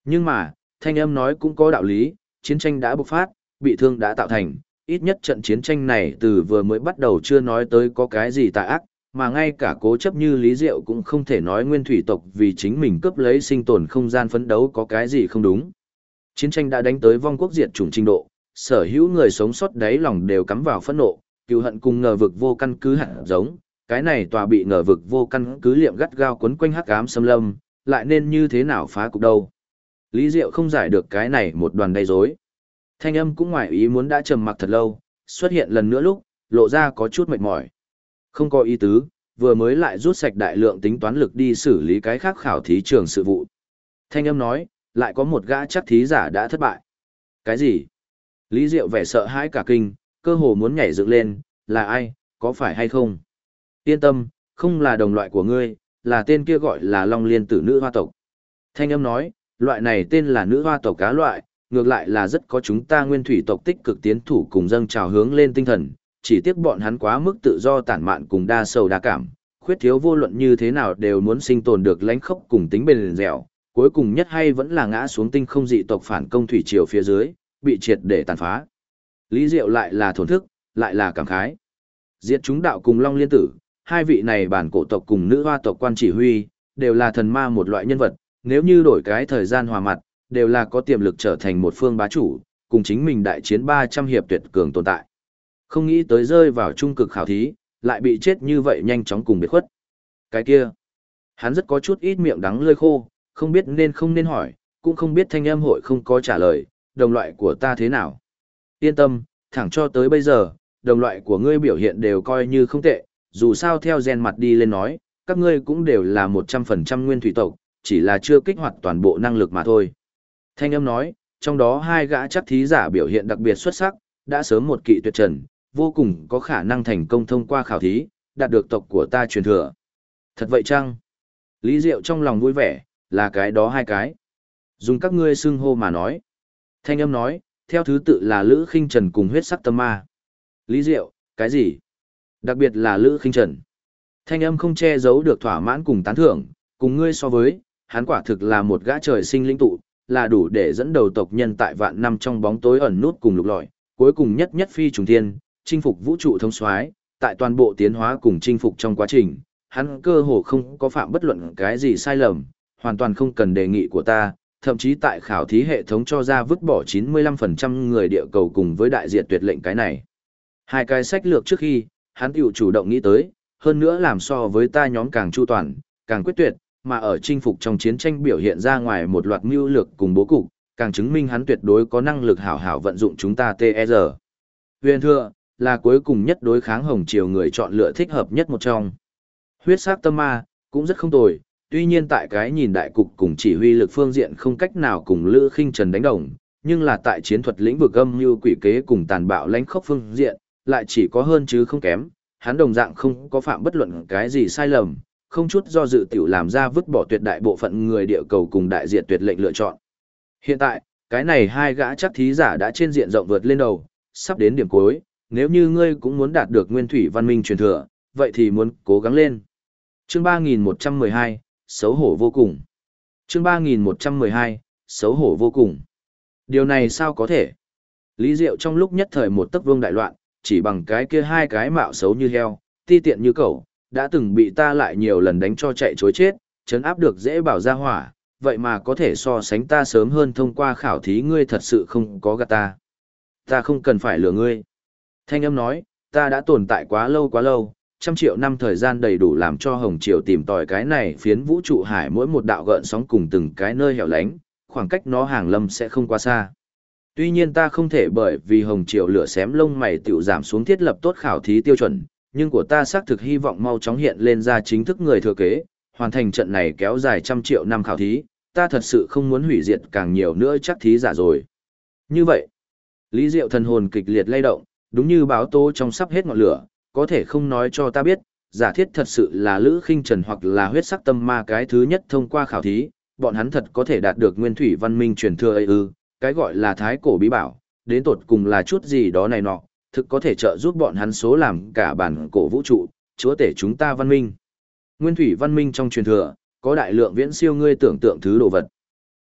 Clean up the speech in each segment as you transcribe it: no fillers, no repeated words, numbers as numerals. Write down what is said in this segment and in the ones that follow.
Nhưng mà, thanh âm nói cũng có đạo lý, chiến tranh đã bộc phát, bị thương đã tạo thành, ít nhất trận chiến tranh này từ vừa mới bắt đầu chưa nói tới có cái gì tà ác, mà ngay cả cố chấp như Lý Diệu cũng không thể nói nguyên thủy tộc vì chính mình cướp lấy sinh tồn không gian phấn đấu có cái gì không đúng. Chiến tranh đã đánh tới vong quốc diệt chủng trình độ, sở hữu người sống sót đáy lòng đều cắm vào phẫn nộ, cừu hận cùng ngờ vực vô căn cứ hạt giống, cái này tòa bị ngờ vực vô căn cứ liệm gắt gao quấn quanh hắc ám xâm lâm, lại nên như thế nào phá cục đâu. Lý Diệu không giải được cái này một đoàn đầy rối. Thanh âm cũng ngoài ý muốn đã trầm mặc thật lâu, xuất hiện lần nữa lúc, lộ ra có chút mệt mỏi. Không có ý tứ, vừa mới lại rút sạch đại lượng tính toán lực đi xử lý cái khác khảo thí trường sự vụ. Thanh âm nói, lại có một gã chắc thí giả đã thất bại. Cái gì? Lý Diệu vẻ sợ hãi cả kinh, cơ hồ muốn nhảy dựng lên, là ai, có phải hay không? Yên tâm, không là đồng loại của ngươi, là tên kia gọi là Long Liên tử nữ hoa tộc. Thanh âm nói, loại này tên là nữ hoa tộc cá loại, ngược lại là rất có chúng ta nguyên thủy tộc tích cực tiến thủ cùng dâng trào hướng lên tinh thần, chỉ tiếc bọn hắn quá mức tự do tản mạn cùng đa sầu đa cảm, khuyết thiếu vô luận như thế nào đều muốn sinh tồn được lãnh khốc cùng tính bền dẻo, cuối cùng nhất hay vẫn là ngã xuống tinh không dị tộc phản công thủy triều phía dưới, bị triệt để tàn phá. Lý Diệu lại là thổn thức, lại là cảm khái. Diệt chúng đạo cùng Long Liên tử, hai vị này bản cổ tộc cùng nữ hoa tộc quan chỉ huy, đều là thần ma một loại nhân vật, nếu như đổi cái thời gian hòa mặt, đều là có tiềm lực trở thành một phương bá chủ, cùng chính mình đại chiến 300 hiệp tuyệt cường tồn tại. Không nghĩ tới rơi vào trung cực khảo thí, lại bị chết như vậy nhanh chóng cùng biệt khuất. Cái kia, hắn rất có chút ít miệng đắng lưỡi khô, không biết nên không nên hỏi, cũng không biết thanh âm hội không có trả lời, đồng loại của ta thế nào. Yên tâm, thẳng cho tới bây giờ, đồng loại của ngươi biểu hiện đều coi như không tệ, dù sao theo gen mặt đi lên nói, các ngươi cũng đều là 100% nguyên thủy tộc, chỉ là chưa kích hoạt toàn bộ năng lực mà thôi. Thanh âm nói, trong đó hai gã chắc thí giả biểu hiện đặc biệt xuất sắc, đã sớm một kỵ tuyệt trần, vô cùng có khả năng thành công thông qua khảo thí, đạt được tộc của ta truyền thừa. Thật vậy chăng? Lý Diệu trong lòng vui vẻ, là cái đó hai cái. Dùng các ngươi xưng hô mà nói. Thanh âm nói, theo thứ tự là Lữ Khinh Trần cùng huyết sắc tâm ma. Lý Diệu, cái gì? Đặc biệt là Lữ Khinh Trần. Thanh âm không che giấu được thỏa mãn cùng tán thưởng, cùng ngươi so với, hắn quả thực là một gã trời sinh linh tụ, là đủ để dẫn đầu tộc nhân tại vạn năm trong bóng tối ẩn nút cùng lục lọi, cuối cùng nhất nhất phi trùng thiên, chinh phục vũ trụ thông soái, tại toàn bộ tiến hóa cùng chinh phục trong quá trình, hắn cơ hồ không có phạm bất luận cái gì sai lầm, hoàn toàn không cần đề nghị của ta, thậm chí tại khảo thí hệ thống cho ra vứt bỏ 95% người địa cầu cùng với đại diệt tuyệt lệnh cái này. Hai cái sách lược trước khi, hắn tiểu chủ động nghĩ tới, hơn nữa làm so với ta nhóm càng chu toàn, càng quyết tuyệt, mà ở chinh phục trong chiến tranh biểu hiện ra ngoài một loạt mưu lược cùng bố cục, càng chứng minh hắn tuyệt đối có năng lực hảo hảo vận dụng chúng ta TR. Huyền thừa, là cuối cùng nhất đối kháng Hồng Triều người chọn lựa thích hợp nhất một trong. Huyết sắc tâm ma, cũng rất không tồi, tuy nhiên tại cái nhìn đại cục cùng chỉ huy lực phương diện không cách nào cùng Lữ Khinh Trần đánh đồng, nhưng là tại chiến thuật lĩnh vực âm mưu quỷ kế cùng tàn bạo lãnh khốc phương diện, lại chỉ có hơn chứ không kém, hắn đồng dạng không có phạm bất luận cái gì sai lầm, không chút do dự tiểu làm ra vứt bỏ tuyệt đại bộ phận người địa cầu cùng đại diệt tuyệt lệnh lựa chọn. Hiện tại, cái này hai gã chắc thí giả đã trên diện rộng vượt lên đầu, sắp đến điểm cuối, nếu như ngươi cũng muốn đạt được nguyên thủy văn minh truyền thừa, vậy thì muốn cố gắng lên. Chương 3112, xấu hổ vô cùng. Chương 3112, xấu hổ vô cùng. Điều này sao có thể? Lý Diệu trong lúc nhất thời một tấc vương đại loạn, chỉ bằng cái kia hai cái mạo xấu như heo, ti tiện như cẩu, đã từng bị ta lại nhiều lần đánh cho chạy chối chết, chấn áp được dễ bảo ra hỏa, vậy mà có thể so sánh ta sớm hơn thông qua khảo thí, ngươi thật sự không có gạt ta. Ta không cần phải lừa ngươi. Thanh âm nói, ta đã tồn tại quá lâu, 100 triệu năm thời gian đầy đủ làm cho Hồng Triều tìm tòi cái này phiến vũ trụ hải mỗi một đạo gợn sóng cùng từng cái nơi hẻo lánh, khoảng cách nó hàng lâm sẽ không quá xa. Tuy nhiên ta không thể bởi vì Hồng Triều lửa xém lông mày tiểu giảm xuống thiết lập tốt khảo thí tiêu chuẩn, nhưng của ta xác thực hy vọng mau chóng hiện lên ra chính thức người thừa kế, hoàn thành trận này kéo dài 100 triệu năm khảo thí, ta thật sự không muốn hủy diệt càng nhiều nữa chắc thí giả rồi. Như vậy, Lý Diệu thần hồn kịch liệt lay động, đúng như báo tố trong sắp hết ngọn lửa, có thể không nói cho ta biết, giả thiết thật sự là Lữ Khinh Trần hoặc là huyết sắc tâm ma cái thứ nhất thông qua khảo thí, bọn hắn thật có thể đạt được nguyên thủy văn minh truyền thừa ấy ư, cái gọi là thái cổ bí bảo, đến tột cùng là chút gì đó này nọ, thực có thể trợ giúp bọn hắn số làm cả bản cổ vũ trụ, chúa tể chúng ta văn minh. Nguyên thủy văn minh trong truyền thừa, có đại lượng viễn siêu ngươi tưởng tượng thứ đồ vật.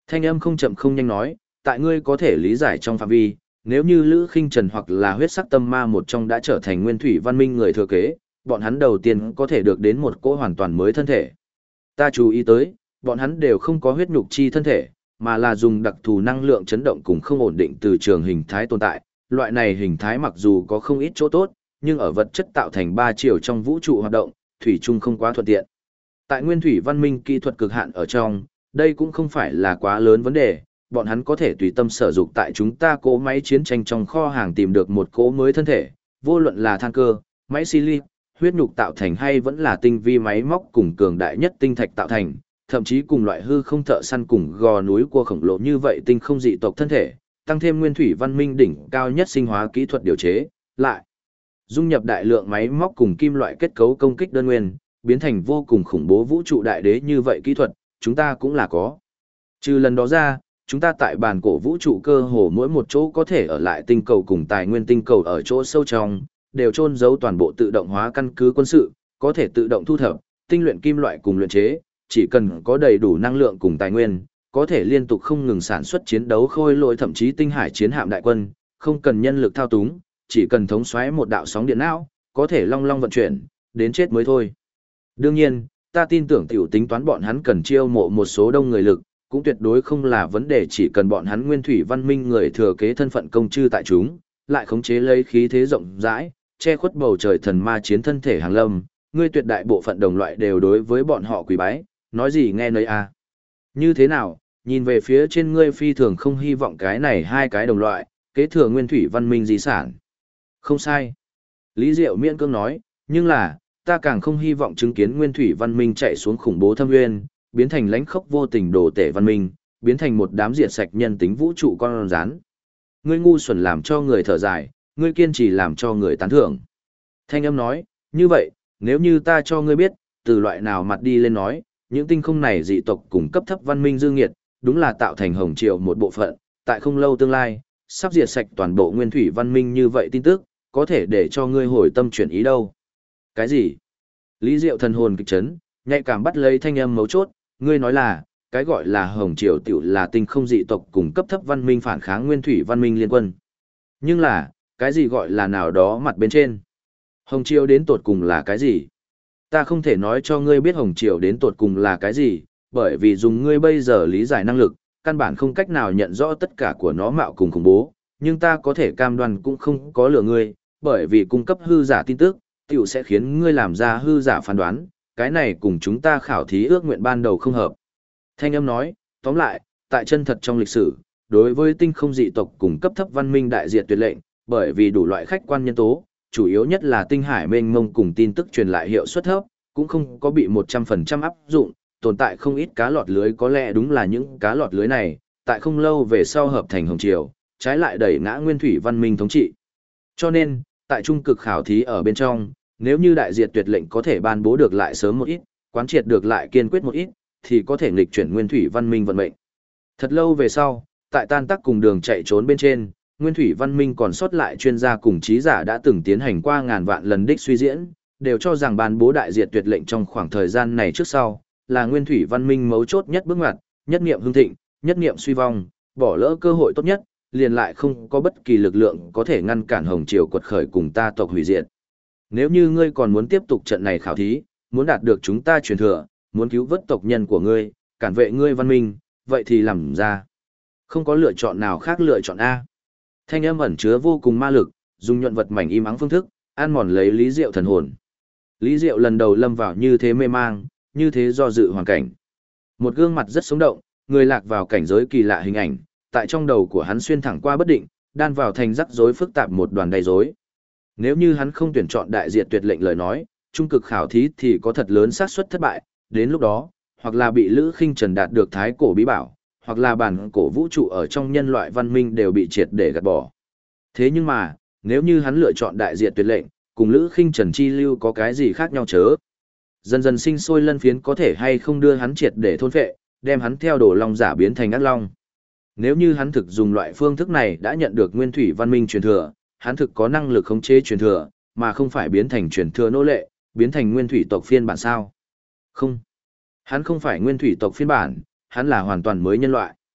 Thanh âm không chậm không nhanh nói, tại ngươi có thể lý giải trong phạm vi, nếu như Lữ Khinh Trần hoặc là huyết sắc tâm ma một trong đã trở thành nguyên thủy văn minh người thừa kế, bọn hắn đầu tiên có thể được đến một cỗ hoàn toàn mới thân thể. Ta chú ý tới, bọn hắn đều không có huyết nhục chi thân thể, mà là dùng đặc thù năng lượng chấn động cùng không ổn định từ trường hình thái tồn tại. Loại này hình thái mặc dù có không ít chỗ tốt, nhưng ở vật chất tạo thành ba chiều trong vũ trụ hoạt động, thủy chung không quá thuận tiện. Tại nguyên thủy văn minh kỹ thuật cực hạn ở trong, đây cũng không phải là quá lớn vấn đề, bọn hắn có thể tùy tâm sở dụng tại chúng ta cỗ máy chiến tranh trong kho hàng tìm được một cỗ mới thân thể, vô luận là than cơ, máy silic, huyết nhục tạo thành hay vẫn là tinh vi máy móc cùng cường đại nhất tinh thạch tạo thành, thậm chí cùng loại hư không thợ săn cùng gò núi cua khổng lồ như vậy tinh không dị tộc thân thể, tăng thêm nguyên thủy văn minh đỉnh cao nhất sinh hóa kỹ thuật điều chế, lại dung nhập đại lượng máy móc cùng kim loại kết cấu công kích đơn nguyên, biến thành vô cùng khủng bố vũ trụ đại đế như vậy kỹ thuật, chúng ta cũng là có. Trừ lần đó ra, chúng ta tại bản cổ vũ trụ cơ hồ mỗi một chỗ có thể ở lại tinh cầu cùng tài nguyên tinh cầu ở chỗ sâu trong, đều chôn giấu toàn bộ tự động hóa căn cứ quân sự, có thể tự động thu thập, tinh luyện kim loại cùng luyện chế, chỉ cần có đầy đủ năng lượng cùng tài nguyên, có thể liên tục không ngừng sản xuất chiến đấu khôi lỗi thậm chí tinh hải chiến hạm đại quân, không cần nhân lực thao túng, chỉ cần thống xoáy một đạo sóng điện não, có thể long long vận chuyển, đến chết mới thôi. Đương nhiên, ta tin tưởng tiểu tính toán bọn hắn cần chiêu mộ một số đông người lực, cũng tuyệt đối không là vấn đề, chỉ cần bọn hắn nguyên thủy văn minh người thừa kế thân phận công chư tại chúng, lại khống chế lấy khí thế rộng rãi, che khuất bầu trời thần ma chiến thân thể hàng lâm, ngươi tuyệt đại bộ phận đồng loại đều đối với bọn họ quỳ bái, nói gì nghe nấy à. Như thế nào, nhìn về phía trên ngươi phi thường không hy vọng cái này hai cái đồng loại, kế thừa nguyên thủy văn minh di sản. Không sai. Lý Diệu miễn cưỡng nói, nhưng là, ta càng không hy vọng chứng kiến nguyên thủy văn minh chạy xuống khủng bố thâm nguyên, biến thành lãnh khốc vô tình đồ tể văn minh, biến thành một đám diệt sạch nhân tính vũ trụ con rán. Ngươi ngu xuẩn làm cho người thở dài, ngươi kiên trì làm cho người tán thưởng. Thanh âm nói, như vậy, nếu như ta cho ngươi biết, từ loại nào mặt đi lên nói, những tinh không này dị tộc cùng cấp thấp văn minh dương nghiệt, đúng là tạo thành hồng triều một bộ phận, tại không lâu tương lai, sắp diệt sạch toàn bộ nguyên thủy văn minh như vậy tin tức, có thể để cho ngươi hồi tâm chuyển ý đâu. Cái gì? Lý Diệu thần hồn kịch chấn, nhạy cảm bắt lấy thanh âm mấu chốt, ngươi nói là, cái gọi là hồng triều tiểu là tinh không dị tộc cùng cấp thấp văn minh phản kháng nguyên thủy văn minh liên quân. Nhưng là, cái gì gọi là nào đó mặt bên trên? Hồng triều đến tột cùng là cái gì? Ta không thể nói cho ngươi biết hồng triều đến tột cùng là cái gì, bởi vì dùng ngươi bây giờ lý giải năng lực, căn bản không cách nào nhận rõ tất cả của nó mạo cùng khủng bố, nhưng ta có thể cam đoan cũng không có lừa ngươi, bởi vì cung cấp hư giả tin tức, tiểu sẽ khiến ngươi làm ra hư giả phán đoán, cái này cùng chúng ta khảo thí ước nguyện ban đầu không hợp. Thanh âm nói, tóm lại, tại chân thật trong lịch sử, đối với tinh không dị tộc cùng cấp thấp văn minh đại diệt tuyệt lệnh, bởi vì đủ loại khách quan nhân tố, chủ yếu nhất là tinh hải mênh mông cùng tin tức truyền lại hiệu suất thấp, cũng không có bị 100% áp dụng, tồn tại không ít cá lọt lưới, có lẽ đúng là những cá lọt lưới này, tại không lâu về sau hợp thành hồng triều, trái lại đẩy ngã nguyên thủy văn minh thống trị. Cho nên, tại trung cực khảo thí ở bên trong, nếu như đại diệt tuyệt lệnh có thể ban bố được lại sớm một ít, quán triệt được lại kiên quyết một ít, thì có thể nghịch chuyển nguyên thủy văn minh vận mệnh. Thật lâu về sau, tại tan tác cùng đường chạy trốn bên trên, nguyên thủy văn minh còn sót lại chuyên gia cùng trí giả đã từng tiến hành qua ngàn vạn lần đích suy diễn, đều cho rằng ban bố đại diệt tuyệt lệnh trong khoảng thời gian này trước sau, là nguyên thủy văn minh mấu chốt nhất bước ngoặt, nhất niệm hưng thịnh, nhất niệm suy vong, bỏ lỡ cơ hội tốt nhất, liền lại không có bất kỳ lực lượng có thể ngăn cản hồng triều quật khởi cùng ta tộc hủy diệt. Nếu như ngươi còn muốn tiếp tục trận này khảo thí, muốn đạt được chúng ta truyền thừa, muốn cứu vớt tộc nhân của ngươi, cản vệ ngươi văn minh, vậy thì làm ra. Không có lựa chọn nào khác lựa chọn A. Thanh âm ẩn chứa vô cùng ma lực, dùng nhuận vật mảnh im ắng phương thức, ăn mòn lấy Lý Diệu thần hồn. Lý Diệu lần đầu lâm vào như thế mê mang, như thế do dự hoàn cảnh. Một gương mặt rất sống động, người lạc vào cảnh giới kỳ lạ hình ảnh, tại trong đầu của hắn xuyên thẳng qua bất định, đan vào thành rắc rối phức tạp một đoàn đầy rối. Nếu như hắn không tuyển chọn đại diệt tuyệt lệnh lời nói, trung cực khảo thí thì có thật lớn xác suất thất bại, đến lúc đó, hoặc là bị Lữ Khinh Trần đạt được thái cổ bí bảo, hoặc là bản cổ vũ trụ ở trong nhân loại văn minh đều bị triệt để gạt bỏ. Thế nhưng mà, nếu như hắn lựa chọn đại diệt tuyệt lệnh, cùng Lữ Khinh Trần chi lưu có cái gì khác nhau chớ? Dần dần sinh sôi lân phiến có thể hay không đưa hắn triệt để thôn phệ, đem hắn theo đổ long giả biến thành ác long. Nếu như hắn thực dùng loại phương thức này đã nhận được nguyên thủy văn minh truyền thừa, hắn thực có năng lực khống chế truyền thừa, mà không phải biến thành truyền thừa nô lệ, biến thành nguyên thủy tộc phiên bản sao? Không. Hắn không phải nguyên thủy tộc phiên bản, hắn là hoàn toàn mới nhân loại.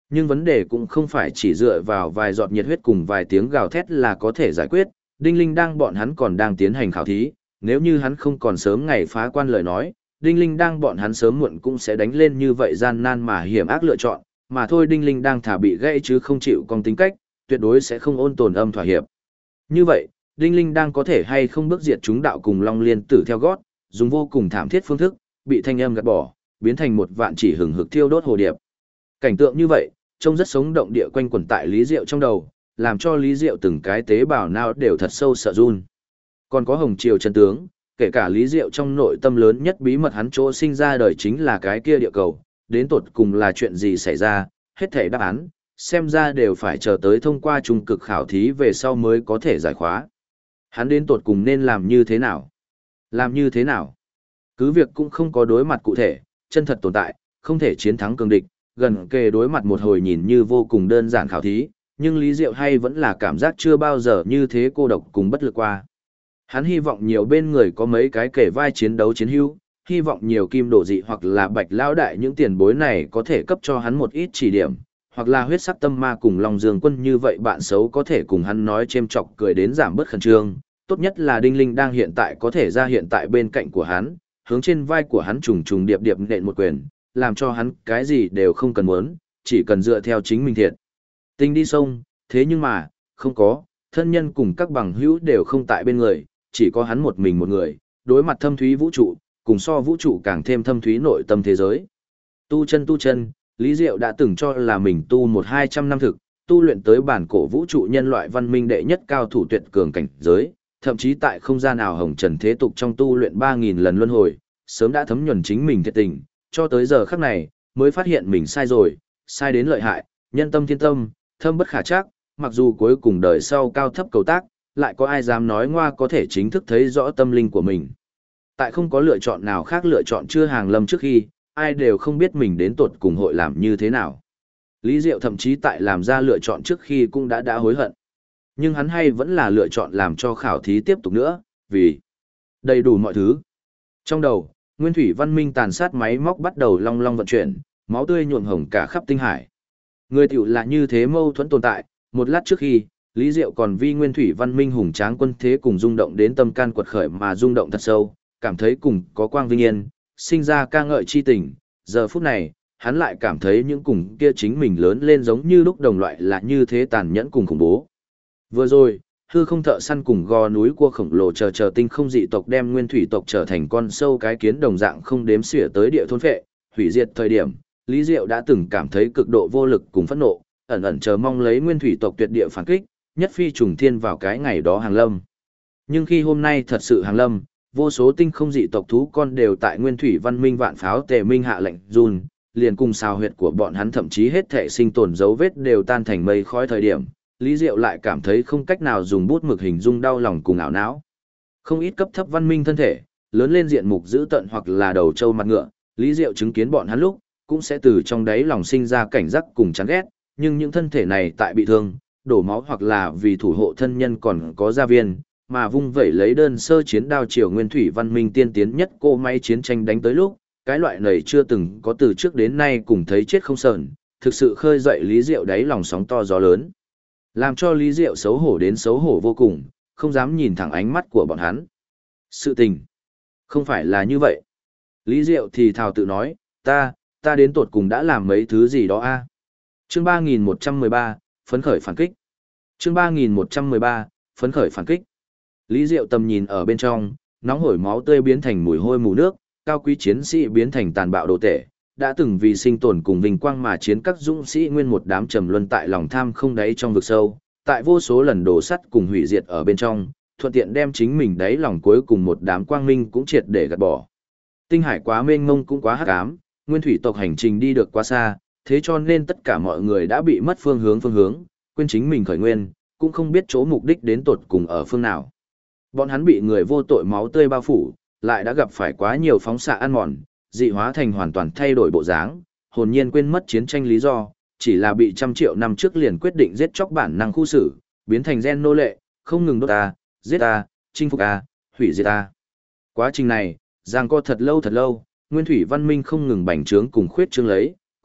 Nhưng vấn đề cũng không phải chỉ dựa vào vài giọt nhiệt huyết cùng vài tiếng gào thét là có thể giải quyết, Đinh Linh đang bọn hắn còn đang tiến hành khảo thí, nếu như hắn không còn sớm ngày phá quan lời nói, Đinh Linh đang bọn hắn sớm muộn cũng sẽ đánh lên như vậy gian nan mà hiểm ác lựa chọn, mà thôi Đinh Linh đang thả bị gãy chứ không chịu con tính cách, tuyệt đối sẽ không ôn tồn âm thỏa hiệp. Như vậy, Đinh Linh đang có thể hay không bước diệt chúng đạo cùng Long Liên Tử theo gót, dùng vô cùng thảm thiết phương thức, bị thanh âm gạt bỏ, biến thành một vạn chỉ hừng hực thiêu đốt hồ điệp. Cảnh tượng như vậy, trông rất sống động địa quanh quẩn tại Lý Diệu trong đầu, làm cho Lý Diệu từng cái tế bào não đều thật sâu sợ run. Còn có Hồng Triều chân tướng, kể cả Lý Diệu trong nội tâm lớn nhất bí mật hắn chỗ sinh ra đời chính là cái kia địa cầu, đến tột cùng là chuyện gì xảy ra, hết thảy đáp án, xem ra đều phải chờ tới thông qua trung cực khảo thí về sau mới có thể giải khóa. Hắn đến tột cùng nên làm như thế nào? Làm như thế nào? Cứ việc cũng không có đối mặt cụ thể, chân thật tồn tại, không thể chiến thắng cường địch, gần kề đối mặt một hồi nhìn như vô cùng đơn giản khảo thí, nhưng Lý Diệu hay vẫn là cảm giác chưa bao giờ như thế cô độc cùng bất lực qua. Hắn hy vọng nhiều bên người có mấy cái kể vai chiến đấu chiến hữu, hy vọng nhiều kim đổ dị hoặc là bạch lão đại những tiền bối này có thể cấp cho hắn một ít chỉ điểm, hoặc là huyết sắc tâm ma cùng Long Dương Quân như vậy bạn xấu có thể cùng hắn nói chêm chọc cười đến giảm bớt khẩn trương. Tốt nhất là Đinh Linh đang hiện tại có thể ra hiện tại bên cạnh của hắn, hướng trên vai của hắn trùng trùng điệp điệp nện một quyền, làm cho hắn cái gì đều không cần muốn, chỉ cần dựa theo chính mình thiệt. Tình đi sông, thế nhưng mà, không có, thân nhân cùng các bằng hữu đều không tại bên người, chỉ có hắn một mình một người, đối mặt thâm thúy vũ trụ, cùng so vũ trụ càng thêm thâm thúy nội tâm thế giới. Tu chân, Lý Diệu đã từng cho là mình tu 1-200 năm thực, tu luyện tới bản cổ vũ trụ nhân loại văn minh đệ nhất cao thủ tuyệt cường cảnh giới, thậm chí tại không gian nào hồng trần thế tục trong tu luyện 3.000 lần luân hồi, sớm đã thấm nhuần chính mình thiệt tình, cho tới giờ khắc này, mới phát hiện mình sai rồi, sai đến lợi hại, nhân tâm thiên tâm, thâm bất khả trắc, mặc dù cuối cùng đời sau cao thấp cầu tác, lại có ai dám nói ngoa có thể chính thức thấy rõ tâm linh của mình. Tại không có lựa chọn nào khác lựa chọn chưa hàng lâm trước khi, ai đều không biết mình đến tột cùng hội làm như thế nào. Lý Diệu thậm chí tại làm ra lựa chọn trước khi cũng đã hối hận. Nhưng hắn hay vẫn là lựa chọn làm cho khảo thí tiếp tục nữa, vì đầy đủ mọi thứ. Trong đầu, nguyên thủy văn minh tàn sát máy móc bắt đầu long long vận chuyển, máu tươi nhuộm hồng cả khắp tinh hải. Người tiểu là như thế mâu thuẫn tồn tại, một lát trước khi, Lý Diệu còn vì nguyên thủy văn minh hùng tráng quân thế cùng rung động đến tâm can quật khởi mà rung động thật sâu, cảm thấy cùng có quang vinh yên, sinh ra ca ngợi chi tình. Giờ phút này, hắn lại cảm thấy những cùng kia chính mình lớn lên giống như lúc đồng loại là như thế tàn nhẫn cùng khủng bố. Vừa rồi, hư không thợ săn cùng gò núi cua khổng lồ chờ tinh không dị tộc đem nguyên thủy tộc trở thành con sâu cái kiến đồng dạng không đếm xỉa tới địa thôn phệ, hủy diệt thời điểm, Lý Diệu đã từng cảm thấy cực độ vô lực cùng phẫn nộ, ẩn ẩn chờ mong lấy nguyên thủy tộc tuyệt địa phản kích, nhất phi trùng thiên vào cái ngày đó hàng lâm. Nhưng khi hôm nay thật sự hàng lâm, vô số tinh không dị tộc thú con đều tại nguyên thủy văn minh vạn pháo tề minh hạ lệnh run, liền cùng sao huyệt của bọn hắn thậm chí hết thể sinh tồn dấu vết đều tan thành mây khói thời điểm, Lý Diệu lại cảm thấy không cách nào dùng bút mực hình dung đau lòng cùng ảo não. Không ít cấp thấp văn minh thân thể, lớn lên diện mục dữ tợn hoặc là đầu trâu mặt ngựa, Lý Diệu chứng kiến bọn hắn lúc, cũng sẽ từ trong đáy lòng sinh ra cảnh giác cùng chán ghét, nhưng những thân thể này tại bị thương, đổ máu hoặc là vì thủ hộ thân nhân còn có gia viên, mà vung vẩy lấy đơn sơ chiến đao triều nguyên thủy văn minh tiên tiến nhất cô máy chiến tranh đánh tới lúc, cái loại này chưa từng có từ trước đến nay cùng thấy chết không sờn, thực sự khơi dậy Lý Diệu đáy lòng sóng to gió lớn. Làm cho Lý Diệu xấu hổ đến xấu hổ vô cùng, không dám nhìn thẳng ánh mắt của bọn hắn. Sự tình, không phải là như vậy. Lý Diệu thì thào tự nói, ta đến tột cùng đã làm mấy thứ gì đó a. Chương 3113, phấn khởi phản kích. Chương 3113, phấn khởi phản kích. Lý Diệu tầm nhìn ở bên trong, nóng hổi máu tươi biến thành mùi hôi mù nước, cao quý chiến sĩ biến thành tàn bạo đồ tể, đã từng vì sinh tồn cùng vinh quang mà chiến các dũng sĩ nguyên một đám trầm luân tại lòng tham không đáy trong vực sâu, tại vô số lần đổ sắt cùng hủy diệt ở bên trong, thuận tiện đem chính mình đáy lòng cuối cùng một đám quang minh cũng triệt để gạt bỏ. Tinh hải quá mênh mông cũng quá hắc ám, nguyên thủy tộc hành trình đi được quá xa, thế cho nên tất cả mọi người đã bị mất phương hướng, quên chính mình khởi nguyên, cũng không biết chỗ mục đích đến tột cùng ở phương nào. Bọn hắn bị người vô tội máu tươi bao phủ, lại đã gặp phải quá nhiều phóng xạ ăn mòn, dị hóa thành hoàn toàn thay đổi bộ dáng, hồn nhiên quên mất chiến tranh lý do, chỉ là bị trăm triệu năm trước liền quyết định giết chóc bản năng khu xử, biến thành gen nô lệ, không ngừng đốt ta, giết ta, chinh phục ta, hủy diệt ta. Quá trình này, giằng co thật lâu, nguyên thủy văn minh không ngừng bành trướng cùng khuyết trương lấy,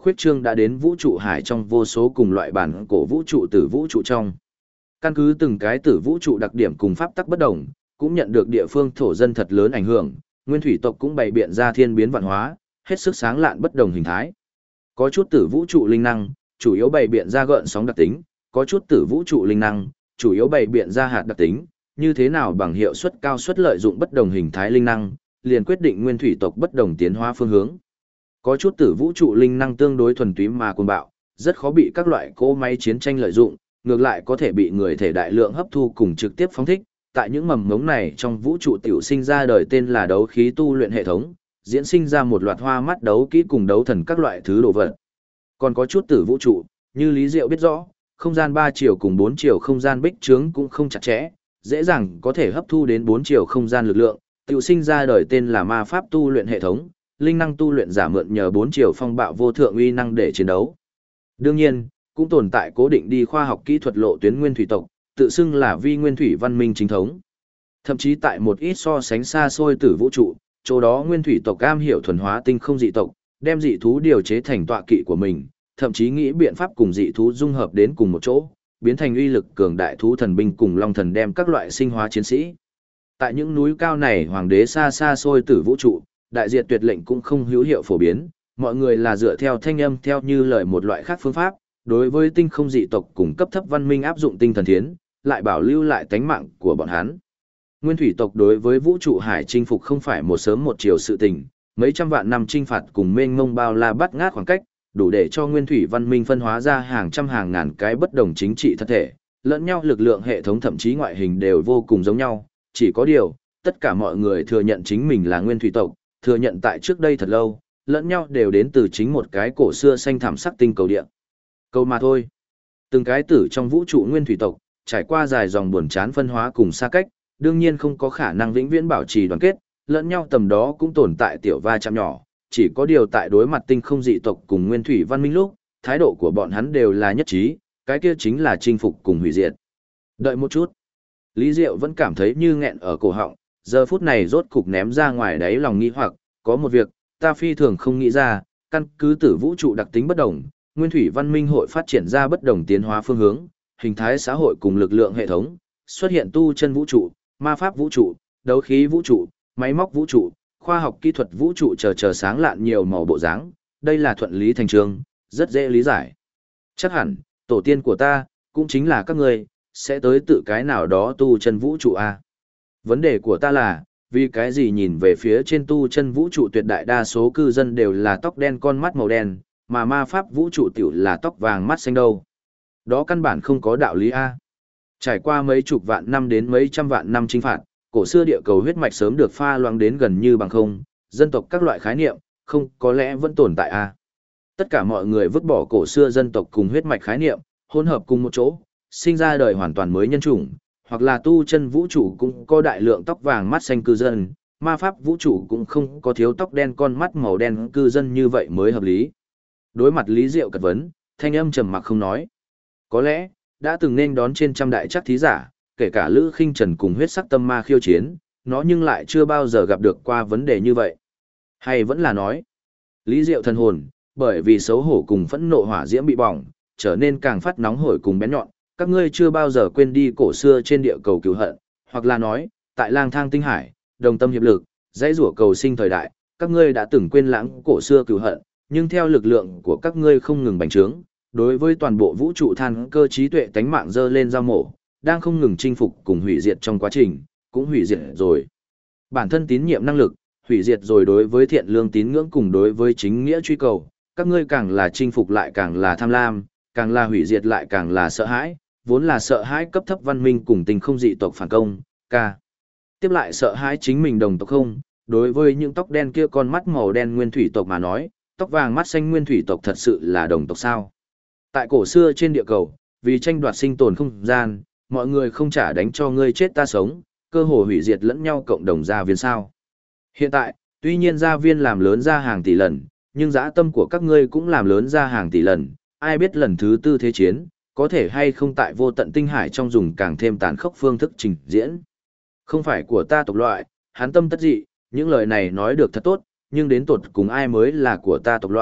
khuyết trương đã đến vũ trụ hải trong vô số cùng loại bản cổ vũ trụ tử vũ trụ trong. Căn cứ từng cái tử vũ trụ đặc điểm cùng pháp tắc bất đồng, cũng nhận được địa phương thổ dân thật lớn ảnh hưởng, nguyên thủy tộc cũng bày biện ra thiên biến vạn hóa, hết sức sáng lạn bất đồng hình thái. Có chút tử vũ trụ linh năng, chủ yếu bày biện ra gợn sóng đặc tính, có chút tử vũ trụ linh năng, chủ yếu bày biện ra hạt đặc tính, như thế nào bằng hiệu suất cao suất lợi dụng bất đồng hình thái linh năng, liền quyết định nguyên thủy tộc bất đồng tiến hóa phương hướng. Có chút tử vũ trụ linh năng tương đối thuần túy mà cuồng bạo, rất khó bị các loại cỗ máy chiến tranh lợi dụng, ngược lại có thể bị người thể đại lượng hấp thu cùng trực tiếp phóng thích. Tại những mầm ngống này trong vũ trụ tiểu sinh ra đời tên là đấu khí tu luyện hệ thống, diễn sinh ra một loạt hoa mắt đấu kỹ cùng đấu thần các loại thứ đồ vật. Còn có chút tử vũ trụ, như Lý Diệu biết rõ, không gian 3 chiều cùng 4 chiều không gian bích trướng cũng không chặt chẽ, dễ dàng có thể hấp thu đến 4 chiều không gian lực lượng, tiểu sinh ra đời tên là ma pháp tu luyện hệ thống, linh năng tu luyện giả mượn nhờ 4 chiều phong bạo vô thượng uy năng để chiến đấu. Đương nhiên, cũng tồn tại cố định đi khoa học kỹ thuật lộ tuyến nguyên thủy tộc, tự xưng là vi nguyên thủy văn minh chính thống. Thậm chí tại một ít so sánh xa xôi tử vũ trụ, chỗ đó nguyên thủy tộc am hiểu thuần hóa tinh không dị tộc, đem dị thú điều chế thành tọa kỵ của mình, thậm chí nghĩ biện pháp cùng dị thú dung hợp đến cùng một chỗ, biến thành uy lực cường đại thú thần binh cùng long thần đem các loại sinh hóa chiến sĩ. Tại những núi cao này hoàng đế xa xa xôi tử vũ trụ, đại diệt tuyệt lệnh cũng không hữu hiệu phổ biến, mọi người là dựa theo thanh âm theo như lời một loại khác phương pháp, đối với tinh không dị tộc cùng cấp thấp văn minh áp dụng tinh thần thiến, lại bảo lưu lại tánh mạng của bọn hắn. Nguyên thủy tộc đối với vũ trụ hải chinh phục không phải một sớm một chiều sự tình, mấy trăm vạn năm chinh phạt cùng mênh mông bao la bắt ngát khoảng cách, đủ để cho nguyên thủy văn minh phân hóa ra hàng trăm hàng ngàn cái bất đồng chính trị thật thể, lẫn nhau lực lượng hệ thống thậm chí ngoại hình đều vô cùng giống nhau, chỉ có điều, tất cả mọi người thừa nhận chính mình là nguyên thủy tộc, thừa nhận tại trước đây thật lâu, lẫn nhau đều đến từ chính một cái cổ xưa xanh thảm sắc tinh cầu địa. Câu mà thôi. Từng cái tử trong vũ trụ nguyên thủy tộc, trải qua dài dòng buồn chán phân hóa cùng xa cách, đương nhiên không có khả năng vĩnh viễn bảo trì đoàn kết, lẫn nhau tầm đó cũng tồn tại tiểu va chạm nhỏ, chỉ có điều tại đối mặt tinh không dị tộc cùng nguyên thủy văn minh lúc, thái độ của bọn hắn đều là nhất trí, cái kia chính là chinh phục cùng hủy diệt. Đợi một chút. Lý Diệu vẫn cảm thấy như nghẹn ở cổ họng, giờ phút này rốt cục ném ra ngoài đáy lòng nghi hoặc, có một việc, ta phi thường không nghĩ ra, căn cứ tử vũ trụ đặc tính bất đồng, nguyên thủy văn minh hội phát triển ra bất đồng tiến hóa phương hướng, hình thái xã hội cùng lực lượng hệ thống, xuất hiện tu chân vũ trụ, ma pháp vũ trụ, đấu khí vũ trụ, máy móc vũ trụ, khoa học kỹ thuật vũ trụ chờ sáng lạn nhiều màu bộ dáng, đây là thuận lý thành trương, rất dễ lý giải. Chắc hẳn, tổ tiên của ta, cũng chính là các ngươi, sẽ tới tự cái nào đó tu chân vũ trụ a. Vấn đề của ta là, vì cái gì nhìn về phía trên tu chân vũ trụ tuyệt đại đa số cư dân đều là tóc đen con mắt màu đen, mà ma pháp vũ trụ tiểu là tóc vàng mắt xanh đâu. Đó căn bản không có đạo lý a. Trải qua mấy chục vạn năm đến mấy trăm vạn năm chinh phạt, cổ xưa địa cầu huyết mạch sớm được pha loãng đến gần như bằng không, dân tộc các loại khái niệm, không có lẽ vẫn tồn tại a. Tất cả mọi người vứt bỏ cổ xưa dân tộc cùng huyết mạch khái niệm, hỗn hợp cùng một chỗ, sinh ra đời hoàn toàn mới nhân chủng, hoặc là tu chân vũ trụ cũng có đại lượng tóc vàng mắt xanh cư dân, ma pháp vũ trụ cũng không có thiếu tóc đen con mắt màu đen cư dân như vậy mới hợp lý. Đối mặt Lý Diệu cật vấn, thanh âm trầm mặc không nói. Có lẽ, đã từng nên đón trên trăm đại chắc thí giả, kể cả Lữ Khinh Trần cùng huyết sắc tâm ma khiêu chiến, nó nhưng lại chưa bao giờ gặp được qua vấn đề như vậy. Hay vẫn là nói, Lý Diệu thần hồn, bởi vì xấu hổ cùng phẫn nộ hỏa diễm bị bỏng, trở nên càng phát nóng hổi cùng bén nhọn, các ngươi chưa bao giờ quên đi cổ xưa trên địa cầu cứu hận, hoặc là nói, tại lang thang tinh hải, đồng tâm hiệp lực, dãy rủa cầu sinh thời đại, các ngươi đã từng quên lãng cổ xưa cứu hận, nhưng theo lực lượng của các ngươi không ngừng bành trướng, đối với toàn bộ vũ trụ than cơ trí tuệ tánh mạng dơ lên giao mổ, đang không ngừng chinh phục cùng hủy diệt trong quá trình, cũng hủy diệt rồi. Bản thân tín nhiệm năng lực, hủy diệt rồi đối với thiện lương tín ngưỡng cùng đối với chính nghĩa truy cầu, các ngươi càng là chinh phục lại càng là tham lam, càng là hủy diệt lại càng là sợ hãi, vốn là sợ hãi cấp thấp văn minh cùng tình không dị tộc phản công, ca. Tiếp lại sợ hãi chính mình đồng tộc không, đối với những tóc đen kia con mắt màu đen nguyên thủy tộc mà nói, tóc vàng mắt xanh nguyên thủy tộc thật sự là đồng tộc sao. Tại cổ xưa trên địa cầu, vì tranh đoạt sinh tồn không gian, mọi người không trả đánh cho ngươi chết ta sống, cơ hội hủy diệt lẫn nhau cộng đồng gia viên sao. Hiện tại, tuy nhiên gia viên làm lớn ra hàng tỷ lần, nhưng dã tâm của các ngươi cũng làm lớn ra hàng tỷ lần, ai biết lần thứ tư thế chiến, có thể hay không tại vô tận tinh hải trong dùng càng thêm tàn khốc phương thức trình diễn. Không phải của ta tộc loại, hắn tâm tất dị, những lời này nói được thật tốt, nhưng đến tột cùng ai mới là của ta tộc loại,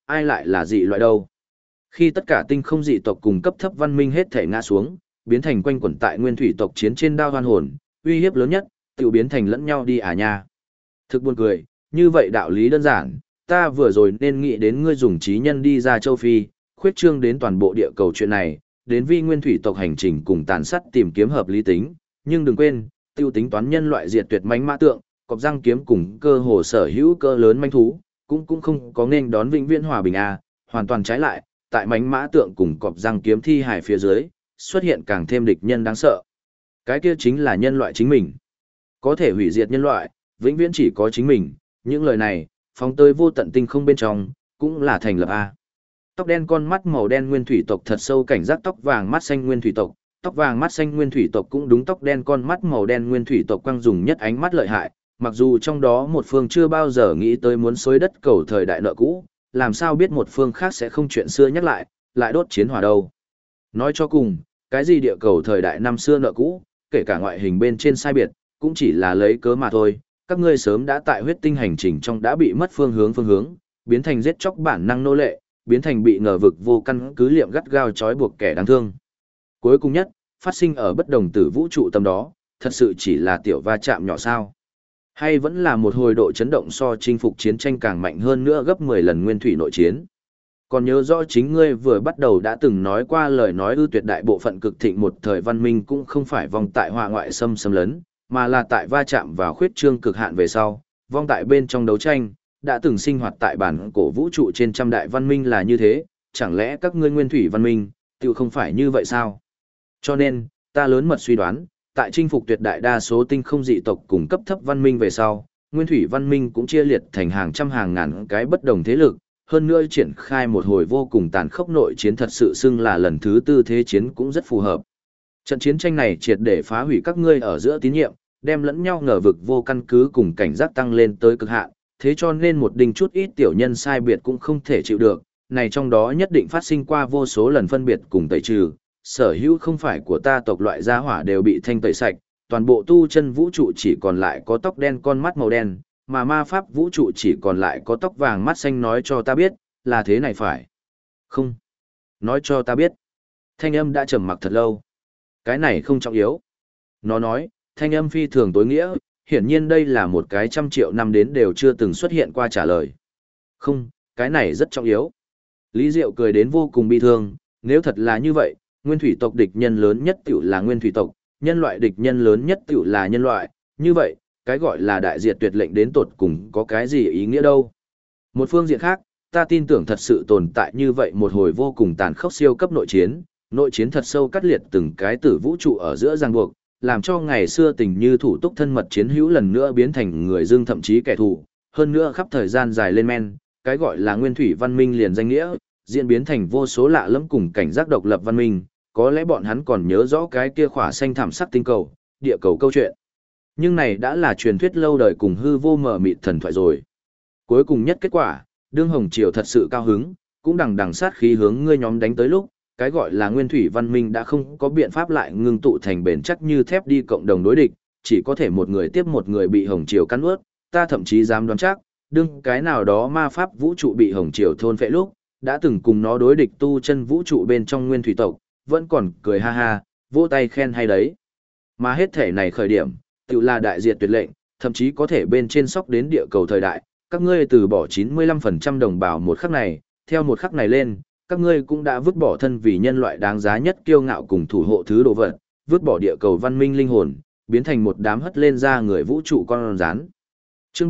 ai lại là dị loại đâu. Khi tất cả tinh không dị tộc cùng cấp thấp văn minh hết thể ngã xuống, biến thành quanh quẩn tại nguyên thủy tộc chiến trên đao hoan hồn, uy hiếp lớn nhất, tự biến thành lẫn nhau đi à nha. Thực buồn cười, như vậy đạo lý đơn giản, ta vừa rồi nên nghĩ đến ngươi dùng trí nhân đi ra châu Phi, khuyết trương đến toàn bộ địa cầu chuyện này, đến vi nguyên thủy tộc hành trình cùng tàn sát tìm kiếm hợp lý tính, nhưng đừng quên, tiêu tính toán nhân loại diệt tuyệt mãnh mã tượng, cọp răng kiếm cùng cơ hồ sở hữu cơ lớn manh thú, cũng không có nên đón vĩnh viễn hòa bình a, hoàn toàn trái lại, tại mãnh mã tượng cùng cọp răng kiếm thi hải phía dưới, xuất hiện càng thêm địch nhân đáng sợ. Cái kia chính là nhân loại chính mình. Có thể hủy diệt nhân loại, vĩnh viễn chỉ có chính mình, những lời này, phóng tới vô tận tinh không bên trong, cũng là thành lập a. Tóc đen con mắt màu đen nguyên thủy tộc thật sâu cảnh giác tóc vàng mắt xanh nguyên thủy tộc, tóc vàng mắt xanh nguyên thủy tộc cũng đúng tóc đen con mắt màu đen nguyên thủy tộc quang dùng nhất ánh mắt lợi hại, mặc dù trong đó một phương chưa bao giờ nghĩ tới muốn xối đất cầu thời đại nợ cũ, làm sao biết một phương khác sẽ không chuyện xưa nhắc lại đốt chiến hỏa đâu. Nói cho cùng, cái gì địa cầu thời đại năm xưa nợ cũ, kể cả ngoại hình bên trên sai biệt, cũng chỉ là lấy cớ mà thôi, các ngươi sớm đã tại huyết tinh hành trình trong đã bị mất phương hướng, biến thành giết chóc bản năng nô lệ, biến thành bị ngờ vực vô căn cứ liệm gắt gao trói buộc kẻ đáng thương. Cuối cùng nhất, phát sinh ở bất đồng tử vũ trụ tâm đó, thật sự chỉ là tiểu va chạm nhỏ sao? Hay vẫn là một hồi độ chấn động so chinh phục chiến tranh càng mạnh hơn nữa gấp 10 lần nguyên thủy nội chiến? Còn nhớ rõ chính ngươi vừa bắt đầu đã từng nói qua lời nói ư tuyệt đại bộ phận cực thịnh một thời văn minh cũng không phải vong tại họa ngoại xâm lấn, mà là tại va chạm vào khuyết trương cực hạn về sau, vong tại bên trong đấu tranh, đã từng sinh hoạt tại bản cổ vũ trụ trên trăm đại văn minh là như thế, chẳng lẽ các ngươi nguyên thủy văn minh, tự không phải như vậy sao? Cho nên, ta lớn mật suy đoán, tại chinh phục tuyệt đại đa số tinh không dị tộc cùng cấp thấp văn minh về sau, nguyên thủy văn minh cũng chia liệt thành hàng trăm hàng ngàn cái bất đồng thế lực, hơn nữa triển khai một hồi vô cùng tàn khốc nội chiến thật sự xưng là lần thứ tư thế chiến cũng rất phù hợp. Trận chiến tranh này triệt để phá hủy các ngươi ở giữa tín nhiệm, đem lẫn nhau ngờ vực vô căn cứ cùng cảnh giác tăng lên tới cực hạn, thế cho nên một đinh chút ít tiểu nhân sai biệt cũng không thể chịu được, này trong đó nhất định phát sinh qua vô số lần phân biệt cùng tẩy trừ, sở hữu không phải của ta tộc loại gia hỏa đều bị thanh tẩy sạch, toàn bộ tu chân vũ trụ chỉ còn lại có tóc đen con mắt màu đen, mà ma pháp vũ trụ chỉ còn lại có tóc vàng mắt xanh nói cho ta biết, là thế này phải. Không. Nói cho ta biết. Thanh âm đã trầm mặc thật lâu. Cái này không trọng yếu. Nó nói, thanh âm phi thường tối nghĩa, hiển nhiên đây là một cái 100 triệu năm đến đều chưa từng xuất hiện qua trả lời. Không, cái này rất trọng yếu. Lý Diệu cười đến vô cùng bi thương, nếu thật là như vậy, nguyên thủy tộc địch nhân lớn nhất tiểu là nguyên thủy tộc, nhân loại địch nhân lớn nhất tiểu là nhân loại, như vậy, cái gọi là đại diệt tuyệt lệnh đến tột cùng có cái gì ý nghĩa đâu. Một phương diện khác, ta tin tưởng thật sự tồn tại như vậy một hồi vô cùng tàn khốc siêu cấp nội chiến thật sâu cắt liệt từng cái tử vũ trụ ở giữa ràng buộc, làm cho ngày xưa tình như thủ túc thân mật chiến hữu lần nữa biến thành người dưng thậm chí kẻ thù, hơn nữa khắp thời gian dài lên men, cái gọi là nguyên thủy văn minh liền danh nghĩa, diễn biến thành vô số lạ lẫm cùng cảnh giác độc lập văn minh, có lẽ bọn hắn còn nhớ rõ cái kia khỏa xanh thảm sắc tinh cầu, địa cầu câu chuyện. Nhưng này đã là truyền thuyết lâu đời cùng hư vô mờ mịt thần thoại rồi. Cuối cùng nhất kết quả, đương Hồng Triều thật sự cao hứng, cũng đằng sát khí hướng ngươi nhóm đánh tới lúc, cái gọi là nguyên thủy văn minh đã không có biện pháp lại ngưng tụ thành bền chắc như thép đi cộng đồng đối địch, chỉ có thể một người tiếp một người bị Hồng Triều cắn ướt, ta thậm chí dám đoán chắc, đương cái nào đó ma pháp vũ trụ bị Hồng Triều thôn phệ lúc, đã từng cùng nó đối địch tu chân vũ trụ bên trong nguyên thủy tộc, vẫn còn cười ha ha, vỗ tay khen hay đấy. Mà hết thể này khởi điểm, tự là đại diệt tuyệt lệnh, thậm chí có thể bên trên sóc đến địa cầu thời đại, các ngươi từ bỏ 95% đồng bào một khắc này, theo một khắc này lên, các ngươi cũng đã vứt bỏ thân vì nhân loại đáng giá nhất kiêu ngạo cùng thủ hộ thứ đồ vật, vứt bỏ địa cầu văn minh linh hồn, biến thành một đám hất lên ra người vũ trụ con rán. Chương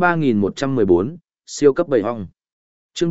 3114, siêu cấp bầy ong. Chương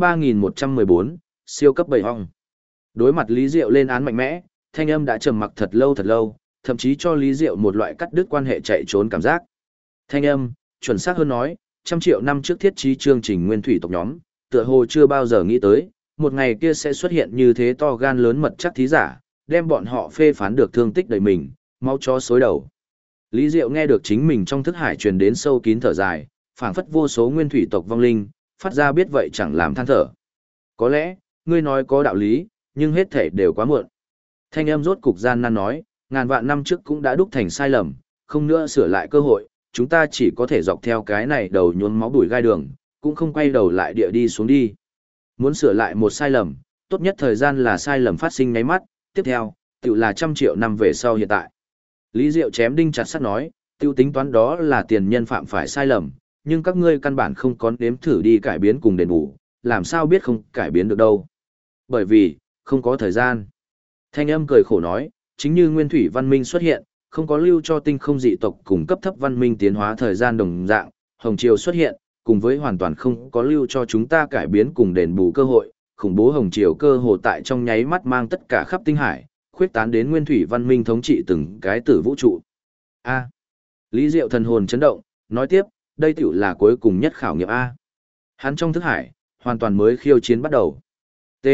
3114, siêu cấp bầy ong. Đối mặt Lý Diệu lên án mạnh mẽ, thanh âm đã trầm mặc thật lâu, thậm chí cho Lý Diệu một loại cắt đứt quan hệ chạy trốn cảm giác. Thanh âm, chuẩn xác hơn nói, 100 triệu năm trước thiết trí chương trình nguyên thủy tộc nhóm, tựa hồ chưa bao giờ nghĩ tới, một ngày kia sẽ xuất hiện như thế to gan lớn mật chắc thí giả, đem bọn họ phê phán được thương tích đầy mình, máu chó xối đầu. Lý Diệu nghe được chính mình trong thức hải truyền đến sâu kín thở dài, phảng phất vô số nguyên thủy tộc vong linh, phát ra biết vậy chẳng làm than thở. Có lẽ, ngươi nói có đạo lý, nhưng hết thể đều quá muộn. Thanh âm rốt cục gian nan nói, ngàn vạn năm trước cũng đã đúc thành sai lầm, không nữa sửa lại cơ hội, chúng ta chỉ có thể dọc theo cái này đầu nhuốm máu đuổi gai đường, cũng không quay đầu lại địa đi xuống đi. Muốn sửa lại một sai lầm, tốt nhất thời gian là sai lầm phát sinh nháy mắt, tiếp theo, tự là 100 triệu năm về sau hiện tại. Lý Diệu chém đinh chặt sắt nói, tiêu tính toán đó là tiền nhân phạm phải sai lầm, nhưng các ngươi căn bản không có nếm thử đi cải biến cùng đền bù, làm sao biết không cải biến được đâu. Bởi vì, không có thời gian. Thanh âm cười khổ nói, chính như nguyên thủy văn minh xuất hiện, không có lưu cho tinh không dị tộc cùng cấp thấp văn minh tiến hóa thời gian đồng dạng, Hồng Triều xuất hiện, cùng với hoàn toàn không có lưu cho chúng ta cải biến cùng đền bù cơ hội, khủng bố Hồng Triều cơ hồ tại trong nháy mắt mang tất cả khắp tinh hải, khuyết tán đến nguyên thủy văn minh thống trị từng cái tử vũ trụ. A. Lý Diệu thần hồn chấn động, nói tiếp, đây tiểu là cuối cùng nhất khảo nghiệm A. Hắn trong thức hải, hoàn toàn mới khiêu chiến bắt đầu. T.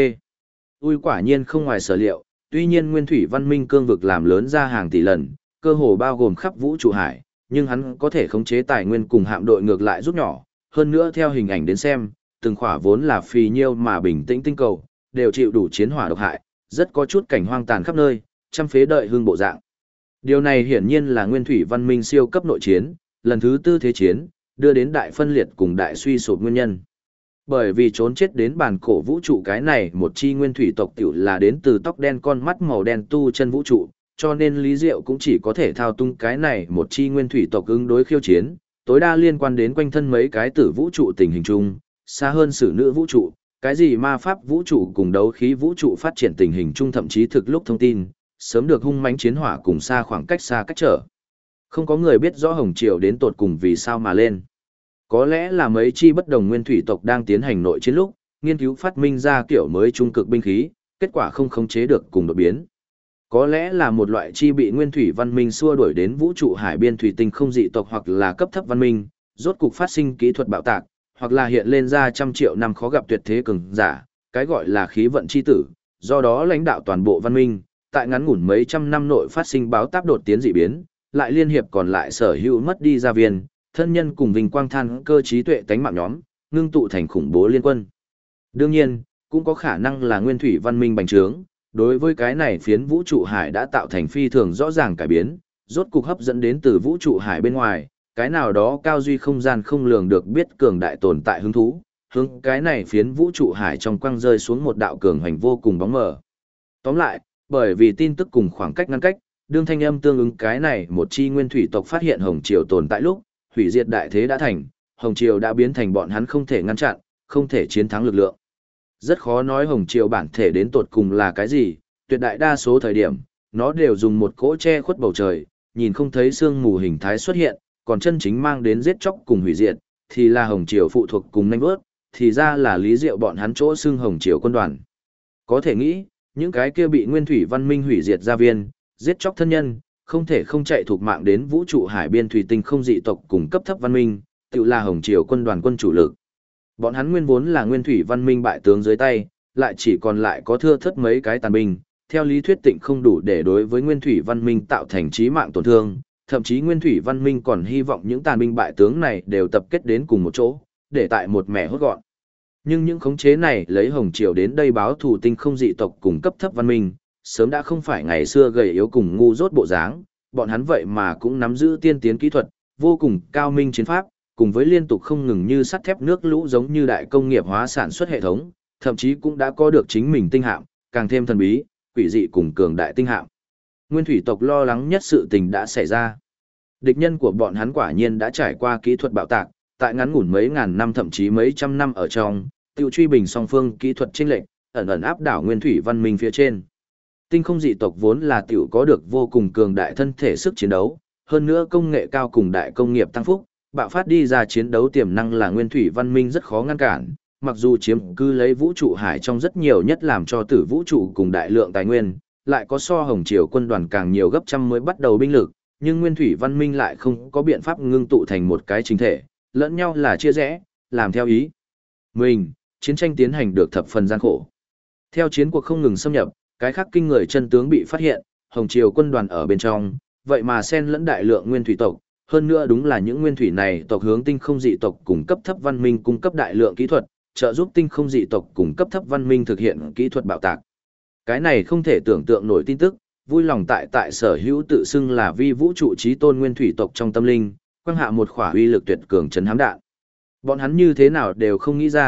Ui quả nhiên không ngoài sở liệu, tuy nhiên nguyên thủy văn minh cương vực làm lớn ra hàng tỷ lần, cơ hồ bao gồm khắp vũ trụ hải, nhưng hắn có thể khống chế tài nguyên cùng hạm đội ngược lại rút nhỏ, hơn nữa theo hình ảnh đến xem, từng khỏa vốn là phì nhiêu mà bình tĩnh tinh cầu, đều chịu đủ chiến hỏa độc hại, rất có chút cảnh hoang tàn khắp nơi, trăm phế đợi hương bộ dạng. Điều này hiển nhiên là nguyên thủy văn minh siêu cấp nội chiến, lần thứ tư thế chiến, đưa đến đại phân liệt cùng đại suy sụp nguyên nhân. Bởi vì trốn chết đến bản cổ vũ trụ cái này một chi nguyên thủy tộc tiểu là đến từ tóc đen con mắt màu đen tu chân vũ trụ, cho nên Lý Diệu cũng chỉ có thể thao tung cái này một chi nguyên thủy tộc ứng đối khiêu chiến, tối đa liên quan đến quanh thân mấy cái tử vũ trụ tình hình chung, xa hơn sử nữ vũ trụ, cái gì ma pháp vũ trụ cùng đấu khí vũ trụ phát triển tình hình chung thậm chí thực lúc thông tin, sớm được hung mãnh chiến hỏa cùng xa khoảng cách xa cách trở. Không có người biết rõ Hồng Triều đến tột cùng vì sao mà lên. Có lẽ là mấy chi bất đồng nguyên thủy tộc đang tiến hành nội chiến lúc, nghiên cứu phát minh ra kiểu mới trung cực binh khí, kết quả không khống chế được cùng đột biến. Có lẽ là một loại chi bị nguyên thủy văn minh xua đuổi đến vũ trụ hải biên thủy tinh không dị tộc hoặc là cấp thấp văn minh, rốt cục phát sinh kỹ thuật bạo tạc, hoặc là hiện lên ra 100 triệu năm khó gặp tuyệt thế cường giả, cái gọi là khí vận chi tử, do đó lãnh đạo toàn bộ văn minh, tại ngắn ngủn mấy trăm năm nội phát sinh báo táp đột tiến dị biến, lại liên hiệp còn lại sở hữu mất đi gia viên, thân nhân cùng vinh quang than cơ trí tuệ tánh mạng nhóm, ngưng tụ thành khủng bố liên quân. Đương nhiên, cũng có khả năng là nguyên thủy văn minh bành trướng, đối với cái này phiến vũ trụ hải đã tạo thành phi thường rõ ràng cải biến, rốt cục hấp dẫn đến từ vũ trụ hải bên ngoài, cái nào đó cao duy không gian không lường được biết cường đại tồn tại hứng thú, hướng cái này phiến vũ trụ hải trong quăng rơi xuống một đạo cường hành vô cùng bóng mờ. Tóm lại, bởi vì tin tức cùng khoảng cách ngăn cách, đương thanh âm tương ứng cái này một chi nguyên thủy tộc phát hiện Hồng Triều tồn tại lúc, hủy diệt đại thế đã thành, Hồng Triều đã biến thành bọn hắn không thể ngăn chặn, không thể chiến thắng lực lượng. Rất khó nói Hồng Triều bản thể đến tột cùng là cái gì, tuyệt đại đa số thời điểm, nó đều dùng một cỗ che khuất bầu trời, nhìn không thấy sương mù hình thái xuất hiện, còn chân chính mang đến giết chóc cùng hủy diệt, thì là Hồng Triều phụ thuộc cùng nanh vớt, thì ra là Lý Diệu bọn hắn chỗ xưng Hồng Triều quân đoàn. Có thể nghĩ, những cái kia bị nguyên thủy văn minh hủy diệt gia viên, giết chóc thân nhân, không thể không chạy thuộc mạng đến vũ trụ hải biên thủy tinh không dị tộc cùng cấp thấp văn minh, tự là Hồng Triều quân đoàn quân chủ lực. Bọn hắn nguyên vốn là nguyên thủy văn minh bại tướng dưới tay, lại chỉ còn lại có thưa thớt mấy cái tàn binh, theo lý thuyết tịnh không đủ để đối với nguyên thủy văn minh tạo thành chí mạng tổn thương, thậm chí nguyên thủy văn minh còn hy vọng những tàn binh bại tướng này đều tập kết đến cùng một chỗ, để tại một mẻ hốt gọn. Nhưng những khống chế này lấy Hồng Triều đến đây báo thù tinh không dị tộc cùng cấp thấp văn minh, sớm đã không phải ngày xưa gầy yếu cùng ngu dốt bộ dáng, bọn hắn vậy mà cũng nắm giữ tiên tiến kỹ thuật, vô cùng cao minh chiến pháp, cùng với liên tục không ngừng như sắt thép nước lũ giống như đại công nghiệp hóa sản xuất hệ thống, thậm chí cũng đã có được chính mình tinh hạm, càng thêm thần bí, quỷ dị cùng cường đại tinh hạm. Nguyên thủy tộc lo lắng nhất sự tình đã xảy ra. Địch nhân của bọn hắn quả nhiên đã trải qua kỹ thuật bạo tạc, tại ngắn ngủn mấy ngàn năm thậm chí mấy trăm năm ở trong, tiêu truy bình song phương kỹ thuật chênh lệch, ẩn ẩn áp đảo nguyên thủy văn minh phía trên. Tinh không dị tộc vốn là tiểu có được vô cùng cường đại thân thể sức chiến đấu, hơn nữa công nghệ cao cùng đại công nghiệp tăng phúc, bạo phát đi ra chiến đấu tiềm năng là nguyên thủy văn minh rất khó ngăn cản, mặc dù chiếm cư lấy vũ trụ hải trong rất nhiều nhất làm cho tử vũ trụ cùng đại lượng tài nguyên, lại có so Hồng Triều quân đoàn càng nhiều gấp trăm mới bắt đầu binh lực, nhưng nguyên thủy văn minh lại không có biện pháp ngưng tụ thành một cái chính thể, lẫn nhau là chia rẽ, làm theo ý mình, chiến tranh tiến hành được thập phần gian khổ. Theo chiến cuộc không ngừng xâm nhập, cái khác kinh người chân tướng bị phát hiện, Hồng Triều quân đoàn ở bên trong, vậy mà xen lẫn đại lượng nguyên thủy tộc, hơn nữa đúng là những nguyên thủy này tộc hướng tinh không dị tộc cùng cấp thấp văn minh cung cấp đại lượng kỹ thuật, trợ giúp tinh không dị tộc cùng cấp thấp văn minh thực hiện kỹ thuật bạo tạc. Cái này không thể tưởng tượng nổi tin tức, vui lòng tại sở hữu tự xưng là vi vũ trụ chí tôn nguyên thủy tộc trong tâm linh, quang hạ một khỏa uy lực tuyệt cường chấn hám đạn. Bọn hắn như thế nào đều không nghĩ ra,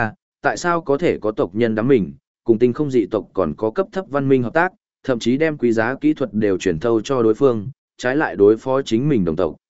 tại sao có thể có tộc nhân đám mình, cùng tinh không dị tộc còn có cấp thấp văn minh hợp tác, thậm chí đem quý giá kỹ thuật đều truyền thâu cho đối phương, trái lại đối phó chính mình đồng tộc.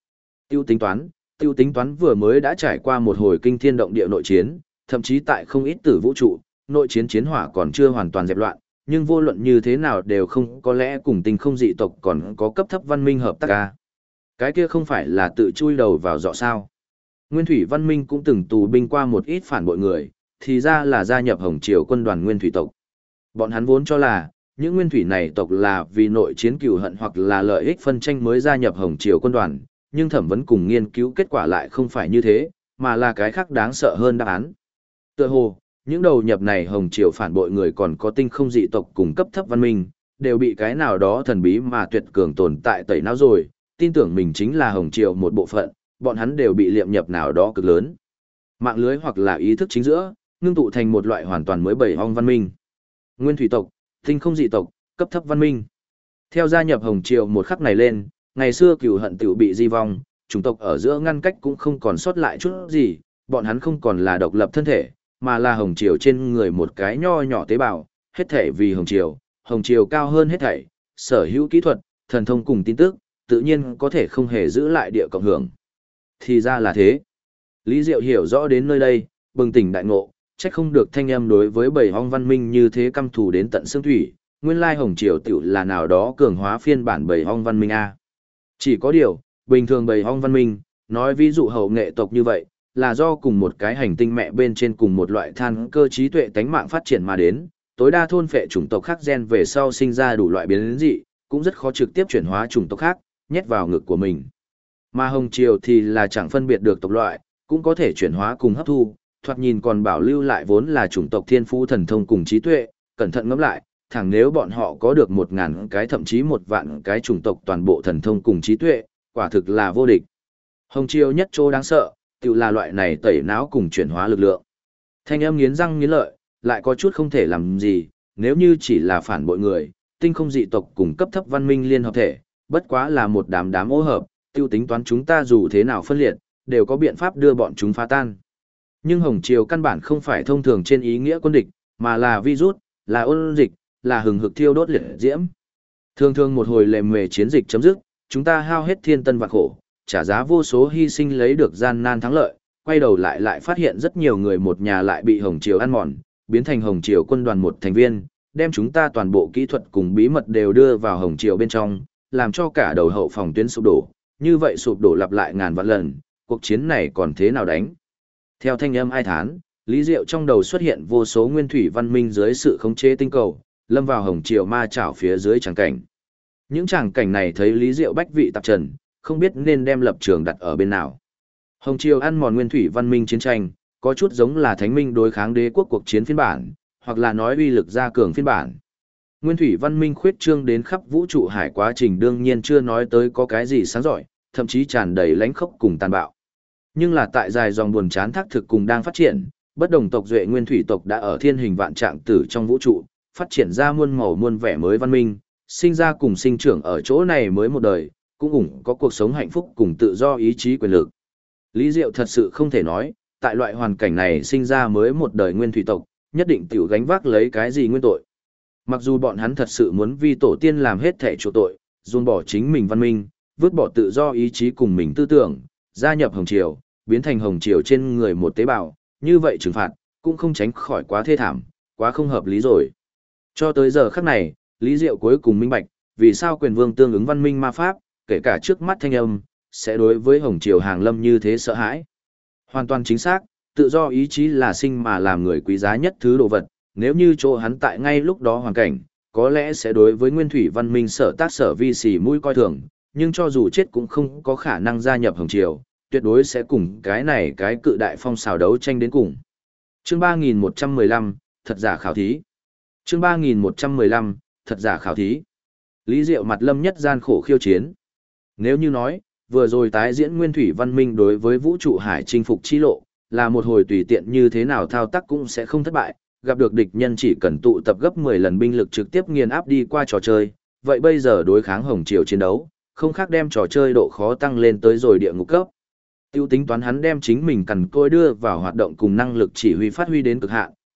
Tiêu tính toán vừa mới đã trải qua một hồi kinh thiên động địa nội chiến, thậm chí tại không ít tử vũ trụ, nội chiến chiến hỏa còn chưa hoàn toàn dẹp loạn, nhưng vô luận như thế nào đều không có lẽ cùng tinh không dị tộc còn có cấp thấp văn minh hợp tác ca. Cái kia không phải là tự chui đầu vào dọ sao. Nguyên thủy văn minh cũng từng tù binh qua một ít phản bội người, thì ra là gia nhập Hồng Triều quân đoàn nguyên thủy tộc. Bọn hắn vốn cho là, những nguyên thủy này tộc là vì nội chiến cừu hận hoặc là lợi ích phân tranh mới gia nhập Hồng Triều quân đoàn, nhưng thẩm vấn cùng nghiên cứu kết quả lại không phải như thế, mà là cái khác đáng sợ hơn đáp án. Tựa hồ, những đầu nhập này Hồng Triều phản bội người còn có tinh không dị tộc cùng cấp thấp văn minh, đều bị cái nào đó thần bí mà tuyệt cường tồn tại tẩy não rồi, tin tưởng mình chính là Hồng Triều một bộ phận, bọn hắn đều bị liệm nhập nào đó cực lớn. Mạng lưới hoặc là ý thức chính giữa, ngưng tụ thành một loại hoàn toàn mới bảy ong văn minh. Nguyên thủy tộc, tinh không dị tộc, cấp thấp văn minh. Theo gia nhập Hồng Triều một khắc này lên, ngày xưa cừu hận tiểu bị di vong, chủng tộc ở giữa ngăn cách cũng không còn sót lại chút gì, bọn hắn không còn là độc lập thân thể, mà là Hồng Triều trên người một cái nho nhỏ tế bào, hết thể vì Hồng Triều cao hơn hết thảy, sở hữu kỹ thuật, thần thông cùng tin tức, tự nhiên có thể không hề giữ lại địa cộng hưởng. Thì ra là thế. Lý Diệu hiểu rõ đến nơi đây, bừng tỉnh đại ngộ, trách không được thanh âm đối với bảy ong văn minh như thế căm thù đến tận xương thủy, nguyên lai Hồng Triều tiểu là nào đó cường hóa phiên bản bảy ong văn minh A. Chỉ có điều, bình thường bảy ong văn minh, nói ví dụ hậu nghệ tộc như vậy, là do cùng một cái hành tinh mẹ bên trên cùng một loại than cơ trí tuệ tánh mạng phát triển mà đến, tối đa thôn phệ chủng tộc khác gen về sau sinh ra đủ loại biến dị, cũng rất khó trực tiếp chuyển hóa chủng tộc khác, nhét vào ngực của mình. Mà Hồng Triều thì là chẳng phân biệt được tộc loại, cũng có thể chuyển hóa cùng hấp thu, thoạt nhìn còn bảo lưu lại vốn là chủng tộc thiên phú thần thông cùng trí tuệ, cẩn thận ngẫm lại, thẳng nếu bọn họ có được 1000 cái thậm chí 1 vạn cái chủng tộc toàn bộ thần thông cùng trí tuệ, quả thực là vô địch. Hồng Triều nhất chỗ đáng sợ, tự là loại này tẩy não cùng chuyển hóa lực lượng. Thanh âm nghiến răng nghiến lợi, lại có chút không thể làm gì, nếu như chỉ là phản bội người, tinh không dị tộc cùng cấp thấp văn minh liên hợp thể, bất quá là một đám ô hợp, tiêu tính toán chúng ta dù thế nào phân liệt, đều có biện pháp đưa bọn chúng phá tan. Nhưng Hồng Triều căn bản không phải thông thường trên ý nghĩa quân địch, mà là virus, là ôn dịch, là hừng hực thiêu đốt liệt diễm. Thường thường một hồi lề mề chiến dịch chấm dứt, chúng ta hao hết thiên tân vạn khổ, trả giá vô số hy sinh lấy được gian nan thắng lợi, quay đầu lại phát hiện rất nhiều người một nhà lại bị Hồng Triều ăn mòn, biến thành Hồng Triều quân đoàn một thành viên, đem chúng ta toàn bộ kỹ thuật cùng bí mật đều đưa vào Hồng Triều bên trong, làm cho cả đầu hậu phòng tuyến sụp đổ, như vậy sụp đổ lặp lại ngàn vạn lần, cuộc chiến này còn thế nào đánh? Theo thanh âm ai thán, Lý Diệu trong đầu xuất hiện vô số nguyên thủy văn minh dưới sự khống chế tinh cầu, lâm vào Hồng Triều ma chảo phía dưới tràng cảnh. Những tràng cảnh này thấy Lý Diệu bách vị tạp trần, không biết nên đem lập trường đặt ở bên nào. Hồng Triều ăn mòn nguyên thủy văn minh chiến tranh, có chút giống là thánh minh đối kháng đế quốc cuộc chiến phiên bản, hoặc là nói uy lực gia cường phiên bản. Nguyên thủy văn minh khuyết trương đến khắp vũ trụ hải quá trình đương nhiên chưa nói tới có cái gì sáng giỏi, thậm chí tràn đầy lãnh khốc cùng tàn bạo. Nhưng là tại dài dòng buồn chán thác thực cùng đang phát triển, bất đồng tộc duệ nguyên thủy tộc đã ở thiên hình vạn trạng tử trong vũ trụ, phát triển ra muôn màu muôn vẻ mới văn minh, sinh ra cùng sinh trưởng ở chỗ này mới một đời, cũng ủng có cuộc sống hạnh phúc cùng tự do ý chí quyền lực. Lý Diệu thật sự không thể nói, tại loại hoàn cảnh này sinh ra mới một đời nguyên thủy tộc, nhất định tiểu gánh vác lấy cái gì nguyên tội. Mặc dù bọn hắn thật sự muốn vi tổ tiên làm hết thể chỗ tội, dồn bỏ chính mình văn minh, vứt bỏ tự do ý chí cùng mình tư tưởng, gia nhập Hồng Triều, biến thành Hồng Triều trên người một tế bào, như vậy trừng phạt, cũng không tránh khỏi quá thê thảm, quá không hợp lý rồi. Cho tới giờ khắc này, Lý Diệu cuối cùng minh bạch, vì sao quyền vương tương ứng văn minh ma pháp, kể cả trước mắt thanh âm, sẽ đối với Hồng Triều hàng lâm như thế sợ hãi. Hoàn toàn chính xác, tự do ý chí là sinh mà làm người quý giá nhất thứ đồ vật, nếu như chỗ hắn tại ngay lúc đó hoàn cảnh, có lẽ sẽ đối với nguyên thủy văn minh sở tác sở vi xỉ mũi coi thường, nhưng cho dù chết cũng không có khả năng gia nhập Hồng Triều, tuyệt đối sẽ cùng cái cự đại phong xào đấu tranh đến cùng. Chương 3115, thật giả khảo thí. Chương 3115, thật giả khảo thí. Lý Diệu mặt lâm nhất gian khổ khiêu chiến. Nếu như nói, vừa rồi tái diễn nguyên thủy văn minh đối với vũ trụ hải chinh phục chi lộ, là một hồi tùy tiện như thế nào thao tác cũng sẽ không thất bại, gặp được địch nhân chỉ cần tụ tập gấp 10 lần binh lực trực tiếp nghiền áp đi qua trò chơi, vậy bây giờ đối kháng Hồng Triều chiến đấu, không khác đem trò chơi độ khó tăng lên tới rồi địa ngục cấp. Tiêu tính toán hắn đem chính mình cằn côi đưa vào hoạt động cùng năng lực chỉ huy phát huy đến cực hạn,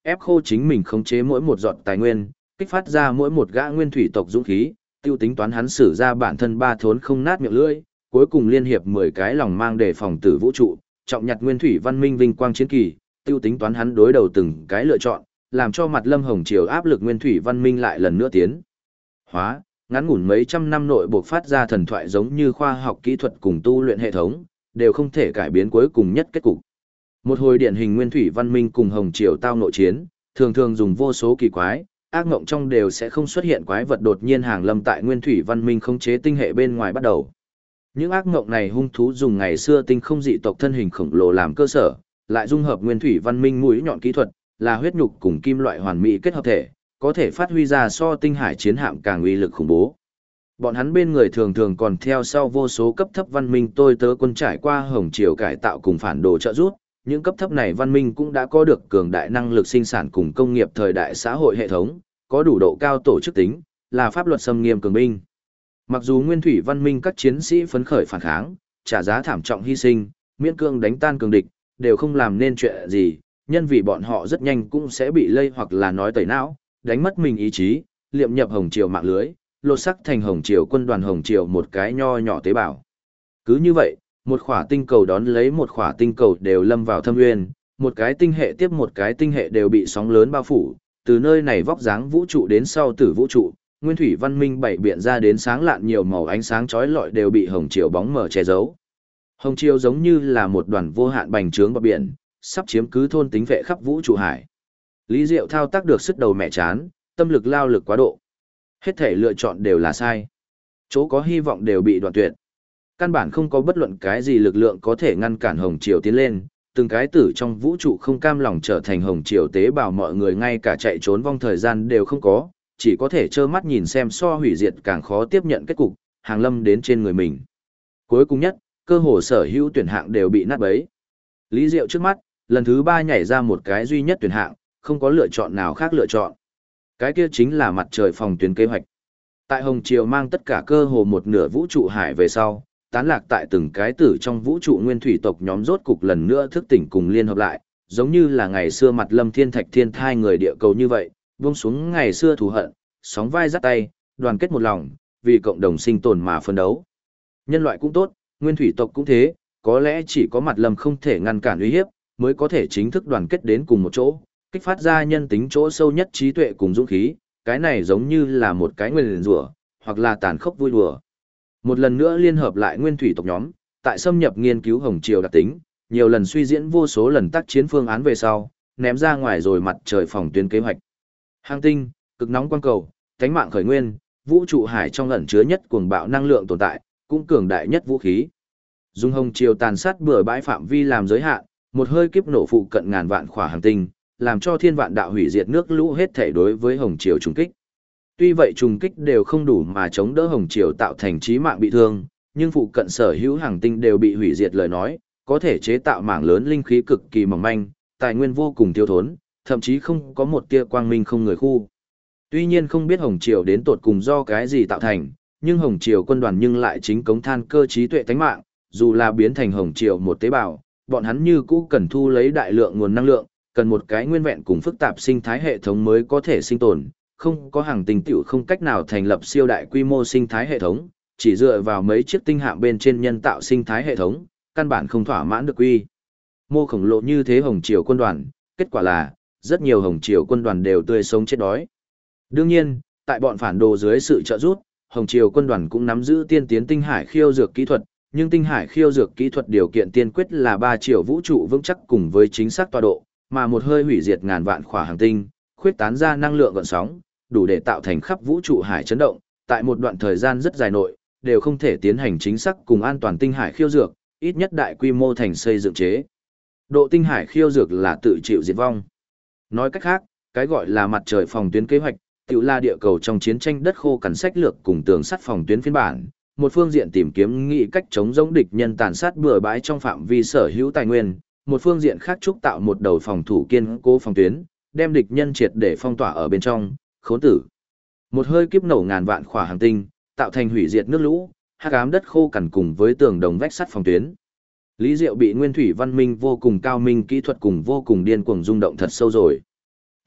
ép khô chính mình khống chế mỗi một giọt tài nguyên, kích phát ra mỗi một gã nguyên thủy tộc dũng khí, tiêu tính toán hắn sử ra bản thân ba thốn không nát miệng lưỡi, cuối cùng liên hiệp 10 cái lòng mang để phòng tử vũ trụ, trọng nhặt nguyên thủy văn minh vinh quang chiến kỳ, tiêu tính toán hắn đối đầu từng cái lựa chọn, làm cho mặt Lâm Hồng Triều áp lực nguyên thủy văn minh lại lần nữa tiến hóa, ngắn ngủn mấy trăm năm nội buộc phát ra thần thoại giống như khoa học kỹ thuật cùng tu luyện hệ thống, đều không thể cải biến cuối cùng nhất kết cục. Một hồi điển hình nguyên thủy văn minh cùng Hồng Triều tao nội chiến, thường thường dùng vô số kỳ quái, ác ngộng trong đều sẽ không xuất hiện quái vật đột nhiên hàng lâm tại nguyên thủy văn minh khống chế tinh hệ bên ngoài bắt đầu. Những ác ngộng này hung thú dùng ngày xưa tinh không dị tộc thân hình khổng lồ làm cơ sở, lại dung hợp nguyên thủy văn minh mũi nhọn kỹ thuật, là huyết nhục cùng kim loại hoàn mỹ kết hợp thể, có thể phát huy ra so tinh hải chiến hạm càng uy lực khủng bố. Bọn hắn bên người thường thường còn theo sau vô số cấp thấp văn minh tôi tớ quân trải qua Hồng Triều cải tạo cùng phản đồ trợ giúp, những cấp thấp này văn minh cũng đã có được cường đại năng lực sinh sản cùng công nghiệp thời đại xã hội hệ thống, có đủ độ cao tổ chức tính, là pháp luật xâm nghiêm cường binh. Mặc dù nguyên thủy văn minh các chiến sĩ phấn khởi phản kháng, trả giá thảm trọng hy sinh, miễn cương đánh tan cường địch, đều không làm nên chuyện gì, nhân vì bọn họ rất nhanh cũng sẽ bị lây hoặc là nói tẩy não, đánh mất mình ý chí, liệm nhập Hồng Triều mạng lưới, lột sắc thành Hồng Triều quân đoàn Hồng Triều một cái nho nhỏ tế bào. Cứ như vậy, một khỏa tinh cầu đón lấy một khỏa tinh cầu đều lâm vào thâm nguyên, một cái tinh hệ tiếp một cái tinh hệ đều bị sóng lớn bao phủ, từ nơi này vóc dáng vũ trụ đến sau tử vũ trụ, nguyên thủy văn minh bảy biện ra đến sáng lạn nhiều màu ánh sáng chói lọi đều bị Hồng Triều bóng mờ che giấu. Hồng Triều giống như là một đoàn vô hạn bành trướng bờ biển, sắp chiếm cứ thôn tính vệ khắp vũ trụ hải. Lý Diệu thao tác được sức đầu mẹ chán, tâm lực lao lực quá độ. Hết thể lựa chọn đều là sai. Chỗ có hy vọng đều bị đoạn tuyệt. Căn bản không có bất luận cái gì lực lượng có thể ngăn cản Hồng Triều tiến lên, từng cái tử trong vũ trụ không cam lòng trở thành Hồng Triều tế bào, mọi người ngay cả chạy trốn vong thời gian đều không có, chỉ có thể trơ mắt nhìn xem so hủy diệt càng khó tiếp nhận kết cục, hàng lâm đến trên người mình. Cuối cùng nhất, cơ hồ sở hữu tuyển hạng đều bị nát bấy. Lý Diệu trước mắt, lần thứ 3 nhảy ra một cái duy nhất tuyển hạng, không có lựa chọn nào khác lựa chọn. Cái kia chính là mặt trời phòng tuyến kế hoạch. Tại Hồng Triều mang tất cả cơ hồ một nửa vũ trụ hải về sau, tán lạc tại từng cái tử trong vũ trụ nguyên thủy tộc nhóm rốt cục lần nữa thức tỉnh cùng liên hợp lại, giống như là ngày xưa mặt Lâm Thiên Thạch Thiên thai người địa cầu như vậy, buông xuống ngày xưa thù hận, sóng vai dắt tay, đoàn kết một lòng, vì cộng đồng sinh tồn mà phân đấu. Nhân loại cũng tốt, nguyên thủy tộc cũng thế, có lẽ chỉ có mặt Lâm không thể ngăn cản uy hiếp, mới có thể chính thức đoàn kết đến cùng một chỗ, kích phát ra nhân tính chỗ sâu nhất trí tuệ cùng dũng khí, cái này giống như là một cái nguyền rủa, hoặc là tàn khốc vui đùa. Một lần nữa liên hợp lại nguyên thủy tộc nhóm, tại xâm nhập nghiên cứu Hồng Triều đặc tính, nhiều lần suy diễn vô số lần tác chiến phương án về sau, ném ra ngoài rồi mặt trời phòng tuyến kế hoạch. Hành tinh, cực nóng quang cầu, cánh mạng khởi nguyên, vũ trụ hải trong ẩn chứa nhất cuồng bạo năng lượng tồn tại, cũng cường đại nhất vũ khí. Dùng Hồng Triều tàn sát bừa bãi phạm vi làm giới hạn, một hơi kiếp nổ phụ cận ngàn vạn khỏa hành tinh, làm cho thiên vạn đạo hủy diệt nước lũ hết thể đối với Hồng Triều trùng kích. Tuy vậy trùng kích đều không đủ mà chống đỡ Hồng Triều tạo thành chí mạng bị thương, nhưng phụ cận sở hữu hành tinh đều bị hủy diệt lời nói, có thể chế tạo mảng lớn linh khí cực kỳ mỏng manh, tài nguyên vô cùng thiếu thốn, thậm chí không có một tia quang minh không người khu. Tuy nhiên không biết Hồng Triều đến tột cùng do cái gì tạo thành, nhưng Hồng Triều quân đoàn nhưng lại chính cống than cơ trí tuệ tánh mạng, dù là biến thành Hồng Triều một tế bào, bọn hắn như cũ cần thu lấy đại lượng nguồn năng lượng, cần một cái nguyên vẹn cùng phức tạp sinh thái hệ thống mới có thể sinh tồn, không có hàng tinh tiểu không cách nào thành lập siêu đại quy mô sinh thái hệ thống, chỉ dựa vào mấy chiếc tinh hạm bên trên nhân tạo sinh thái hệ thống, căn bản không thỏa mãn được quy mô khổng lồ như thế Hồng Triều quân đoàn, kết quả là rất nhiều Hồng Triều quân đoàn đều tươi sống chết đói. Đương nhiên, tại bọn phản đồ dưới sự trợ giúp, Hồng Triều quân đoàn cũng nắm giữ tiên tiến tinh hải khiêu dược kỹ thuật, nhưng tinh hải khiêu dược kỹ thuật điều kiện tiên quyết là 3 triệu vũ trụ vững chắc cùng với chính xác tọa độ, mà một hơi hủy diệt ngàn vạn khỏa hành tinh, khuyết tán ra năng lượng gợn sóng, đủ để tạo thành khắp vũ trụ hải chấn động, tại một đoạn thời gian rất dài nội, đều không thể tiến hành chính xác cùng an toàn tinh hải khiêu dược, ít nhất đại quy mô thành xây dựng chế. Độ tinh hải khiêu dược là tự chịu diệt vong. Nói cách khác, cái gọi là mặt trời phòng tuyến kế hoạch, tiểu là địa cầu trong chiến tranh đất khô cằn sách lược cùng tường sắt phòng tuyến phiên bản, một phương diện tìm kiếm nghị cách chống giống địch nhân tàn sát bừa bãi trong phạm vi sở hữu tài nguyên, một phương diện khác trúc tạo một đầu phòng thủ kiên cố phòng tuyến, đem địch nhân triệt để phong tỏa ở bên trong, khốn tử. Một hơi kiếp nổ ngàn vạn khỏa hành tinh, tạo thành hủy diệt nước lũ, hắc ám đất khô cằn cùng với tường đồng vách sắt phòng tuyến. Lý Diệu bị nguyên thủy văn minh vô cùng cao minh kỹ thuật cùng vô cùng điên cuồng rung động thật sâu rồi.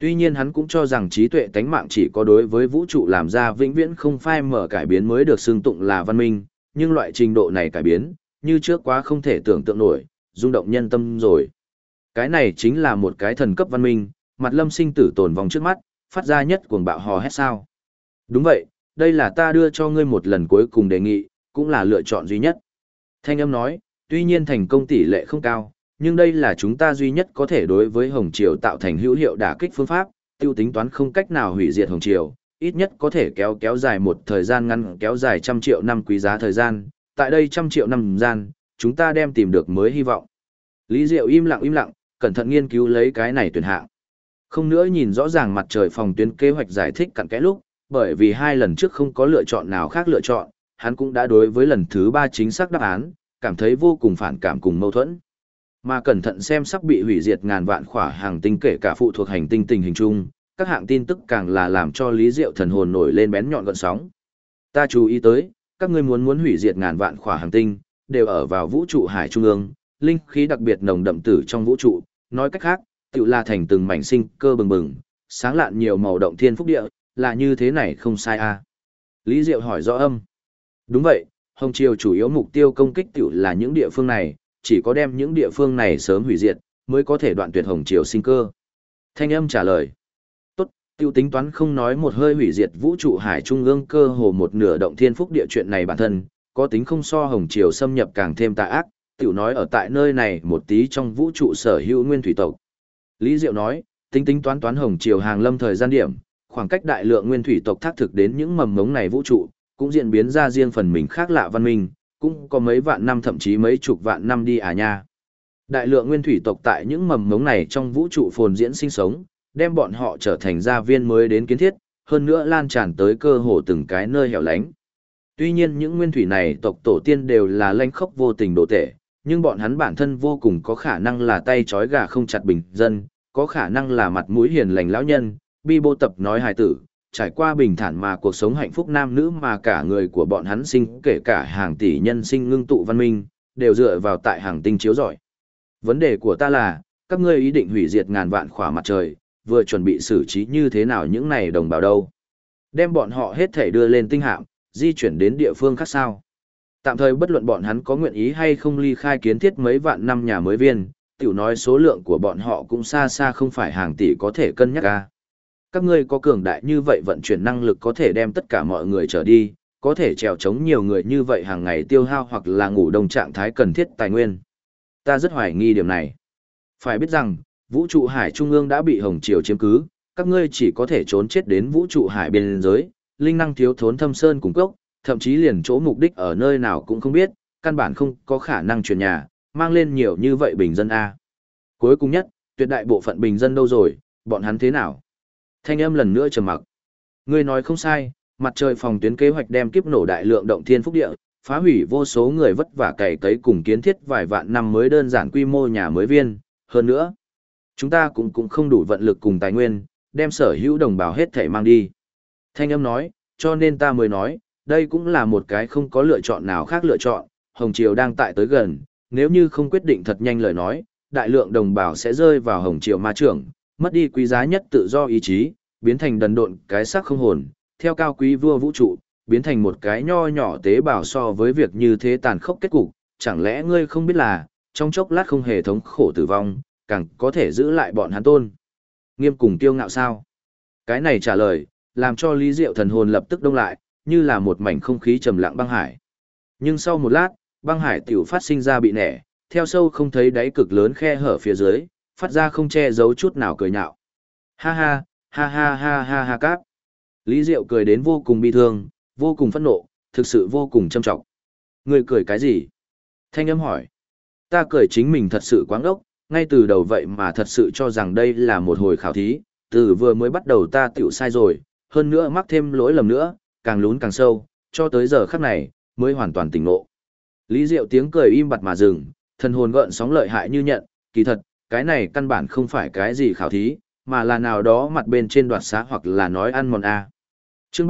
Tuy nhiên hắn cũng cho rằng trí tuệ tánh mạng chỉ có đối với vũ trụ làm ra vĩnh viễn không phai mở cải biến mới được xưng tụng là văn minh, nhưng loại trình độ này cải biến, như trước quá không thể tưởng tượng nổi, rung động nhân tâm rồi. Cái này chính là một cái thần cấp văn minh, mặt lâm sinh tử tồn vong trước mắt, phát ra nhất cuồng bạo hò hét sao. Đúng vậy, đây là ta đưa cho ngươi một lần cuối cùng đề nghị, cũng là lựa chọn duy nhất. Thanh âm nói, tuy nhiên thành công tỷ lệ không cao, nhưng đây là chúng ta duy nhất có thể đối với Hồng Triều tạo thành hữu hiệu đả kích phương pháp, tiêu tính toán không cách nào hủy diệt Hồng Triều, ít nhất có thể kéo dài một thời gian ngắn, kéo dài 100 triệu năm quý giá thời gian, tại đây 100 triệu năm gian, chúng ta đem tìm được mới hy vọng. Lý Diệu im lặng, cẩn thận nghiên cứu lấy cái này tuyển hạng. Không nữa nhìn rõ ràng mặt trời phòng tuyến kế hoạch giải thích cặn kẽ lúc, bởi vì 2 lần trước không có lựa chọn nào khác lựa chọn, hắn cũng đã đối với lần thứ 3 chính xác đáp án, cảm thấy vô cùng phản cảm cùng mâu thuẫn. Mà cẩn thận xem sắp bị hủy diệt ngàn vạn khỏa hành tinh kể cả phụ thuộc hành tinh tình hình chung, các hạng tin tức càng là làm cho Lý Diệu thần hồn nổi lên bén nhọn gợn sóng. Ta chú ý tới, các ngươi muốn hủy diệt ngàn vạn khỏa hành tinh, đều ở vào vũ trụ hải trung ương, linh khí đặc biệt nồng đậm tử trong vũ trụ, nói cách khác, tựu là thành từng mảnh sinh cơ bừng bừng, sáng lạn nhiều màu động thiên phúc địa, là như thế này không sai à. Lý Diệu hỏi rõ âm. Đúng vậy, Hồng Triều chủ yếu mục tiêu công kích tựu là những địa phương này, chỉ có đem những địa phương này sớm hủy diệt, mới có thể đoạn tuyệt Hồng Triều sinh cơ. Thanh âm trả lời. Tốt, tiêu tính toán không nói một hơi hủy diệt vũ trụ hải trung ương cơ hồ một nửa động thiên phúc địa chuyện này bản thân, có tính không so Hồng Triều xâm nhập càng thêm tà ác, tiểu nói ở tại nơi này một tí trong vũ trụ sở hữu nguyên thủy tộc. Lý Diệu nói, tính toán Hồng Triều hàng lâm thời gian điểm, khoảng cách đại lượng nguyên thủy tộc thác thực đến những mầm mống này vũ trụ, cũng diễn biến ra riêng phần mình khác lạ văn minh, cũng có mấy vạn năm thậm chí mấy chục vạn năm đi à nha. Đại lượng nguyên thủy tộc tại những mầm mống này trong vũ trụ phồn diễn sinh sống, đem bọn họ trở thành gia viên mới đến kiến thiết, hơn nữa lan tràn tới cơ hồ từng cái nơi hẻo lánh. Tuy nhiên những nguyên thủy này tộc tổ tiên đều là lanh khốc vô tình đồ tể, nhưng bọn hắn bản thân vô cùng có khả năng là tay trói gà không chặt bình dân, có khả năng là mặt mũi hiền lành lão nhân, bi bô tập nói hài tử, trải qua bình thản mà cuộc sống hạnh phúc nam nữ mà cả người của bọn hắn sinh kể cả hàng tỷ nhân sinh ngưng tụ văn minh, đều dựa vào tại hàng tinh chiếu rọi. Vấn đề của ta là, các ngươi ý định hủy diệt ngàn vạn khỏa mặt trời, vừa chuẩn bị xử trí như thế nào những này đồng bào đâu? Đem bọn họ hết thể đưa lên tinh hạm, di chuyển đến địa phương khác sao? Tạm thời bất luận bọn hắn có nguyện ý hay không ly khai kiến thiết mấy vạn năm nhà mới viên, tiểu nói số lượng của bọn họ cũng xa xa không phải hàng tỷ có thể cân nhắc ca. Các ngươi có cường đại như vậy vận chuyển năng lực có thể đem tất cả mọi người trở đi, có thể trèo chống nhiều người như vậy hàng ngày tiêu hao hoặc là ngủ đông trạng thái cần thiết tài nguyên. Ta rất hoài nghi điểm này. Phải biết rằng, vũ trụ hải trung ương đã bị Hồng Triều chiếm cứ, các ngươi chỉ có thể trốn chết đến vũ trụ hải biên giới, linh năng thiếu thốn thâm sơn cùng cốc, thậm chí liền chỗ mục đích ở nơi nào cũng không biết, căn bản không có khả năng chuyển nhà, mang lên nhiều như vậy bình dân A. Cuối cùng nhất, tuyệt đại bộ phận bình dân đâu rồi, bọn hắn thế nào? Thanh âm lần nữa trầm mặc. Ngươi nói không sai, mặt trời phòng tuyến kế hoạch đem kiếp nổ đại lượng động thiên phúc địa, phá hủy vô số người vất vả cày cấy cùng kiến thiết vài vạn năm mới đơn giản quy mô nhà mới viên, hơn nữa, chúng ta cũng không đủ vận lực cùng tài nguyên, đem sở hữu đồng bào hết thể mang đi. Thanh âm nói, cho nên ta mới nói, đây cũng là một cái không có lựa chọn nào khác lựa chọn, Hồng Triều đang tại tới gần, nếu như không quyết định thật nhanh lời nói, đại lượng đồng bào sẽ rơi vào Hồng Triều ma trưởng, mất đi quý giá nhất tự do ý chí, biến thành đần độn cái xác không hồn, theo cao quý vua vũ trụ, biến thành một cái nho nhỏ tế bào so với việc như thế tàn khốc kết cục, chẳng lẽ ngươi không biết là, trong chốc lát không hề thống khổ tử vong, càng có thể giữ lại bọn hắn tôn. Nghiêm cùng tiêu ngạo sao? Cái này trả lời, làm cho Lý Diệu thần hồn lập tức đông lại, như là một mảnh không khí trầm lặng băng hải. Nhưng sau một lát, băng hải tiểu phát sinh ra bị nẻ, theo sâu không thấy đáy cực lớn khe hở phía dưới, phát ra không che giấu chút nào cười nhạo. Ha ha, ha ha ha ha ha cáp. Lý Diệu cười đến vô cùng bi thương, vô cùng phẫn nộ, thực sự vô cùng châm trọng. Người cười cái gì? Thanh âm hỏi. Ta cười chính mình thật sự quáng ốc, ngay từ đầu vậy mà thật sự cho rằng đây là một hồi khảo thí, từ vừa mới bắt đầu ta tiểu sai rồi, hơn nữa mắc thêm lỗi lầm nữa, càng lún càng sâu, cho tới giờ khắc này, mới hoàn toàn tỉnh ngộ. Lý Diệu tiếng cười im bặt mà dừng, thần hồn gợn sóng lợi hại như nhận, kỳ thật, cái này căn bản không phải cái gì khảo thí, mà là nào đó mặt bên trên đoạt xá hoặc là nói ăn mòn A. Chương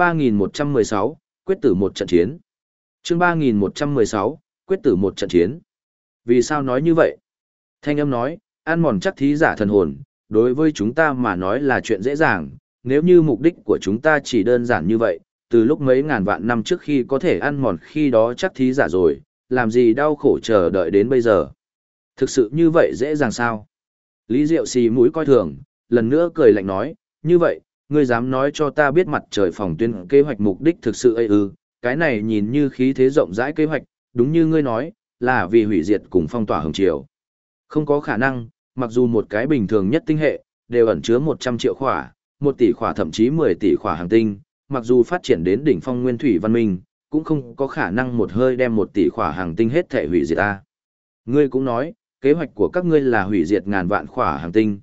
3116, quyết tử một trận chiến. Chương 3116, quyết tử một trận chiến. Vì sao nói như vậy? Thanh âm nói, ăn mòn chắc thí giả thần hồn, đối với chúng ta mà nói là chuyện dễ dàng, nếu như mục đích của chúng ta chỉ đơn giản như vậy, từ lúc mấy ngàn vạn năm trước khi có thể ăn mòn khi đó chắc thí giả rồi, làm gì đau khổ chờ đợi đến bây giờ. Thực sự như vậy dễ dàng sao? Lý Diệu xì mũi coi thường, lần nữa cười lạnh nói, như vậy, ngươi dám nói cho ta biết mặt trời phòng tuyến kế hoạch mục đích thực sự ấy ư, cái này nhìn như khí thế rộng rãi kế hoạch, đúng như ngươi nói, là vì hủy diệt cùng phong tỏa hồng triều. Không có khả năng, mặc dù một cái bình thường nhất tinh hệ, đều ẩn chứa 100 triệu khỏa, 1 tỷ khỏa thậm chí 10 tỷ khỏa hành tinh, mặc dù phát triển đến đỉnh phong nguyên thủy văn minh, cũng không có khả năng một hơi đem 1 tỷ khỏa hành tinh hết thể hủy diệt ta. Ngươi cũng nói, kế hoạch của các ngươi là hủy diệt ngàn vạn khỏa hành tinh,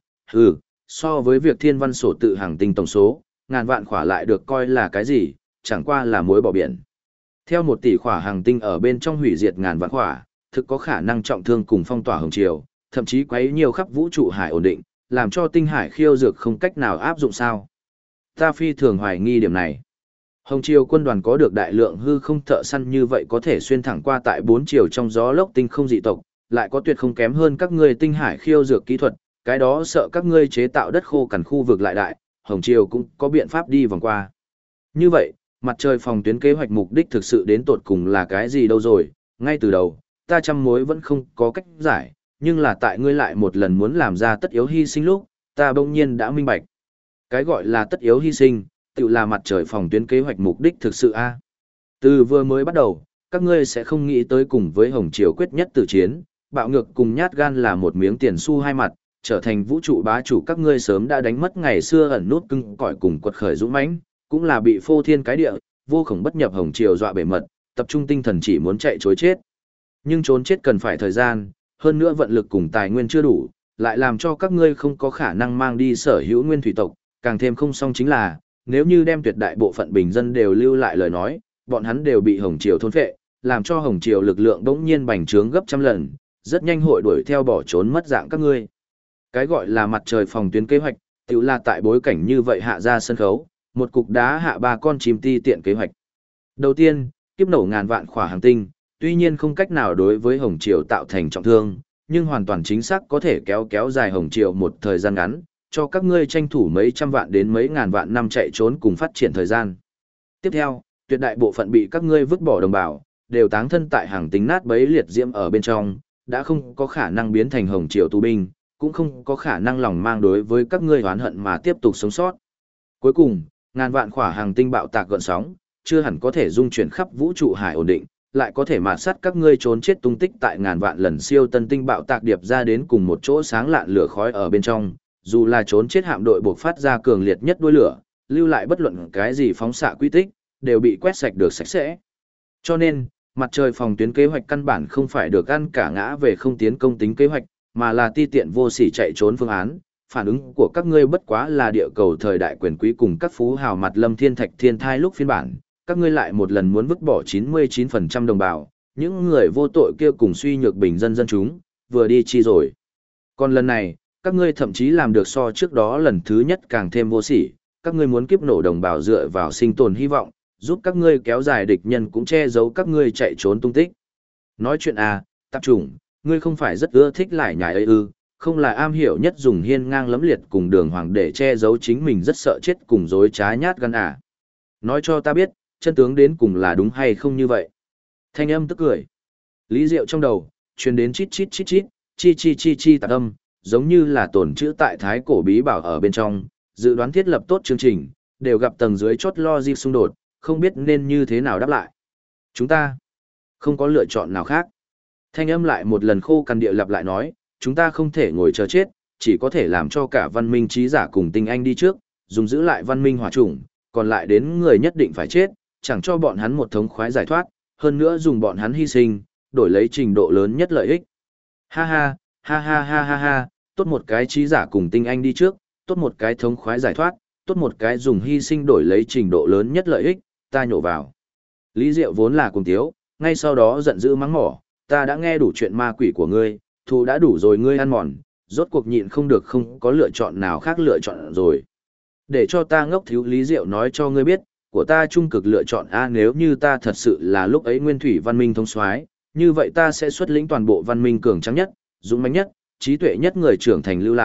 so với việc thiên văn sổ tự hành tinh tổng số, ngàn vạn khỏa lại được coi là cái gì, chẳng qua là muối bỏ biển. Theo 1 tỷ khỏa hành tinh ở bên trong hủy diệt ngàn vạn khỏa, thực có khả năng trọng thương cùng phong tỏa hồng triều, thậm chí quấy nhiều khắp vũ trụ hải ổn định, làm cho tinh hải khiêu dược không cách nào áp dụng sao. Ta phi thường hoài nghi điểm này. Hồng triều quân đoàn có được đại lượng hư không thợ săn như vậy có thể xuyên thẳng qua tại 4 chiều trong gió lốc tinh không dị tộc, lại có tuyệt không kém hơn các ngươi tinh hải khiêu dược kỹ thuật, cái đó sợ các ngươi chế tạo đất khô cằn khu vực lại đại, Hồng triều cũng có biện pháp đi vòng qua. Như vậy, mặt trời phòng tuyến kế hoạch mục đích thực sự đến tột cùng là cái gì đâu rồi, ngay từ đầu, ta trăm mối vẫn không có cách giải, nhưng là tại ngươi lại một lần muốn làm ra tất yếu hy sinh lúc, ta bỗng nhiên đã minh bạch. Cái gọi là tất yếu hy sinh, tự là mặt trời phòng tuyến kế hoạch mục đích thực sự a. Từ vừa mới bắt đầu, các ngươi sẽ không nghĩ tới cùng với Hồng triều quyết nhất tử chiến, bạo ngược cùng nhát gan là một miếng tiền xu hai mặt, trở thành vũ trụ bá chủ các ngươi sớm đã đánh mất ngày xưa ẩn nút cưng cõi cùng quật khởi dũng mãnh, cũng là bị phô thiên cái địa, vô khổng bất nhập Hồng triều dọa bể mật, tập trung tinh thần chỉ muốn chạy trối chết. Nhưng trốn chết cần phải thời gian, hơn nữa vận lực cùng tài nguyên chưa đủ, lại làm cho các ngươi không có khả năng mang đi sở hữu nguyên thủy tộc, càng thêm không xong chính là, nếu như đem tuyệt đại bộ phận bình dân đều lưu lại lời nói, bọn hắn đều bị Hồng triều thôn phệ, làm cho Hồng triều lực lượng bỗng nhiên bành trướng gấp trăm lần, rất nhanh hội đuổi theo bỏ trốn mất dạng các ngươi. Cái gọi là mặt trời phòng tuyến kế hoạch, tự là tại bối cảnh như vậy hạ ra sân khấu, một cục đá hạ 3 con chim ti tiện kế hoạch. Đầu tiên, kiếp nổ ngàn vạn khỏa hành tinh, tuy nhiên không cách nào đối với Hồng triều tạo thành trọng thương, nhưng hoàn toàn chính xác có thể kéo dài Hồng triều một thời gian ngắn, cho các ngươi tranh thủ mấy trăm vạn đến mấy ngàn vạn năm chạy trốn cùng phát triển thời gian. Tiếp theo, tuyệt đại bộ phận bị các ngươi vứt bỏ đồng bào, đều táng thân tại hàng tính nát bấy liệt diễm ở bên trong, đã không có khả năng biến thành Hồng triều tù binh, cũng không có khả năng lòng mang đối với các ngươi oán hận mà tiếp tục sống sót. Cuối cùng, ngàn vạn khỏa hàng tinh bạo tạc gợn sóng, chưa hẳn có thể dung chuyển khắp vũ trụ hải ổn định, lại có thể mạt sát các ngươi trốn chết tung tích tại ngàn vạn lần siêu tân tinh bạo tạc điệp ra đến cùng một chỗ sáng lạn lửa khói ở bên trong, dù là trốn chết hạm đội buộc phát ra cường liệt nhất đuôi lửa, lưu lại bất luận cái gì phóng xạ quy tích, đều bị quét sạch được sạch sẽ. Cho nên, mặt trời phòng tuyến kế hoạch căn bản không phải được ăn cả ngã về không tiến công tính kế hoạch, mà là ti tiện vô sỉ chạy trốn phương án. Phản ứng của các ngươi bất quá là địa cầu thời đại quyền quý cùng các phú hào mặt lâm thiên thạch thiên thai lúc phiên bản, các ngươi lại một lần muốn vứt bỏ 99% đồng bào, những người vô tội kia cùng suy nhược bình dân dân chúng, vừa đi chi rồi. Còn lần này, các ngươi thậm chí làm được so trước đó lần thứ nhất càng thêm vô sỉ, các ngươi muốn kiếp nổ đồng bào dựa vào sinh tồn hy vọng, giúp các ngươi kéo dài địch nhân cũng che giấu các ngươi chạy trốn tung tích. Nói chuyện tạp chủng, ngươi không phải rất ưa thích lại nhải ấy ư, không là am hiểu nhất dùng hiên ngang lẫm liệt cùng đường hoàng để che giấu chính mình rất sợ chết cùng dối trá nhát gan Nói cho ta biết, chân tướng đến cùng là đúng hay không như vậy. Thanh âm tức cười. Lý Diệu trong đầu, truyền đến chít chít chít chít, chi chi chi chi tạp âm, giống như là tổn chữ tại thái cổ bí bảo ở bên trong, dự đoán thiết lập tốt chương trình, đều gặp tầng dưới chốt logic xung đột, không biết nên như thế nào đáp lại. Chúng ta không có lựa chọn nào khác. Thanh âm lại một lần khô cằn địa lặp lại nói, chúng ta không thể ngồi chờ chết, chỉ có thể làm cho cả văn minh trí giả cùng tinh anh đi trước, dùng giữ lại văn minh hỏa chủng, còn lại đến người nhất định phải chết, chẳng cho bọn hắn một thống khoái giải thoát, hơn nữa dùng bọn hắn hy sinh, đổi lấy trình độ lớn nhất lợi ích. Ha ha, ha ha ha ha ha, tốt một cái trí giả cùng tinh anh đi trước, tốt một cái thống khoái giải thoát, tốt một cái dùng hy sinh đổi lấy trình độ lớn nhất lợi ích, ta nhổ vào. Lý Diệu vốn là cùng tiếu, ngay sau đó giận dữ mắng mỏ, ta đã nghe đủ chuyện ma quỷ của ngươi, thù đã đủ rồi ngươi ăn mòn, rốt cuộc nhịn không được không có lựa chọn nào khác lựa chọn rồi. Để cho ta ngốc thiếu Lý Diệu nói cho ngươi biết, của ta trung cực lựa chọn A, nếu như ta thật sự là lúc ấy nguyên thủy văn minh thông soái, như vậy ta sẽ xuất lĩnh toàn bộ văn minh cường tráng nhất, dũng mãnh nhất, trí tuệ nhất người trưởng thành lưu lại,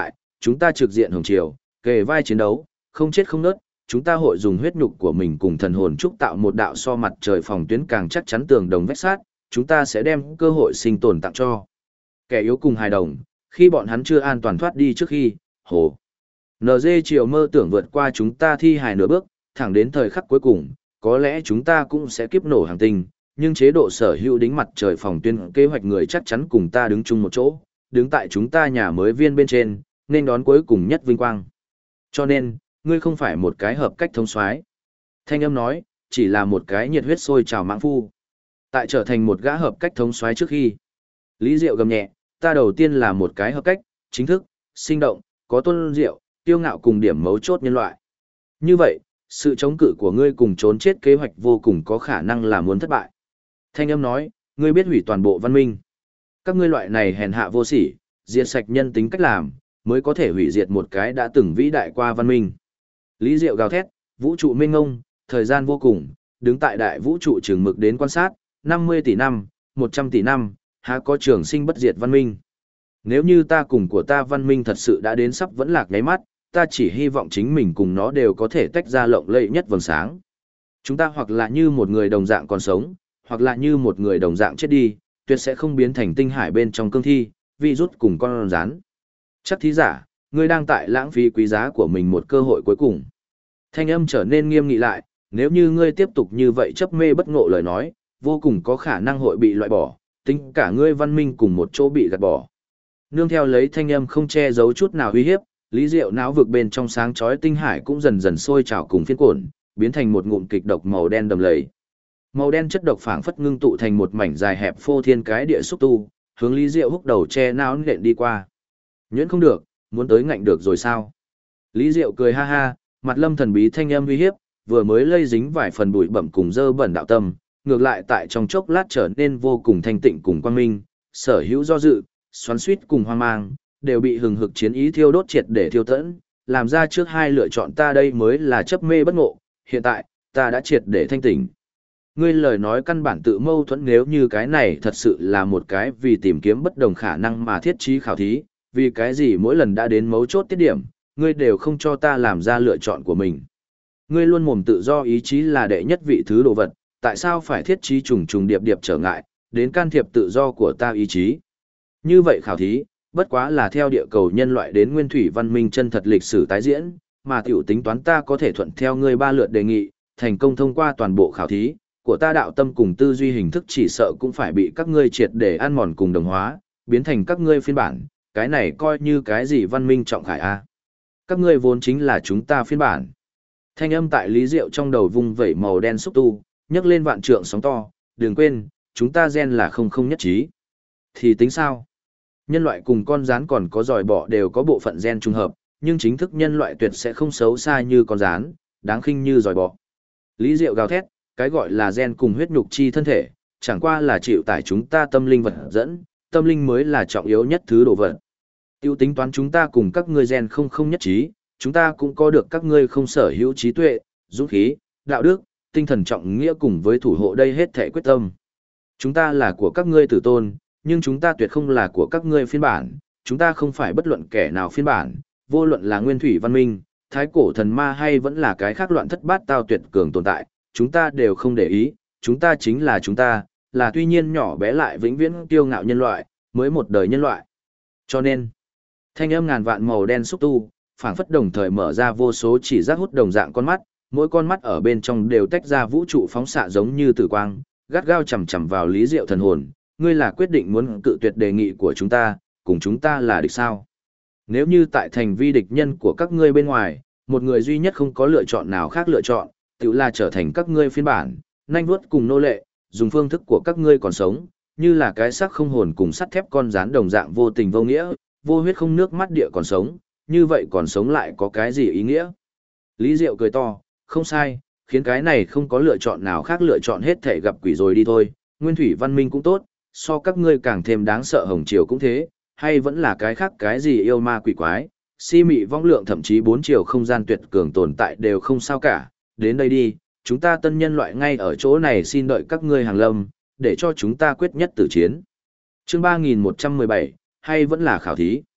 chúng ta trực diện hồng triều, kề vai chiến đấu, không chết không nớt, chúng ta hội dùng huyết nhục của mình cùng thần hồn trúc tạo một đạo so mặt trời phòng tuyến càng chắc chắn tường đồng vách sát, chúng ta sẽ đem cơ hội sinh tồn tặng cho kẻ yếu cùng hài đồng, khi bọn hắn chưa an toàn thoát đi trước khi, hồ. NG Triều mơ tưởng vượt qua chúng ta thi hài nửa bước, thẳng đến thời khắc cuối cùng, có lẽ chúng ta cũng sẽ kiếp nổ hành tinh, nhưng chế độ sở hữu đính mặt trời phòng tuyến kế hoạch người chắc chắn cùng ta đứng chung một chỗ, đứng tại chúng ta nhà mới viên bên trên, nên đón cuối cùng nhất vinh quang. Cho nên, ngươi không phải một cái hợp cách thống soái. Thanh âm nói, chỉ là một cái nhiệt huyết sôi trào mãng phu. Tại trở thành một gã hợp cách thống soái trước khi. Lý Diệu gầm nhẹ, ta đầu tiên là một cái hợp cách, chính thức, sinh động, có tôn diệu, tiêu ngạo cùng điểm mấu chốt nhân loại. Như vậy, sự chống cự của ngươi cùng trốn chết kế hoạch vô cùng có khả năng là muốn thất bại. Thanh âm nói, ngươi biết hủy toàn bộ văn minh. Các ngươi loại này hèn hạ vô sỉ, diệt sạch nhân tính cách làm, mới có thể hủy diệt một cái đã từng vĩ đại qua văn minh. Lý Diệu gào thét, vũ trụ mênh ngông, thời gian vô cùng, đứng tại đại vũ trụ trường mực đến quan sát, 50 tỷ năm, 100 tỷ năm, há có trường sinh bất diệt văn minh. Nếu như ta cùng của ta văn minh thật sự đã đến sắp vẫn lạc nháy mắt, ta chỉ hy vọng chính mình cùng nó đều có thể tách ra lộng lẫy nhất vầng sáng. Chúng ta hoặc là như một người đồng dạng còn sống, hoặc là như một người đồng dạng chết đi, tuyệt sẽ không biến thành tinh hải bên trong cương thi, virus cùng con rắn. Chắc thí giả, ngươi đang tại lãng phí quý giá của mình một cơ hội cuối cùng. Thanh âm trở nên nghiêm nghị lại, nếu như ngươi tiếp tục như vậy chấp mê bất ngộ lời nói, vô cùng có khả năng hội bị loại bỏ, tính cả ngươi văn minh cùng một chỗ bị gạt bỏ. Nương theo lấy thanh âm không che giấu chút nào uy hiếp, Lý Diệu não vực bên trong sáng chói tinh hải cũng dần dần sôi trào cùng phiên cuộn, biến thành một ngụm kịch độc màu đen đầm lầy. Màu đen chất độc phảng phất ngưng tụ thành một mảnh dài hẹp phô thiên cái địa xúc tu, hướng Lý Diệu húc đầu che não nện đi qua. Nhuyễn không được, muốn tới ngạnh được rồi sao? Lý Diệu cười ha ha, mặt lâm thần bí thanh âm uy hiếp, vừa mới lây dính vài phần bụi bẩm cùng dơ bẩn đạo tâm, ngược lại tại trong chốc lát trở nên vô cùng thanh tịnh cùng quang minh, sở hữu do dự, xoắn xuýt cùng hoang mang, đều bị hừng hực chiến ý thiêu đốt triệt để thiêu tẫn, làm ra trước hai lựa chọn ta đây mới là chấp mê bất ngộ, hiện tại, ta đã triệt để thanh tỉnh. Ngươi lời nói căn bản tự mâu thuẫn nếu như cái này thật sự là một cái vì tìm kiếm bất đồng khả năng mà thiết trí khảo thí, vì cái gì mỗi lần đã đến mấu chốt tiết điểm, ngươi đều không cho ta làm ra lựa chọn của mình. Ngươi luôn mồm tự do ý chí là đệ nhất vị thứ đồ vật, tại sao phải thiết trí trùng trùng điệp điệp trở ngại, đến can thiệp tự do của ta ý chí. Như vậy khảo thí, bất quá là theo địa cầu nhân loại đến nguyên thủy văn minh chân thật lịch sử tái diễn, mà tiểu tính toán ta có thể thuận theo ngươi ba lượt đề nghị, thành công thông qua toàn bộ khảo thí, của ta đạo tâm cùng tư duy hình thức chỉ sợ cũng phải bị các ngươi triệt để ăn mòn cùng đồng hóa, biến thành các ngươi phiên bản, cái này coi như cái gì văn minh trọng khải a? Các ngươi vốn chính là chúng ta phiên bản. Thanh âm tại Lý Diệu trong đầu vung vẩy màu đen xúc tu, nhấc lên vạn trượng sóng to, đừng quên, chúng ta gen là không nhất trí. Thì tính sao? Nhân loại cùng con rán còn có giòi bọ đều có bộ phận gen trùng hợp, nhưng chính thức nhân loại tuyệt sẽ không xấu xa như con rán, đáng khinh như giòi bọ. Lý Diệu gào thét, cái gọi là gen cùng huyết nhục chi thân thể, chẳng qua là chịu tải chúng ta tâm linh vật dẫn, tâm linh mới là trọng yếu nhất thứ đồ vật. Tiêu tính toán chúng ta cùng các ngươi gen không nhất trí, chúng ta cũng có được các ngươi không sở hữu trí tuệ, dũng khí, đạo đức, tinh thần trọng nghĩa cùng với thủ hộ đây hết thể quyết tâm. Chúng ta là của các ngươi tử tôn, nhưng chúng ta tuyệt không là của các ngươi phiên bản, chúng ta không phải bất luận kẻ nào phiên bản, vô luận là nguyên thủy văn minh, thái cổ thần ma hay vẫn là cái khác loạn thất bát tao tuyệt cường tồn tại, chúng ta đều không để ý, chúng ta chính là chúng ta, là tuy nhiên nhỏ bé lại vĩnh viễn kiêu ngạo nhân loại, mới một đời nhân loại. Cho nên, thanh âm ngàn vạn màu đen xúc tu, phảng phất đồng thời mở ra vô số chỉ giác hút đồng dạng con mắt, mỗi con mắt ở bên trong đều tách ra vũ trụ phóng xạ giống như tử quang, gắt gao chằm chằm vào Lý Diệu thần hồn, ngươi là quyết định muốn cự tuyệt đề nghị của chúng ta, cùng chúng ta là địch sao? Nếu như tại thành vi địch nhân của các ngươi bên ngoài, một người duy nhất không có lựa chọn nào khác lựa chọn, tự là trở thành các ngươi phiên bản, nanh vuốt cùng nô lệ, dùng phương thức của các ngươi còn sống, như là cái xác không hồn cùng sắt thép con rán đồng dạng vô tình vô nghĩa, vô huyết không nước mắt địa còn sống, như vậy còn sống lại có cái gì ý nghĩa? Lý Diệu cười to, không sai, khiến cái này không có lựa chọn nào khác lựa chọn hết thể gặp quỷ rồi đi thôi, nguyên thủy văn minh cũng tốt, so các ngươi càng thêm đáng sợ hồng triều cũng thế, hay vẫn là cái khác cái gì yêu ma quỷ quái, si mị vong lượng thậm chí 4 chiều không gian tuyệt cường tồn tại đều không sao cả, đến đây đi, chúng ta tân nhân loại ngay ở chỗ này xin đợi các ngươi hàng lâm, để cho chúng ta quyết nhất tử chiến. Chương 3117, hay vẫn là khảo thí.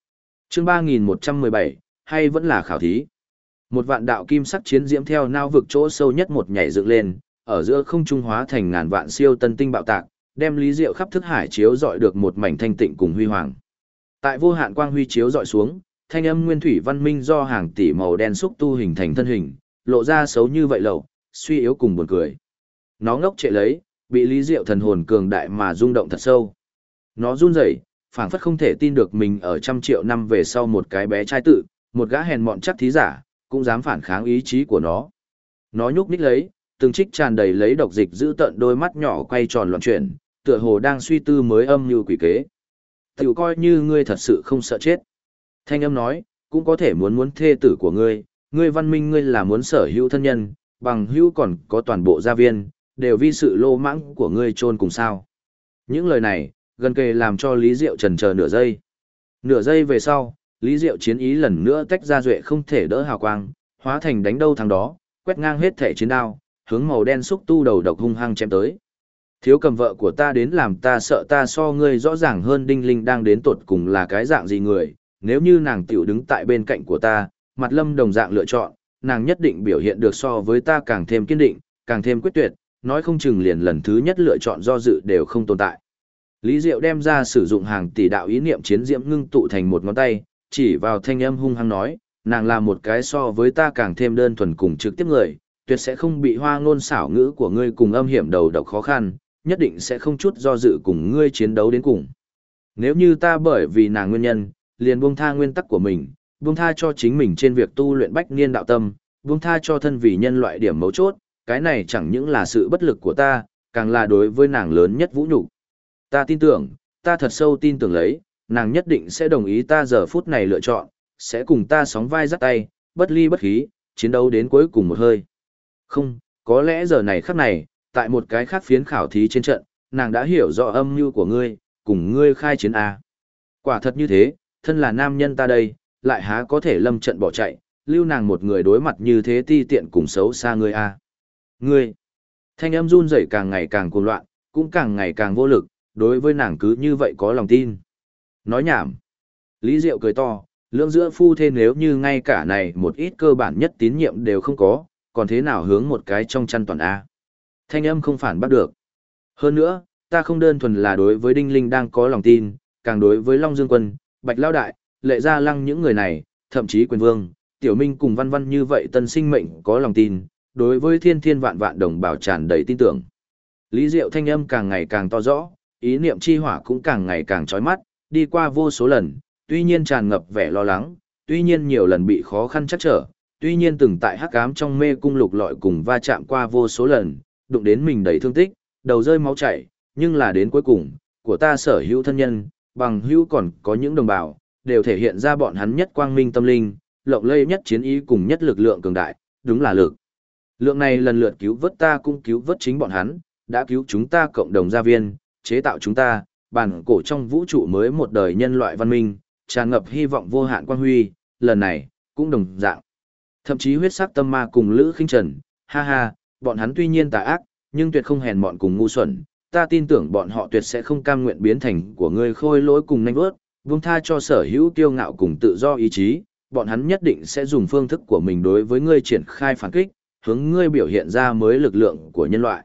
Chương 3117, hay vẫn là khảo thí. Một vạn đạo kim sắc chiến diễm theo nao vực chỗ sâu nhất một nhảy dựng lên, ở giữa không trung hóa thành ngàn vạn siêu tân tinh bạo tạc, đem Lý Diệu khắp thức hải chiếu dọi được một mảnh thanh tịnh cùng huy hoàng. Tại vô hạn quang huy chiếu dọi xuống, thanh âm nguyên thủy văn minh do hàng tỷ màu đen xúc tu hình thành thân hình, lộ ra xấu như vậy lậu, suy yếu cùng buồn cười. Nó ngốc trệ lấy, bị Lý Diệu thần hồn cường đại mà rung động thật sâu. Nó run rẩy, phảng phất không thể tin được mình ở 100 triệu năm về sau một cái bé trai tự, một gã hèn mọn chắc thí giả, cũng dám phản kháng ý chí của nó. Nó nhúc nhích lấy, từng trích tràn đầy lấy độc dịch giữ tận đôi mắt nhỏ quay tròn loạn chuyển, tựa hồ đang suy tư mới âm như quỷ kế. Tiểu coi như ngươi thật sự không sợ chết. Thanh âm nói, cũng có thể muốn thê tử của ngươi, ngươi văn minh ngươi là muốn sở hữu thân nhân, bằng hữu còn có toàn bộ gia viên, đều vì sự lô mãng của ngươi chôn cùng sao. Những lời này, gần kề làm cho Lý Diệu chần chờ nửa giây. Nửa giây về sau, Lý Diệu chiến ý lần nữa tách ra duệ không thể đỡ hào quang, hóa thành đánh đâu thằng đó, quét ngang hết thể chiến đao, hướng màu đen xúc tu đầu độc hung hăng chém tới. Thiếu cầm vợ của ta đến làm ta sợ ta so ngươi rõ ràng hơn Đinh Linh đang đến tột cùng là cái dạng gì người, nếu như nàng tiểu đứng tại bên cạnh của ta, mặt lâm đồng dạng lựa chọn, nàng nhất định biểu hiện được so với ta càng thêm kiên định, càng thêm quyết tuyệt, nói không chừng liền lần thứ nhất lựa chọn do dự đều không tồn tại. Lý Diệu đem ra sử dụng hàng tỷ đạo ý niệm chiến diễm ngưng tụ thành một ngón tay, chỉ vào thanh âm hung hăng nói, nàng là một cái so với ta càng thêm đơn thuần cùng trực tiếp người, tuyệt sẽ không bị hoa ngôn xảo ngữ của ngươi cùng âm hiểm đầu độc khó khăn, nhất định sẽ không chút do dự cùng ngươi chiến đấu đến cùng. Nếu như ta bởi vì nàng nguyên nhân, liền buông tha nguyên tắc của mình, buông tha cho chính mình trên việc tu luyện bách niên đạo tâm, buông tha cho thân vì nhân loại điểm mấu chốt, cái này chẳng những là sự bất lực của ta, càng là đối với nàng lớn nhất vũ nhục. Ta tin tưởng, ta thật sâu tin tưởng lấy, nàng nhất định sẽ đồng ý ta giờ phút này lựa chọn, sẽ cùng ta sóng vai dắt tay, bất ly bất khí, chiến đấu đến cuối cùng một hơi. Không, có lẽ giờ này khắc này, tại một cái khác phiến khảo thí trên trận, nàng đã hiểu rõ âm mưu của ngươi, cùng ngươi khai chiến A. Quả thật như thế, thân là nam nhân ta đây, lại há có thể lâm trận bỏ chạy, lưu nàng một người đối mặt như thế ti tiện cùng xấu xa ngươi A. Ngươi, thanh âm run rẩy càng ngày càng cuồng loạn, cũng càng ngày càng vô lực, đối với nàng cứ như vậy có lòng tin. Nói nhảm. Lý Diệu cười to, lưỡng giữa phu thê nếu như ngay cả này một ít cơ bản nhất tín nhiệm đều không có, còn thế nào hướng một cái trong chăn toàn A. Thanh âm không phản bắt được. Hơn nữa, ta không đơn thuần là đối với Đinh Linh đang có lòng tin, càng đối với Long Dương Quân, Bạch Lao Đại, Lệ Gia Lăng những người này, thậm chí Quyền Vương, Tiểu Minh cùng Văn Văn như vậy tân sinh mệnh có lòng tin, đối với thiên thiên vạn vạn đồng bào tràn đầy tin tưởng. Lý Diệu thanh âm càng ngày càng to rõ, ý niệm chi hỏa cũng càng ngày càng chói mắt, đi qua vô số lần, tuy nhiên tràn ngập vẻ lo lắng, tuy nhiên nhiều lần bị khó khăn chắc trở, tuy nhiên từng tại hắc ám trong mê cung lục lọi cùng va chạm qua vô số lần, đụng đến mình đầy thương tích, đầu rơi máu chảy, nhưng là đến cuối cùng, của ta sở hữu thân nhân, bằng hữu còn có những đồng bào, đều thể hiện ra bọn hắn nhất quang minh tâm linh, lộng lẫy nhất chiến ý cùng nhất lực lượng cường đại, đúng là lực. Lượng này lần lượt cứu vớt ta cũng cứu vớt chính bọn hắn, đã cứu chúng ta cộng đồng gia viên, chế tạo chúng ta, bản cổ trong vũ trụ mới một đời nhân loại văn minh, tràn ngập hy vọng vô hạn quang huy, lần này, cũng đồng dạng. Thậm chí huyết sắc tâm ma cùng Lữ Khinh Trần, ha ha, bọn hắn tuy nhiên tà ác, nhưng tuyệt không hèn mọn cùng ngu xuẩn, ta tin tưởng bọn họ tuyệt sẽ không cam nguyện biến thành của ngươi khôi lỗi cùng nanh vớt, buông tha cho sở hữu kiêu ngạo cùng tự do ý chí, bọn hắn nhất định sẽ dùng phương thức của mình đối với ngươi triển khai phản kích, hướng ngươi biểu hiện ra mới lực lượng của nhân loại.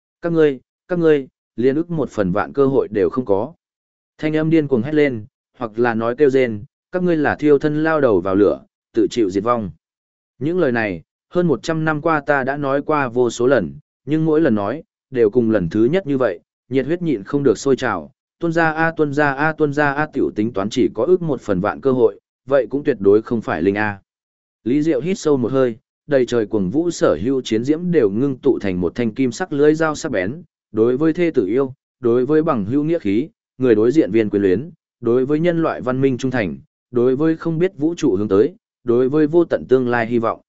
Các ngươi, liên ức một phần vạn cơ hội đều không có. Thanh âm điên cuồng hét lên, hoặc là nói kêu rên, các ngươi là thiêu thân lao đầu vào lửa, tự chịu diệt vong. Những lời này, hơn 100 năm qua ta đã nói qua vô số lần, nhưng mỗi lần nói, đều cùng lần thứ nhất như vậy, nhiệt huyết nhịn không được sôi trào, tuôn ra a tuôn ra a tuôn ra a tiểu tính toán chỉ có ước một phần vạn cơ hội, vậy cũng tuyệt đối không phải linh a. Lý Diệu hít sâu một hơi, đầy trời cuồng vũ sở hữu chiến diễm đều ngưng tụ thành một thanh kim sắc lưới dao sắc bén, đối với thê tử yêu, đối với bằng hữu nghĩa khí, người đối diện viên quyền luyến, đối với nhân loại văn minh trung thành, đối với không biết vũ trụ hướng tới, đối với vô tận tương lai hy vọng.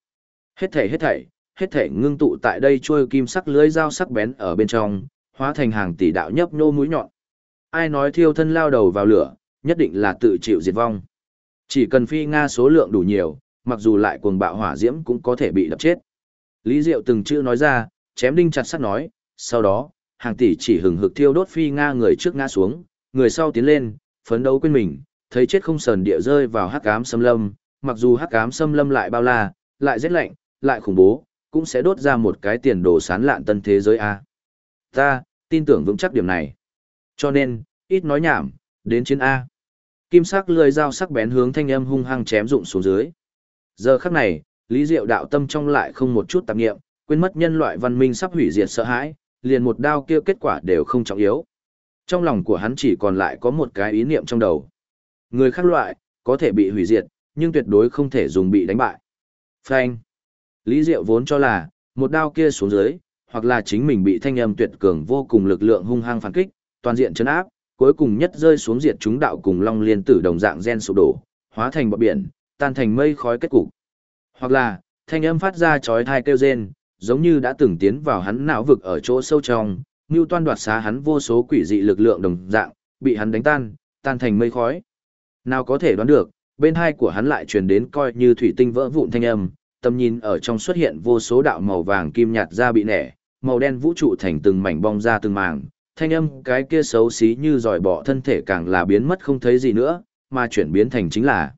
Hết thảy ngưng tụ tại đây trôi kim sắc lưới dao sắc bén ở bên trong, hóa thành hàng tỷ đạo nhấp nhô mũi nhọn. Ai nói thiêu thân lao đầu vào lửa, nhất định là tự chịu diệt vong. Chỉ cần phi Nga số lượng đủ nhiều, mặc dù lại cuồng bạo hỏa diễm cũng có thể bị đập chết. Lý Diệu từng chữ nói ra, chém đinh chặt sắt nói, sau đó, hàng tỷ chỉ hừng hực thiêu đốt phi Nga người trước ngã xuống, người sau tiến lên, phấn đấu quên mình, thấy chết không sờn địa rơi vào hắc ám xâm lâm, mặc dù hắc ám xâm lâm lại bao la, lại rét lạnh, lại khủng bố, cũng sẽ đốt ra một cái tiền đồ sán lạn tân thế giới a. Ta tin tưởng vững chắc điểm này. Cho nên, ít nói nhảm, đến chiến a. Kim sắc lưỡi dao sắc bén hướng thanh âm hung hăng chém rụng xuống dưới. Giờ khắc này, Lý Diệu đạo tâm trong lại không một chút tạp niệm, quên mất nhân loại văn minh sắp hủy diệt sợ hãi, liền một đao kia kết quả đều không trọng yếu. Trong lòng của hắn chỉ còn lại có một cái ý niệm trong đầu. Người khác loại, có thể bị hủy diệt, nhưng tuyệt đối không thể dùng bị đánh bại. Phanh. Lý Diệu vốn cho là, một đao kia xuống dưới, hoặc là chính mình bị thanh âm tuyệt cường vô cùng lực lượng hung hăng phản kích, toàn diện chấn áp, cuối cùng nhất rơi xuống diệt chúng đạo cùng long liên tử đồng dạng gen sụp đổ, hóa thành bọt biển, tan thành mây khói kết cục. Hoặc là, thanh âm phát ra chói tai kêu rên, giống như đã từng tiến vào hắn não vực ở chỗ sâu trong, mưu toan đoạt xá hắn vô số quỷ dị lực lượng đồng dạng, bị hắn đánh tan, tan thành mây khói. Nào có thể đoán được, bên hai của hắn lại truyền đến coi như thủy tinh vỡ vụn thanh âm, tầm nhìn ở trong xuất hiện vô số đạo màu vàng kim nhạt ra bị nẻ, màu đen vũ trụ thành từng mảnh bong ra từng mảng, thanh âm cái kia xấu xí như dòi bỏ thân thể càng là biến mất không thấy gì nữa, mà chuyển biến thành chính là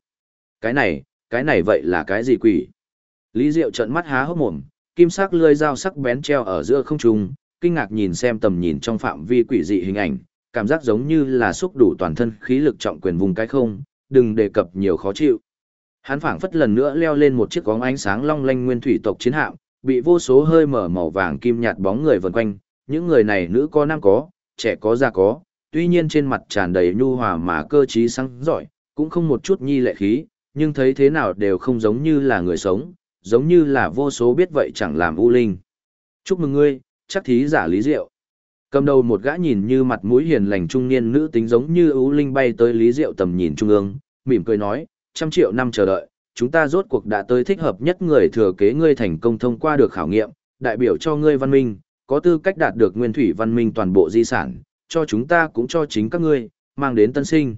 cái này vậy là cái gì quỷ? Lý Diệu trợn mắt há hốc mồm, kim sắc lưỡi dao sắc bén treo ở giữa không trung, kinh ngạc nhìn xem tầm nhìn trong phạm vi quỷ dị hình ảnh, cảm giác giống như là xúc đủ toàn thân khí lực trọng quyền vùng cái không, đừng đề cập nhiều khó chịu. Hắn phảng phất lần nữa leo lên một chiếc bóng ánh sáng long lanh nguyên thủy tộc chiến hạm, bị vô số hơi mở màu vàng kim nhạt bóng người vần quanh, những người này nữ có nam có, trẻ có già có, tuy nhiên trên mặt tràn đầy nhu hòa mà cơ trí sáng giỏi, cũng không một chút nhi lệ khí, nhưng thấy thế nào đều không giống như là người sống, giống như là vô số biết vậy chẳng làm u linh. Chúc mừng ngươi, chắc thí giả Lý Diệu. Cầm đầu một gã nhìn như mặt mũi hiền lành trung niên nữ tính giống như ưu linh bay tới Lý Diệu tầm nhìn trung ương, mỉm cười nói, 100 triệu năm chờ đợi, chúng ta rốt cuộc đã tới thích hợp nhất người thừa kế ngươi thành công thông qua được khảo nghiệm, đại biểu cho ngươi văn minh, có tư cách đạt được nguyên thủy văn minh toàn bộ di sản, cho chúng ta cũng cho chính các ngươi, mang đến tân sinh.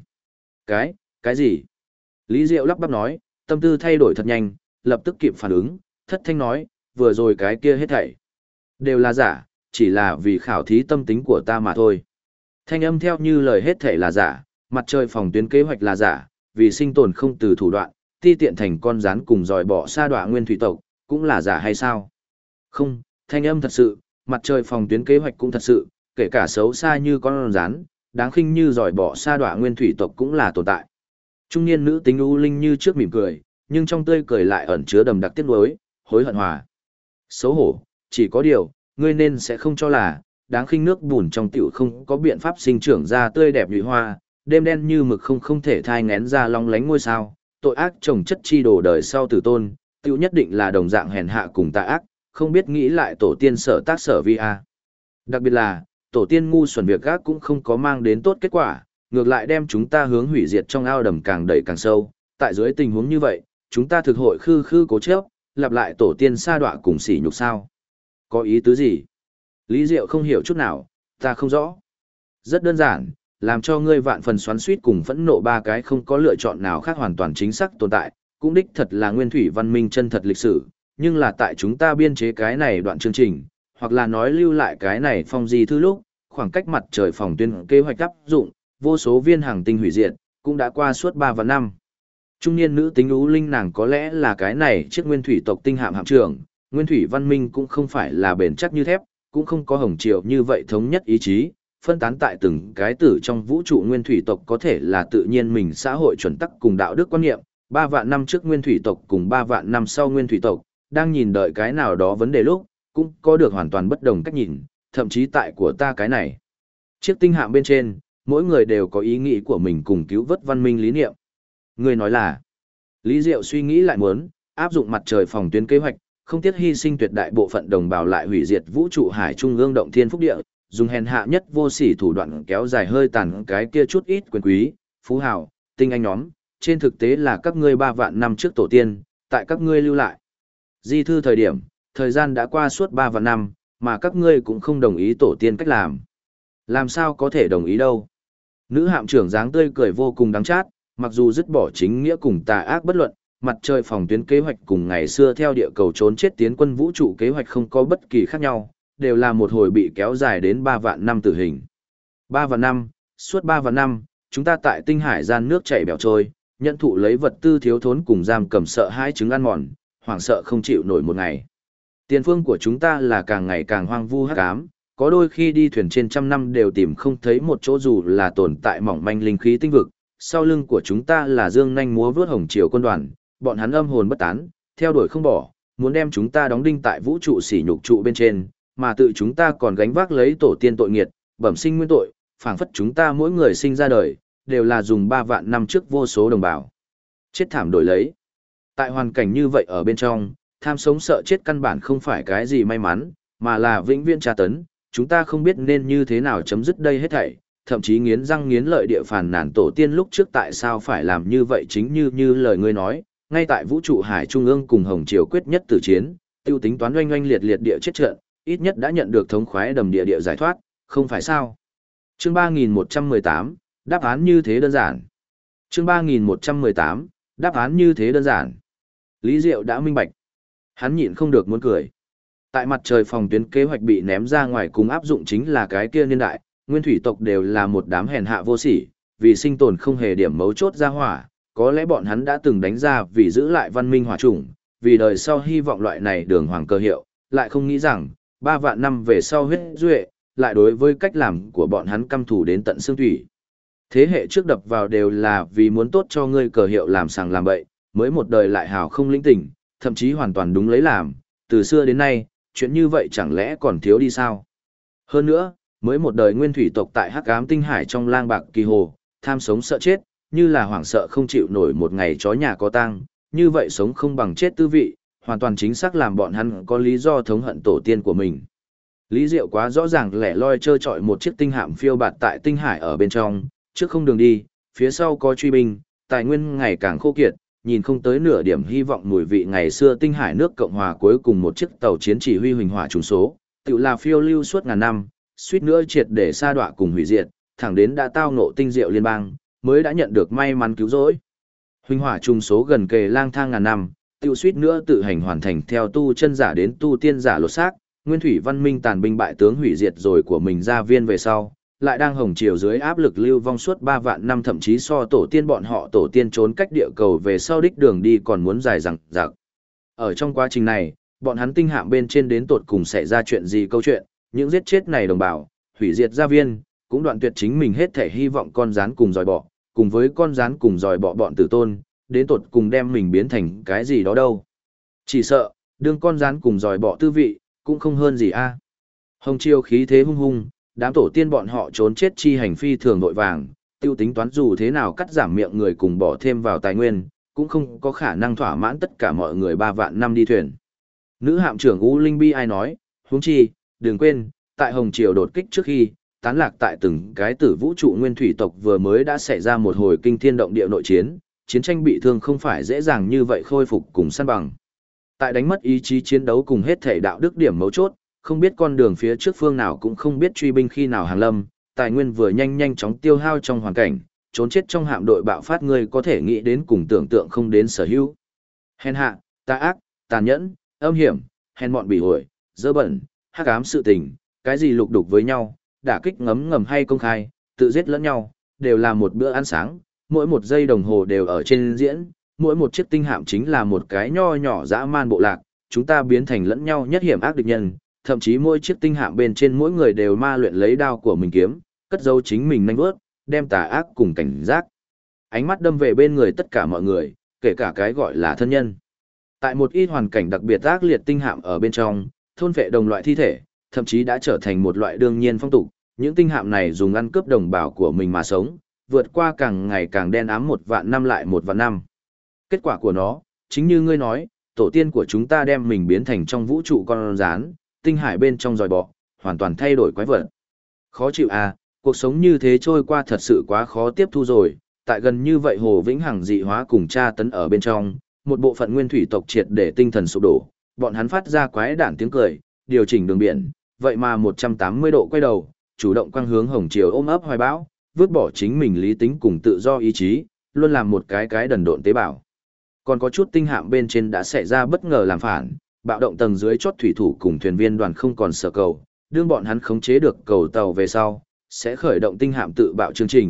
Cái gì? Lý Diệu lắp bắp nói, tâm tư thay đổi thật nhanh, lập tức kịp phản ứng, thất thanh nói, vừa rồi cái kia hết thảy đều là giả, chỉ là vì khảo thí tâm tính của ta mà thôi. Thanh âm theo như lời hết thảy là giả, mặt trời phòng tuyến kế hoạch là giả, vì sinh tồn không từ thủ đoạn, ti tiện thành con rắn cùng dòi bỏ sa đọa nguyên thủy tộc, cũng là giả hay sao? Không, thanh âm thật sự, mặt trời phòng tuyến kế hoạch cũng thật sự, kể cả xấu xa như con rắn, đáng khinh như dòi bỏ sa đọa nguyên thủy tộc cũng là tồn tại. Trung niên nữ tính u linh như trước mỉm cười, nhưng trong tươi cười lại ẩn chứa đầm đặc tiếc nuối, hối hận hòa. Xấu hổ, chỉ có điều, ngươi nên sẽ không cho là, đáng khinh nước bùn trong tiểu không có biện pháp sinh trưởng ra tươi đẹp nhụy hoa, đêm đen như mực không thể thai ngén ra long lánh ngôi sao, tội ác trồng chất chi đồ đời sau tử tôn, tiểu nhất định là đồng dạng hèn hạ cùng tà ác, không biết nghĩ lại tổ tiên sở tác sở vi a. Đặc biệt là, tổ tiên ngu xuẩn việc ác cũng không có mang đến tốt kết quả, ngược lại đem chúng ta hướng hủy diệt trong ao đầm càng đẩy càng sâu, tại dưới tình huống như vậy, chúng ta thực hội khư cố chấp, lặp lại tổ tiên sa đọa cùng sỉ nhục sao. Có ý tứ gì? Lý Diệu không hiểu chút nào, ta không rõ. Rất đơn giản, làm cho ngươi vạn phần xoắn xuýt cùng phẫn nộ ba cái không có lựa chọn nào khác hoàn toàn chính xác tồn tại, cũng đích thật là nguyên thủy văn minh chân thật lịch sử, nhưng là tại chúng ta biên chế cái này đoạn chương trình, hoặc là nói lưu lại cái này phong di thư lúc, khoảng cách mặt trời phòng tuyến kế hoạch áp dụng, vô số viên hàng tinh hủy diệt, cũng đã qua suốt 3 và 5. Trung niên nữ tính ú linh nàng có lẽ là cái này chiếc nguyên thủy tộc tinh hạm hạm trưởng, nguyên thủy văn minh cũng không phải là bền chắc như thép, cũng không có hồng triều như vậy thống nhất ý chí, phân tán tại từng cái tử trong vũ trụ nguyên thủy tộc có thể là tự nhiên mình xã hội chuẩn tắc cùng đạo đức quan niệm, 3 vạn năm trước nguyên thủy tộc cùng 3 vạn năm sau nguyên thủy tộc, đang nhìn đợi cái nào đó vấn đề lúc, cũng có được hoàn toàn bất đồng cách nhìn, thậm chí tại của ta cái này. Chiếc tinh hạm bên trên, mỗi người đều có ý nghĩ của mình cùng cứu vớt văn minh lý niệm. Người nói là, Lý Diệu suy nghĩ lại muốn, áp dụng mặt trời phòng tuyến kế hoạch, không tiếc hy sinh tuyệt đại bộ phận đồng bào lại hủy diệt vũ trụ hải trung ương động thiên phúc địa, dùng hèn hạ nhất vô sỉ thủ đoạn kéo dài hơi tàn cái kia chút ít quyền quý, phú hào, tinh anh nhóm, trên thực tế là các ngươi 3 vạn năm trước tổ tiên, tại các ngươi lưu lại. Di thư thời điểm, thời gian đã qua suốt 3 vạn năm, mà các ngươi cũng không đồng ý tổ tiên cách làm. Làm sao có thể đồng ý đâu? Nữ hạm trưởng dáng tươi cười vô cùng đắng chát, mặc dù dứt bỏ chính nghĩa cùng tà ác bất luận, mặt trời phòng tuyến kế hoạch cùng ngày xưa theo địa cầu trốn chết tiến quân vũ trụ kế hoạch không có bất kỳ khác nhau, đều là một hồi bị kéo dài đến 3 vạn năm tử hình. 3 vạn năm, suốt 3 vạn năm, chúng ta tại tinh hải gian nước chảy bèo trôi, nhận thụ lấy vật tư thiếu thốn cùng giam cầm sợ hãi chứng ăn mòn, hoảng sợ không chịu nổi một ngày. Tiền phương của chúng ta là càng ngày càng hoang vu hắc ám, có đôi khi đi thuyền trên trăm năm đều tìm không thấy một chỗ dù là tồn tại mỏng manh linh khí tinh vực. Sau lưng của chúng ta là dương nhanh múa vớt hồng triều quân đoàn, bọn hắn âm hồn bất tán, theo đuổi không bỏ, muốn đem chúng ta đóng đinh tại vũ trụ sỉ nhục trụ bên trên, mà tự chúng ta còn gánh vác lấy tổ tiên tội nghiệt, bẩm sinh nguyên tội, phảng phất chúng ta mỗi người sinh ra đời, đều là dùng 3 vạn năm trước vô số đồng bào. Chết thảm đổi lấy. Tại hoàn cảnh như vậy ở bên trong, tham sống sợ chết căn bản không phải cái gì may mắn, mà là vĩnh viễn tra tấn, chúng ta không biết nên như thế nào chấm dứt đây hết thảy, thậm chí nghiến răng nghiến lợi địa phản nàn tổ tiên lúc trước tại sao phải làm như vậy chính như lời ngươi nói, ngay tại vũ trụ hải trung ương cùng Hồng Triều quyết nhất tử chiến, tiêu tính toán oanh oanh liệt liệt địa chết trận, ít nhất đã nhận được thống khoái đầm địa giải thoát, không phải sao? Chương 3118, đáp án như thế đơn giản. Chương 3118, đáp án như thế đơn giản. Lý Diệu đã minh bạch. Hắn nhịn không được muốn cười. Tại mặt trời phòng tuyến kế hoạch bị ném ra ngoài cùng áp dụng chính là cái kia niên đại, nguyên thủy tộc đều là một đám hèn hạ vô sỉ, vì sinh tồn không hề điểm mấu chốt ra hỏa, có lẽ bọn hắn đã từng đánh ra vì giữ lại văn minh hỏa chủng, vì đời sau hy vọng loại này đường hoàng cơ hiệu, lại không nghĩ rằng, 3 vạn năm về sau huyết duệ, lại đối với cách làm của bọn hắn căm thù đến tận xương thủy. Thế hệ trước đập vào đều là vì muốn tốt cho ngươi cờ hiệu làm sàng làm bậy, mới một đời lại hào không lĩnh tỉnh, thậm chí hoàn toàn đúng lấy làm, từ xưa đến nay, chuyện như vậy chẳng lẽ còn thiếu đi sao? Hơn nữa, mới một đời nguyên thủy tộc tại Hắc Ám Tinh Hải trong lang bạc kỳ hồ, tham sống sợ chết, như là hoảng sợ không chịu nổi một ngày chó nhà có tang, như vậy sống không bằng chết tư vị, hoàn toàn chính xác làm bọn hắn có lý do thống hận tổ tiên của mình. Lý Diệu quá rõ ràng lẻ loi trơ trọi một chiếc tinh hạm phiêu bạt tại tinh hải ở bên trong, trước không đường đi, phía sau có truy binh, tài nguyên ngày càng khô kiệt, nhìn không tới nửa điểm hy vọng mùi vị ngày xưa tinh hải nước Cộng hòa cuối cùng một chiếc tàu chiến chỉ huy huỳnh hỏa trùng số, tự là phiêu lưu suốt ngàn năm, suýt nữa triệt để sa đọa cùng hủy diệt, thẳng đến đã tao ngộ tinh diệu liên bang, mới đã nhận được may mắn cứu rỗi. Huỳnh hỏa trùng số gần kề lang thang ngàn năm, tiêu suýt nữa tự hành hoàn thành theo tu chân giả đến tu tiên giả lột xác, nguyên thủy văn minh tàn binh bại tướng hủy diệt rồi của mình ra viên về sau, lại đang hồng triều dưới áp lực lưu vong suốt 3 vạn năm, thậm chí so tổ tiên bọn họ tổ tiên trốn cách địa cầu về sau đích đường đi còn muốn dài dằng dặc. Ở trong quá trình này, bọn hắn tinh hạm bên trên đến tột cùng xảy ra chuyện gì câu chuyện, những giết chết này đồng bào, hủy diệt gia viên, cũng đoạn tuyệt chính mình hết thể hy vọng con rắn cùng dòi bọ, cùng với con rắn cùng dòi bọ bọn tử tôn, đến tột cùng đem mình biến thành cái gì đó đâu. Chỉ sợ, đương con rắn cùng dòi bọ tư vị, cũng không hơn gì a. Hồng triều khí thế hung hung, đám tổ tiên bọn họ trốn chết chi hành phi thường vội vàng, tiêu tính toán dù thế nào cắt giảm miệng người cùng bỏ thêm vào tài nguyên, cũng không có khả năng thỏa mãn tất cả mọi người 3 vạn năm đi thuyền. Nữ hạm trưởng U Linh Bi ai nói, huống chi, đừng quên, tại Hồng triều đột kích trước khi, tán lạc tại từng cái tử vũ trụ nguyên thủy tộc vừa mới đã xảy ra một hồi kinh thiên động địa nội chiến, chiến tranh bị thương không phải dễ dàng như vậy khôi phục cùng săn bằng. Tại đánh mất ý chí chiến đấu cùng hết thể đạo đức điểm mấu chốt, không biết con đường phía trước phương nào cũng không biết truy binh khi nào hàng lâm, tài nguyên vừa nhanh chóng tiêu hao trong hoàn cảnh, trốn chết trong hạm đội bạo phát người có thể nghĩ đến cùng tưởng tượng không đến sở hữu. Hèn hạ, tà ác, tàn nhẫn, âm hiểm, hèn mọn bỉ ổi, dơ bẩn, hắc ám sự tình, cái gì lục đục với nhau, đả kích ngấm ngầm hay công khai, tự giết lẫn nhau, đều là một bữa ăn sáng, mỗi một giây đồng hồ đều ở trên diễn, mỗi một chiếc tinh hạm chính là một cái nho nhỏ dã man bộ lạc, chúng ta biến thành lẫn nhau nhất hiểm ác địch nhân, thậm chí mỗi chiếc tinh hạm bên trên mỗi người đều ma luyện lấy đao của mình kiếm, cất giấu chính mình nhanh vớt, đem tà ác cùng cảnh giác. Ánh mắt đâm về bên người tất cả mọi người, kể cả cái gọi là thân nhân. Tại một ít hoàn cảnh đặc biệt ác liệt tinh hạm ở bên trong, thôn vệ đồng loại thi thể, thậm chí đã trở thành một loại đương nhiên phong tục, những tinh hạm này dùng ăn cướp đồng bào của mình mà sống, vượt qua càng ngày càng đen ám 1 vạn năm lại 1 vạn năm. Kết quả của nó, chính như ngươi nói, tổ tiên của chúng ta đem mình biến thành trong vũ trụ con rán, tinh hải bên trong dòi bọ, hoàn toàn thay đổi quái vật. Khó chịu à, cuộc sống như thế trôi qua thật sự quá khó tiếp thu rồi, tại gần như vậy Hồ Vĩnh Hằng dị hóa cùng tra tấn ở bên trong, một bộ phận nguyên thủy tộc triệt để tinh thần sụp đổ, bọn hắn phát ra quái đản tiếng cười, điều chỉnh đường biển, vậy mà 180 độ quay đầu, chủ động quang hướng Hồng triều ôm ấp hoài bão, vứt bỏ chính mình lý tính cùng tự do ý chí, luôn làm một cái đần độn tế bào. Còn có chút tinh hạm bên trên đã xảy ra bất ngờ làm phản, bạo động tầng dưới chót thủy thủ cùng thuyền viên đoàn không còn sợ cầu, đương bọn hắn khống chế được cầu tàu về sau, sẽ khởi động tinh hạm tự bạo chương trình,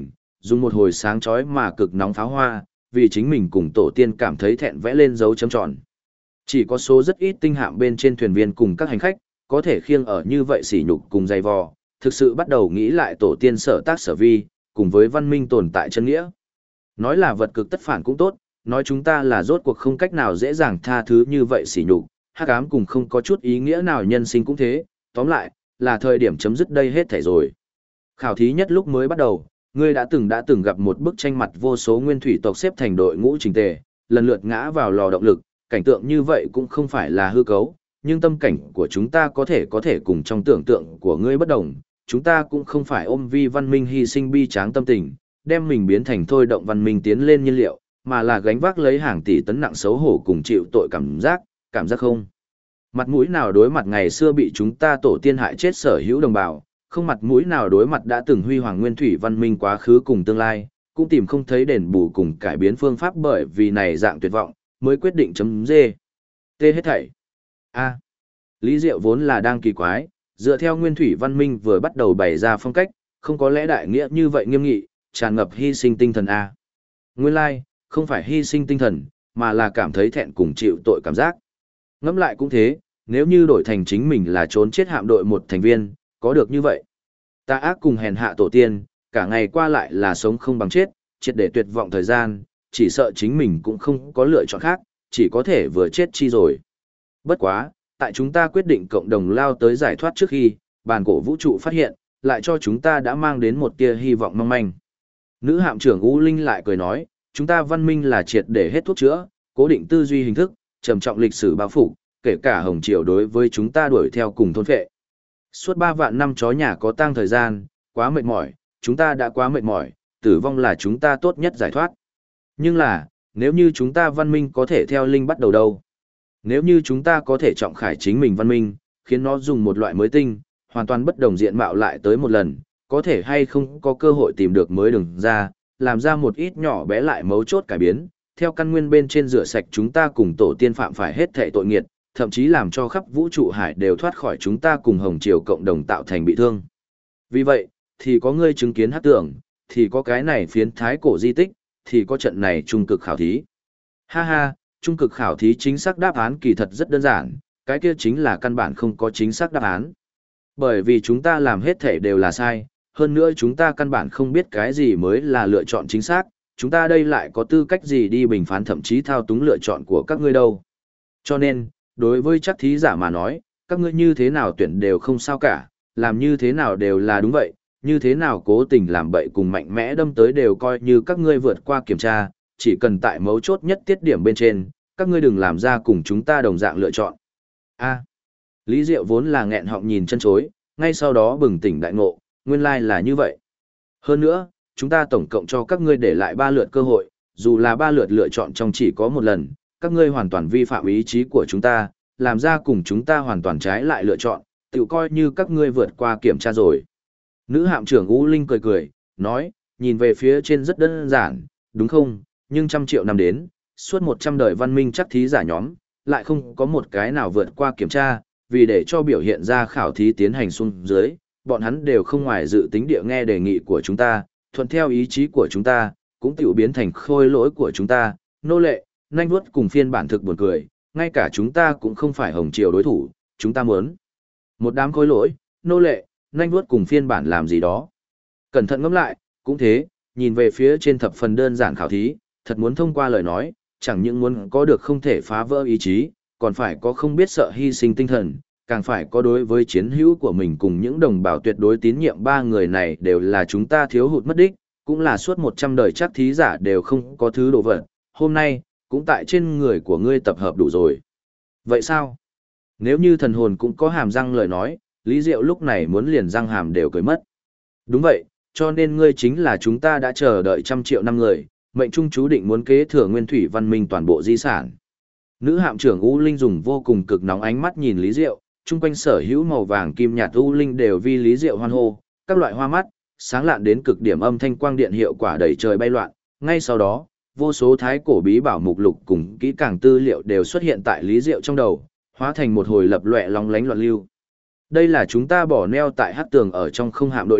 dùng một hồi sáng chói mà cực nóng pháo hoa, vì chính mình cùng tổ tiên cảm thấy thẹn vẽ lên dấu chấm tròn. Chỉ có số rất ít tinh hạm bên trên thuyền viên cùng các hành khách, có thể khiêng ở như vậy sỉ nhục cùng dày vò, thực sự bắt đầu nghĩ lại tổ tiên sở tác sở vi, cùng với văn minh tồn tại chân nghĩa. Nói là vật cực tất phản cũng tốt, nói chúng ta là rốt cuộc không cách nào dễ dàng tha thứ như vậy sỉ nhục, hắc ám cùng không có chút ý nghĩa nào nhân sinh cũng thế, tóm lại, là thời điểm chấm dứt đây hết thảy rồi. Khảo thí nhất lúc mới bắt đầu, ngươi đã từng gặp một bức tranh mặt vô số nguyên thủy tộc xếp thành đội ngũ chỉnh tề, lần lượt ngã vào lò động lực, cảnh tượng như vậy cũng không phải là hư cấu, nhưng tâm cảnh của chúng ta có thể cùng trong tưởng tượng của ngươi bất đồng, chúng ta cũng không phải ôm vi văn minh hy sinh bi tráng tâm tình, đem mình biến thành thôi động văn minh tiến lên nhiên liệu, mà là gánh vác lấy hàng tỷ tấn nặng xấu hổ cùng chịu tội cảm giác không. Mặt mũi nào đối mặt ngày xưa bị chúng ta tổ tiên hại chết sở hữu đồng bào, không mặt mũi nào đối mặt đã từng huy hoàng nguyên thủy văn minh quá khứ cùng tương lai, cũng tìm không thấy đền bù cùng cải biến phương pháp bởi vì này dạng tuyệt vọng, mới quyết định chấm dê. Tê hết thảy. A. Lý Diệu vốn là đang kỳ quái, dựa theo nguyên thủy văn minh vừa bắt đầu bày ra phong cách, không có lẽ đại nghĩa như vậy nghiêm nghị, tràn ngập hy sinh tinh thần A. Nguyên lai, không phải hy sinh tinh thần, mà là cảm thấy thẹn cùng chịu tội cảm giác. Ngẫm lại cũng thế, nếu như đổi thành chính mình là trốn chết hạm đội một thành viên, có được như vậy. Ta ác cùng hèn hạ tổ tiên, cả ngày qua lại là sống không bằng chết, triệt để tuyệt vọng thời gian, chỉ sợ chính mình cũng không có lựa chọn khác, chỉ có thể vừa chết chi rồi. Bất quá, tại chúng ta quyết định cộng đồng lao tới giải thoát trước khi, bàn cổ vũ trụ phát hiện, lại cho chúng ta đã mang đến một tia hy vọng mong manh. Nữ hạm trưởng U Linh lại cười nói, chúng ta văn minh là triệt để hết thuốc chữa, cố định tư duy hình thức, trầm trọng lịch sử bao phủ, kể cả Hồng Triều đối với chúng ta đuổi theo cùng thôn phệ. Suốt 3 vạn năm chó nhà có tang thời gian, quá mệt mỏi, chúng ta đã quá mệt mỏi, tử vong là chúng ta tốt nhất giải thoát. Nhưng là, nếu như chúng ta văn minh có thể theo linh bắt đầu đâu? Nếu như chúng ta có thể trọng khải chính mình văn minh, khiến nó dùng một loại mới tinh, hoàn toàn bất đồng diện mạo lại tới một lần, có thể hay không có cơ hội tìm được mới đường ra, làm ra một ít nhỏ bé lại mấu chốt cải biến, theo căn nguyên bên trên rửa sạch chúng ta cùng tổ tiên phạm phải hết thảy tội nghiệt, thậm chí làm cho khắp vũ trụ hải đều thoát khỏi chúng ta cùng Hồng Triều cộng đồng tạo thành bị thương. Vì vậy, thì có ngươi chứng kiến hắc tưởng, thì có cái này phiến thái cổ di tích, thì có trận này trung cực khảo thí. Ha ha, trung cực khảo thí chính xác đáp án kỳ thật rất đơn giản, cái kia chính là căn bản không có chính xác đáp án. Bởi vì chúng ta làm hết thể đều là sai, hơn nữa chúng ta căn bản không biết cái gì mới là lựa chọn chính xác, chúng ta đây lại có tư cách gì đi bình phán thậm chí thao túng lựa chọn của các ngươi đâu. Cho nên, đối với chắc thí giả mà nói, các ngươi như thế nào tuyển đều không sao cả, làm như thế nào đều là đúng vậy, như thế nào cố tình làm bậy cùng mạnh mẽ đâm tới đều coi như các ngươi vượt qua kiểm tra, chỉ cần tại mấu chốt nhất tiết điểm bên trên, các ngươi đừng làm ra cùng chúng ta đồng dạng lựa chọn. A. Lý Diệu vốn là nghẹn họng nhìn chân chối, ngay sau đó bừng tỉnh đại ngộ, nguyên lai là như vậy. Hơn nữa, chúng ta tổng cộng cho các ngươi để lại 3 lượt cơ hội, dù là 3 lượt lựa chọn trong chỉ có một lần, các ngươi hoàn toàn vi phạm ý chí của chúng ta, làm ra cùng chúng ta hoàn toàn trái lại lựa chọn, tự coi như các ngươi vượt qua kiểm tra rồi. Nữ hạm trưởng U Linh cười cười, nói, nhìn về phía trên rất đơn giản, đúng không, nhưng trăm triệu năm đến, suốt 100 đời văn minh chắc thí giả nhóm, lại không có một cái nào vượt qua kiểm tra, vì để cho biểu hiện ra khảo thí tiến hành xuống dưới, bọn hắn đều không ngoài dự tính địa nghe đề nghị của chúng ta, thuận theo ý chí của chúng ta, cũng tiểu biến thành khôi lỗi của chúng ta, nô lệ, nhanh vuốt cùng phiên bản thực buồn cười, ngay cả chúng ta cũng không phải Hồng Triều đối thủ, chúng ta muốn một đám khôi lỗi, nô lệ, nhanh vuốt cùng phiên bản làm gì đó. Cẩn thận ngẫm lại, cũng thế, nhìn về phía trên thập phần đơn giản khảo thí, thật muốn thông qua lời nói, chẳng những muốn có được không thể phá vỡ ý chí, còn phải có không biết sợ hy sinh tinh thần, càng phải có đối với chiến hữu của mình cùng những đồng bào tuyệt đối tín nhiệm. 3 người này đều là chúng ta thiếu hụt mất đích, cũng là suốt 100 đời chắc thí giả đều không có thứ đồ vật, hôm nay, cũng tại trên người của ngươi tập hợp đủ rồi. Vậy sao? Nếu như thần hồn cũng có hàm răng lời nói, Lý Diệu lúc này muốn liền răng hàm đều cười mất. Đúng vậy, cho nên ngươi chính là chúng ta đã chờ đợi trăm triệu năm người, mệnh trung chú định muốn kế thừa nguyên thủy văn minh toàn bộ di sản. Nữ hạm trưởng U Linh dùng vô cùng cực nóng ánh mắt nhìn Lý Diệu, chung quanh sở hữu màu vàng kim nhạt U Linh đều vi Lý Diệu hoan hô, các loại hoa mắt, sáng lạn đến cực điểm âm thanh quang điện hiệu quả đầy trời bay loạn, ngay sau đó, vô số thái cổ bí bảo mục lục cùng kỹ càng tư liệu đều xuất hiện tại Lý Diệu trong đầu, hóa thành một hồi lập lòe long lánh loạn lưu. Đây là chúng ta bỏ neo tại hắc tường ở trong không hạm đội địch,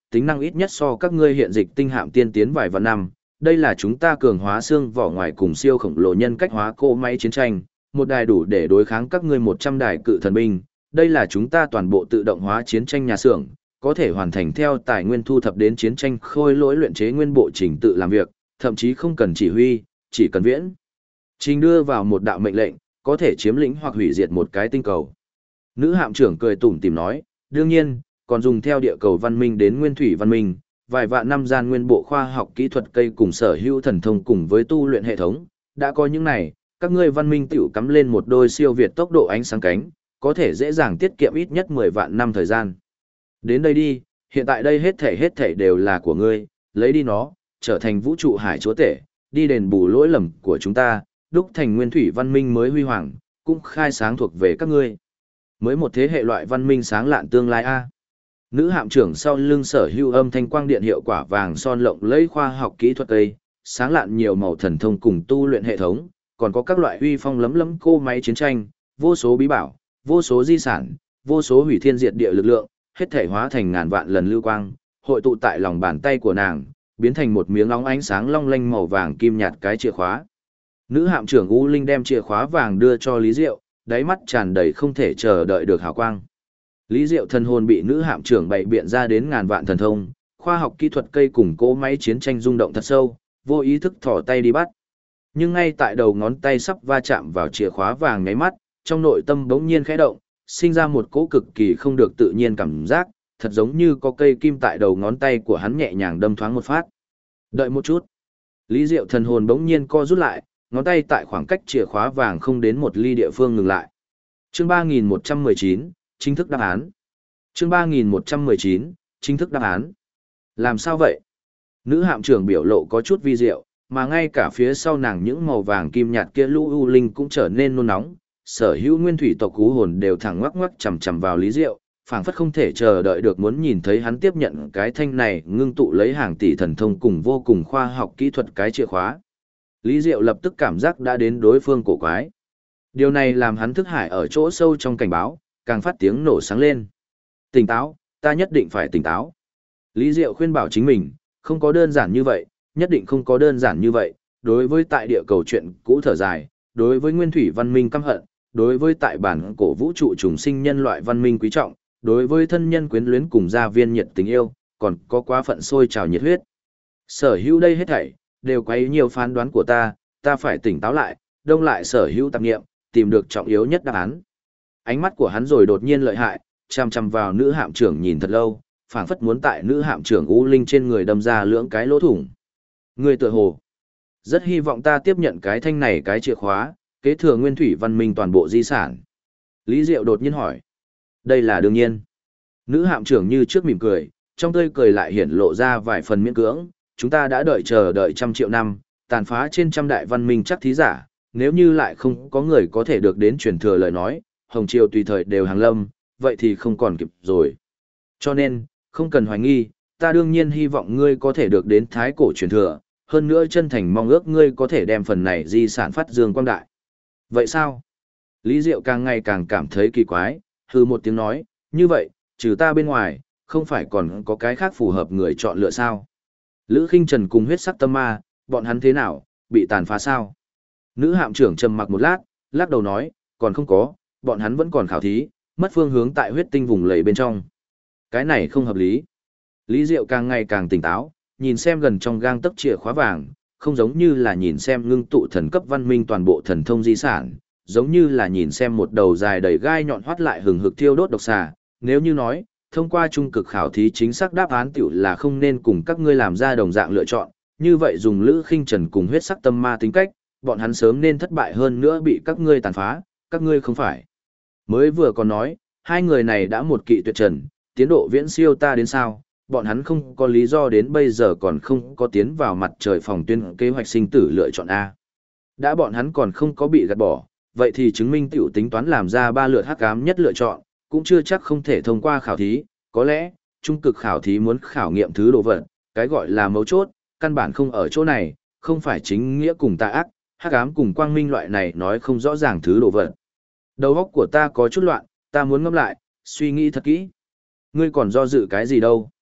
tính năng ít nhất so các ngươi hiện dịch tinh hạm tiên tiến vài vạn năm. Đây là chúng ta cường hóa xương vỏ ngoài cùng siêu khổng lồ nhân cách hóa cỗ máy chiến tranh, một đài đủ để đối kháng các ngươi 100 đài cự thần binh. Đây là chúng ta toàn bộ tự động hóa chiến tranh nhà xưởng, có thể hoàn thành theo tài nguyên thu thập đến chiến tranh khôi lỗi luyện chế nguyên bộ trình tự làm việc, thậm chí không cần chỉ huy, chỉ cần viễn trình đưa vào một đạo mệnh lệnh, có thể chiếm lĩnh hoặc hủy diệt một cái tinh cầu. Nữ hạm trưởng cười tủm tỉm nói, đương nhiên, còn dùng theo địa cầu văn minh đến nguyên thủy văn minh, vài vạn năm gian nguyên bộ khoa học kỹ thuật cây cùng sở hữu thần thông cùng với tu luyện hệ thống, đã có những này, các ngươi văn minh tiểu cắm lên một đôi siêu việt tốc độ ánh sáng cánh, có thể dễ dàng tiết kiệm ít nhất 10 vạn năm thời gian. Đến đây đi, hiện tại đây hết thảy đều là của ngươi, lấy đi nó, trở thành vũ trụ hải chúa tể, đi đền bù lỗi lầm của chúng ta, đúc thành nguyên thủy văn minh mới huy hoàng, cũng khai sáng thuộc về các ngươi. Mới một thế hệ loại văn minh sáng lạn tương lai a. Nữ hạm trưởng sau lưng sở hữu âm thanh quang điện hiệu quả vàng son lộng lẫy khoa học kỹ thuật cây, sáng lạn nhiều màu thần thông cùng tu luyện hệ thống, còn có các loại uy phong lấm lấm cô máy chiến tranh, vô số bí bảo, vô số di sản, vô số hủy thiên diệt địa lực lượng, hết thể hóa thành ngàn vạn lần lưu quang, hội tụ tại lòng bàn tay của nàng, biến thành một miếng óng ánh sáng long lanh màu vàng kim nhạt cái chìa khóa. Nữ hạm trưởng U Linh đem chìa khóa vàng đưa cho Lý Diệu, đáy mắt tràn đầy không thể chờ đợi được hào quang. Lý Diệu thần hồn bị nữ hạm trưởng bày biện ra đến ngàn vạn thần thông, khoa học kỹ thuật cây cùng cỗ máy chiến tranh rung động thật sâu, vô ý thức thò tay đi bắt. Nhưng ngay tại đầu ngón tay sắp va chạm vào chìa khóa vàng nháy mắt, trong nội tâm bỗng nhiên khẽ động, sinh ra một cỗ cực kỳ không được tự nhiên cảm giác, thật giống như có cây kim tại đầu ngón tay của hắn nhẹ nhàng đâm thoáng một phát. Đợi một chút. Lý Diệu thần hồn bỗng nhiên co rút lại, ngón tay tại khoảng cách chìa khóa vàng không đến một ly địa phương ngừng lại. Chương 3119, chính thức đáp án. Chương 3119, chính thức đáp án. Làm sao vậy? Nữ hạm trưởng biểu lộ có chút vi diệu, mà ngay cả phía sau nàng những màu vàng kim nhạt kia lũ u linh cũng trở nên nôn nóng, sở hữu nguyên thủy tộc cú hồn đều thẳng ngoắc ngoắc chằm chằm vào Lý Diệu, phảng phất không thể chờ đợi được muốn nhìn thấy hắn tiếp nhận cái thanh này ngưng tụ lấy hàng tỷ thần thông cùng vô cùng khoa học kỹ thuật cái chìa khóa. Lý Diệu lập tức cảm giác đã đến đối phương cổ quái. Điều này làm hắn thức hải ở chỗ sâu trong cảnh báo, càng phát tiếng nổ sáng lên. Tỉnh táo, ta nhất định phải tỉnh táo. Lý Diệu khuyên bảo chính mình, không có đơn giản như vậy, nhất định không có đơn giản như vậy. Đối với tại địa cầu chuyện cũ thở dài, đối với nguyên thủy văn minh căm hận, đối với tại bản cổ vũ trụ trùng sinh nhân loại văn minh quý trọng, đối với thân nhân quyến luyến cùng gia viên nhiệt tình yêu, còn có quá phận sôi trào nhiệt huyết. Sở hữu đây hết thảy, đều quấy nhiều phán đoán của ta phải tỉnh táo lại, đông lại sở hữu tạp nghiệm, tìm được trọng yếu nhất đáp án. Ánh mắt của hắn rồi đột nhiên lợi hại, chăm chăm vào nữ hạm trưởng nhìn thật lâu, phảng phất muốn tại nữ hạm trưởng U Linh trên người đâm ra lưỡng cái lỗ thủng. Người tựa hồ rất hy vọng ta tiếp nhận cái thanh này cái chìa khóa, kế thừa nguyên thủy văn minh toàn bộ di sản. Lý Diệu đột nhiên hỏi. Đây là đương nhiên. Nữ hạm trưởng như trước mỉm cười, trong tươi cười lại hiển lộ ra vài phần miễn cưỡng. Chúng ta đã chờ đợi trăm triệu năm, tàn phá trên trăm đại văn minh chắc thí giả, nếu như lại không có người có thể được đến truyền thừa lời nói, Hồng Triều tùy thời đều hàng lâm, vậy thì không còn kịp rồi. Cho nên, không cần hoài nghi, ta đương nhiên hy vọng ngươi có thể được đến thái cổ truyền thừa, hơn nữa chân thành mong ước ngươi có thể đem phần này di sản phát dương quang đại. Vậy sao? Lý Diệu càng ngày càng cảm thấy kỳ quái, hừ một tiếng nói, như vậy, trừ ta bên ngoài, không phải còn có cái khác phù hợp người chọn lựa sao? Lữ Khinh Trần cùng huyết sắc tâm ma, bọn hắn thế nào, bị tàn phá sao? Nữ hạm trưởng trầm mặc một lát, lắc đầu nói, còn không có, bọn hắn vẫn còn khảo thí, mất phương hướng tại huyết tinh vùng lầy bên trong. Cái này không hợp lý. Lý Diệu càng ngày càng tỉnh táo, nhìn xem gần trong gang tấc chìa khóa vàng, không giống như là nhìn xem ngưng tụ thần cấp văn minh toàn bộ thần thông di sản, giống như là nhìn xem một đầu dài đầy gai nhọn hoắt lại hừng hực thiêu đốt độc xà. Nếu như nói, thông qua trung cực khảo thí chính xác đáp án tiểu là không nên cùng các ngươi làm ra đồng dạng lựa chọn, như vậy dùng Lữ Khinh Trần cùng huyết sắc tâm ma tính cách, bọn hắn sớm nên thất bại hơn nữa bị các ngươi tàn phá, các ngươi không phải. Mới vừa còn nói, hai người này đã một kỵ tuyệt trần, tiến độ viễn siêu ta đến sao, bọn hắn không có lý do đến bây giờ còn không có tiến vào mặt trời phòng tuyên kế hoạch sinh tử lựa chọn A. Đã bọn hắn còn không có bị gạt bỏ, vậy thì chứng minh tiểu tính toán làm ra 3 lượt hắc ám nhất lựa chọn, cũng chưa chắc không thể thông qua khảo thí, có lẽ, trung cực khảo thí muốn khảo nghiệm thứ đồ vật, cái gọi là mấu chốt, căn bản không ở chỗ này, không phải chính nghĩa cùng tà ác, hắc ám cùng quang minh loại này nói không rõ ràng thứ đồ vật. Đầu óc của ta có chút loạn, ta muốn ngẫm lại, suy nghĩ thật kỹ. Ngươi còn do dự cái gì đâu?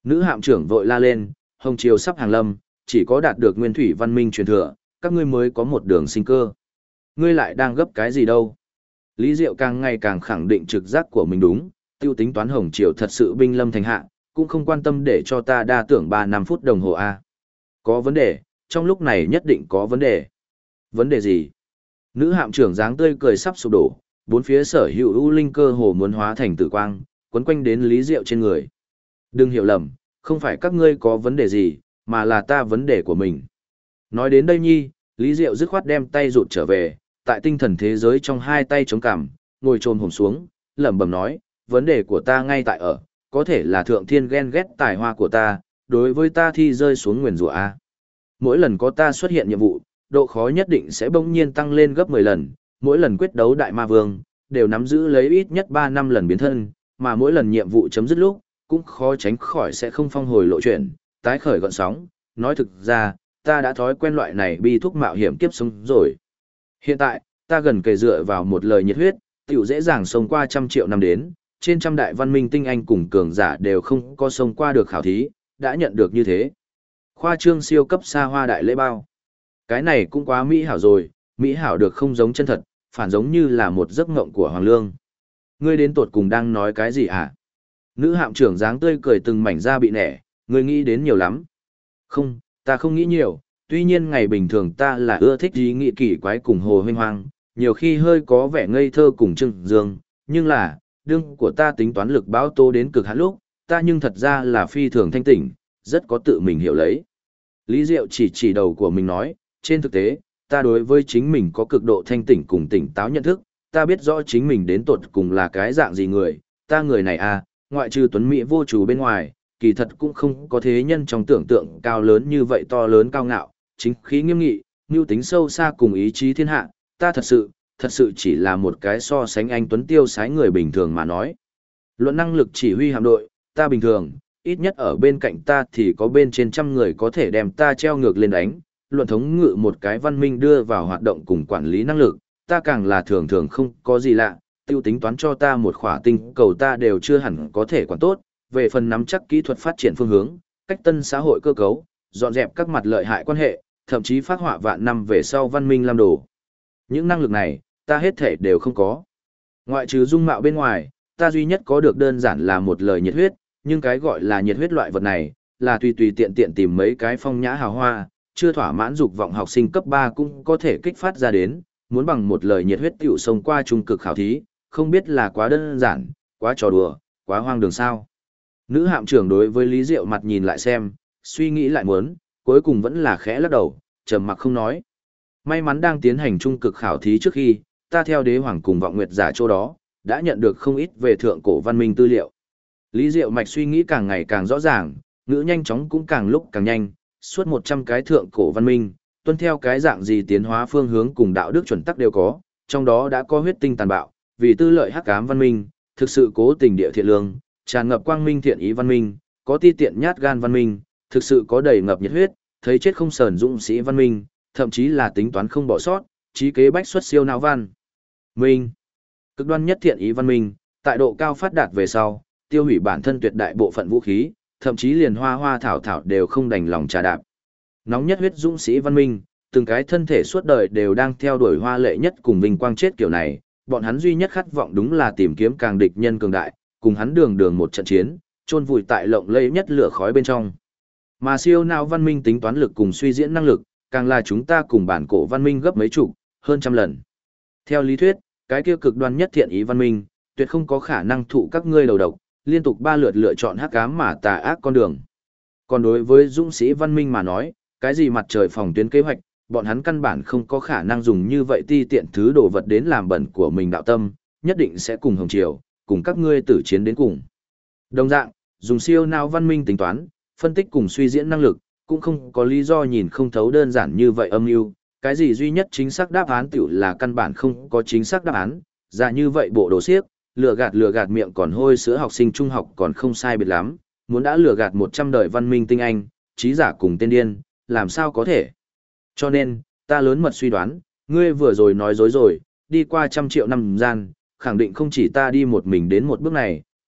Nữ hạm trưởng vội la lên, Hồng Triều sắp hàng lâm, chỉ có đạt được nguyên thủy văn minh truyền thừa, các ngươi mới có một đường sinh cơ. Ngươi lại đang gấp cái gì đâu? Lý Diệu càng ngày càng khẳng định trực giác của mình đúng, tiêu tính toán Hồng Triều thật sự binh lâm thành hạ, cũng không quan tâm để cho ta đa tưởng 3-5 phút đồng hồ a. Có vấn đề, trong lúc này nhất định có vấn đề. Vấn đề gì? Nữ hạm trưởng dáng tươi cười sắp sụp đổ, bốn phía sở hữu ưu linh cơ hồ muốn hóa thành tử quang, quấn quanh đến Lý Diệu trên người. Đừng hiểu lầm, không phải các ngươi có vấn đề gì, mà là ta vấn đề của mình. Nói đến đây nhi, Lý Diệu dứt khoát đem tay rụt trở về, tại tinh thần thế giới trong hai tay chống cằm, ngồi trồm hổm xuống, lẩm bẩm nói, vấn đề của ta ngay tại ở, có thể là thượng thiên ghen ghét tài hoa của ta, đối với ta thi rơi xuống nguyền rủa a. Mỗi lần có ta xuất hiện nhiệm vụ, độ khó nhất định sẽ bỗng nhiên tăng lên gấp 10 lần, mỗi lần quyết đấu đại ma vương, đều nắm giữ lấy ít nhất 3 năm lần biến thân, mà mỗi lần nhiệm vụ chấm dứt lúc, cũng khó tránh khỏi sẽ không phong hồi lộ chuyển, tái khởi gọn sóng, nói thực ra, ta đã thói quen loại này bi thúc mạo hiểm kiếp sống rồi. Hiện tại, ta gần kề dựa vào một lời nhiệt huyết, tiểu dễ dàng sống qua 100 triệu năm đến, trên trăm đại văn minh tinh anh cùng cường giả đều không có sống qua được khảo thí, đã nhận được như thế. Khoa trương siêu cấp xa hoa đại lễ bao. Cái này cũng quá mỹ hảo rồi, mỹ hảo được không giống chân thật, phản giống như là một giấc mộng của Hoàng Lương. Ngươi đến tột cùng đang nói cái gì hả? Nữ hạm trưởng dáng tươi cười từng mảnh da bị nẻ, ngươi nghĩ đến nhiều lắm. Không, ta không nghĩ nhiều, tuy nhiên ngày bình thường ta là ưa thích ý nghĩ kỳ quái cùng hồ huynh hoang, nhiều khi hơi có vẻ ngây thơ cùng trưng dương, nhưng là, đương của ta tính toán lực báo tố đến cực hạn lúc, ta nhưng thật ra là phi thường thanh tỉnh, rất có tự mình hiểu lấy. Lý Diệu chỉ đầu của mình nói, trên thực tế, ta đối với chính mình có cực độ thanh tỉnh cùng tỉnh táo nhận thức, ta biết rõ chính mình đến tột cùng là cái dạng gì người, ta người này à, ngoại trừ tuấn mỹ vô chủ bên ngoài, kỳ thật cũng không có thế nhân trong tưởng tượng cao lớn như vậy to lớn cao ngạo, chính khí nghiêm nghị, mưu tính sâu xa cùng ý chí thiên hạ, ta thật sự chỉ là một cái so sánh anh tuấn tiêu sái người bình thường mà nói. Luận năng lực chỉ huy hạm đội, ta bình thường, ít nhất ở bên cạnh ta thì có bên trên 100 người có thể đem ta treo ngược lên đánh, luận thống ngự một cái văn minh đưa vào hoạt động cùng quản lý năng lực, ta càng là thường thường không có gì lạ, tiêu tính toán cho ta một khỏa tinh cầu ta đều chưa hẳn có thể quản tốt, về phần nắm chắc kỹ thuật phát triển phương hướng, cách tân xã hội cơ cấu, dọn dẹp các mặt lợi hại quan hệ, thậm chí phát họa vạn năm về sau văn minh làm đồ. Những năng lực này, ta hết thể đều không có. Ngoại trừ dung mạo bên ngoài, ta duy nhất có được đơn giản là một lời nhiệt huyết, nhưng cái gọi là nhiệt huyết loại vật này, là tùy tùy tiện tiện tìm mấy cái phong nhã hào hoa, chưa thỏa mãn dục vọng học sinh cấp 3 cũng có thể kích phát ra đến, muốn bằng một lời nhiệt huyết tiểu xông qua trung cực khảo thí, không biết là quá đơn giản, quá trò đùa, quá hoang đường sao. Nữ hạm trưởng đối với Lý Diệu mặt nhìn lại xem, suy nghĩ lại muốn, cuối cùng vẫn là khẽ lắc đầu, trầm mặc không nói. May mắn đang tiến hành trung cực khảo thí trước khi, ta theo đế hoàng cùng vọng nguyệt giả chỗ đó, đã nhận được không ít về thượng cổ văn minh tư liệu. Lý Diệu mạch suy nghĩ càng ngày càng rõ ràng, ngữ nhanh chóng cũng càng lúc càng nhanh, suốt 100 cái thượng cổ văn minh, tuân theo cái dạng gì tiến hóa phương hướng cùng đạo đức chuẩn tắc đều có, trong đó đã có huyết tinh tàn bạo, vì tư lợi hắc ám văn minh, thực sự cố tình địa thiện lương, tràn ngập quang minh thiện ý văn minh, có ti tiện nhát gan văn minh, thực sự có đầy ngập nhiệt huyết, thấy chết không sờn dũng sĩ văn minh, thậm chí là tính toán không bỏ sót, trí kế bách xuất siêu não văn minh. Cực đoan nhất thiện ý văn minh, tại độ cao phát đạt về sau, tiêu hủy bản thân tuyệt đại bộ phận vũ khí, thậm chí liền hoa hoa thảo thảo đều không đành lòng trà đạp. Nóng nhất huyết dũng sĩ văn minh, từng cái thân thể suốt đời đều đang theo đuổi hoa lệ nhất cùng vinh quang chết kiểu này, bọn hắn duy nhất khát vọng đúng là tìm kiếm càng địch nhân cường đại, cùng hắn đường một trận chiến, chôn vùi tại lộng lẫy nhất lửa khói bên trong. Mà siêu não văn minh tính toán lực cùng suy diễn năng lực, càng là chúng ta cùng bản cổ văn minh gấp mấy chục, hơn trăm lần. Theo lý thuyết, cái kia cực đoan nhất thiện ý văn minh, tuyệt không có khả năng thụ các ngươi đầu độc, liên tục 3 lượt lựa chọn hắc ám mà tà ác con đường. Còn đối với dũng sĩ văn minh mà nói, cái gì mặt trời phòng tuyến kế hoạch, bọn hắn căn bản không có khả năng dùng như vậy ti tiện thứ đồ vật đến làm bẩn của mình đạo tâm, nhất định sẽ cùng hồng triều, cùng các ngươi tử chiến đến cùng. Đồng dạng, dùng siêu não văn minh tính toán, phân tích cùng suy diễn năng lực, cũng không có lý do nhìn không thấu đơn giản như vậy âm mưu. Cái gì duy nhất chính xác đáp án tiểu là căn bản không có chính xác đáp án, ra như vậy bộ đồ xiếc, lừa gạt miệng còn hôi sữa học sinh trung học còn không sai biệt lắm, muốn đã lừa gạt 100 đời văn minh tinh anh, trí giả cùng tên điên, làm sao có thể. Cho nên, ta lớn mật suy đoán, ngươi vừa rồi nói dối rồi, đi qua 100 triệu năm gian, khẳng định không chỉ ta đi một mình đến một bước này,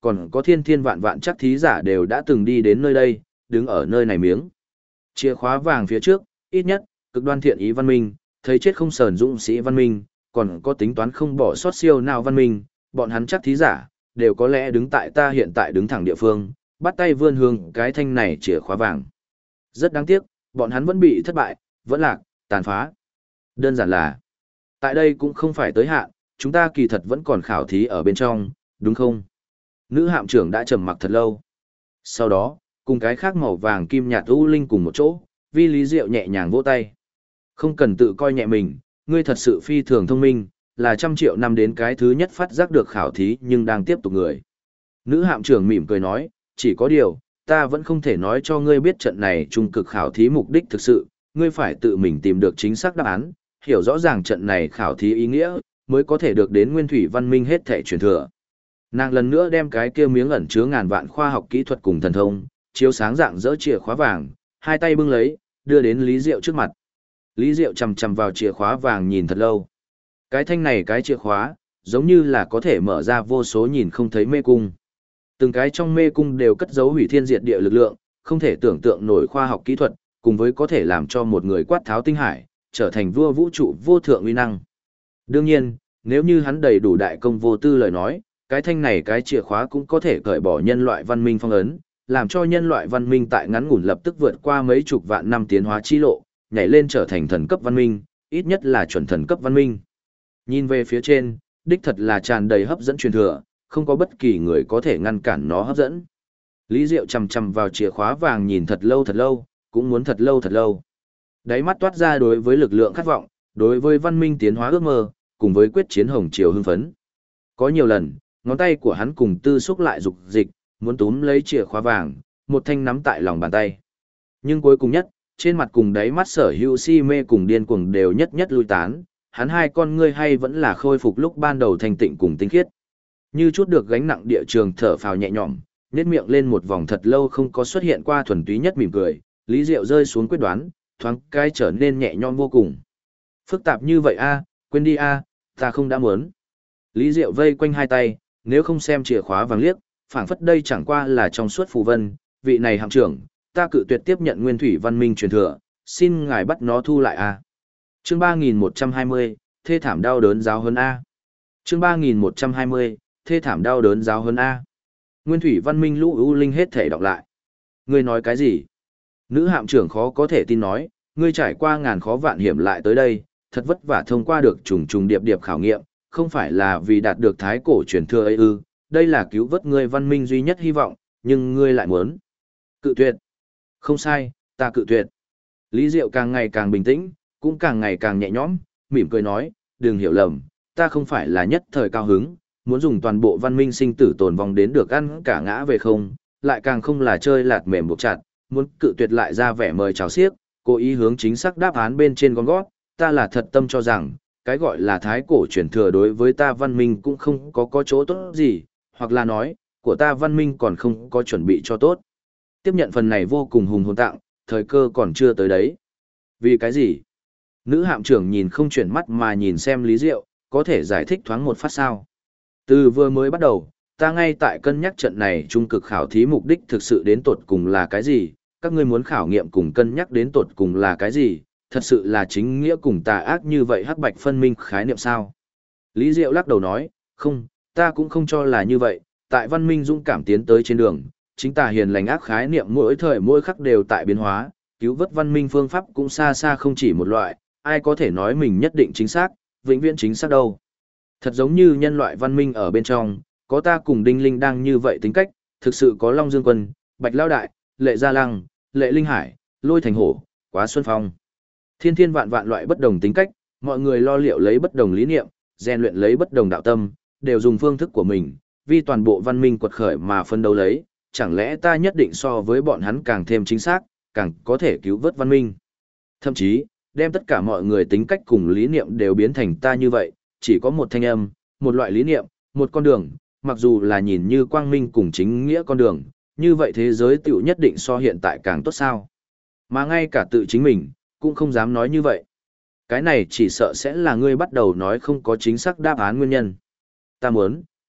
còn có thiên thiên vạn vạn chắc thí giả đều đã từng đi đến nơi đây, đứng ở nơi này miếng. Chìa khóa vàng phía trước, ít nhất, cực đoan thiện ý văn minh, thấy chết không sờn dũng sĩ văn minh, còn có tính toán không bỏ sót siêu nào văn minh, bọn hắn chắc thí giả, đều có lẽ đứng tại ta hiện tại đứng thẳng địa phương, bắt tay vươn hướng cái thanh này chìa khóa vàng. Rất đáng tiếc, bọn hắn vẫn bị thất bại, vẫn lạc, tàn phá. Đơn giản là, tại đây cũng không phải tới hạn, chúng ta kỳ thật vẫn còn khảo thí ở bên trong, đúng không? Nữ hạm trưởng đã trầm mặc thật lâu. Sau đó, cùng cái khác màu vàng kim nhạt u linh cùng một chỗ, Vi Lý Diệu nhẹ nhàng vỗ tay. Không cần tự coi nhẹ mình, ngươi thật sự phi thường thông minh, là 100 triệu năm đến cái thứ nhất phát giác được khảo thí nhưng đang tiếp tục người. Nữ hạm trưởng mỉm cười nói, chỉ có điều, ta vẫn không thể nói cho ngươi biết trận này trung cực khảo thí mục đích thực sự, ngươi phải tự mình tìm được chính xác đáp án, hiểu rõ ràng trận này khảo thí ý nghĩa, mới có thể được đến nguyên thủy văn minh hết thể truyền thừa. Nàng lần nữa đem cái kia miếng ẩn chứa ngàn vạn khoa học kỹ thuật cùng thần thông, chiếu sáng dạng dỡ chìa khóa vàng, hai tay bưng lấy, đưa đến Lý Diệu trước mặt. Lý Diệu chằm chằm vào chìa khóa vàng nhìn thật lâu. Cái thanh này cái chìa khóa, giống như là có thể mở ra vô số nhìn không thấy mê cung. Từng cái trong mê cung đều cất giấu hủy thiên diệt địa lực lượng, không thể tưởng tượng nổi khoa học kỹ thuật, cùng với có thể làm cho một người quát tháo tinh hải, trở thành vua vũ trụ vô thượng uy năng. Đương nhiên, nếu như hắn đầy đủ đại công vô tư lời nói, cái thanh này cái chìa khóa cũng có thể cởi bỏ nhân loại văn minh phong ấn, làm cho nhân loại văn minh tại ngắn ngủn lập tức vượt qua mấy chục vạn năm tiến hóa chi lộ, nhảy lên trở thành thần cấp văn minh, ít nhất là chuẩn thần cấp văn minh. Nhìn về phía trên, đích thật là tràn đầy hấp dẫn truyền thừa, không có bất kỳ người có thể ngăn cản nó hấp dẫn. Lý Diệu chằm chằm vào chìa khóa vàng nhìn thật lâu, cũng muốn thật lâu. Đáy mắt toát ra đối với lực lượng khát vọng, đối với văn minh tiến hóa ước mơ, cùng với quyết chiến hồng triều hưng phấn. Có nhiều lần, ngón tay của hắn cùng tư xúc lại dục dịch, muốn túm lấy chìa khóa vàng, một thanh nắm tại lòng bàn tay. Nhưng cuối cùng nhất, trên mặt cùng đáy mắt sở hữu si mê cùng điên cuồng đều nhất lui tán, hắn hai con ngươi hay vẫn là khôi phục lúc ban đầu thanh tịnh cùng tinh khiết. Như chút được gánh nặng địa trường thở phào nhẹ nhõm, nhếch miệng lên một vòng thật lâu không có xuất hiện qua thuần túy nhất mỉm cười, Lý Diệu rơi xuống quyết đoán, thoáng cái trở nên nhẹ nhõm vô cùng. Phức tạp như vậy a, quên đi a, ta không đã muốn. Lý Diệu vây quanh hai tay, nếu không xem chìa khóa vàng liếc, phảng phất đây chẳng qua là trong suốt phù vân, vị này hạm trưởng, ta cự tuyệt tiếp nhận nguyên thủy văn minh truyền thừa, xin ngài bắt nó thu lại a. Chương 3120, thê thảm đau đớn giáo huấn a. Chương 3120, thê thảm đau đớn giáo huấn a. Nguyên thủy văn minh lũ ưu linh hết thể đọc lại. Ngươi nói cái gì? Nữ hạm trưởng khó có thể tin nói, ngươi trải qua ngàn khó vạn hiểm lại tới đây, thật vất vả thông qua được trùng trùng điệp điệp khảo nghiệm, không phải là vì đạt được thái cổ truyền thừa ấy ư, đây là cứu vớt ngươi văn minh duy nhất hy vọng, nhưng ngươi lại muốn cự tuyệt. Không sai, ta cự tuyệt. Lý Diệu càng ngày càng bình tĩnh, cũng càng ngày càng nhẹ nhõm, mỉm cười nói, đừng hiểu lầm, ta không phải là nhất thời cao hứng, muốn dùng toàn bộ văn minh sinh tử tồn vong đến được ăn cả ngã về không, lại càng không là chơi lạt mềm buộc chặt, muốn cự tuyệt lại ra vẻ mời chào xiếc, cố ý hướng chính xác đáp án bên trên con gót, ta là thật tâm cho rằng, cái gọi là thái cổ truyền thừa đối với ta văn minh cũng không có chỗ tốt gì, hoặc là nói, của ta văn minh còn không có chuẩn bị cho tốt. Tiếp nhận phần này vô cùng hùng hồn tặng, thời cơ còn chưa tới đấy. Vì cái gì? Nữ hạm trưởng nhìn không chuyển mắt mà nhìn xem Lý Diệu, có thể giải thích thoáng một phát sao. Từ vừa mới bắt đầu, ta ngay tại cân nhắc trận này trung cực khảo thí mục đích thực sự đến tột cùng là cái gì, các ngươi muốn khảo nghiệm cùng cân nhắc đến tột cùng là cái gì, thật sự là chính nghĩa cùng tà ác như vậy hắc bạch phân minh khái niệm sao. Lý Diệu lắc đầu nói, không, ta cũng không cho là như vậy, tại văn minh dũng cảm tiến tới trên đường, chính tà hiền lành ác khái niệm mỗi thời mỗi khắc đều tại biến hóa, cứu vớt văn minh phương pháp cũng xa xa không chỉ một loại, ai có thể nói mình nhất định chính xác, vĩnh viễn chính xác đâu. Thật giống như nhân loại văn minh ở bên trong, có ta cùng Đinh Linh đang như vậy tính cách, thực sự có Long Dương Quân, Bạch Lao Đại, Lệ Gia Lăng, Lệ Linh Hải, Lôi Thành Hổ, Quá Xuân Phong. Thiên thiên vạn vạn loại bất đồng tính cách, mọi người lo liệu lấy bất đồng lý niệm, rèn luyện lấy bất đồng đạo tâm, đều dùng phương thức của mình, vì toàn bộ văn minh quật khởi mà phân đấu lấy, chẳng lẽ ta nhất định so với bọn hắn càng thêm chính xác, càng có thể cứu vớt văn minh. Thậm chí, đem tất cả mọi người tính cách cùng lý niệm đều biến thành ta như vậy, chỉ có một thanh âm, một loại lý niệm, một con đường, mặc dù là nhìn như quang minh cùng chính nghĩa con đường, như vậy thế giới tựu nhất định so hiện tại càng tốt sao. Mà ngay cả tự chính mình, cũng không dám nói như vậy. Cái này chỉ sợ sẽ là ngươi bắt đầu nói không có chính xác đáp án nguyên nhân. Ta muốn,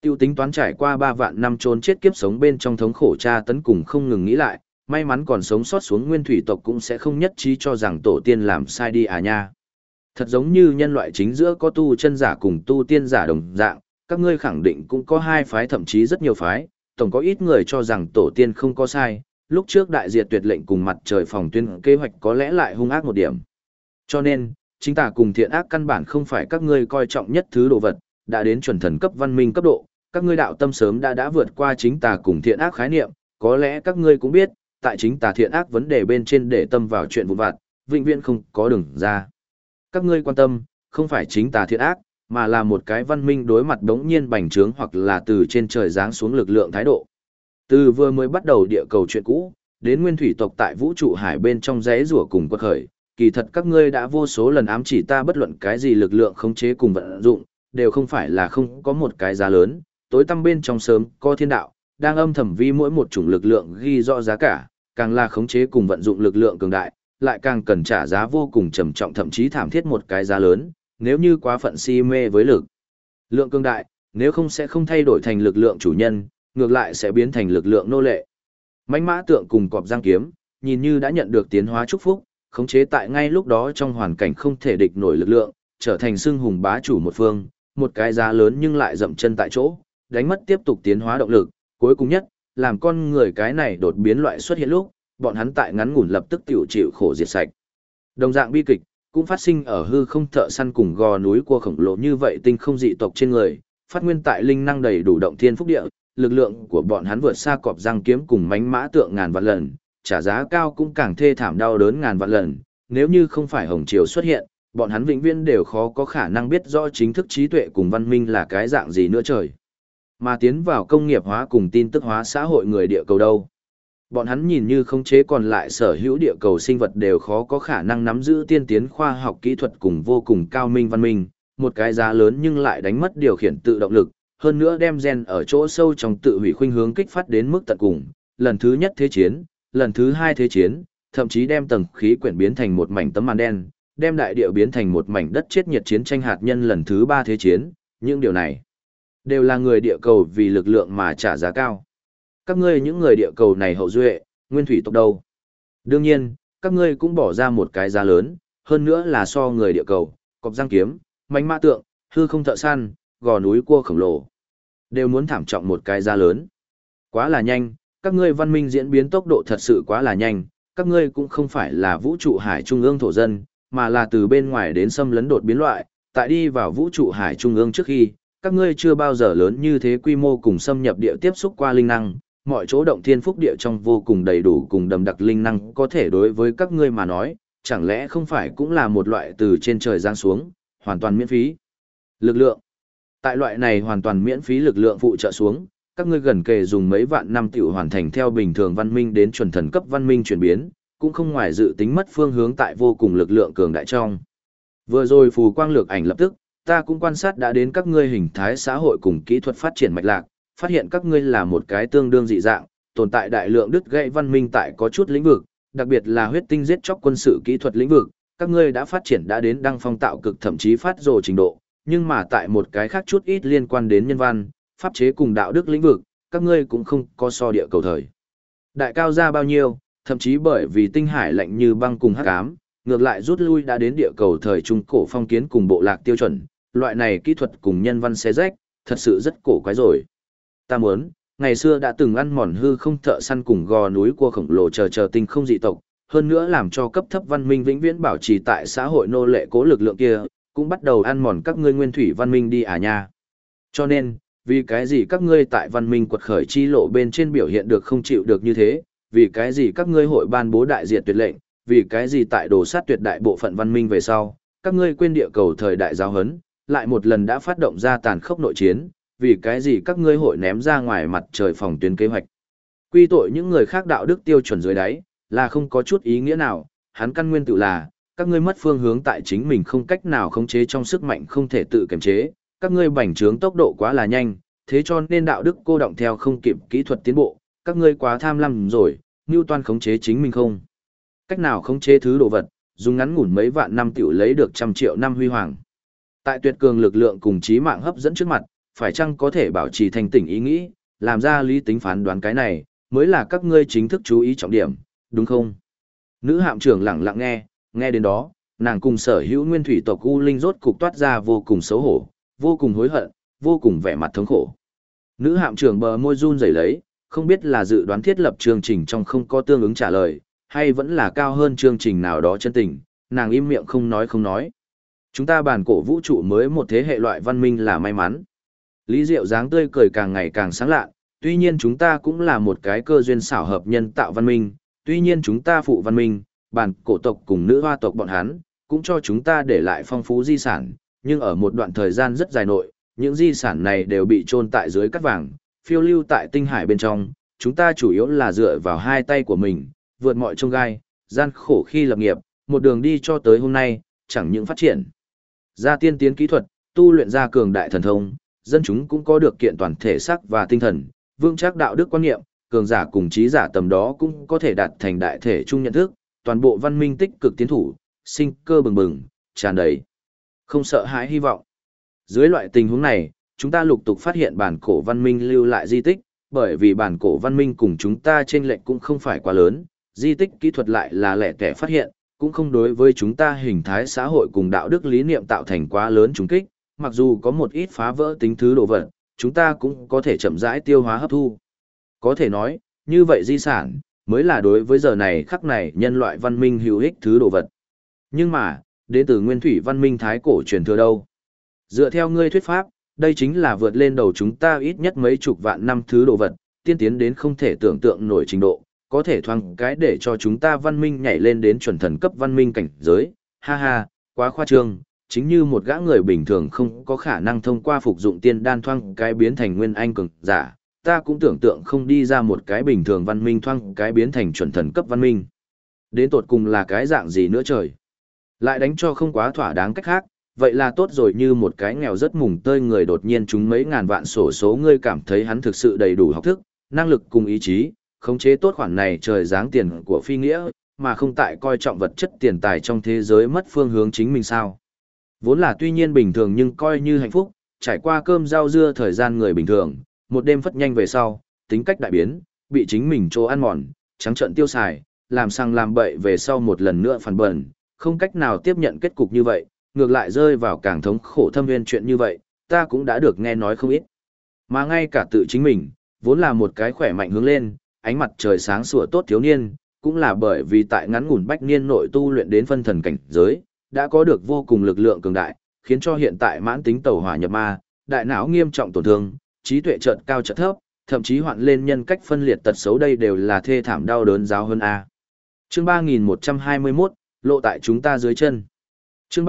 Tiêu tính toán trải qua 3 vạn năm trốn chết kiếp sống bên trong thống khổ tra tấn cùng không ngừng nghĩ lại, may mắn còn sống sót xuống nguyên thủy tộc cũng sẽ không nhất trí cho rằng tổ tiên làm sai đi à nha. Thật giống như nhân loại chính giữa có tu chân giả cùng tu tiên giả đồng dạng, các ngươi khẳng định cũng có hai phái thậm chí rất nhiều phái, tổng có ít người cho rằng tổ tiên không có sai, lúc trước đại diệt tuyệt lệnh cùng mặt trời phòng tuyên kế hoạch có lẽ lại hung ác một điểm. Cho nên, chính tà cùng thiện ác căn bản không phải các ngươi coi trọng nhất thứ đồ vật, đã đến chuẩn thần cấp văn minh cấp độ, các ngươi đạo tâm sớm đã vượt qua chính tà cùng thiện ác khái niệm, có lẽ các ngươi cũng biết, tại chính tà thiện ác vấn đề bên trên để tâm vào chuyện vụn vặt, vĩnh viễn không có đường ra. Các ngươi quan tâm, không phải chính tà thiện ác, mà là một cái văn minh đối mặt đống nhiên bành trướng hoặc là từ trên trời giáng xuống lực lượng thái độ. Từ vừa mới bắt đầu địa cầu chuyện cũ, đến nguyên thủy tộc tại vũ trụ hải bên trong rẽ rủa cùng quật khởi, kỳ thật các ngươi đã vô số lần ám chỉ ta bất luận cái gì lực lượng khống chế cùng vận dụng, đều không phải là không có một cái giá lớn, tối tăm bên trong sớm có thiên đạo, đang âm thầm vi mỗi một chủng lực lượng ghi rõ giá cả, càng là khống chế cùng vận dụng lực lượng cường đại, lại càng cần trả giá vô cùng trầm trọng thậm chí thảm thiết một cái giá lớn, nếu như quá phận si mê với lực lượng cường đại, nếu không sẽ không thay đổi thành lực lượng chủ nhân, ngược lại sẽ biến thành lực lượng nô lệ. Mãnh mã tượng cùng cọp giang kiếm, nhìn như đã nhận được tiến hóa chúc phúc, khống chế tại ngay lúc đó trong hoàn cảnh không thể địch nổi lực lượng, trở thành xưng hùng bá chủ một phương, một cái giá lớn nhưng lại dậm chân tại chỗ, đánh mất tiếp tục tiến hóa động lực, cuối cùng nhất, làm con người cái này đột biến loại xuất hiện lúc, bọn hắn tại ngắn ngủn lập tức tiểu chịu khổ diệt sạch. Đồng dạng bi kịch cũng phát sinh ở hư không thợ săn cùng gò núi cua khổng lồ như vậy tinh không dị tộc trên người, phát nguyên tại linh năng đầy đủ động thiên phúc địa, lực lượng của bọn hắn vượt xa cọp răng kiếm cùng mánh mã tượng ngàn vạn lần, trả giá cao cũng càng thê thảm đau đớn ngàn vạn lần, nếu như không phải hồng triều xuất hiện, bọn hắn vĩnh viễn đều khó có khả năng biết rõ chính thức trí tuệ cùng văn minh là cái dạng gì nữa trời. Mà tiến vào công nghiệp hóa cùng tin tức hóa xã hội người địa cầu đâu. Bọn hắn nhìn như khống chế còn lại sở hữu địa cầu sinh vật đều khó có khả năng nắm giữ tiên tiến khoa học kỹ thuật cùng vô cùng cao minh văn minh, một cái giá lớn nhưng lại đánh mất điều khiển tự động lực, hơn nữa đem gen ở chỗ sâu trong tự hủy khuynh hướng kích phát đến mức tận cùng, lần thứ nhất thế chiến, lần thứ hai thế chiến, thậm chí đem tầng khí quyển biến thành một mảnh tấm màn đen, đem đại địa biến thành một mảnh đất chết nhiệt chiến tranh hạt nhân lần thứ ba thế chiến, những điều này đều là người địa cầu vì lực lượng mà trả giá cao. Các ngươi những người địa cầu này hậu duệ, nguyên thủy tộc đâu? Đương nhiên, các ngươi cũng bỏ ra một cái giá lớn, hơn nữa là so người địa cầu, cọp răng kiếm, mánh mã tượng, hư không thợ săn, gò núi cua khổng lồ. Đều muốn thảm trọng một cái giá lớn. Quá là nhanh, các ngươi văn minh diễn biến tốc độ thật sự quá là nhanh, các ngươi cũng không phải là vũ trụ hải trung ương thổ dân, mà là từ bên ngoài đến xâm lấn đột biến loại, tại đi vào vũ trụ hải trung ương trước khi, các ngươi chưa bao giờ lớn như thế quy mô cùng xâm nhập địa tiếp xúc qua linh năng, mọi chỗ động thiên phúc địa trong vô cùng đầy đủ cùng đầm đặc linh năng có thể đối với các ngươi mà nói, chẳng lẽ không phải cũng là một loại từ trên trời giáng xuống, hoàn toàn miễn phí. Lực lượng. Tại loại này hoàn toàn miễn phí lực lượng phụ trợ xuống, các ngươi gần kề dùng mấy vạn năm tiểu hoàn thành theo bình thường văn minh đến chuẩn thần cấp văn minh chuyển biến, cũng không ngoài dự tính mất phương hướng tại vô cùng lực lượng cường đại trong. Vừa rồi phù quang lược ảnh lập tức, ta cũng quan sát đã đến các ngươi hình thái xã hội cùng kỹ thuật phát triển mạch lạc, phát hiện các ngươi là một cái tương đương dị dạng, tồn tại đại lượng đứt gãy văn minh tại có chút lĩnh vực, đặc biệt là huyết tinh giết chóc quân sự kỹ thuật lĩnh vực, các ngươi đã phát triển đã đến đăng phong tạo cực thậm chí phát rồ trình độ, nhưng mà tại một cái khác chút ít liên quan đến nhân văn, pháp chế cùng đạo đức lĩnh vực, các ngươi cũng không có so địa cầu thời đại cao ra bao nhiêu, thậm chí bởi vì tinh hải lạnh như băng cùng hắc ám, ngược lại rút lui đã đến địa cầu thời trung cổ phong kiến cùng bộ lạc tiêu chuẩn, loại này kỹ thuật cùng nhân văn xé rách, thật sự rất cổ quái rồi. Ta muốn, ngày xưa đã từng ăn mòn hư không thợ săn cùng gò núi cua khổng lồ chờ tinh không dị tộc, hơn nữa làm cho cấp thấp văn minh vĩnh viễn bảo trì tại xã hội nô lệ cố lực lượng kia, cũng bắt đầu ăn mòn các ngươi nguyên thủy văn minh đi à nha. Cho nên, vì cái gì các ngươi tại văn minh quật khởi chi lộ bên trên biểu hiện được không chịu được như thế, vì cái gì các ngươi hội ban bố đại diệt tuyệt lệnh, vì cái gì tại đồ sát tuyệt đại bộ phận văn minh về sau, các ngươi quên địa cầu thời đại giáo huấn, lại một lần đã phát động ra tàn khốc nội chiến, vì cái gì các ngươi hội ném ra ngoài mặt trời phòng tuyến kế hoạch. Quy tội những người khác đạo đức tiêu chuẩn dưới đáy, là không có chút ý nghĩa nào, hắn căn nguyên tự là, các ngươi mất phương hướng tại chính mình không cách nào khống chế trong sức mạnh không thể tự kiềm chế, các ngươi bành trướng tốc độ quá là nhanh, thế cho nên đạo đức cô động theo không kịp kỹ thuật tiến bộ, các ngươi quá tham lam rồi, Newton khống chế chính mình không. Cách nào khống chế thứ đồ vật, dùng ngắn ngủn mấy vạn năm tiểu lấy được trăm triệu năm huy hoàng. Tại tuyệt cường lực lượng cùng trí mạng hấp dẫn trước mặt, phải chăng có thể bảo trì thanh tỉnh ý nghĩ, làm ra lý tính phán đoán cái này, mới là các ngươi chính thức chú ý trọng điểm, đúng không? Nữ hạm trưởng lặng lặng nghe đến đó, nàng cùng sở hữu nguyên thủy tộc U Linh rốt cục toát ra vô cùng xấu hổ, vô cùng hối hận, vô cùng vẻ mặt thống khổ. Nữ hạm trưởng bờ môi run rẩy lấy, không biết là dự đoán thiết lập chương trình trong không có tương ứng trả lời, hay vẫn là cao hơn chương trình nào đó chân tình, nàng im miệng không nói. Chúng ta bản cổ vũ trụ mới một thế hệ loại văn minh là may mắn. Lý Diệu dáng tươi cười càng ngày càng sáng lạ, tuy nhiên chúng ta cũng là một cái cơ duyên xảo hợp nhân tạo văn minh, tuy nhiên chúng ta phụ văn minh, bản cổ tộc cùng nữ hoa tộc bọn hắn, cũng cho chúng ta để lại phong phú di sản, nhưng ở một đoạn thời gian rất dài nội, những di sản này đều bị chôn tại dưới cát vàng, phiêu lưu tại tinh hải bên trong, chúng ta chủ yếu là dựa vào hai tay của mình, vượt mọi chông gai, gian khổ khi lập nghiệp, một đường đi cho tới hôm nay, chẳng những phát triển ra tiên tiến kỹ thuật, tu luyện ra cường đại thần thông, dân chúng cũng có được kiện toàn thể xác và tinh thần, vững chắc đạo đức quan niệm, cường giả cùng trí giả tầm đó cũng có thể đạt thành đại thể chung nhận thức, toàn bộ văn minh tích cực tiến thủ, sinh cơ bừng bừng, tràn đầy, không sợ hãi hy vọng. Dưới loại tình huống này, chúng ta lục tục phát hiện bản cổ văn minh lưu lại di tích, bởi vì bản cổ văn minh cùng chúng ta chênh lệch cũng không phải quá lớn, di tích kỹ thuật lại là lẻ tẻ phát hiện, cũng không đối với chúng ta hình thái xã hội cùng đạo đức lý niệm tạo thành quá lớn trùng kích, mặc dù có một ít phá vỡ tính thứ đồ vật, chúng ta cũng có thể chậm rãi tiêu hóa hấp thu. Có thể nói, như vậy di sản, mới là đối với giờ này khắc này nhân loại văn minh hữu ích thứ đồ vật. Nhưng mà, đến từ nguyên thủy văn minh thái cổ truyền thừa đâu? Dựa theo ngươi thuyết pháp, đây chính là vượt lên đầu chúng ta ít nhất mấy chục vạn năm thứ đồ vật, tiên tiến đến không thể tưởng tượng nổi trình độ, có thể thoáng cái để cho chúng ta văn minh nhảy lên đến chuẩn thần cấp văn minh cảnh giới. Ha ha, quá khoa trương, chính như một gã người bình thường không có khả năng thông qua phục dụng tiên đan thoáng cái biến thành nguyên anh cường giả, ta cũng tưởng tượng không đi ra một cái bình thường văn minh thoáng cái biến thành chuẩn thần cấp văn minh. Đến tột cùng là cái dạng gì nữa trời? Lại đánh cho không quá thỏa đáng cách khác, vậy là tốt rồi, như một cái nghèo rất mùng tơi người đột nhiên trúng mấy ngàn vạn sổ số, ngươi cảm thấy hắn thực sự đầy đủ học thức, năng lực cùng ý chí, khống chế tốt khoản này trời giáng tiền của phi nghĩa, mà không tại coi trọng vật chất tiền tài trong thế giới mất phương hướng chính mình sao. Vốn là tuy nhiên bình thường nhưng coi như hạnh phúc, trải qua cơm rau dưa thời gian người bình thường, một đêm phất nhanh về sau, tính cách đại biến, bị chính mình chỗ ăn mòn, trắng trợn tiêu xài, làm sang làm bậy về sau một lần nữa phản bẩn, không cách nào tiếp nhận kết cục như vậy, ngược lại rơi vào càng thống khổ thâm viên chuyện như vậy, ta cũng đã được nghe nói không ít. Mà ngay cả tự chính mình, vốn là một cái khỏe mạnh hướng lên, ánh mặt trời sáng sủa tốt thiếu niên, cũng là bởi vì tại ngắn ngủn bách niên nội tu luyện đến phân thần cảnh giới, đã có được vô cùng lực lượng cường đại, khiến cho hiện tại mãn tính tẩu hỏa nhập ma, đại não nghiêm trọng tổn thương, trí tuệ chợt cao chợt thấp, thậm chí hoạn lên nhân cách phân liệt tật xấu, đây đều là thê thảm đau đớn giáo hơn a. Chương 3121, lộ tại chúng ta dưới chân. Chương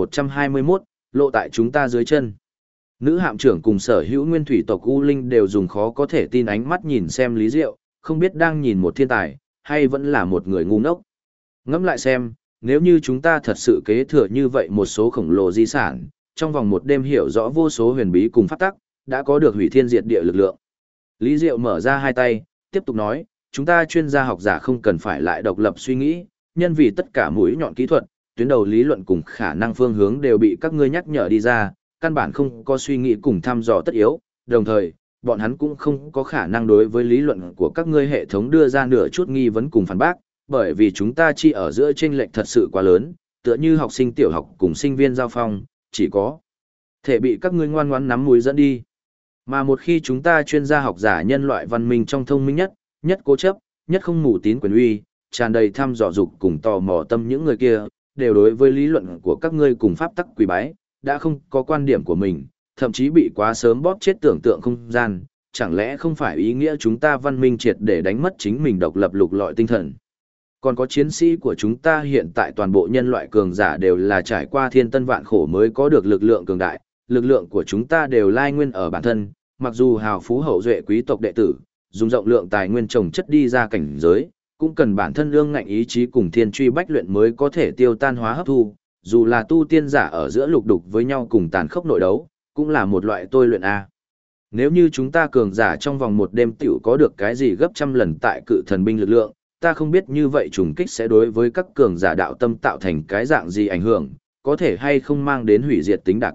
3121, lộ tại chúng ta dưới chân. Nữ hạm trưởng cùng sở hữu nguyên thủy tộc U Linh đều dùng khó có thể tin ánh mắt nhìn xem Lý Diệu, không biết đang nhìn một thiên tài, hay vẫn là một người ngu ngốc. Ngẫm lại xem, nếu như chúng ta thật sự kế thừa như vậy một số khổng lồ di sản, trong vòng một đêm hiểu rõ vô số huyền bí cùng pháp tắc, đã có được hủy thiên diệt địa lực lượng. Lý Diệu mở ra hai tay, tiếp tục nói, chúng ta chuyên gia học giả không cần phải lại độc lập suy nghĩ, nhân vì tất cả mũi nhọn kỹ thuật, tuyến đầu lý luận cùng khả năng phương hướng đều bị các ngươi nhắc nhở đi ra, căn bản không có suy nghĩ cùng thăm dò tất yếu, đồng thời, bọn hắn cũng không có khả năng đối với lý luận của các ngươi hệ thống đưa ra nửa chút nghi vấn cùng phản bác, bởi vì chúng ta chỉ ở giữa chênh lệch thật sự quá lớn, tựa như học sinh tiểu học cùng sinh viên giao phong, chỉ có thể bị các ngươi ngoan ngoãn nắm mũi dẫn đi. Mà một khi chúng ta chuyên gia học giả nhân loại văn minh trong thông minh nhất, nhất cố chấp, nhất không mù tín quyền uy, tràn đầy thăm dò dục cùng tò mò tâm những người kia, đều đối với lý luận của các ngươi cùng pháp tắc quỳ bái, đã không có quan điểm của mình, thậm chí bị quá sớm bóp chết tưởng tượng không gian, chẳng lẽ không phải ý nghĩa chúng ta văn minh triệt để đánh mất chính mình độc lập lục lọi tinh thần. Còn có chiến sĩ của chúng ta hiện tại toàn bộ nhân loại cường giả đều là trải qua thiên tân vạn khổ mới có được lực lượng cường đại, lực lượng của chúng ta đều lai nguyên ở bản thân, mặc dù hào phú hậu duệ quý tộc đệ tử, dùng rộng lượng tài nguyên trồng chất đi ra cảnh giới, cũng cần bản thân ương ngạnh ý chí cùng thiên truy bách luyện mới có thể tiêu tan hóa hấp thu, dù là tu tiên giả ở giữa lục đục với nhau cùng tàn khốc nội đấu, cũng là một loại tôi luyện A. Nếu như chúng ta cường giả trong vòng một đêm tiểu có được cái gì gấp trăm lần tại cự thần binh lực lượng, ta không biết như vậy trùng kích sẽ đối với các cường giả đạo tâm tạo thành cái dạng gì ảnh hưởng, có thể hay không mang đến hủy diệt tính đả kích,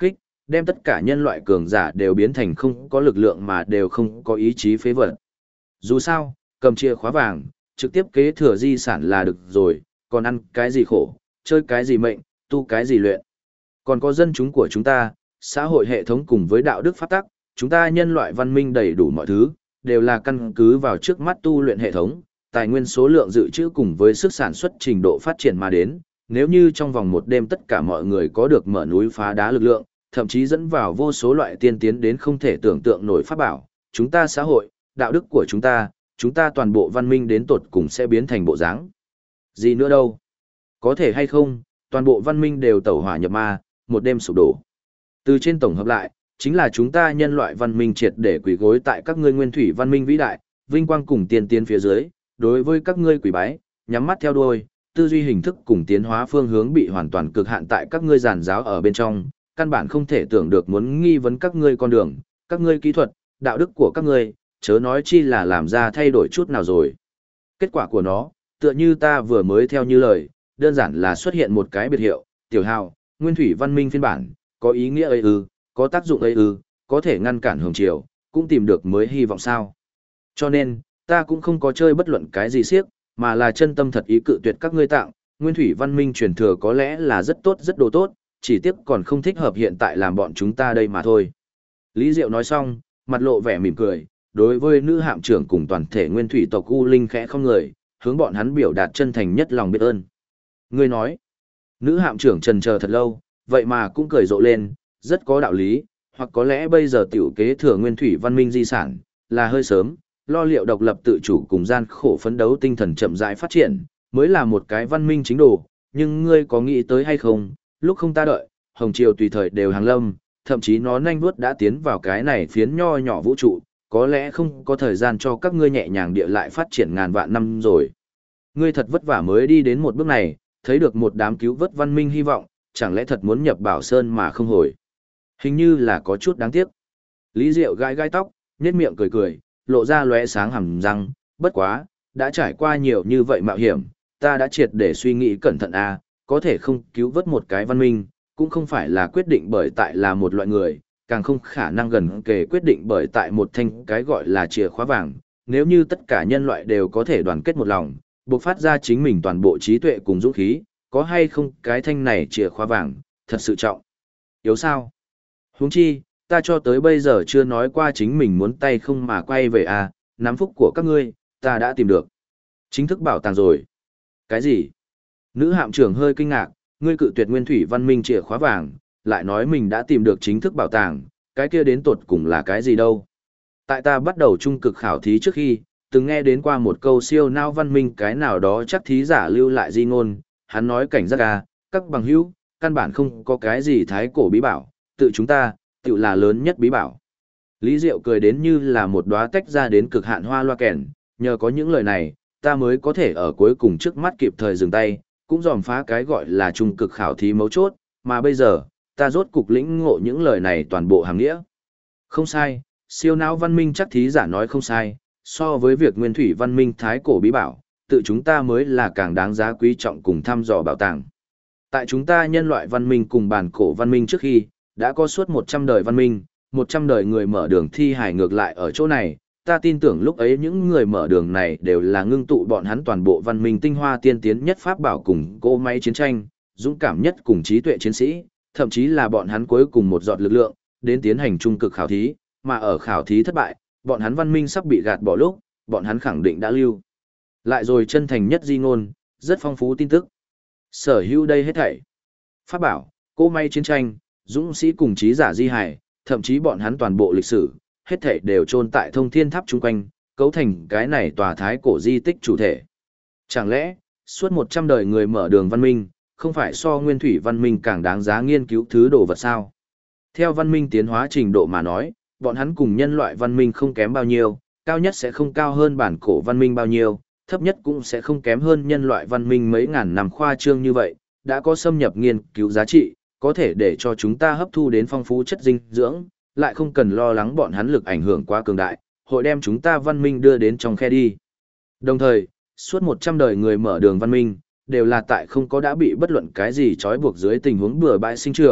đem tất cả nhân loại cường giả đều biến thành không có lực lượng mà đều không có ý chí phế vật. Dù sao, cầm chìa khóa vàng, trực tiếp kế thừa di sản là được rồi, còn ăn cái gì khổ, chơi cái gì mệnh, tu cái gì luyện. Còn có dân chúng của chúng ta, xã hội hệ thống cùng với đạo đức pháp tắc, chúng ta nhân loại văn minh đầy đủ mọi thứ, đều là căn cứ vào trước mắt tu luyện hệ thống, tài nguyên số lượng dự trữ cùng với sức sản xuất trình độ phát triển mà đến. Nếu như trong vòng một đêm tất cả mọi người có được mở núi phá đá lực lượng, thậm chí dẫn vào vô số loại tiên tiến đến không thể tưởng tượng nổi pháp bảo, chúng ta xã hội, đạo đức của chúng ta toàn bộ văn minh đến tột cùng sẽ biến thành bộ dáng gì nữa đâu. Có thể hay không, toàn bộ văn minh đều tẩu hỏa nhập ma, một đêm sụp đổ. Từ trên tổng hợp lại, chính là chúng ta nhân loại văn minh triệt để quỳ gối tại các ngươi nguyên thủy văn minh vĩ đại, vinh quang cùng tiên tiến phía dưới, đối với các ngươi quỳ bái, nhắm mắt theo đuôi, tư duy hình thức cùng tiến hóa phương hướng bị hoàn toàn cực hạn tại các ngươi giàn giáo ở bên trong, căn bản không thể tưởng được muốn nghi vấn các ngươi con đường, các ngươi kỹ thuật, đạo đức của các ngươi, chớ nói chi là làm ra thay đổi chút nào rồi. Kết quả của nó, tựa như ta vừa mới theo như lời, đơn giản là xuất hiện một cái biệt hiệu, tiểu hào, nguyên thủy văn minh phiên bản, có ý nghĩa ấy ư, có tác dụng ấy ư, có thể ngăn cản hồng triều, cũng tìm được mới hy vọng sao. Cho nên, ta cũng không có chơi bất luận cái gì siếc, mà là chân tâm thật ý cự tuyệt các ngươi tặng, nguyên thủy văn minh truyền thừa có lẽ là rất tốt rất đồ tốt, chỉ tiếc còn không thích hợp hiện tại làm bọn chúng ta đây mà thôi. Lý Diệu nói xong, mặt lộ vẻ mỉm cười, đối với nữ hạm trưởng cùng toàn thể nguyên thủy tộc U Linh khẽ không người, hướng bọn hắn biểu đạt chân thành nhất lòng biết ơn. Ngươi nói, nữ hạm trưởng trần chờ thật lâu, vậy mà cũng cười rộ lên, rất có đạo lý, hoặc có lẽ bây giờ tiểu kế thừa nguyên thủy văn minh di sản, là hơi sớm, lo liệu độc lập tự chủ cùng gian khổ phấn đấu tinh thần chậm rãi phát triển, mới là một cái văn minh chính đồ, nhưng ngươi có nghĩ tới hay không, lúc không ta đợi, hồng triều tùy thời đều hàng lâm, thậm chí nó nhanh vuốt đã tiến vào cái này phiến nho nhỏ vũ trụ, có lẽ không có thời gian cho các ngươi nhẹ nhàng địa lại phát triển ngàn vạn năm rồi. Ngươi thật vất vả mới đi đến một bước này, thấy được một đám cứu vớt văn minh hy vọng, chẳng lẽ thật muốn nhập Bảo Sơn mà không hồi. Hình như là có chút đáng tiếc. Lý Diệu gai gai tóc, nhếch miệng cười cười, lộ ra lóe sáng hàm răng, bất quá, đã trải qua nhiều như vậy mạo hiểm, ta đã triệt để suy nghĩ cẩn thận có thể không cứu vớt một cái văn minh, cũng không phải là quyết định bởi tại là một loại người, càng không khả năng gần kề quyết định bởi tại một thanh cái gọi là chìa khóa vàng, nếu như tất cả nhân loại đều có thể đoàn kết một lòng, buộc phát ra chính mình toàn bộ trí tuệ cùng dũng khí, có hay không cái thanh này chìa khóa vàng, thật sự trọng. Yếu sao? Huống chi, ta cho tới bây giờ chưa nói qua chính mình muốn tay không mà quay về nắm phúc của các ngươi, ta đã tìm được. Chính thức bảo tàng rồi. Cái gì? Nữ hạm trưởng hơi kinh ngạc, ngươi cự tuyệt nguyên thủy văn minh chìa khóa vàng, lại nói mình đã tìm được chính thức bảo tàng, cái kia đến tột cùng là cái gì đâu. Tại ta bắt đầu trung cực khảo thí trước khi, từng nghe đến qua một câu siêu nao văn minh cái nào đó chắc thí giả lưu lại di ngôn, hắn nói cảnh giác các bằng hữu, căn bản không có cái gì thái cổ bí bảo, tự chúng ta, tự là lớn nhất bí bảo. Lý Diệu cười đến như là một đóa tách ra đến cực hạn hoa loa kèn, nhờ có những lời này, ta mới có thể ở cuối cùng trước mắt kịp thời dừng tay, cũng dòm phá cái gọi là trung cực khảo thí mấu chốt, mà bây giờ, ta rốt cục lĩnh ngộ những lời này toàn bộ hàng nghĩa. Không sai, siêu não văn minh chắc thí giả nói không sai, so với việc nguyên thủy văn minh thái cổ bí bảo, tự chúng ta mới là càng đáng giá quý trọng cùng thăm dò bảo tàng. Tại chúng ta nhân loại văn minh cùng bản cổ văn minh trước khi, đã có suốt 100 đời văn minh, 100 đời người mở đường thi hải ngược lại ở chỗ này, ta tin tưởng lúc ấy những người mở đường này đều là ngưng tụ bọn hắn toàn bộ văn minh tinh hoa tiên tiến nhất pháp bảo cùng cỗ máy chiến tranh, dũng cảm nhất cùng trí tuệ chiến sĩ, thậm chí là bọn hắn cuối cùng một giọt lực lượng, đến tiến hành trung cực khảo thí, mà ở khảo thí thất bại, bọn hắn văn minh sắp bị gạt bỏ lúc, bọn hắn khẳng định đã lưu. Lại rồi chân thành nhất di ngôn, rất phong phú tin tức. Sở hữu đây hết thảy. Pháp bảo, cỗ máy chiến tranh, dũng sĩ cùng trí giả di hải, thậm chí bọn hắn toàn bộ lịch sử, hết thảy đều chôn tại thông thiên tháp chung quanh, cấu thành cái này tòa thái cổ di tích chủ thể. Chẳng lẽ, suốt 100 đời người mở đường văn minh, không phải so nguyên thủy văn minh càng đáng giá nghiên cứu thứ đồ vật sao? Theo văn minh tiến hóa trình độ mà nói, bọn hắn cùng nhân loại văn minh không kém bao nhiêu, cao nhất sẽ không cao hơn bản cổ văn minh bao nhiêu, thấp nhất cũng sẽ không kém hơn nhân loại văn minh mấy ngàn năm khoa trương như vậy, đã có xâm nhập nghiên cứu giá trị, có thể để cho chúng ta hấp thu đến phong phú chất dinh dưỡng, lại không cần lo lắng bọn hắn lực ảnh hưởng quá cường đại, hội đem chúng ta văn minh đưa đến trong khe đi. Đồng thời, suốt 100 đời người mở đường văn minh, đều là tại không có đã bị bất luận cái gì trói buộc dưới tình huống bừa bãi sinh trưởng,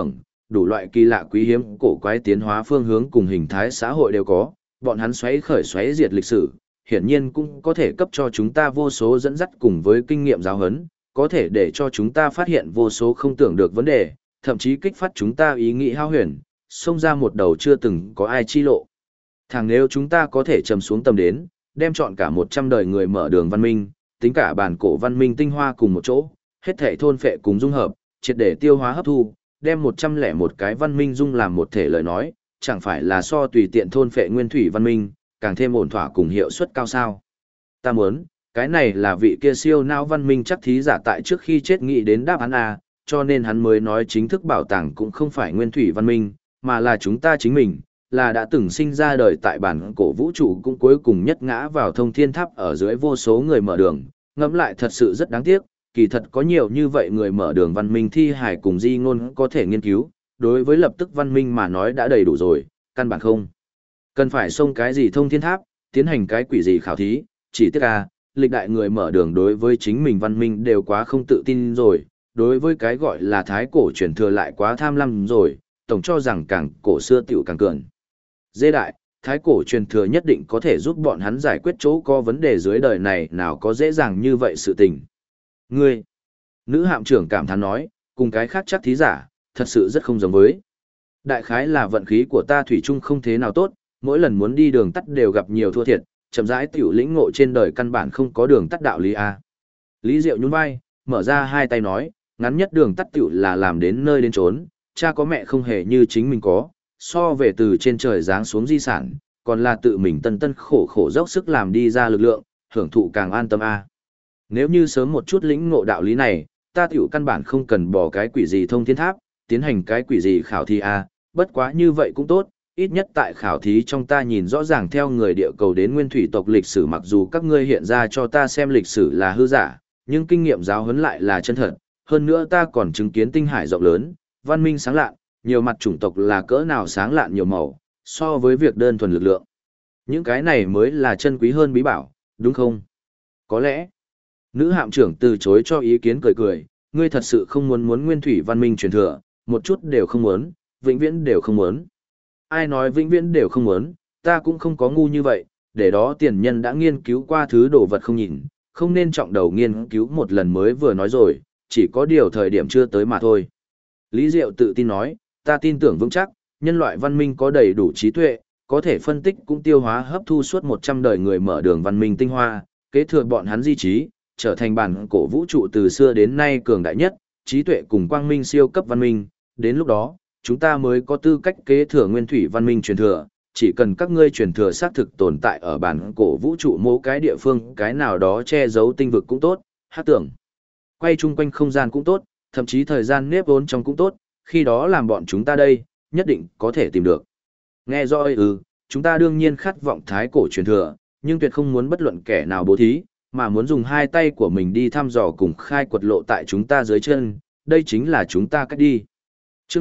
đủ loại kỳ lạ quý hiếm cổ quái tiến hóa phương hướng cùng hình thái xã hội đều có, bọn hắn xoáy diệt lịch sử, hiển nhiên cũng có thể cấp cho chúng ta vô số dẫn dắt cùng với kinh nghiệm giáo huấn, có thể để cho chúng ta phát hiện vô số không tưởng được vấn đề, thậm chí kích phát chúng ta ý nghĩ hao huyền, xông ra một đầu chưa từng có ai chi lộ. Thẳng nếu chúng ta có thể trầm xuống tâm đến, đem chọn cả 100 đời người mở đường văn minh, tính cả bản cổ văn minh tinh hoa cùng một chỗ, hết thể thôn phệ cùng dung hợp, triệt để tiêu hóa hấp thu, đem 101 cái văn minh dung làm một thể lời nói, chẳng phải là so tùy tiện thôn phệ nguyên thủy văn minh, càng thêm ổn thỏa cùng hiệu suất cao sao. Ta muốn, cái này là vị kia siêu não văn minh chắc thí giả tại trước khi chết nghĩ đến đáp án A, cho nên hắn mới nói chính thức bảo tàng cũng không phải nguyên thủy văn minh, mà là chúng ta chính mình, là đã từng sinh ra đời tại bản cổ vũ trụ cũng cuối cùng nhất ngã vào thông thiên tháp ở dưới vô số người mở đường, ngẫm lại thật sự rất đáng tiếc, kỳ thật có nhiều như vậy người mở đường văn minh thi hải cùng di ngôn có thể nghiên cứu, đối với lập tức văn minh mà nói đã đầy đủ rồi, căn bản không. Cần phải xông cái gì thông thiên tháp, tiến hành cái quỷ gì khảo thí, chỉ tiếc lịch đại người mở đường đối với chính mình văn minh đều quá không tự tin rồi, đối với cái gọi là thái cổ truyền thừa lại quá tham lam rồi, tổng cho rằng càng cổ xưa tiểu càng cường. Dê đại, thái cổ truyền thừa nhất định có thể giúp bọn hắn giải quyết chỗ có vấn đề dưới đời này nào có dễ dàng như vậy sự tình. Ngươi, nữ hạm trưởng cảm thán nói, cùng cái khác chắc thí giả, thật sự rất không giống với. Đại khái là vận khí của ta thủy chung không thế nào tốt, mỗi lần muốn đi đường tắt đều gặp nhiều thua thiệt, chậm rãi tiểu lĩnh ngộ trên đời căn bản không có đường tắt đạo lý a. Lý Diệu nhún vai, mở ra hai tay nói, ngắn nhất đường tắt tiểu là làm đến nơi đến chốn, cha có mẹ không hề như chính mình có, so về từ trên trời giáng xuống di sản, còn là tự mình tân khổ khổ dốc sức làm đi ra lực lượng, hưởng thụ càng an tâm a. Nếu như sớm một chút lĩnh ngộ đạo lý này, ta tiểu căn bản không cần bỏ cái quỷ gì thông thiên tháp, tiến hành cái quỷ gì khảo thí a, bất quá như vậy cũng tốt, ít nhất tại khảo thí trong ta nhìn rõ ràng theo người địa cầu đến nguyên thủy tộc lịch sử, mặc dù các ngươi hiện ra cho ta xem lịch sử là hư giả, nhưng kinh nghiệm giáo huấn lại là chân thật, hơn nữa ta còn chứng kiến tinh hải rộng lớn, văn minh sáng lạn, nhiều mặt chủng tộc là cỡ nào sáng lạn nhiều màu, so với việc đơn thuần lực lượng. Những cái này mới là chân quý hơn bí bảo, đúng không? Có lẽ, nữ hạm trưởng từ chối cho ý kiến cười cười, ngươi thật sự không muốn nguyên thủy văn minh truyền thừa, một chút đều không muốn, vĩnh viễn đều không muốn. Ai nói vĩnh viễn đều không muốn, ta cũng không có ngu như vậy, để đó tiền nhân đã nghiên cứu qua thứ đồ vật không nhìn, không nên trọng đầu nghiên cứu một lần mới vừa nói rồi, chỉ có điều thời điểm chưa tới mà thôi. Lý Diệu tự tin nói, ta tin tưởng vững chắc, nhân loại văn minh có đầy đủ trí tuệ, có thể phân tích cũng tiêu hóa hấp thu suốt 100 đời người mở đường văn minh tinh hoa, kế thừa bọn hắn di trí, trở thành bản cổ vũ trụ từ xưa đến nay cường đại nhất, trí tuệ cùng quang minh siêu cấp văn minh, đến lúc đó, chúng ta mới có tư cách kế thừa nguyên thủy văn minh truyền thừa, chỉ cần các ngươi truyền thừa xác thực tồn tại ở bản cổ vũ trụ mỗi cái địa phương, cái nào đó che giấu tinh vực cũng tốt, hát tưởng, quay chung quanh không gian cũng tốt, thậm chí thời gian nếp vốn trong cũng tốt, khi đó làm bọn chúng ta đây, nhất định có thể tìm được. Nghe rõ chúng ta đương nhiên khát vọng thái cổ truyền thừa, nhưng tuyệt không muốn bất luận kẻ nào bố thí, mà muốn dùng hai tay của mình đi thăm dò cùng khai quật lộ tại chúng ta dưới chân, đây chính là chúng ta cách đi. Chương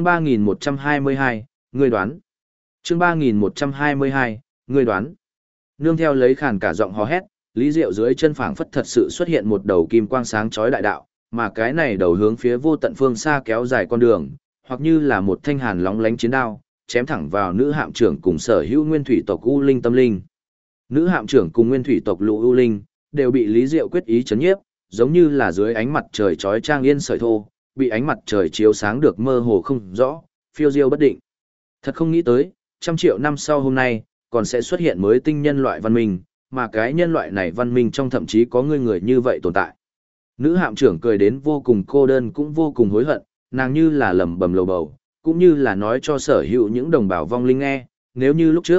3122, ngươi đoán. Chương 3122, ngươi đoán. Nương theo lấy khàn cả giọng hò hét, Lý Diệu dưới chân phảng phất thật sự xuất hiện một đầu kim quang sáng chói đại đạo, mà cái này đầu hướng phía vô tận phương xa kéo dài con đường, hoặc như là một thanh hàn lóng lánh chiến đao, chém thẳng vào nữ hạm trưởng cùng sở hữu nguyên thủy tộc U Linh tâm linh. Nữ hạm trưởng cùng nguyên thủy tộc Lũ U Linh đều bị Lý Diệu quyết ý chấn nhiếp, giống như là dưới ánh mặt trời chói chang yên sợi thô, bị ánh mặt trời chiếu sáng được mơ hồ không rõ, phiêu diêu bất định. Thật không nghĩ tới, 100 triệu năm sau hôm nay, còn sẽ xuất hiện mới tinh nhân loại văn minh, mà cái nhân loại này văn minh trong thậm chí có người như vậy tồn tại. Nữ hạm trưởng cười đến vô cùng cô đơn cũng vô cùng hối hận, nàng như là lẩm bẩm lầu bầu, cũng như là nói cho sở hữu những đồng bào vong linh nghe, nếu như lúc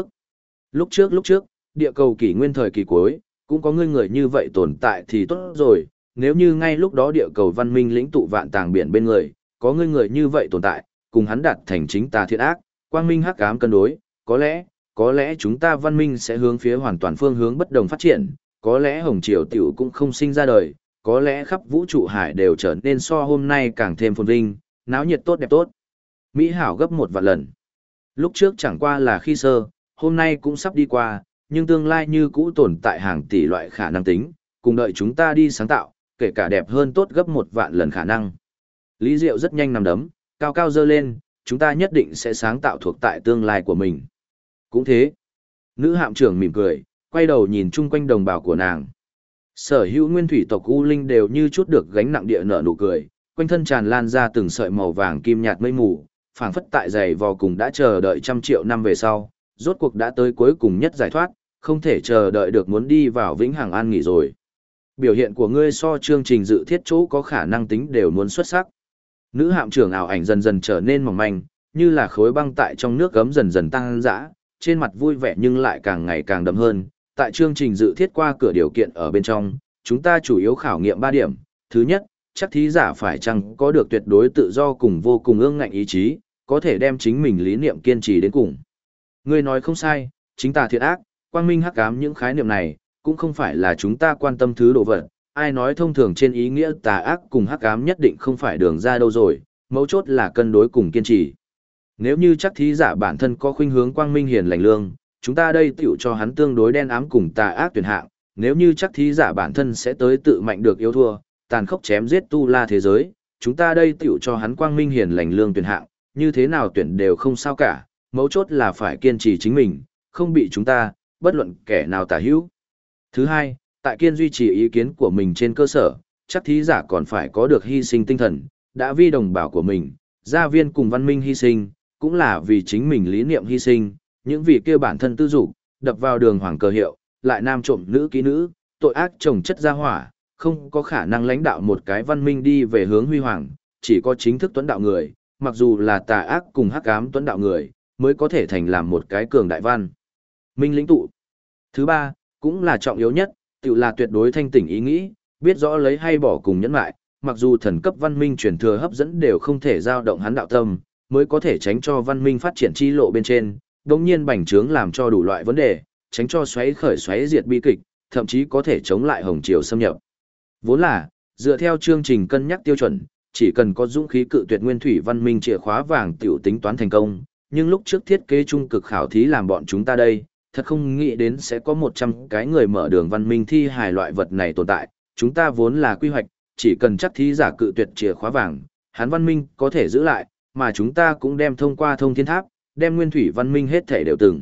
trước, địa cầu kỷ nguyên thời kỳ cuối, cũng có người như vậy tồn tại thì tốt rồi, nếu như ngay lúc đó địa cầu văn minh lĩnh tụ vạn tàng biển bên người, có người như vậy tồn tại, cùng hắn đạt thành chính tà thiện ác, quang minh hắc ám cân đối, có lẽ chúng ta văn minh sẽ hướng phía hoàn toàn phương hướng bất đồng phát triển, có lẽ Hồng Triều tiểu cũng không sinh ra đời, có lẽ khắp vũ trụ hải đều trở nên so hôm nay càng thêm phồn vinh, náo nhiệt tốt đẹp tốt. Mỹ hảo gấp 1 vạn lần. Lúc trước chẳng qua là khi sơ, hôm nay cũng sắp đi qua, nhưng tương lai như cũ tồn tại hàng tỷ loại khả năng tính, cùng đợi chúng ta đi sáng tạo, kể cả đẹp hơn tốt gấp 1 vạn lần khả năng. Lý Diệu rất nhanh nằm đấm, cao cao dơ lên, chúng ta nhất định sẽ sáng tạo thuộc tại tương lai của mình. Cũng thế. Nữ hạm trưởng mỉm cười, quay đầu nhìn chung quanh đồng bào của nàng. Sở hữu nguyên thủy tộc U Linh đều như chút được gánh nặng địa nở nụ cười, quanh thân tràn lan ra từng sợi màu vàng kim nhạt mây mù, phảng phất tại dày vò cùng đã chờ đợi trăm triệu năm về sau, rốt cuộc đã tới cuối cùng nhất giải thoát, không thể chờ đợi được muốn đi vào vĩnh hằng an nghỉ rồi. Biểu hiện của ngươi so chương trình dự thiết chỗ có khả năng tính đều muốn xuất sắc. Nữ hạm trưởng ảo ảnh dần dần trở nên mỏng manh, như là khối băng tại trong nước gấm dần dần tăng dã, trên mặt vui vẻ nhưng lại càng ngày càng đậm hơn. Tại chương trình dự thiết qua cửa điều kiện ở bên trong, chúng ta chủ yếu khảo nghiệm 3 điểm. Thứ nhất, chắc thí giả phải chăng có được tuyệt đối tự do cùng vô cùng ương ngạnh ý chí, có thể đem chính mình lý niệm kiên trì đến cùng. Ngươi nói không sai, chính tà thiện ác, quang minh hắc ám những khái niệm này, cũng không phải là chúng ta quan tâm thứ đồ vật. Ai nói thông thường trên ý nghĩa tà ác cùng hắc ám nhất định không phải đường ra đâu rồi, mấu chốt là cân đối cùng kiên trì. Nếu như chắc thí giả bản thân có khuynh hướng quang minh hiền lành lương, chúng ta đây tiểu cho hắn tương đối đen ám cùng tà ác tuyển hạng. Nếu như chắc thí giả bản thân sẽ tới tự mạnh được yêu thua, tàn khốc chém giết tu la thế giới, chúng ta đây tiểu cho hắn quang minh hiền lành lương tuyển hạng, như thế nào tuyển đều không sao cả, mấu chốt là phải kiên trì chính mình, không bị chúng ta, bất luận kẻ nào tả hữu. Thứ hai, tại kiên duy trì ý kiến của mình trên cơ sở, chắc thí giả còn phải có được hy sinh tinh thần, đã vi đồng bào của mình, gia viên cùng văn minh hy sinh, cũng là vì chính mình lý niệm hy sinh, những vị kia bản thân tư dục, đập vào đường hoàng cờ hiệu, lại nam trộm nữ ký nữ, tội ác chồng chất gia hỏa, không có khả năng lãnh đạo một cái văn minh đi về hướng huy hoàng, chỉ có chính thức tuấn đạo người, mặc dù là tà ác cùng hắc ám tuấn đạo người, mới có thể thành làm một cái cường đại văn minh lĩnh tụ. Thứ ba, cũng là trọng yếu nhất, tự là tuyệt đối thanh tỉnh ý nghĩ, biết rõ lấy hay bỏ cùng nhẫn lại, mặc dù thần cấp văn minh truyền thừa hấp dẫn đều không thể dao động hắn đạo tâm, mới có thể tránh cho văn minh phát triển chi lộ bên trên, đồng nhiên bành trướng làm cho đủ loại vấn đề, tránh cho xoáy diệt bi kịch, thậm chí có thể chống lại hồng triều xâm nhập. Vốn là, dựa theo chương trình cân nhắc tiêu chuẩn, chỉ cần có dũng khí cự tuyệt nguyên thủy văn minh chìa khóa vàng tiểu tính toán thành công, nhưng lúc trước thiết kế trung cực khảo thí làm bọn chúng ta đây, thật không nghĩ đến sẽ có 100 cái người mở đường văn minh thi hài loại vật này tồn tại, chúng ta vốn là quy hoạch, chỉ cần chắc thí giả cự tuyệt chìa khóa vàng, hắn văn minh có thể giữ lại, mà chúng ta cũng đem thông qua thông thiên tháp, đem nguyên thủy văn minh hết thể đều từng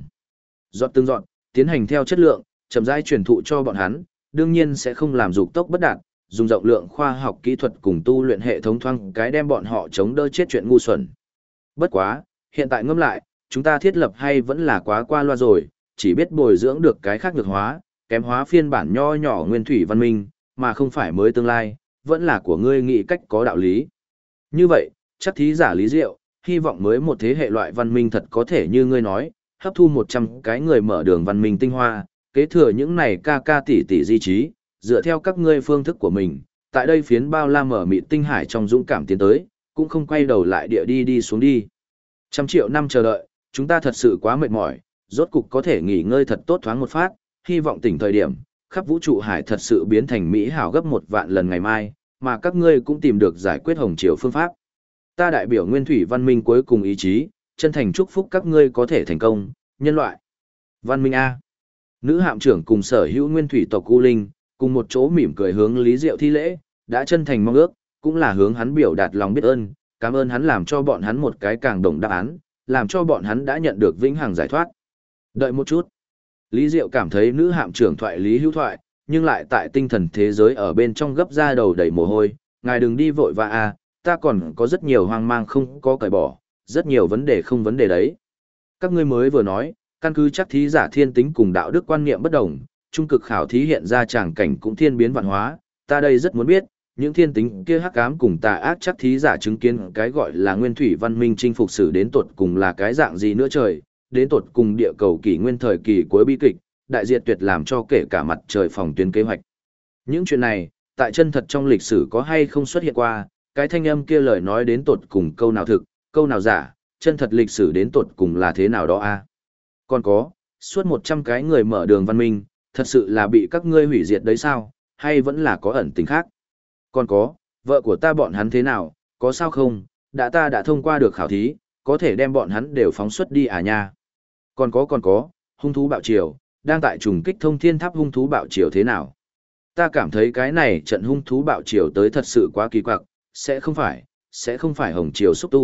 dọn, tiến hành theo chất lượng, chậm rãi truyền thụ cho bọn hắn, đương nhiên sẽ không làm dục tốc bất đạt, dùng rộng lượng khoa học kỹ thuật cùng tu luyện hệ thống thoang cái đem bọn họ chống đỡ chết chuyện ngu xuẩn. Bất quá, hiện tại ngẫm lại, chúng ta thiết lập hay vẫn là quá qua loa rồi, chỉ biết bồi dưỡng được cái khác nhược hóa, kém hóa phiên bản nho nhỏ nguyên thủy văn minh, mà không phải mới tương lai, vẫn là của ngươi nghĩ cách có đạo lý. Như vậy, chắc thí giả lý diệu, hy vọng mới một thế hệ loại văn minh thật có thể như ngươi nói, hấp thu 100 cái người mở đường văn minh tinh hoa, kế thừa những này ca tỷ di trí, dựa theo các ngươi phương thức của mình, tại đây phiến bao la mở mịt tinh hải trong dũng cảm tiến tới, cũng không quay đầu lại địa đi xuống đi. 100 triệu năm chờ đợi, chúng ta thật sự quá mệt mỏi, rốt cục có thể nghỉ ngơi thật tốt thoáng một phát, hy vọng tỉnh thời điểm, khắp vũ trụ hải thật sự biến thành mỹ hảo gấp 1 vạn lần ngày mai, mà các ngươi cũng tìm được giải quyết hồng triều phương pháp. Ta đại biểu nguyên thủy văn minh cuối cùng ý chí, chân thành chúc phúc các ngươi có thể thành công, nhân loại. Văn minh A. Nữ hạm trưởng cùng sở hữu nguyên thủy tộc U Linh, cùng một chỗ mỉm cười hướng Lý Diệu thi lễ, đã chân thành mong ước, cũng là hướng hắn biểu đạt lòng biết ơn, cảm ơn hắn làm cho bọn hắn một cái càng đồng đáp án, làm cho bọn hắn đã nhận được vĩnh hằng giải thoát. Đợi một chút. Lý Diệu cảm thấy nữ hạm trưởng thoại lý hữu thoại, nhưng lại tại tinh thần thế giới ở bên trong gấp ra đầu đầy mồ hôi, ngài đừng đi vội vã a, ta còn có rất nhiều hoang mang không có cởi bỏ, rất nhiều vấn đề không vấn đề đấy. Các ngươi mới vừa nói, căn cứ chắc thí giả thiên tính cùng đạo đức quan niệm bất đồng, trung cực khảo thí hiện ra tràng cảnh cũng thiên biến vạn hóa, ta đây rất muốn biết, những thiên tính kia hắc ám cùng tà ác chắc thí giả chứng kiến cái gọi là nguyên thủy văn minh chinh phục sử đến tột cùng là cái dạng gì nữa trời, đến tột cùng địa cầu kỷ nguyên thời kỳ cuối bi kịch, đại diệt tuyệt làm cho kể cả mặt trời phòng tuyến kế hoạch. Những chuyện này, tại chân thật trong lịch sử có hay không xuất hiện qua, cái thanh âm kia lời nói đến tột cùng câu nào thực, câu nào giả, chân thật lịch sử đến tột cùng là thế nào đó a? Còn có, suốt 100 cái người mở đường văn minh, thật sự là bị các ngươi hủy diệt đấy sao, hay vẫn là có ẩn tình khác? Còn có, vợ của ta bọn hắn thế nào, có sao không, ta đã thông qua được khảo thí, có thể đem bọn hắn đều phóng xuất đi à nha. Còn có, hung thú bạo triều, đang tại trùng kích thông thiên tháp hung thú bạo triều thế nào? Ta cảm thấy cái này trận hung thú bạo triều tới thật sự quá kỳ quặc, sẽ không phải hồng triều xúc tu,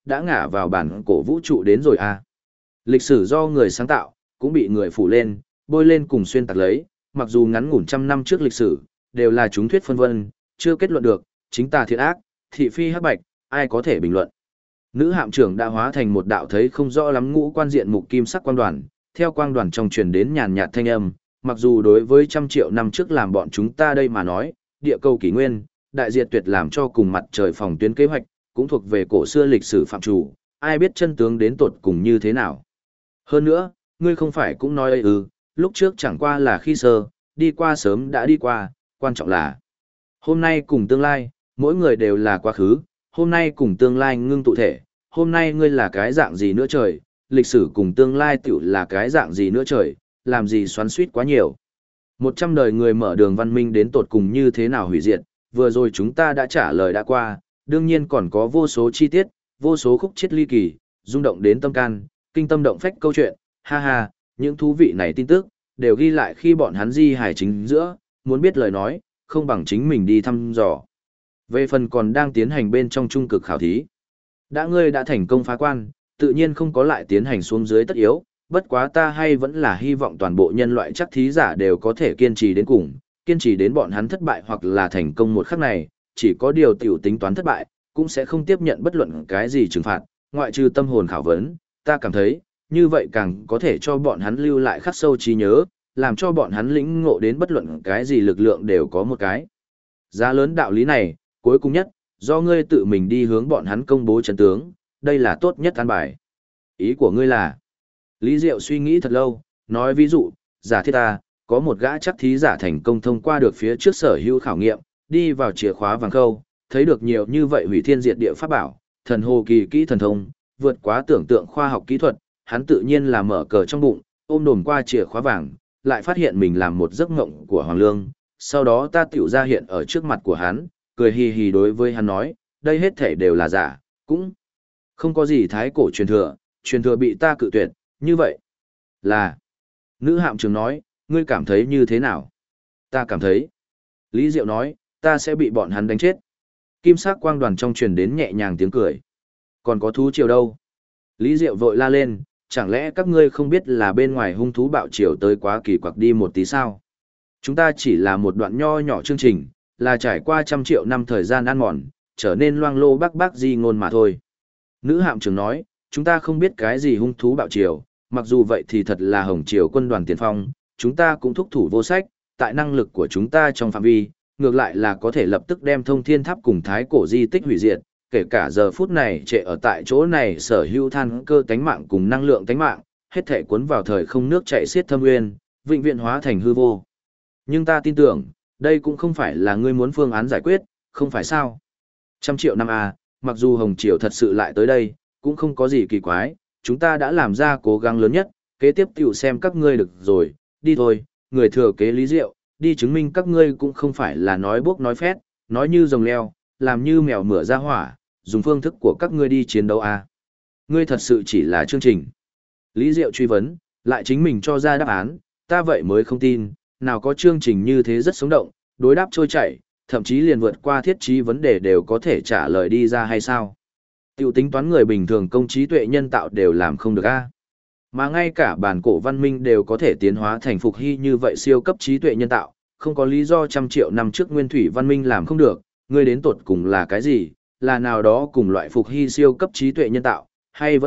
đã ngả vào bản cổ vũ trụ đến rồi à. Lịch sử do người sáng tạo, cũng bị người phủ lên, bôi lên cùng xuyên tạc lấy, mặc dù ngắn ngủn trăm năm trước lịch sử, đều là chúng thuyết phân vân, chưa kết luận được, chính tà thiện ác, thị phi hắc bạch, ai có thể bình luận. Nữ hạm trưởng đã hóa thành một đạo thấy không rõ lắm ngũ quan diện mục kim sắc quang đoàn, theo quang đoàn trong truyền đến nhàn nhạt thanh âm, mặc dù đối với 100 triệu năm trước làm bọn chúng ta đây mà nói, địa cầu kỷ nguyên, đại diệt tuyệt làm cho cùng mặt trời phòng tuyến kế hoạch, cũng thuộc về cổ xưa lịch sử phạm chủ, ai biết chân tướng đến tột cùng như thế nào. Hơn nữa, ngươi không phải cũng nói lúc trước chẳng qua là khi sơ, đi qua sớm đã đi qua, quan trọng là hôm nay cùng tương lai, mỗi người đều là quá khứ, hôm nay cùng tương lai ngưng tụ thể, hôm nay ngươi là cái dạng gì nữa trời, lịch sử cùng tương lai tiểu là cái dạng gì nữa trời, làm gì xoắn suýt quá nhiều. 100 đời người mở đường văn minh đến tột cùng như thế nào hủy diệt, vừa rồi chúng ta đã trả lời đã qua, đương nhiên còn có vô số chi tiết, vô số khúc chiết ly kỳ, rung động đến tâm can, kinh tâm động phách câu chuyện, ha ha, những thú vị này tin tức, đều ghi lại khi bọn hắn di hải chính giữa, muốn biết lời nói, không bằng chính mình đi thăm dò. Về phần còn đang tiến hành bên trong trung cực khảo thí, ngươi đã thành công phá quan, tự nhiên không có lại tiến hành xuống dưới tất yếu, bất quá ta hay vẫn là hy vọng toàn bộ nhân loại chắc thí giả đều có thể kiên trì đến cùng, kiên trì đến bọn hắn thất bại hoặc là thành công một khắc này, chỉ có điều tiểu tính toán thất bại, cũng sẽ không tiếp nhận bất luận cái gì trừng phạt, ngoại trừ tâm hồn khảo vấn, ta cảm thấy, như vậy càng có thể cho bọn hắn lưu lại khắc sâu trí nhớ, làm cho bọn hắn lĩnh ngộ đến bất luận cái gì lực lượng đều có một cái giá lớn. Đạo lý này, cuối cùng nhất, do ngươi tự mình đi hướng bọn hắn công bố chân tướng, đây là tốt nhất an bài. Ý của ngươi là? Lý Diệu suy nghĩ thật lâu, nói ví dụ, giả thiết ta, có một gã chắc thí giả thành công thông qua được phía trước sở hữu khảo nghiệm, đi vào chìa khóa vàng khâu, thấy được nhiều như vậy hủy thiên diệt địa pháp bảo, thần hồ kỳ kỹ thần thông, vượt quá tưởng tượng khoa học kỹ thuật, hắn tự nhiên là mở cờ trong bụng, ôm đồm qua chìa khóa vàng, lại phát hiện mình làm một giấc mộng của Hoàng Lương, sau đó ta tiểu ra hiện ở trước mặt của hắn, cười hì hì đối với hắn nói, đây hết thể đều là giả, cũng không có gì thái cổ truyền thừa bị ta cự tuyệt, như vậy là. Nữ hạm trưởng nói, ngươi cảm thấy như thế nào? Ta cảm thấy. Lý Diệu nói, ta sẽ bị bọn hắn đánh chết. Kim sắc quang đoàn trong truyền đến nhẹ nhàng tiếng cười. Còn có thú triều đâu? Lý Diệu vội la lên, chẳng lẽ các ngươi không biết là bên ngoài hung thú bạo triều tới quá kỳ quặc đi một tí sao? Chúng ta chỉ là một đoạn nho nhỏ chương trình, là trải qua 100 triệu năm thời gian ăn mòn, trở nên loang lô bác di ngôn mà thôi. Nữ hạm trưởng nói, chúng ta không biết cái gì hung thú bạo triều, mặc dù vậy thì thật là hồng triều quân đoàn tiền phong, chúng ta cũng thúc thủ vô sách, tại năng lực của chúng ta trong phạm vi, ngược lại là có thể lập tức đem thông thiên tháp cùng thái cổ di tích hủy diệt, kể cả giờ phút này trệ ở tại chỗ này sở hữu than cơ tánh mạng cùng năng lượng tánh mạng, hết thể cuốn vào thời không nước chảy xiết thâm nguyên, vĩnh viễn hóa thành hư vô. Nhưng ta tin tưởng, đây cũng không phải là ngươi muốn phương án giải quyết, không phải sao? 100 triệu năm à, mặc dù hồng triều thật sự lại tới đây, cũng không có gì kỳ quái, chúng ta đã làm ra cố gắng lớn nhất, kế tiếp tiểu xem các ngươi được rồi, đi thôi, người thừa kế Lý Diệu, đi chứng minh các ngươi cũng không phải là nói bốc nói phét, nói như rồng leo, làm như mèo mửa ra hỏa, dùng phương thức của các ngươi đi chiến đấu à. Ngươi thật sự chỉ là chương trình. Lý Diệu truy vấn, lại chính mình cho ra đáp án, ta vậy mới không tin, nào có chương trình như thế rất sống động, đối đáp trôi chảy, thậm chí liền vượt qua thiết trí vấn đề đều có thể trả lời đi ra hay sao? Tiểu tính toán người bình thường công trí tuệ nhân tạo đều làm không được a. Mà ngay cả bản cổ văn minh đều có thể tiến hóa thành phục hy như vậy siêu cấp trí tuệ nhân tạo, không có lý do 100 triệu năm trước nguyên thủy văn minh làm không được, ngươi đến tột cùng là cái gì, là nào đó cùng loại phục hy siêu cấp trí tuệ nhân tạo, hay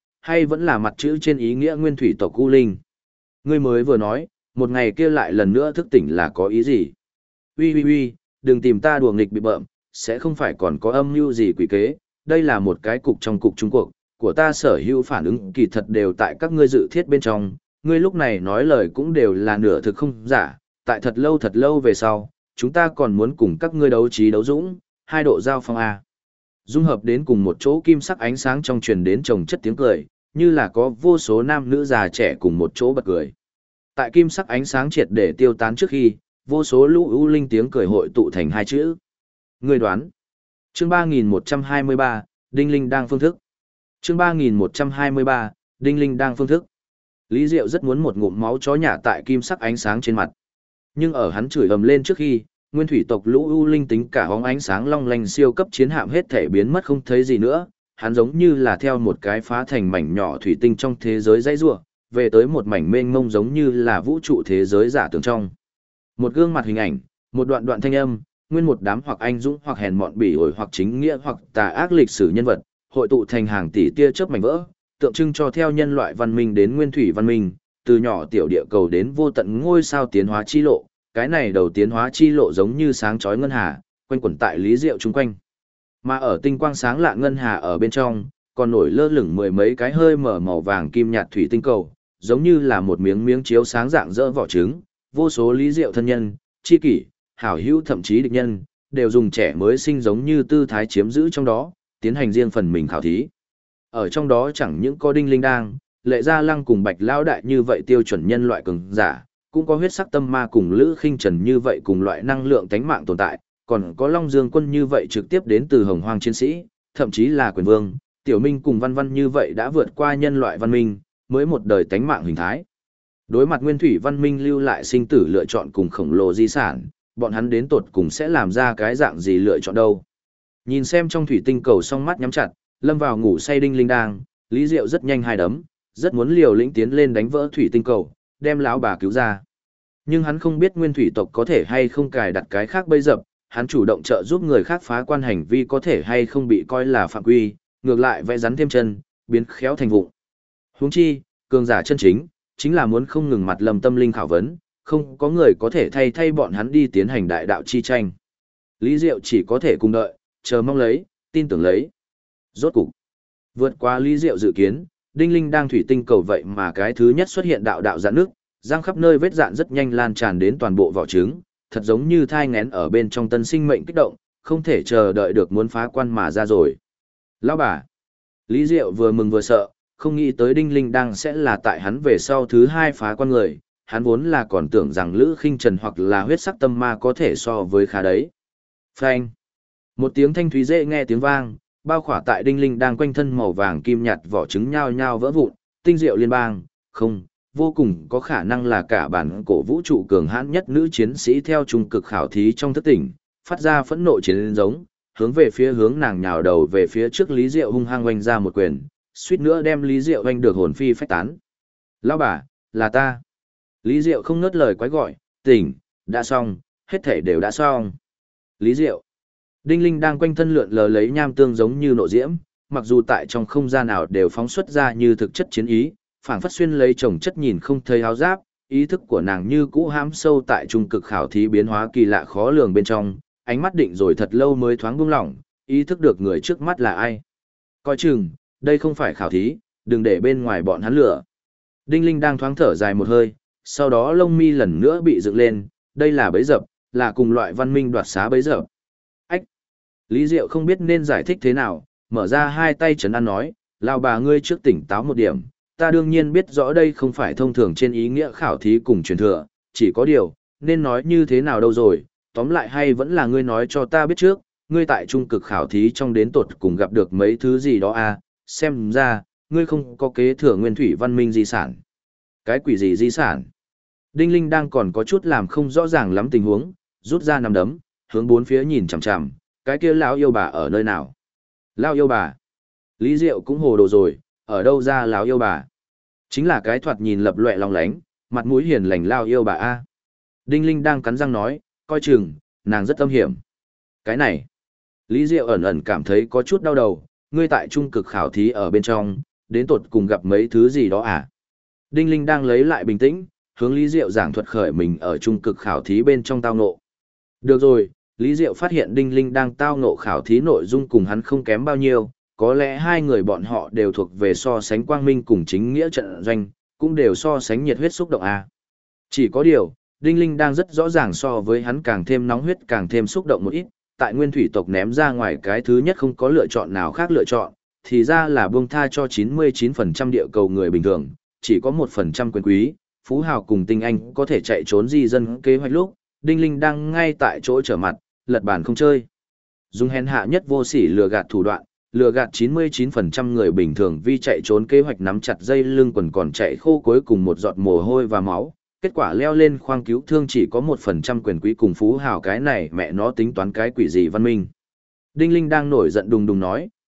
vẫn là mặt chữ trên ý nghĩa nguyên thủy tộc U Linh. Ngươi mới vừa nói, một ngày kia lại lần nữa thức tỉnh là có ý gì? Uy, đừng tìm ta đùa nghịch bị bợm, sẽ không phải còn có âm mưu gì quỷ kế, đây là một cái cục trong cục Trung Quốc, của ta sở hữu phản ứng kỳ thật đều tại các ngươi dự thiết bên trong, ngươi lúc này nói lời cũng đều là nửa thực không giả, tại thật lâu về sau, chúng ta còn muốn cùng các ngươi đấu trí đấu dũng, hai độ giao phong A. Dung hợp đến cùng một chỗ kim sắc ánh sáng trong truyền đến chồng chất tiếng cười, như là có vô số nam nữ già trẻ cùng một chỗ bật cười. Tại kim sắc ánh sáng triệt để tiêu tán trước khi, vô số lũ ưu linh tiếng cười hội tụ thành hai chữ. Ngươi đoán. Chương 3123, Đinh Linh đang phương thức. Chương 3123, Đinh Linh đang phương thức. Lý Diệu rất muốn một ngụm máu chó nhả tại kim sắc ánh sáng trên mặt. Nhưng ở hắn chửi ầm lên trước khi, nguyên thủy tộc lũ ưu linh tính cả hóng ánh sáng long lanh siêu cấp chiến hạm hết thể biến mất không thấy gì nữa, hắn giống như là theo một cái phá thành mảnh nhỏ thủy tinh trong thế giới dãy rủa, về tới một mảnh mênh mông giống như là vũ trụ thế giới giả tưởng trong. Một gương mặt hình ảnh, một đoạn đoạn thanh âm, nguyên một đám hoặc anh dũng hoặc hèn mọn bỉ ổi hoặc chính nghĩa hoặc tà ác lịch sử nhân vật, hội tụ thành hàng tỷ tia chớp mảnh vỡ, tượng trưng cho theo nhân loại văn minh đến nguyên thủy văn minh, từ nhỏ tiểu địa cầu đến vô tận ngôi sao tiến hóa chi lộ, cái này đầu tiến hóa chi lộ giống như sáng chói ngân hà, quanh quẩn tại Lý Diệu chung quanh. Mà ở tinh quang sáng lạ ngân hà ở bên trong, còn nổi lơ lửng mười mấy cái hơi mở màu vàng kim nhạt thủy tinh cầu, giống như là một miếng miếng chiếu sáng dạng dỡ vỏ trứng, vô số Lý Diệu thân nhân, chi kỷ, hảo hữu thậm chí địch nhân, đều dùng trẻ mới sinh giống như tư thái chiếm giữ trong đó, tiến hành riêng phần mình khảo thí. Ở trong đó chẳng những có Đinh Linh Đang, Lệ Gia Lăng cùng Bạch Lão Đại như vậy tiêu chuẩn nhân loại cường giả, cũng có huyết sắc tâm ma cùng Lữ Khinh Trần như vậy cùng loại năng lượng tánh mạng tồn tại, còn có Long Dương Quân như vậy trực tiếp đến từ Hồng Hoang chiến sĩ, thậm chí là Quyền Vương, Tiểu Minh cùng Văn Văn như vậy đã vượt qua nhân loại văn minh, mới một đời tánh mạng hình thái. Đối mặt nguyên thủy văn minh lưu lại sinh tử lựa chọn cùng khổng lồ di sản, bọn hắn đến tột cùng sẽ làm ra cái dạng gì lựa chọn đâu. Nhìn xem trong thủy tinh cầu song mắt nhắm chặt, lâm vào ngủ say Đinh Linh Đang, Lý Diệu rất nhanh hai đấm, rất muốn liều lĩnh tiến lên đánh vỡ thủy tinh cầu, đem lão bà cứu ra. Nhưng hắn không biết nguyên thủy tộc có thể hay không cài đặt cái khác bấy dập, hắn chủ động trợ giúp người khác phá quan hành vi có thể hay không bị coi là phạm quy, ngược lại vẽ rắn thêm chân, biến khéo thành vụng. Huống chi, cường giả chân chính là muốn không ngừng mặt lầm tâm linh khảo vấn, không có người có thể thay bọn hắn đi tiến hành đại đạo chi tranh. Lý Diệu chỉ có thể cùng đợi, chờ mong lấy, tin tưởng lấy. Rốt cục, vượt qua Lý Diệu dự kiến, Đinh Linh Đang thủy tinh cầu vậy mà cái thứ nhất xuất hiện đạo dạn nước, răng khắp nơi vết dạn rất nhanh lan tràn đến toàn bộ vỏ trứng, thật giống như thai nghén ở bên trong tân sinh mệnh kích động, không thể chờ đợi được muốn phá quan mà ra rồi. Lão bà, Lý Diệu vừa mừng vừa sợ, không nghĩ tới Đinh Linh Đang sẽ là tại hắn về sau thứ hai phá quan người, hắn vốn là còn tưởng rằng Lữ Khinh Trần hoặc là huyết sắc tâm ma có thể so với khá đấy. Phanh. Một tiếng thanh thúy dễ nghe tiếng vang, bao khỏa tại Đinh Linh Đang quanh thân màu vàng kim nhạt vỏ trứng nhao nhao vỡ vụn, tinh diệu liên bang, không, vô cùng có khả năng là cả bản cổ vũ trụ cường hãn nhất nữ chiến sĩ theo trung cực khảo thí trong thức tỉnh, phát ra phẫn nộ chiến giống, hướng về phía hướng nàng nhào đầu về phía trước Lý Diệu hung hăng oanh ra một quyền, suýt nữa đem Lý Diệu oanh được hồn phi phách tán. Lão bà, là ta. Lý Diệu không ngớt lời quái gọi, tỉnh, đã xong, hết thể đều đã xong. Lý Diệu. Đinh Linh đang quanh thân lượn lờ lấy nham tương giống như nộ diễm, mặc dù tại trong không gian nào đều phóng xuất ra như thực chất chiến ý, phảng phất xuyên lấy chồng chất nhìn không thấy áo giáp, ý thức của nàng như cũ hãm sâu tại trung cực khảo thí biến hóa kỳ lạ khó lường bên trong, ánh mắt định rồi thật lâu mới thoáng buông lỏng, ý thức được người trước mắt là ai. Coi chừng, đây không phải khảo thí, đừng để bên ngoài bọn hắn lửa. Đinh Linh đang thoáng thở dài một hơi, sau đó lông mi lần nữa bị dựng lên, đây là bẫy dập, là cùng loại văn minh đoạt xá bẫy dập. Ách! Lý Diệu không biết nên giải thích thế nào, mở ra hai tay trấn an nói, lão bà ngươi trước tỉnh táo một điểm, ta đương nhiên biết rõ đây không phải thông thường trên ý nghĩa khảo thí cùng truyền thừa, chỉ có điều, nên nói như thế nào đâu rồi, tóm lại hay vẫn là ngươi nói cho ta biết trước, ngươi tại trung cực khảo thí trong đến tột cùng gặp được mấy thứ gì đó à, xem ra, ngươi không có kế thừa nguyên thủy văn minh di sản. Cái quỷ gì di sản? Đinh Linh đang còn có chút làm không rõ ràng lắm tình huống, rút ra nắm đấm, hướng bốn phía nhìn chằm chằm, cái kia lão yêu bà ở nơi nào? Lão yêu bà? Lý Diệu cũng hồ đồ rồi, ở đâu ra lão yêu bà? Chính là cái thoạt nhìn lập loè long lánh, mặt mũi hiền lành lão yêu bà a. Đinh Linh đang cắn răng nói, coi chừng, nàng rất âm hiểm. Cái này, Lý Diệu ẩn ẩn cảm thấy có chút đau đầu, ngươi tại trung cực khảo thí ở bên trong, đến tột cùng gặp mấy thứ gì đó à? Đinh Linh đang lấy lại bình tĩnh, hướng Lý Diệu giảng thuật khởi mình ở trung cực khảo thí bên trong tao ngộ. Được rồi, Lý Diệu phát hiện Đinh Linh đang tao ngộ khảo thí nội dung cùng hắn không kém bao nhiêu, có lẽ hai người bọn họ đều thuộc về so sánh quang minh cùng chính nghĩa trận doanh, cũng đều so sánh nhiệt huyết xúc động a. Chỉ có điều, Đinh Linh đang rất rõ ràng so với hắn càng thêm nóng huyết càng thêm xúc động một ít, tại nguyên thủy tộc ném ra ngoài cái thứ nhất không có lựa chọn nào khác lựa chọn, thì ra là buông tha cho 99% địa cầu người bình thường, chỉ có 1% quyền quý, phú hào cùng tinh anh có thể chạy trốn di dân kế hoạch lúc, Đinh Linh đang ngay tại chỗ trở mặt, lật bàn không chơi. Dùng hèn hạ nhất vô sỉ lừa gạt thủ đoạn, lừa gạt 99% người bình thường vì chạy trốn kế hoạch nắm chặt dây lưng quần còn chạy khô cuối cùng một giọt mồ hôi và máu. Kết quả leo lên khoang cứu thương chỉ có 1% quyền quý cùng phú hào, cái này mẹ nó tính toán cái quỷ gì văn minh. Đinh Linh đang nổi giận đùng đùng nói,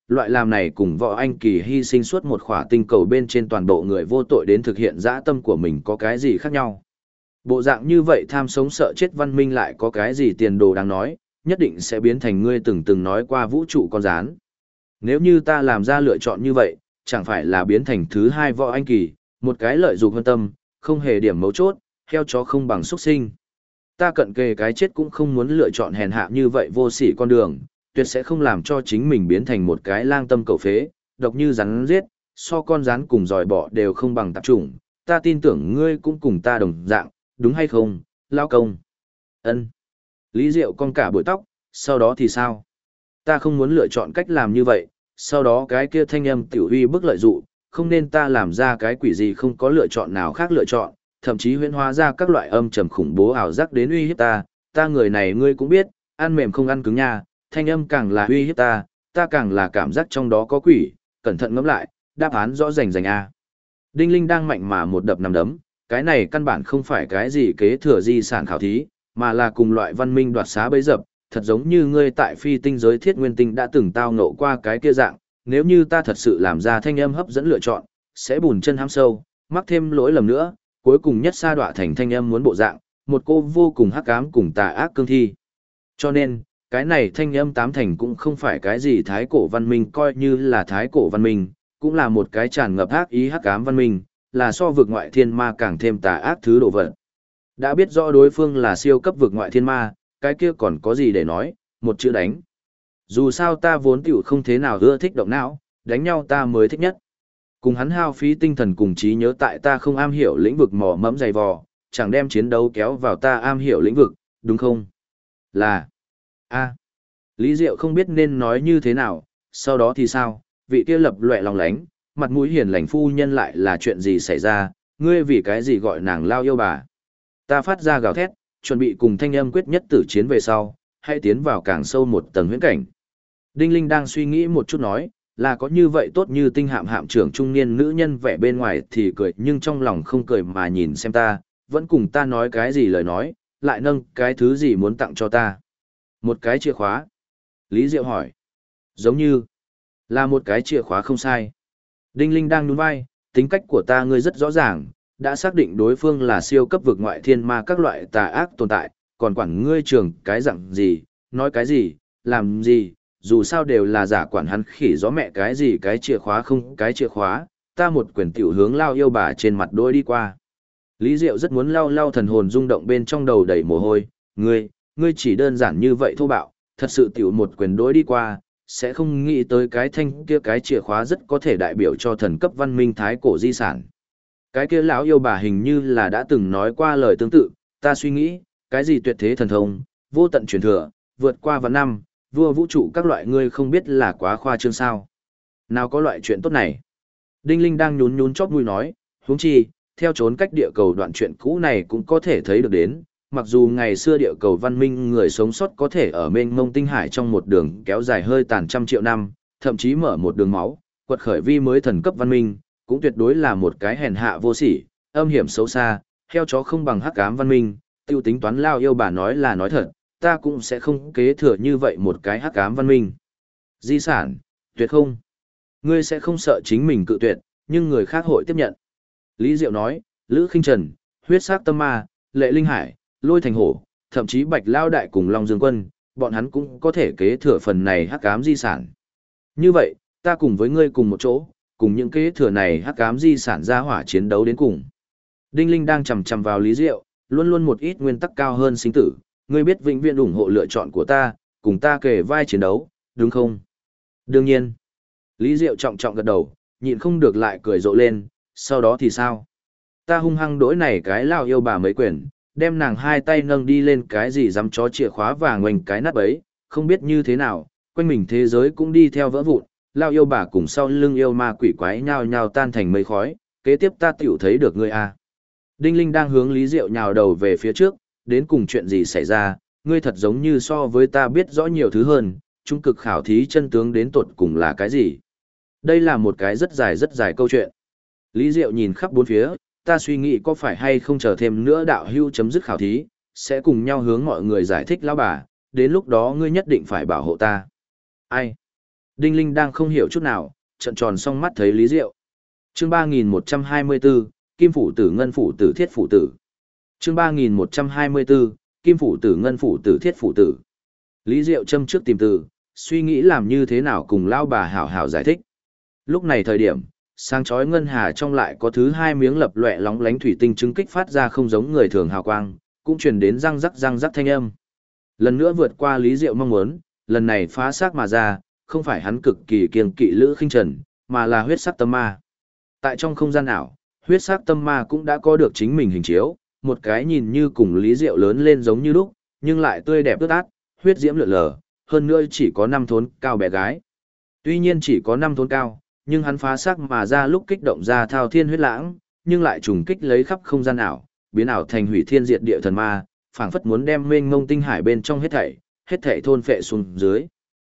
Loại làm này cùng Võ Anh Kỳ hy sinh suốt một khỏa tinh cầu bên trên toàn bộ người vô tội đến thực hiện dã tâm của mình có cái gì khác nhau. Bộ dạng như vậy tham sống sợ chết văn minh lại có cái gì tiền đồ đáng nói, nhất định sẽ biến thành ngươi từng nói qua vũ trụ con rán. Nếu như ta làm ra lựa chọn như vậy, chẳng phải là biến thành thứ hai Võ Anh Kỳ, một cái lợi dụng hơn tâm, không hề điểm mấu chốt, heo chó không bằng xuất sinh. Ta cận kề cái chết cũng không muốn lựa chọn hèn hạ như vậy vô sỉ con đường, tuyệt sẽ không làm cho chính mình biến thành một cái lang tâm cầu phế, độc như rắn giết, so con rắn cùng dòi bọ đều không bằng tạp chủng. Ta tin tưởng ngươi cũng cùng ta đồng dạng, đúng hay không, lao công? Ân. Lý Diệu cong cả bụi tóc, sau đó thì sao? Ta không muốn lựa chọn cách làm như vậy, sau đó cái kia thanh âm tiểu uy bức lợi dụ, không nên ta làm ra cái quỷ gì không có lựa chọn nào khác lựa chọn, thậm chí huyễn hóa ra các loại âm trầm khủng bố ảo giác đến uy hiếp ta người này ngươi cũng biết, ăn mềm không ăn cứng nha, thanh âm càng là uy hiếp ta càng là cảm giác trong đó có quỷ, cẩn thận ngẫm lại, đáp án rõ rành rành a. Đinh Linh đang mạnh mà một đập nằm đấm, cái này căn bản không phải cái gì kế thừa di sản khảo thí, mà là cùng loại văn minh đoạt xá bấy dập, thật giống như ngươi tại phi tinh giới thiết nguyên tinh đã từng tao ngộ qua cái kia dạng, nếu như ta thật sự làm ra thanh âm hấp dẫn lựa chọn, sẽ bùn chân hám sâu, mắc thêm lỗi lầm nữa, cuối cùng nhất sa đọa thành thanh âm muốn bộ dạng, một cô vô cùng hắc ám cùng tà ác cương thi. Cho nên, cái này thanh âm tám thành cũng không phải cái gì thái cổ văn minh coi như là thái cổ văn minh, cũng là một cái tràn ngập ác ý hắc ám văn minh, là so vực ngoại thiên ma càng thêm tà ác thứ đồ vật. Đã biết rõ đối phương là siêu cấp vực ngoại thiên ma, cái kia còn có gì để nói, một chữ đánh. Dù sao ta vốn tiểu không thế nào ưa thích động não, đánh nhau ta mới thích nhất. Cùng hắn hao phí tinh thần cùng trí nhớ tại ta không am hiểu lĩnh vực mò mẫm dày vò, chẳng đem chiến đấu kéo vào ta am hiểu lĩnh vực, đúng không? Là a. Lý Diệu không biết nên nói như thế nào, sau đó thì sao, vị kia lập loè lòng lánh, mặt mũi hiền lành phu nhân lại là chuyện gì xảy ra, ngươi vì cái gì gọi nàng lao yêu bà. Ta phát ra gào thét, chuẩn bị cùng thanh âm quyết nhất tử chiến về sau, hãy tiến vào càng sâu một tầng huyễn cảnh. Đinh Linh đang suy nghĩ một chút nói, là có như vậy tốt như tinh hạm hạm trưởng trung niên nữ nhân vẻ bên ngoài thì cười nhưng trong lòng không cười mà nhìn xem ta, vẫn cùng ta nói cái gì lời nói, lại nâng cái thứ gì muốn tặng cho ta. Một cái chìa khóa. Lý Diệu hỏi. Giống như là một cái chìa khóa không sai. Đinh Linh đang nhún vai, tính cách của ta ngươi rất rõ ràng, đã xác định đối phương là siêu cấp vực ngoại thiên ma các loại tà ác tồn tại, còn quản ngươi trường cái dạng gì, nói cái gì, làm gì, dù sao đều là giả quản hắn khỉ gió mẹ cái gì cái chìa khóa không cái chìa khóa, ta một quyền tiểu hướng lao yêu bà trên mặt đôi đi qua. Lý Diệu rất muốn lau thần hồn rung động bên trong đầu đầy mồ hôi, ngươi chỉ đơn giản như vậy thô bạo, thật sự tiểu một quyền đối đi qua, sẽ không nghĩ tới cái thanh kia cái chìa khóa rất có thể đại biểu cho thần cấp văn minh thái cổ di sản. Cái kia lão yêu bà hình như là đã từng nói qua lời tương tự, ta suy nghĩ, cái gì tuyệt thế thần thông, vô tận truyền thừa, vượt qua vạn năm, vua vũ trụ các loại ngươi không biết là quá khoa trương sao. Nào có loại chuyện tốt này. Đinh Linh đang nhún chóp mũi nói, huống chi, theo trốn cách địa cầu đoạn chuyện cũ này cũng có thể thấy được đến, mặc dù ngày xưa địa cầu văn minh người sống sót có thể ở mênh mông tinh hải trong một đường kéo dài hơi tàn trăm triệu năm, thậm chí mở một đường máu, quật khởi vi mới thần cấp văn minh, cũng tuyệt đối là một cái hèn hạ vô sỉ, âm hiểm xấu xa, heo chó không bằng hắc ám văn minh, tiêu tính toán lao yêu bà nói là nói thật, ta cũng sẽ không kế thừa như vậy một cái hắc ám văn minh. Di sản, tuyệt không. Ngươi sẽ không sợ chính mình cự tuyệt, nhưng người khác hội tiếp nhận. Lý Diệu nói, Lữ Khinh Trần, huyết sắc tâm ma, Lệ Linh Hải, Lôi Thành Hổ, thậm chí Bạch Lao Đại cùng Long Dương Quân, bọn hắn cũng có thể kế thừa phần này hắc ám di sản. Như vậy, ta cùng với ngươi cùng một chỗ, cùng những kế thừa này hắc ám di sản ra hỏa chiến đấu đến cùng. Đinh Linh đang chầm chầm vào Lý Diệu, luôn luôn một ít nguyên tắc cao hơn sinh tử, ngươi biết vĩnh viễn ủng hộ lựa chọn của ta, cùng ta kề vai chiến đấu, đúng không? Đương nhiên. Lý Diệu trọng trọng gật đầu, nhịn không được lại cười rộ lên, sau đó thì sao? Ta hung hăng đối này cái lao yêu bà mấy quyền, đem nàng hai tay nâng đi lên cái gì dám chó chìa khóa vàng ngoành cái nắp ấy, không biết như thế nào, quanh mình thế giới cũng đi theo vỡ vụn, lao yêu bà cùng sau lưng yêu ma quỷ quái nhao nhao tan thành mây khói, kế tiếp ta tiểu thấy được ngươi à. Đinh Linh đang hướng Lý Diệu nhào đầu về phía trước, đến cùng chuyện gì xảy ra, ngươi thật giống như so với ta biết rõ nhiều thứ hơn, trung cực khảo thí chân tướng đến tột cùng là cái gì. Đây là một cái rất dài câu chuyện. Lý Diệu nhìn khắp bốn phía, ta suy nghĩ có phải hay không chờ thêm nữa đạo hưu chấm dứt khảo thí, sẽ cùng nhau hướng mọi người giải thích lão bà, đến lúc đó ngươi nhất định phải bảo hộ ta. Ai? Đinh Linh đang không hiểu chút nào, trợn tròn song mắt thấy Lý Diệu. Chương 3124, Kim phủ tử ngân phủ tử thiết phủ tử. Chương 3124, Kim phủ tử ngân phủ tử thiết phủ tử. Lý Diệu châm trước tìm từ, suy nghĩ làm như thế nào cùng lao bà hảo hảo giải thích. Lúc này thời điểm, sáng chói ngân hà trong lại có thứ hai miếng lập lòe lóng lánh thủy tinh chứng kích phát ra không giống người thường hào quang, cũng truyền đến răng rắc thanh âm. Lần nữa vượt qua Lý Diệu mong muốn, lần này phá xác mà ra, không phải hắn cực kỳ kiêng kỵ Lữ Khinh Trần, mà là huyết sắc tâm ma. Tại trong không gian ảo, huyết sắc tâm ma cũng đã có được chính mình hình chiếu, một cái nhìn như cùng Lý Diệu lớn lên giống như lúc, nhưng lại tươi đẹp ướt át, huyết diễm lượn lờ, hơn nữa chỉ có 5 thốn cao bé gái. Tuy nhiên chỉ có 5 thốn cao, nhưng hắn phá xác mà ra lúc kích động ra thao thiên huyết lãng, nhưng lại trùng kích lấy khắp không gian ảo, biến ảo thành hủy thiên diệt địa thần ma, phảng phất muốn đem mênh mông tinh hải bên trong hết thảy thôn phệ xuống dưới.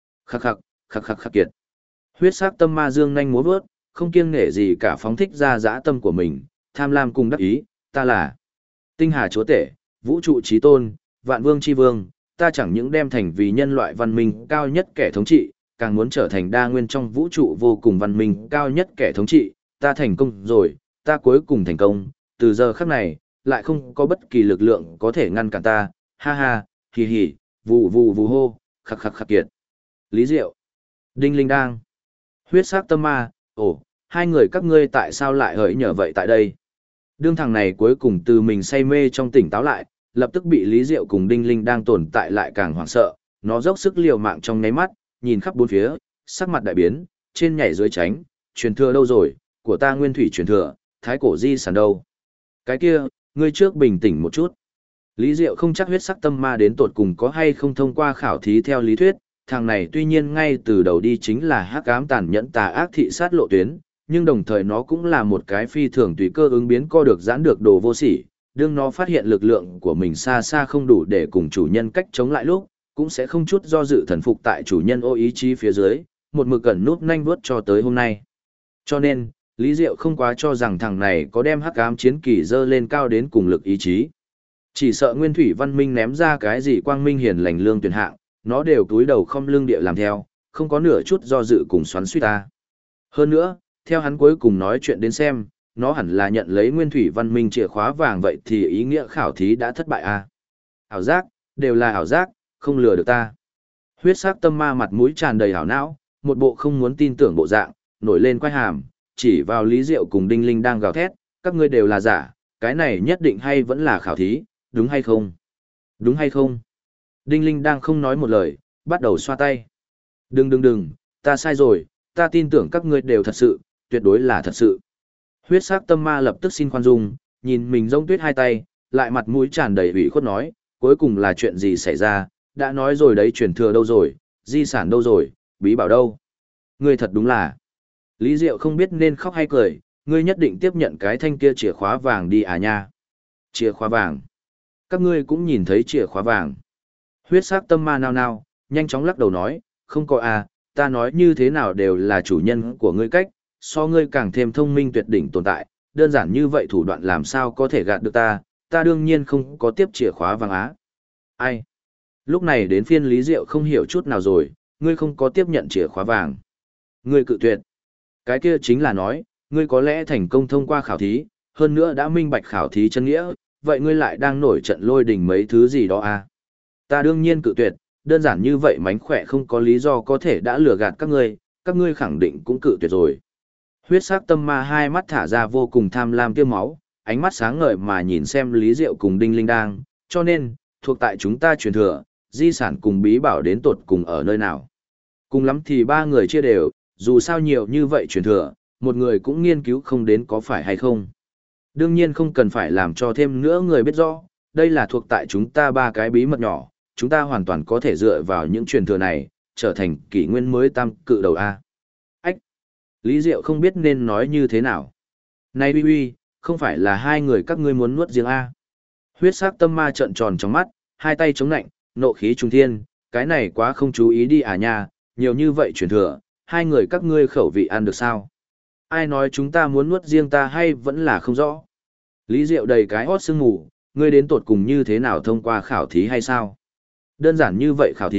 Khắc kiệt. Huyết sắc tâm ma dương nhanh múa vớt, không kiêng nể gì cả phóng thích ra dã tâm của mình, tham lam cùng đắc ý, ta là tinh hà chúa tể, vũ trụ chí tôn, vạn vương chi vương, ta chẳng những đem thành vì nhân loại văn minh cao nhất kẻ thống trị, càng muốn trở thành đa nguyên trong vũ trụ vô cùng văn minh cao nhất kẻ thống trị, ta thành công rồi, ta cuối cùng thành công, từ giờ khắc này, lại không có bất kỳ lực lượng có thể ngăn cản ta, ha ha, hì hì, vù hô, khắc kiệt. Lý Diệu, Đinh Linh Đang, huyết sắc tâm ma, ồ, hai người các ngươi tại sao lại hỡi nhờ vậy tại đây? Đương thằng này cuối cùng từ mình say mê trong tỉnh táo lại, lập tức bị Lý Diệu cùng Đinh Linh đang tồn tại lại càng hoảng sợ, nó dốc sức liều mạng trong nháy mắt, nhìn khắp bốn phía, sắc mặt đại biến, trên nhảy dưới tránh, truyền thừa đâu rồi, của ta nguyên thủy truyền thừa, thái cổ di sản đâu? Cái kia, ngươi trước bình tĩnh một chút. Lý Diệu không chắc huyết sắc tâm ma đến tột cùng có hay không thông qua khảo thí theo lý thuyết, thằng này tuy nhiên ngay từ đầu đi chính là hắc ám tàn nhẫn tà ác thị sát lộ tuyến, nhưng đồng thời nó cũng là một cái phi thường tùy cơ ứng biến co được giãn được đồ vô sỉ. Đương nó phát hiện lực lượng của mình xa xa không đủ để cùng chủ nhân cách chống lại lúc, cũng sẽ không chút do dự thần phục tại chủ nhân ô ý chí phía dưới, một mực cẩn nút nhanh vuốt cho tới hôm nay. Cho nên, Lý Diệu không quá cho rằng thằng này có đem hắc ám chiến kỳ dơ lên cao đến cùng lực ý chí. Chỉ sợ Nguyên Thủy Văn Minh ném ra cái gì quang minh hiền lành lương tuyển hạng, nó đều cúi đầu không lương địa làm theo, không có nửa chút do dự cùng xoắn suýt ta. Hơn nữa, theo hắn cuối cùng nói chuyện đến xem, nó hẳn là nhận lấy Nguyên Thủy Văn Minh chìa khóa vàng, vậy thì ý nghĩa khảo thí đã thất bại à? Ảo giác, đều là ảo giác, không lừa được ta. Huyết sắc tâm ma mặt mũi tràn đầy ảo não, một bộ không muốn tin tưởng bộ dạng, nổi lên quay hàm, chỉ vào Lý Diệu cùng Đinh Linh đang gào thét, các ngươi đều là giả, cái này nhất định hay vẫn là khảo thí, đúng hay không? Đúng hay không? Đinh Linh đang không nói một lời, bắt đầu xoa tay. Đừng, ta sai rồi, ta tin tưởng các ngươi đều thật sự, tuyệt đối là thật sự. Huyết sắc tâm ma lập tức xin khoan dung, nhìn mình rông tuyết hai tay, lại mặt mũi tràn đầy ủy khuất nói, cuối cùng là chuyện gì xảy ra, đã nói rồi đấy, truyền thừa đâu rồi, di sản đâu rồi, bí bảo đâu. Ngươi thật đúng là. Lý Diệu không biết nên khóc hay cười, ngươi nhất định tiếp nhận cái thanh kia chìa khóa vàng đi à nha. Chìa khóa vàng. Các ngươi cũng nhìn thấy chìa khóa vàng. Huyết sắc tâm ma nao, nhanh chóng lắc đầu nói, không có à, ta nói như thế nào đều là chủ nhân của ngươi cách, so ngươi càng thêm thông minh tuyệt đỉnh tồn tại, đơn giản như vậy thủ đoạn làm sao có thể gạt được ta đương nhiên không có tiếp chìa khóa vàng á. Ai? Lúc này đến phiên Lý Diệu không hiểu chút nào rồi, ngươi không có tiếp nhận chìa khóa vàng. Ngươi cự tuyệt. Cái kia chính là nói, ngươi có lẽ thành công thông qua khảo thí, hơn nữa đã minh bạch khảo thí chân nghĩa, vậy ngươi lại đang nổi trận lôi đình mấy thứ gì đó à? Ta đương nhiên cự tuyệt, đơn giản như vậy mánh khỏe không có lý do có thể đã lừa gạt các ngươi khẳng định cũng cự tuyệt rồi. Huyết sắc tâm ma hai mắt thả ra vô cùng tham lam tiêu máu, ánh mắt sáng ngời mà nhìn xem Lý Diệu cùng Đinh Linh đang, cho nên, thuộc tại chúng ta truyền thừa, di sản cùng bí bảo đến tột cùng ở nơi nào. Cùng lắm thì ba người chia đều, dù sao nhiều như vậy truyền thừa, một người cũng nghiên cứu không đến có phải hay không. Đương nhiên không cần phải làm cho thêm nữa người biết rõ, đây là thuộc tại chúng ta ba cái bí mật nhỏ, chúng ta hoàn toàn có thể dựa vào những truyền thừa này, trở thành kỷ nguyên mới tam cự đầu A. Ách! Lý Diệu không biết nên nói như thế nào. Này uy, không phải là hai người các ngươi muốn nuốt riêng A. Huyết sắc tâm ma trợn tròn trong mắt, hai tay chống nạnh, nộ khí trung thiên, cái này quá không chú ý đi à nha, nhiều như vậy truyền thừa, hai người các ngươi khẩu vị ăn được sao? Ai nói chúng ta muốn nuốt riêng ta hay vẫn là không rõ? Lý Diệu đầy cái hót sương mù, ngươi đến tột cùng như thế nào thông qua khảo thí hay sao? Đơn giản như vậy khảo thí,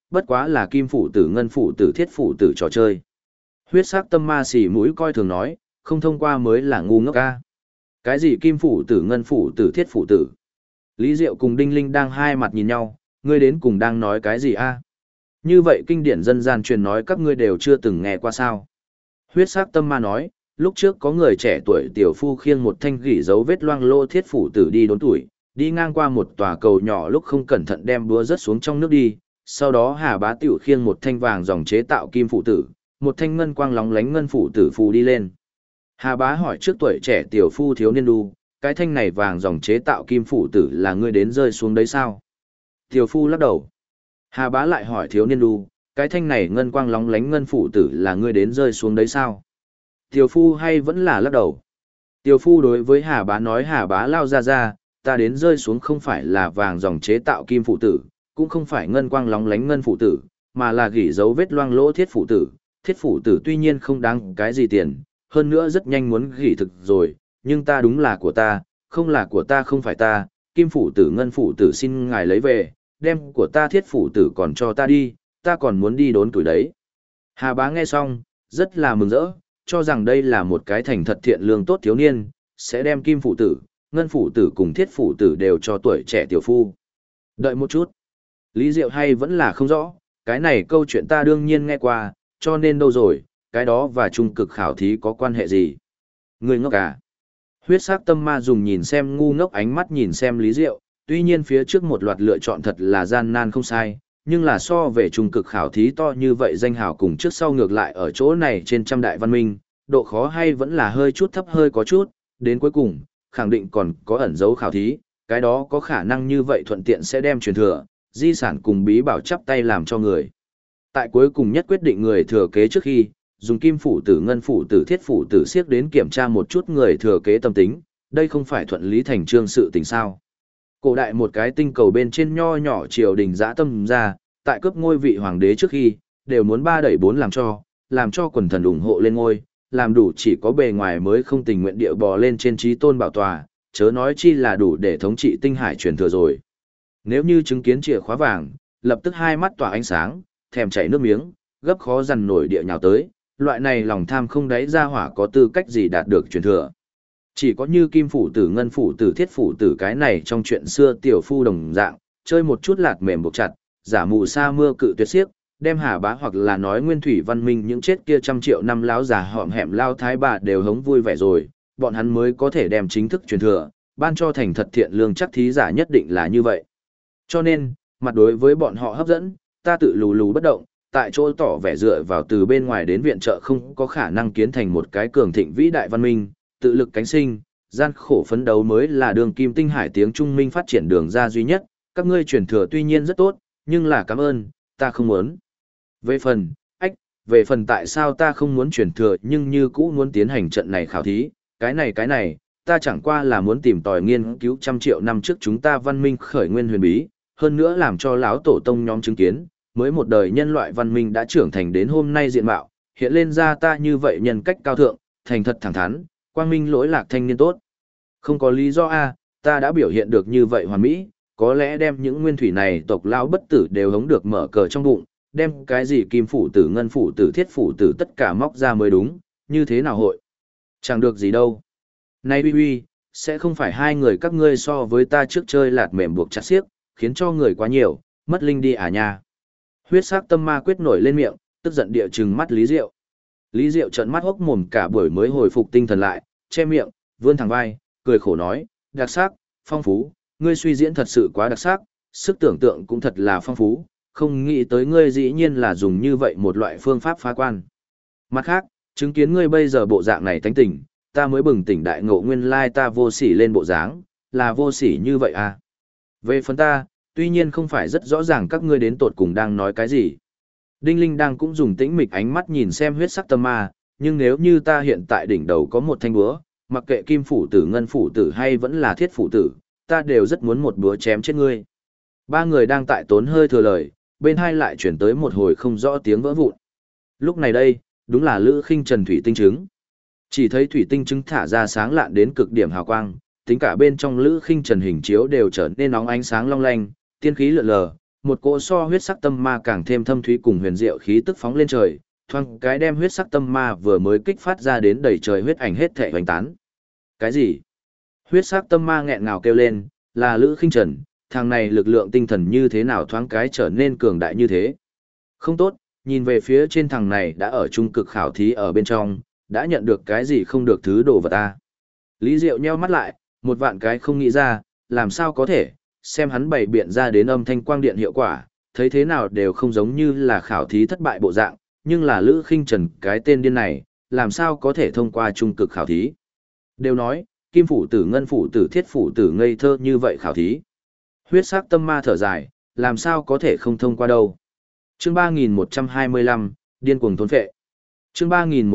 bất quá là kim phủ tử ngân phủ tử thiết phủ tử trò chơi. Huyết sắc tâm ma xỉ mũi coi thường nói, không thông qua mới là ngu ngốc ca. Cái gì kim phủ tử ngân phủ tử thiết phủ tử? Lý Diệu cùng Đinh Linh đang hai mặt nhìn nhau, ngươi đến cùng đang nói cái gì a? Như vậy kinh điển dân gian truyền nói các ngươi đều chưa từng nghe qua sao? Huyết sắc tâm ma nói, lúc trước có người trẻ tuổi tiểu phu khiêng một thanh gỉ dấu vết loang lô thiết phủ tử đi đốn tuổi, đi ngang qua một tòa cầu nhỏ lúc không cẩn thận đem búa rớt xuống trong nước đi, sau đó Hà Bá tiểu khiêng một thanh vàng dòng chế tạo kim phủ tử, một thanh ngân quang lóng lánh ngân phủ tử phù đi lên. Hà Bá hỏi trước tuổi trẻ tiểu phu thiếu niên đu, cái thanh này vàng dòng chế tạo kim phủ tử là ngươi đến rơi xuống đấy sao? Tiểu phu lắc đầu. Hà Bá lại hỏi thiếu niên đu, cái thanh này ngân quang lóng lánh ngân phủ tử là ngươi đến rơi xuống đấy sao? Tiểu phu hay vẫn là lắc đầu. Tiểu phu đối với Hà Bá nói Hà Bá lao ra, ta đến rơi xuống không phải là vàng dòng chế tạo kim phủ tử, cũng không phải ngân quang lóng lánh ngân phủ tử, mà là gỉ dấu vết loang lỗ thiết phủ tử. Thiết phủ tử tuy nhiên không đáng cái gì tiền, hơn nữa rất nhanh muốn gỉ thực rồi, nhưng ta đúng là của ta, không là của ta không phải ta, kim phủ tử ngân phủ tử xin ngài lấy về, đem của ta thiết phủ tử còn cho ta đi, ta còn muốn đi đốn tuổi đấy. Hà Bá nghe xong, rất là mừng rỡ, cho rằng đây là một cái thành thật thiện lương tốt thiếu niên, sẽ đem kim phủ tử, ngân phủ tử cùng thiết phủ tử đều cho tuổi trẻ tiểu phu. Đợi một chút. Lý Diệu hay vẫn là không rõ, cái này câu chuyện ta đương nhiên nghe qua, cho nên đâu rồi, cái đó và trung cực khảo thí có quan hệ gì? Người ngốc à? Huyết sắc tâm ma dùng nhìn xem ngu ngốc ánh mắt nhìn xem Lý Diệu, tuy nhiên phía trước một loạt lựa chọn thật là gian nan không sai, nhưng là so về trung cực khảo thí to như vậy danh hào cùng trước sau ngược lại ở chỗ này trên trăm đại văn minh, độ khó hay vẫn là hơi chút thấp hơi có chút, đến cuối cùng, khẳng định còn có ẩn dấu khảo thí, cái đó có khả năng như vậy thuận tiện sẽ đem truyền thừa, di sản cùng bí bảo chắp tay làm cho người. Tại cuối cùng nhất quyết định người thừa kế trước khi, dùng kim phủ tử ngân phủ tử thiết phủ tử siếc đến kiểm tra một chút người thừa kế tâm tính, đây không phải thuận lý thành trương sự tình sao. Cổ đại một cái tinh cầu bên trên nho nhỏ triều đình dã tâm ra, tại cướp ngôi vị hoàng đế trước khi, đều muốn 3-4 làm cho quần thần ủng hộ lên ngôi, làm đủ chỉ có bề ngoài mới không tình nguyện địa bò lên trên trí tôn bảo tòa, chớ nói chi là đủ để thống trị tinh hải truyền thừa rồi. Nếu như chứng kiến chìa khóa vàng, lập tức hai mắt tỏa ánh sáng, thèm chảy nước miếng, gấp khó dằn nổi địa nhào tới, loại này lòng tham không đáy ra hỏa có tư cách gì đạt được truyền thừa. Chỉ có như kim phủ tử ngân phủ tử thiết phủ tử cái này trong chuyện xưa tiểu phu đồng dạng, chơi một chút lạt mềm buộc chặt, giả mù sa mưa cự tuyệt xiếc, đem Hà Bá hoặc là nói nguyên thủy văn minh những chết kia trăm triệu năm láo già họm hẹm lao thái bà đều hống vui vẻ rồi, bọn hắn mới có thể đem chính thức truyền thừa, ban cho thành thật thiện lương chắc thí giả nhất định là như vậy. Cho nên, mặt đối với bọn họ hấp dẫn, ta tự lù lù bất động, tại chỗ tỏ vẻ dựa vào từ bên ngoài đến viện trợ không có khả năng kiến thành một cái cường thịnh vĩ đại văn minh, tự lực cánh sinh, gian khổ phấn đấu mới là đường kim tinh hải tiếng Trung Minh phát triển đường ra duy nhất, các ngươi truyền thừa tuy nhiên rất tốt, nhưng là cảm ơn, ta không muốn. Về phần tại sao ta không muốn truyền thừa nhưng như cũ muốn tiến hành trận này khảo thí, cái này, ta chẳng qua là muốn tìm tòi nghiên cứu trăm triệu năm trước chúng ta văn minh khởi nguyên huyền bí, hơn nữa làm cho lão tổ tông nhóm chứng kiến, mới một đời nhân loại văn minh đã trưởng thành đến hôm nay diện mạo, hiện lên ra ta như vậy nhân cách cao thượng, thành thật thẳng thắn, quang minh lỗi lạc thanh niên tốt. Không có lý do a, ta đã biểu hiện được như vậy hoàn mỹ, có lẽ đem những nguyên thủy này tộc lão bất tử đều hống được mở cờ trong bụng, đem cái gì kim phủ tử ngân phủ tử thiết phủ tử tất cả móc ra mới đúng, như thế nào hội? Chẳng được gì đâu. Này uy, sẽ không phải hai người các ngươi so với ta trước chơi lạt mềm buộc chặt xiếc, khiến cho người quá nhiều, mất linh đi à nha. Huyết sắc tâm ma quyết nổi lên miệng, tức giận địa trừng mắt Lý Diệu. Lý Diệu trợn mắt hốc mồm cả buổi mới hồi phục tinh thần lại, che miệng, vươn thẳng vai, cười khổ nói, đặc sắc, phong phú, ngươi suy diễn thật sự quá đặc sắc, sức tưởng tượng cũng thật là phong phú, không nghĩ tới ngươi dĩ nhiên là dùng như vậy một loại phương pháp phá quan. Mặt khác, chứng kiến ngươi bây giờ bộ dạng này tánh tỉnh, ta mới bừng tỉnh đại ngộ nguyên lai ta vô sỉ lên bộ dáng, là vô sỉ như vậy à. Về phần ta, tuy nhiên không phải rất rõ ràng các ngươi đến tột cùng đang nói cái gì. Đinh Linh đang cũng dùng tĩnh mịch ánh mắt nhìn xem huyết sắc tâm ma, nhưng nếu như ta hiện tại đỉnh đầu có một thanh búa, mặc kệ kim phủ tử ngân phủ tử hay vẫn là thiết phủ tử, ta đều rất muốn một búa chém chết ngươi. Ba người đang tại tốn hơi thừa lời, bên hai lại chuyển tới một hồi không rõ tiếng vỡ vụn. Lúc này đây, đúng là Lữ Khinh Trần thủy tinh trứng. Chỉ thấy thủy tinh trứng thả ra sáng lạn đến cực điểm hào quang, tính cả bên trong Lữ Khinh Trần hình chiếu đều trở nên nóng ánh sáng long lanh, tiên khí lượn lờ, một cỗ so huyết sắc tâm ma càng thêm thâm thúy cùng huyền diệu khí tức phóng lên trời, thoáng cái đem huyết sắc tâm ma vừa mới kích phát ra đến đầy trời huyết ảnh hết thảy hoành tán. Cái gì? Huyết sắc tâm ma nghẹn ngào kêu lên, là Lữ Khinh Trần, thằng này lực lượng tinh thần như thế nào thoáng cái trở nên cường đại như thế. Không tốt, nhìn về phía trên thằng này đã ở trung cực khảo thí ở bên trong, đã nhận được cái gì không được thứ đồ vật ta. Lý Diệu nheo mắt lại, một vạn cái không nghĩ ra, làm sao có thể, xem hắn bày biện ra đến âm thanh quang điện hiệu quả, thấy thế nào đều không giống như là khảo thí thất bại bộ dạng, nhưng là Lữ Khinh Trần cái tên điên này, làm sao có thể thông qua trung cực khảo thí. Đều nói, kim phủ tử ngân phủ tử thiết phủ tử ngây thơ như vậy khảo thí. Huyết sắc tâm ma thở dài, làm sao có thể không thông qua đâu. Chương 3125, điên cuồng thôn phệ. Chương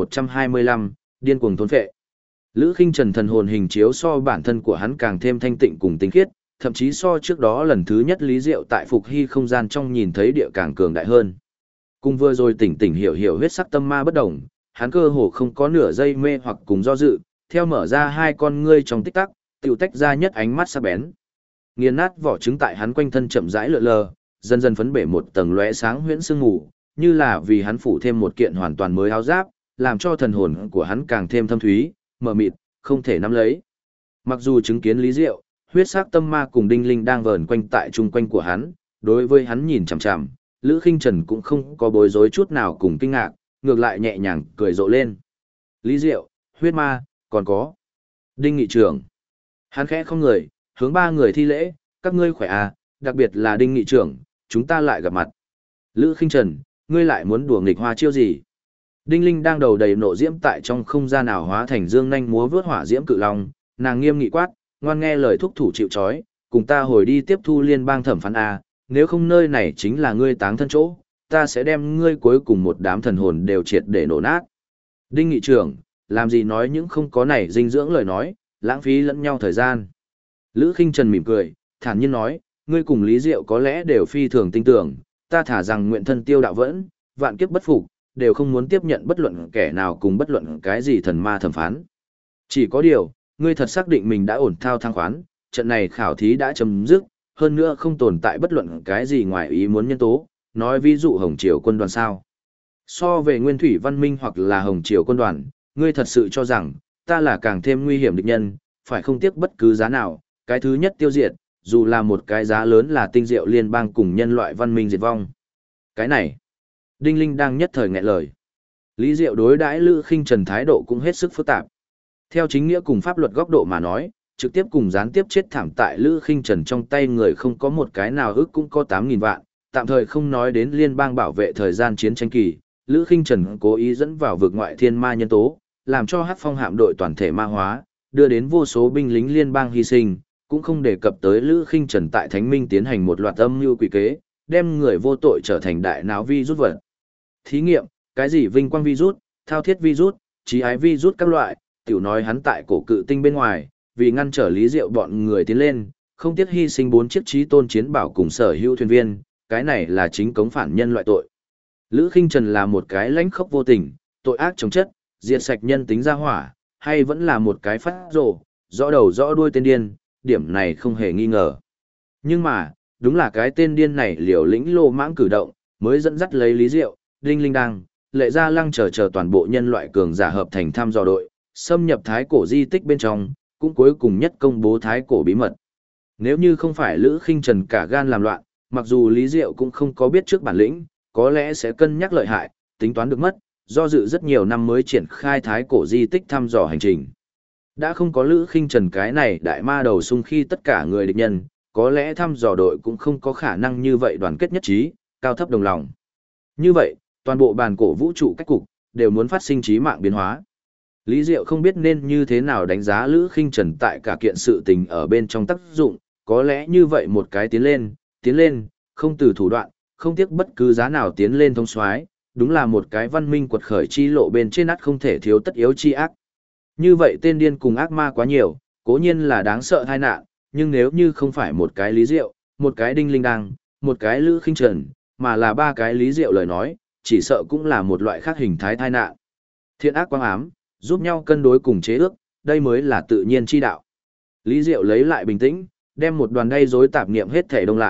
3125, điên cuồng thôn phệ. Lữ Khinh Trần thần hồn hình chiếu so bản thân của hắn càng thêm thanh tịnh cùng tinh khiết, thậm chí so trước đó lần thứ nhất Lý Diệu tại Phục Hy không gian trong nhìn thấy địa càng cường đại hơn. Cùng vừa rồi tỉnh tỉnh hiểu hiểu huyết sắc tâm ma bất động, hắn cơ hồ không có nửa giây mê hoặc cùng do dự, theo mở ra hai con ngươi trong tích tắc, tiểu tách ra nhất ánh mắt sắc bén. Nghiền nát vỏ trứng tại hắn quanh thân chậm rãi lượn lờ, dần dần phấn bể một tầng lóe sáng huyễn sương mù, như là vì hắn phủ thêm một kiện hoàn toàn mới áo giáp, làm cho thần hồn của hắn càng thêm thâm thúy, mờ mịt, không thể nắm lấy. Mặc dù chứng kiến Lý Diệu, huyết sắc tâm ma cùng đinh linh đang vờn quanh tại chung quanh của hắn, đối với hắn nhìn chằm chằm, Lữ Khinh Trần cũng không có bối rối chút nào cùng kinh ngạc, ngược lại nhẹ nhàng cười rộ lên. Lý Diệu, huyết ma, còn có Đinh Nghị trưởng. Hắn khẽ không người, hướng ba người thi lễ, các ngươi khỏe à, đặc biệt là Đinh Nghị trưởng, chúng ta lại gặp mặt. Lữ Khinh Trần, ngươi lại muốn đùa nghịch hoa chiêu gì? Đinh Linh đang đầu đầy nộ diễm tại trong không gian ảo hóa thành dương nhanh múa vớt hỏa diễm cự long, nàng nghiêm nghị quát, ngoan nghe lời thúc thủ chịu trói, cùng ta hồi đi tiếp thu liên bang thẩm phán a, nếu không nơi này chính là ngươi táng thân chỗ, ta sẽ đem ngươi cuối cùng một đám thần hồn đều triệt để nổ nát. Đinh Nghị trưởng, làm gì nói những không có này dinh dưỡng lời nói, lãng phí lẫn nhau thời gian. Lữ Khinh Trần mỉm cười, thản nhiên nói, ngươi cùng Lý Diệu có lẽ đều phi thường tin tưởng, ta thả rằng nguyện thân tiêu đạo vẫn, vạn kiếp bất phục, đều không muốn tiếp nhận bất luận kẻ nào cùng bất luận cái gì thần ma thẩm phán. Chỉ có điều, ngươi thật xác định mình đã ổn thao thăng khoán, trận này khảo thí đã chấm dứt, hơn nữa không tồn tại bất luận cái gì ngoài ý muốn nhân tố, nói ví dụ Hồng Triều quân đoàn sao. So về Nguyên Thủy Văn Minh hoặc là Hồng Triều quân đoàn, ngươi thật sự cho rằng, ta là càng thêm nguy hiểm địch nhân, phải không tiếc bất cứ giá nào, cái thứ nhất tiêu diệt, dù là một cái giá lớn là tinh diệu liên bang cùng nhân loại văn minh diệt vong. Cái này, Đinh Linh đang nhất thời nghẹn lời. Lý Diệu đối đãi Lữ Khinh Trần thái độ cũng hết sức phức tạp. Theo chính nghĩa cùng pháp luật góc độ mà nói, trực tiếp cùng gián tiếp chết thảm tại Lữ Khinh Trần trong tay người không có một cái nào ước cũng có 8.000 vạn, tạm thời không nói đến liên bang bảo vệ thời gian chiến tranh kỳ, Lữ Khinh Trần cố ý dẫn vào vực ngoại thiên ma nhân tố, làm cho Hắc Phong hạm đội toàn thể ma hóa, đưa đến vô số binh lính liên bang hy sinh, cũng không đề cập tới Lữ Khinh Trần tại Thánh Minh tiến hành một loạt âm mưu quỷ kế, đem người vô tội trở thành đại não vi rút vật. Thí nghiệm, cái gì vinh quang virus, thao thiết virus, trí ái virus các loại, tiểu nói hắn tại cổ cự tinh bên ngoài, vì ngăn trở Lý Diệu bọn người tiến lên, không tiếc hy sinh 4 chiếc chí tôn chiến bảo cùng sở hữu thuyền viên, cái này là chính cống phản nhân loại tội. Lữ Khinh Trần là một cái lãnh khốc vô tình, tội ác chống chất, diệt sạch nhân tính ra hỏa, hay vẫn là một cái phát rồ, rõ đầu rõ đuôi tên điên, điểm này không hề nghi ngờ. Nhưng mà, đúng là cái tên điên này liều lĩnh lô mãng cử động, mới dẫn dắt lấy Lý Diệu, Đinh Linh Đăng, Lệ Gia Lăng chờ toàn bộ nhân loại cường giả hợp thành thăm dò đội, xâm nhập thái cổ di tích bên trong, cũng cuối cùng nhất công bố thái cổ bí mật. Nếu như không phải Lữ Khinh Trần cả gan làm loạn, mặc dù Lý Diệu cũng không có biết trước bản lĩnh, có lẽ sẽ cân nhắc lợi hại, tính toán được mất, do dự rất nhiều năm mới triển khai thái cổ di tích thăm dò hành trình. Đã không có Lữ Khinh Trần cái này đại ma đầu xung khi tất cả người địch nhân, có lẽ thăm dò đội cũng không có khả năng như vậy đoàn kết nhất trí, cao thấp đồng lòng. Như vậy, toàn bộ bàn cổ vũ trụ cách cục, đều muốn phát sinh chí mạng biến hóa. Lý Diệu không biết nên như thế nào đánh giá Lữ Khinh Trần tại cả kiện sự tình ở bên trong tác dụng, có lẽ như vậy một cái tiến lên, không từ thủ đoạn, không tiếc bất cứ giá nào tiến lên thông soái, đúng là một cái văn minh quật khởi chi lộ bên trên ắt không thể thiếu tất yếu chi ác. Như vậy tên điên cùng ác ma quá nhiều, cố nhiên là đáng sợ tai nạn, nhưng nếu như không phải một cái Lý Diệu, một cái Đinh Linh Đăng, một cái Lữ Khinh Trần, mà là 3 cái Lý Diệu lời nói, chỉ sợ cũng là một loại khác hình thái tai nạn. Thiện ác quang ám, giúp nhau cân đối cùng chế ước, đây mới là tự nhiên chi đạo. Lý Diệu lấy lại bình tĩnh, đem một đoàn gây rối tạp niệm hết thể đông lại,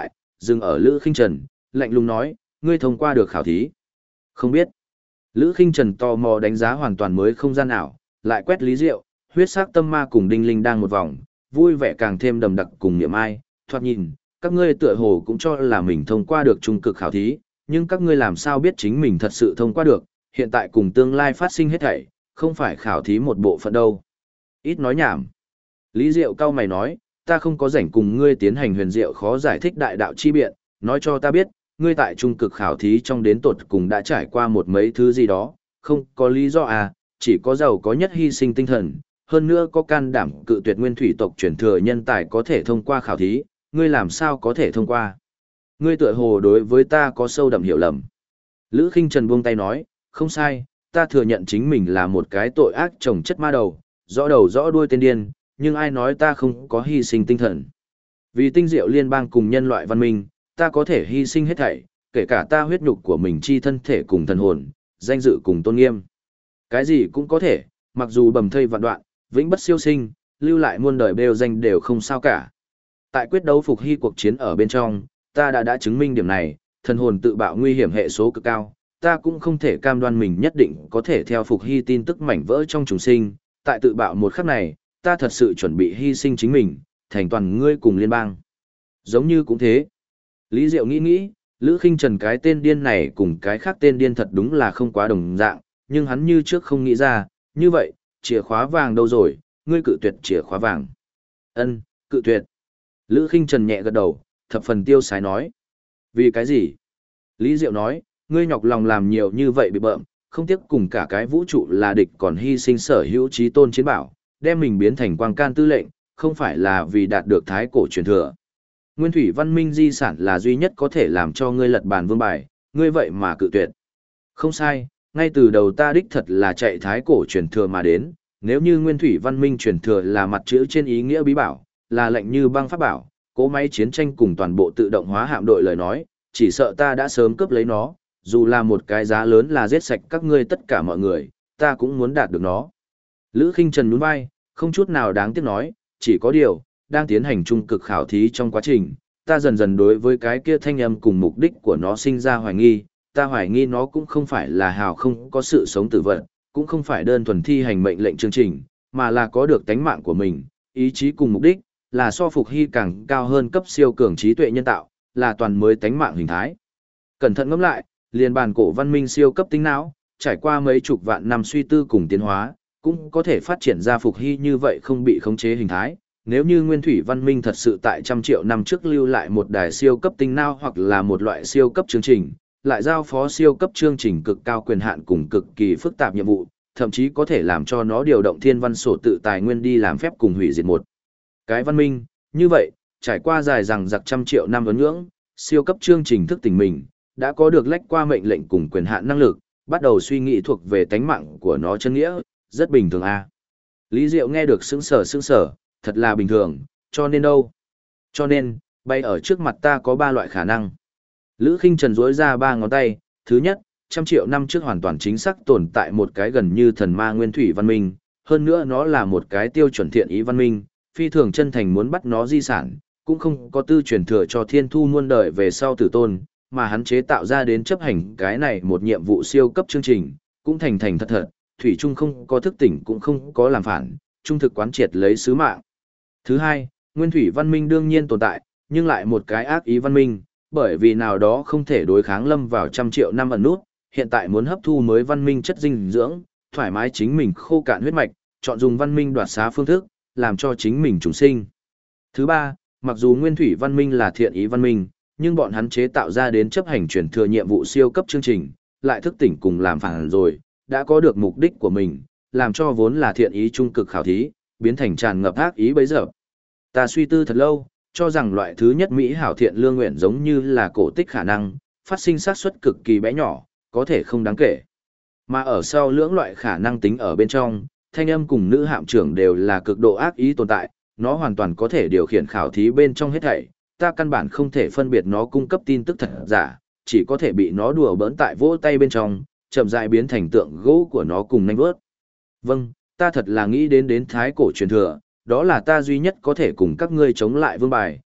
dừng ở Lữ Khinh Trần, lạnh lùng nói, ngươi thông qua được khảo thí. Không biết. Lữ Khinh Trần tò mò đánh giá hoàn toàn mới không gian ảo, lại quét Lý Diệu, huyết sắc tâm ma cùng Đinh Linh đang một vòng, vui vẻ càng thêm đầm đặc cùng niệm ai, thoạt nhìn, các ngươi tựa hồ cũng cho là mình thông qua được trung cực khảo thí, nhưng các ngươi làm sao biết chính mình thật sự thông qua được, hiện tại cùng tương lai phát sinh hết thảy, không phải khảo thí một bộ phận đâu. Ít nói nhảm. Lý Diệu cao mày nói, ta không có rảnh cùng ngươi tiến hành huyền diệu khó giải thích đại đạo chi biện, nói cho ta biết, ngươi tại trung cực khảo thí trong đến tột cùng đã trải qua một mấy thứ gì đó, không có lý do à, chỉ có giàu có nhất hy sinh tinh thần, hơn nữa có can đảm cự tuyệt nguyên thủy tộc truyền thừa nhân tài có thể thông qua khảo thí, ngươi làm sao có thể thông qua. Ngươi tựa hồ đối với ta có sâu đậm hiểu lầm. Lữ Khinh Trần buông tay nói, không sai, ta thừa nhận chính mình là một cái tội ác trồng chất ma đầu rõ đuôi tên điên, nhưng ai nói ta không có hy sinh tinh thần. Vì tinh diệu liên bang cùng nhân loại văn minh, ta có thể hy sinh hết thảy, kể cả ta huyết nhục của mình chi thân thể cùng thần hồn, danh dự cùng tôn nghiêm. Cái gì cũng có thể, mặc dù bầm thây vạn đoạn, vĩnh bất siêu sinh, lưu lại muôn đời bêu danh đều không sao cả. Tại quyết đấu phục hy cuộc chiến ở bên trong, ta đã chứng minh điểm này, thần hồn tự bạo nguy hiểm hệ số cực cao, ta cũng không thể cam đoan mình nhất định có thể theo phục hy tin tức mảnh vỡ trong trùng sinh, tại tự bạo một khắc này, ta thật sự chuẩn bị hy sinh chính mình, thành toàn ngươi cùng liên bang. Giống như cũng thế. Lý Diệu nghĩ, Lữ Khinh Trần cái tên điên này cùng cái khác tên điên thật đúng là không quá đồng dạng, nhưng hắn như trước không nghĩ ra, như vậy, chìa khóa vàng đâu rồi, ngươi cự tuyệt chìa khóa vàng. Ân, cự tuyệt. Lữ Khinh Trần nhẹ gật đầu, thập phần tiêu sái nói. Vì cái gì? Lý Diệu nói, ngươi nhọc lòng làm nhiều như vậy bị bợm, không tiếc cùng cả cái vũ trụ là địch còn hy sinh sở hữu trí tôn chiến bảo, đem mình biến thành quang can tư lệnh, không phải là vì đạt được thái cổ truyền thừa. Nguyên thủy văn minh di sản là duy nhất có thể làm cho ngươi lật bàn vương bài, ngươi vậy mà cự tuyệt. Không sai, ngay từ đầu ta đích thật là chạy thái cổ truyền thừa mà đến, nếu như nguyên thủy văn minh truyền thừa là mặt chữ trên ý nghĩa bí bảo, là lệnh như băng pháp bảo, cỗ máy chiến tranh cùng toàn bộ tự động hóa hạm đội lời nói, chỉ sợ ta đã sớm cướp lấy nó, dù là một cái giá lớn là giết sạch các ngươi tất cả mọi người, ta cũng muốn đạt được nó. Lữ Khinh Trần nhún vai, không chút nào đáng tiếc nói, chỉ có điều, đang tiến hành trung cực khảo thí trong quá trình, ta dần dần đối với cái kia thanh âm cùng mục đích của nó sinh ra hoài nghi, ta hoài nghi nó cũng không phải là hào không có sự sống tử vật, cũng không phải đơn thuần thi hành mệnh lệnh chương trình, mà là có được tánh mạng của mình, ý chí cùng mục đích, là so phục hy càng cao hơn cấp siêu cường trí tuệ nhân tạo, là toàn mới tánh mạng hình thái. Cẩn thận ngẫm lại, liên bản cổ văn minh siêu cấp tính não, trải qua mấy chục vạn năm suy tư cùng tiến hóa, cũng có thể phát triển ra phục hy như vậy không bị khống chế hình thái. Nếu như nguyên thủy văn minh thật sự tại trăm triệu năm trước lưu lại một đài siêu cấp tinh não hoặc là một loại siêu cấp chương trình, lại giao phó siêu cấp chương trình cực cao quyền hạn cùng cực kỳ phức tạp nhiệm vụ, thậm chí có thể làm cho nó điều động thiên văn sổ tự tài nguyên đi làm phép cùng hủy diệt một cái văn minh. Như vậy, trải qua dài rằng giặc trăm triệu năm vấn ngưỡng, siêu cấp chương trình thức tỉnh mình, đã có được lách qua mệnh lệnh cùng quyền hạn năng lực, bắt đầu suy nghĩ thuộc về tánh mạng của nó chân nghĩa, rất bình thường a. Lý Diệu nghe được sững sờ, thật là bình thường, cho nên đâu? Cho nên, bay ở trước mặt ta có 3 loại khả năng. Lữ Khinh Trần duỗi ra 3 ngón tay, thứ nhất, trăm triệu năm trước hoàn toàn chính xác tồn tại một cái gần như thần ma nguyên thủy văn minh, hơn nữa nó là một cái tiêu chuẩn thiện ý văn minh, phi thường chân thành muốn bắt nó di sản, cũng không có tư truyền thừa cho thiên thu muôn đời về sau tử tôn, mà hắn chế tạo ra đến chấp hành cái này một nhiệm vụ siêu cấp chương trình, cũng thành thật, thủy chung không có thức tỉnh cũng không có làm phản, trung thực quán triệt lấy sứ mạng. Thứ hai, nguyên thủy văn minh đương nhiên tồn tại, nhưng lại một cái ác ý văn minh, bởi vì nào đó không thể đối kháng lâm vào trăm triệu năm ẩn nút, hiện tại muốn hấp thu mới văn minh chất dinh dưỡng, thoải mái chính mình khô cạn huyết mạch, chọn dùng văn minh đoạt xá phương thức, làm cho chính mình trùng sinh. Thứ ba, mặc dù nguyên thủy văn minh là thiện ý văn minh, nhưng bọn hắn chế tạo ra đến chấp hành truyền thừa nhiệm vụ siêu cấp chương trình, lại thức tỉnh cùng làm phản rồi, đã có được mục đích của mình, làm cho vốn là thiện ý trung cực khảo thí, biến thành tràn ngập ác ý bấy giờ. Ta suy tư thật lâu, cho rằng loại thứ nhất Mỹ hảo thiện lương nguyện giống như là cổ tích khả năng, phát sinh xác suất cực kỳ bé nhỏ, có thể không đáng kể. Mà ở sau lưỡng loại khả năng tính ở bên trong, thanh âm cùng nữ hạm trưởng đều là cực độ ác ý tồn tại, nó hoàn toàn có thể điều khiển khảo thí bên trong hết thảy, ta căn bản không thể phân biệt nó cung cấp tin tức thật giả, chỉ có thể bị nó đùa bỡn tại vỗ tay bên trong, chậm rãi biến thành tượng gỗ của nó cùng nanh vớt. Vâng, ta thật là nghĩ đến thái cổ truyền thừa, đó là ta duy nhất có thể cùng các ngươi chống lại vương bài,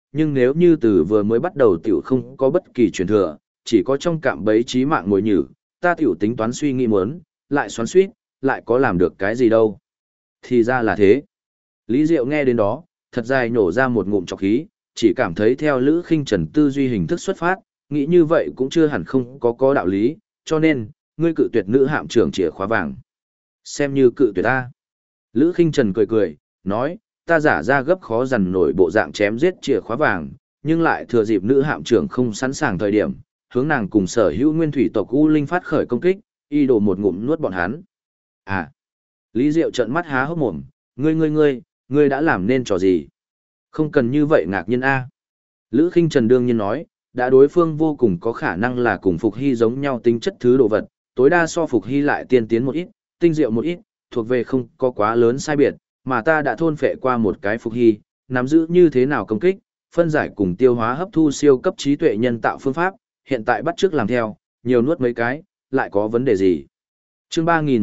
nhưng nếu như từ vừa mới bắt đầu tiểu không có bất kỳ truyền thừa, chỉ có trong cạm bẫy chí mạng ngồi nhử, ta tiểu tính toán suy nghĩ muốn, lại xoắn xuýt, lại có làm được cái gì đâu. Thì ra là thế. Lý Diệu nghe đến đó, thật dài nổ ra một ngụm trọc khí, chỉ cảm thấy theo Lữ Khinh Trần tư duy hình thức xuất phát, nghĩ như vậy cũng chưa hẳn không có đạo lý, cho nên, ngươi cự tuyệt nữ hạm trưởng chìa khóa vàng. Xem như cự tuyệt ta. Lữ Khinh Trần cười cười, nói, ta giả ra gấp khó dằn nổi bộ dạng chém giết chìa khóa vàng, nhưng lại thừa dịp nữ hạm trưởng không sẵn sàng thời điểm, hướng nàng cùng sở hữu nguyên thủy tộc U Linh phát khởi công kích, y đổ một ngụm nuốt bọn hắn. À, Lý Diệu trợn mắt há hốc mồm, ngươi đã làm nên trò gì? Không cần như vậy ngạc nhiên a. Lữ Khinh Trần đương nhiên nói, đã đối phương vô cùng có khả năng là cùng Phục Hy giống nhau tính chất thứ đồ vật, tối đa so Phục Hy lại tiên tiến một ít, tinh diệu một ít, thuộc về không có quá lớn sai biệt, mà ta đã thôn phệ qua một cái Phục Hy, nắm giữ như thế nào công kích, phân giải cùng tiêu hóa hấp thu siêu cấp trí tuệ nhân tạo phương pháp, hiện tại bắt chước làm theo, nhiều nuốt mấy cái, lại có vấn đề gì? Chương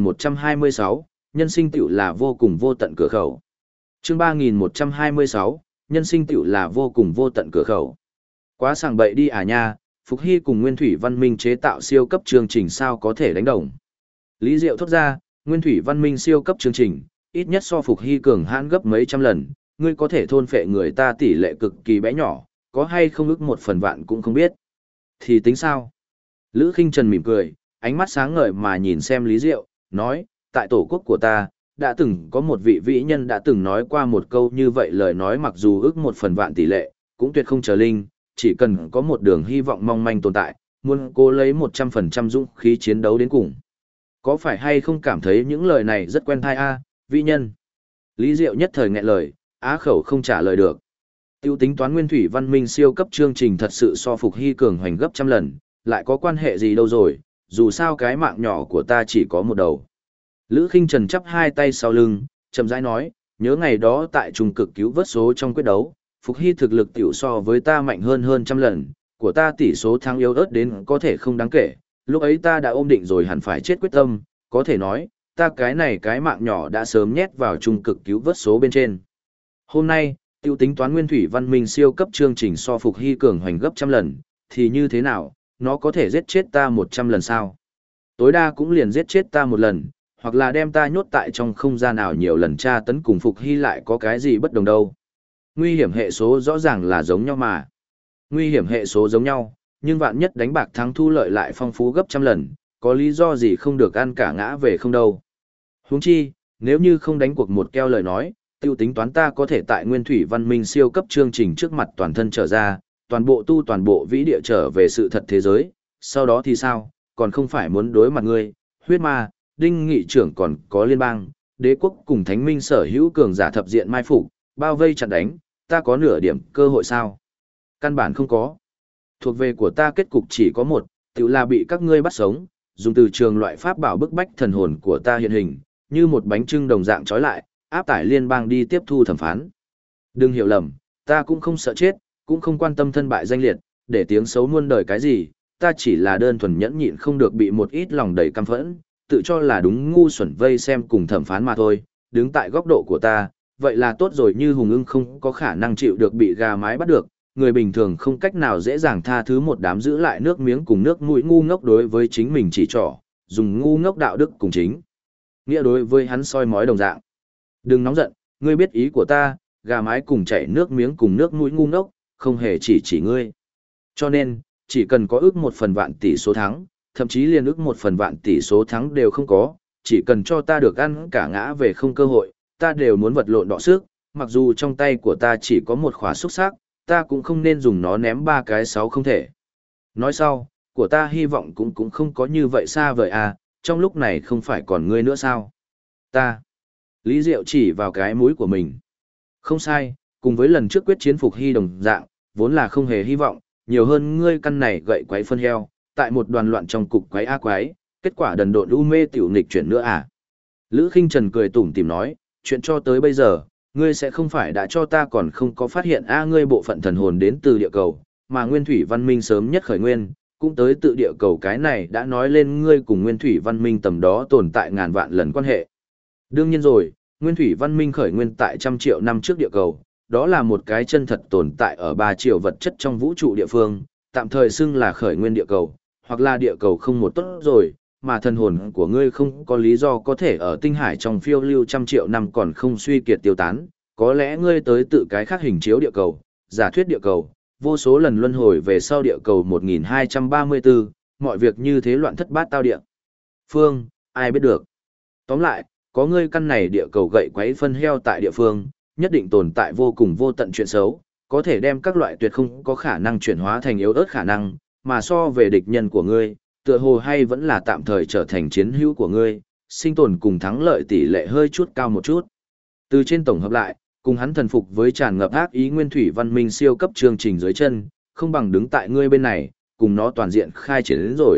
3126, nhân sinh tiểu là vô cùng vô tận cửa khẩu. Chương 3126, nhân sinh tiểu là vô cùng vô tận cửa khẩu. Quá sảng bậy đi à nha, Phục Hy cùng Nguyên Thủy Văn Minh chế tạo siêu cấp chương trình sao có thể đánh đồng. Lý Diệu thốt ra, Nguyên Thủy Văn Minh siêu cấp chương trình, ít nhất so Phục Hy cường hãn gấp mấy trăm lần, ngươi có thể thôn phệ người ta tỷ lệ cực kỳ bé nhỏ, có hay không ức một phần vạn cũng không biết. Thì tính sao? Lữ Khinh Trần mỉm cười, ánh mắt sáng ngời mà nhìn xem Lý Diệu, nói, tại tổ quốc của ta, đã từng có một vị vĩ nhân đã từng nói qua một câu như vậy, lời nói mặc dù ước một phần vạn tỷ lệ, cũng tuyệt không trở linh, chỉ cần có một đường hy vọng mong manh tồn tại, muốn cố lấy 100% dũng khí chiến đấu đến cùng. Có phải hay không cảm thấy những lời này rất quen tai a, vĩ nhân? Lý Diệu nhất thời nghẹn lời, á khẩu không trả lời được. Tiêu tính toán Nguyên Thủy Văn Minh siêu cấp chương trình thật sự so Phục Hy cường hoành gấp trăm lần, lại có quan hệ gì đâu rồi, dù sao cái mạng nhỏ của ta chỉ có một đầu. Lữ Khinh Trần chắp hai tay sau lưng, chậm rãi nói, nhớ ngày đó tại trung cực cứu vớt số trong quyết đấu, Phục Hy thực lực tiểu so với ta mạnh hơn trăm lần, của ta tỷ số thắng yếu ớt đến có thể không đáng kể, lúc ấy ta đã ôm định rồi hẳn phải chết quyết tâm, có thể nói, ta cái mạng nhỏ đã sớm nhét vào trung cực cứu vớt số bên trên. Hôm nay, tiêu tính toán Nguyên Thủy Văn Minh siêu cấp chương trình so Phục Hy cường hoành gấp trăm lần, thì như thế nào, nó có thể giết chết ta 100 lần sao? Tối đa cũng liền giết chết ta một lần, hoặc là đem ta nhốt tại trong không gian nào nhiều lần tra tấn cùng Phục Hy lại có cái gì bất đồng đâu. Nguy hiểm hệ số rõ ràng là giống nhau mà. Nguy hiểm hệ số giống nhau, nhưng vạn nhất đánh bạc thắng thu lợi lại phong phú gấp trăm lần, có lý do gì không được ăn cả ngã về không đâu. Huống chi, nếu như không đánh cuộc một keo lời nói, tiêu tính toán ta có thể tại Nguyên Thủy Văn Minh siêu cấp chương trình trước mặt toàn thân trở ra, toàn bộ vĩ địa trở về sự thật thế giới, sau đó thì sao, còn không phải muốn đối mặt ngươi, huyết ma, đinh nghị trưởng còn có liên bang, đế quốc cùng thánh minh sở hữu cường giả thập diện mai phục, bao vây chặn đánh, ta có nửa điểm cơ hội sao? Căn bản không có. Thuộc về của ta kết cục chỉ có một, tự là bị các ngươi bắt sống, dùng từ trường loại pháp bảo bức bách thần hồn của ta hiện hình, như một bánh trưng đồng dạng trói lại, áp tải liên bang đi tiếp thu thẩm phán. Đừng hiểu lầm, ta cũng không sợ chết, cũng không quan tâm thân bại danh liệt, để tiếng xấu muôn đời cái gì, ta chỉ là đơn thuần nhẫn nhịn không được bị một ít lòng đầy căm phẫn, tự cho là đúng ngu xuẩn vây xem cùng thẩm phán mà thôi, đứng tại góc độ của ta, vậy là tốt rồi, như Hùng Ưng không có khả năng chịu được bị gà mái bắt được, người bình thường không cách nào dễ dàng tha thứ một đám giữ lại nước miếng cùng nước mũi ngu ngốc đối với chính mình chỉ trỏ, dùng ngu ngốc đạo đức cùng chính nghĩa đối với hắn soi mói đồng dạng. Đừng nóng giận, ngươi biết ý của ta, gà mái cùng chảy nước miếng cùng nước mũi ngu ngốc, không hề chỉ ngươi. Cho nên, chỉ cần có ước 1/1000 tỷ số thắng, thậm chí liền ước 1/1000 tỷ số thắng đều không có, chỉ cần cho ta được ăn cả ngã về không cơ hội, ta đều muốn vật lộn đọ sức, mặc dù trong tay của ta chỉ có một khóa xúc sắc, ta cũng không nên dùng nó ném 3 cái 6 không thể. Nói sau, của ta hy vọng cũng không có như vậy xa vời à, trong lúc này không phải còn ngươi nữa sao? Ta. Lý Diệu chỉ vào cái mũi của mình. Không sai, cùng với lần trước quyết chiến Phục Hy đồng dạng, vốn là không hề hy vọng, nhiều hơn ngươi căn này gậy quấy phân heo, tại một đoàn loạn trong cục quấy a quấy, kết quả đần độn u mê tiểu nghịch chuyển nữa à? Lữ Khinh Trần cười tủm tỉm nói, chuyện cho tới bây giờ, ngươi sẽ không phải đã cho ta còn không có phát hiện ngươi bộ phận thần hồn đến từ địa cầu, mà Nguyên Thủy Văn Minh sớm nhất khởi nguyên, cũng tới tự địa cầu, cái này đã nói lên ngươi cùng Nguyên Thủy Văn Minh tầm đó tồn tại ngàn vạn lần quan hệ. Đương nhiên rồi, Nguyên Thủy Văn Minh khởi nguyên tại trăm triệu năm trước địa cầu, đó là một cái chân thật tồn tại ở 3 triệu vật chất trong vũ trụ địa phương, tạm thời xưng là khởi nguyên địa cầu, hoặc là địa cầu không một tốt rồi, mà thần hồn của ngươi không có lý do có thể ở tinh hải trong phiêu lưu trăm triệu năm còn không suy kiệt tiêu tán, có lẽ ngươi tới tự cái khác hình chiếu địa cầu, giả thuyết địa cầu, vô số lần luân hồi về sau địa cầu 1234, mọi việc như thế loạn thất bát tao địa. Phương, ai biết được. Tóm lại, có ngươi căn này địa cầu gậy quấy phân heo tại địa phương, nhất định tồn tại vô cùng vô tận chuyện xấu, có thể đem các loại tuyệt không có khả năng chuyển hóa thành yếu ớt khả năng, mà so về địch nhân của ngươi, tựa hồ hay vẫn là tạm thời trở thành chiến hữu của ngươi, sinh tồn cùng thắng lợi tỷ lệ hơi chút cao một chút. Từ trên tổng hợp lại, cùng hắn thần phục với tràn ngập ác ý nguyên thủy văn minh siêu cấp chương trình dưới chân, không bằng đứng tại ngươi bên này, cùng nó toàn diện khai triển đến rồi.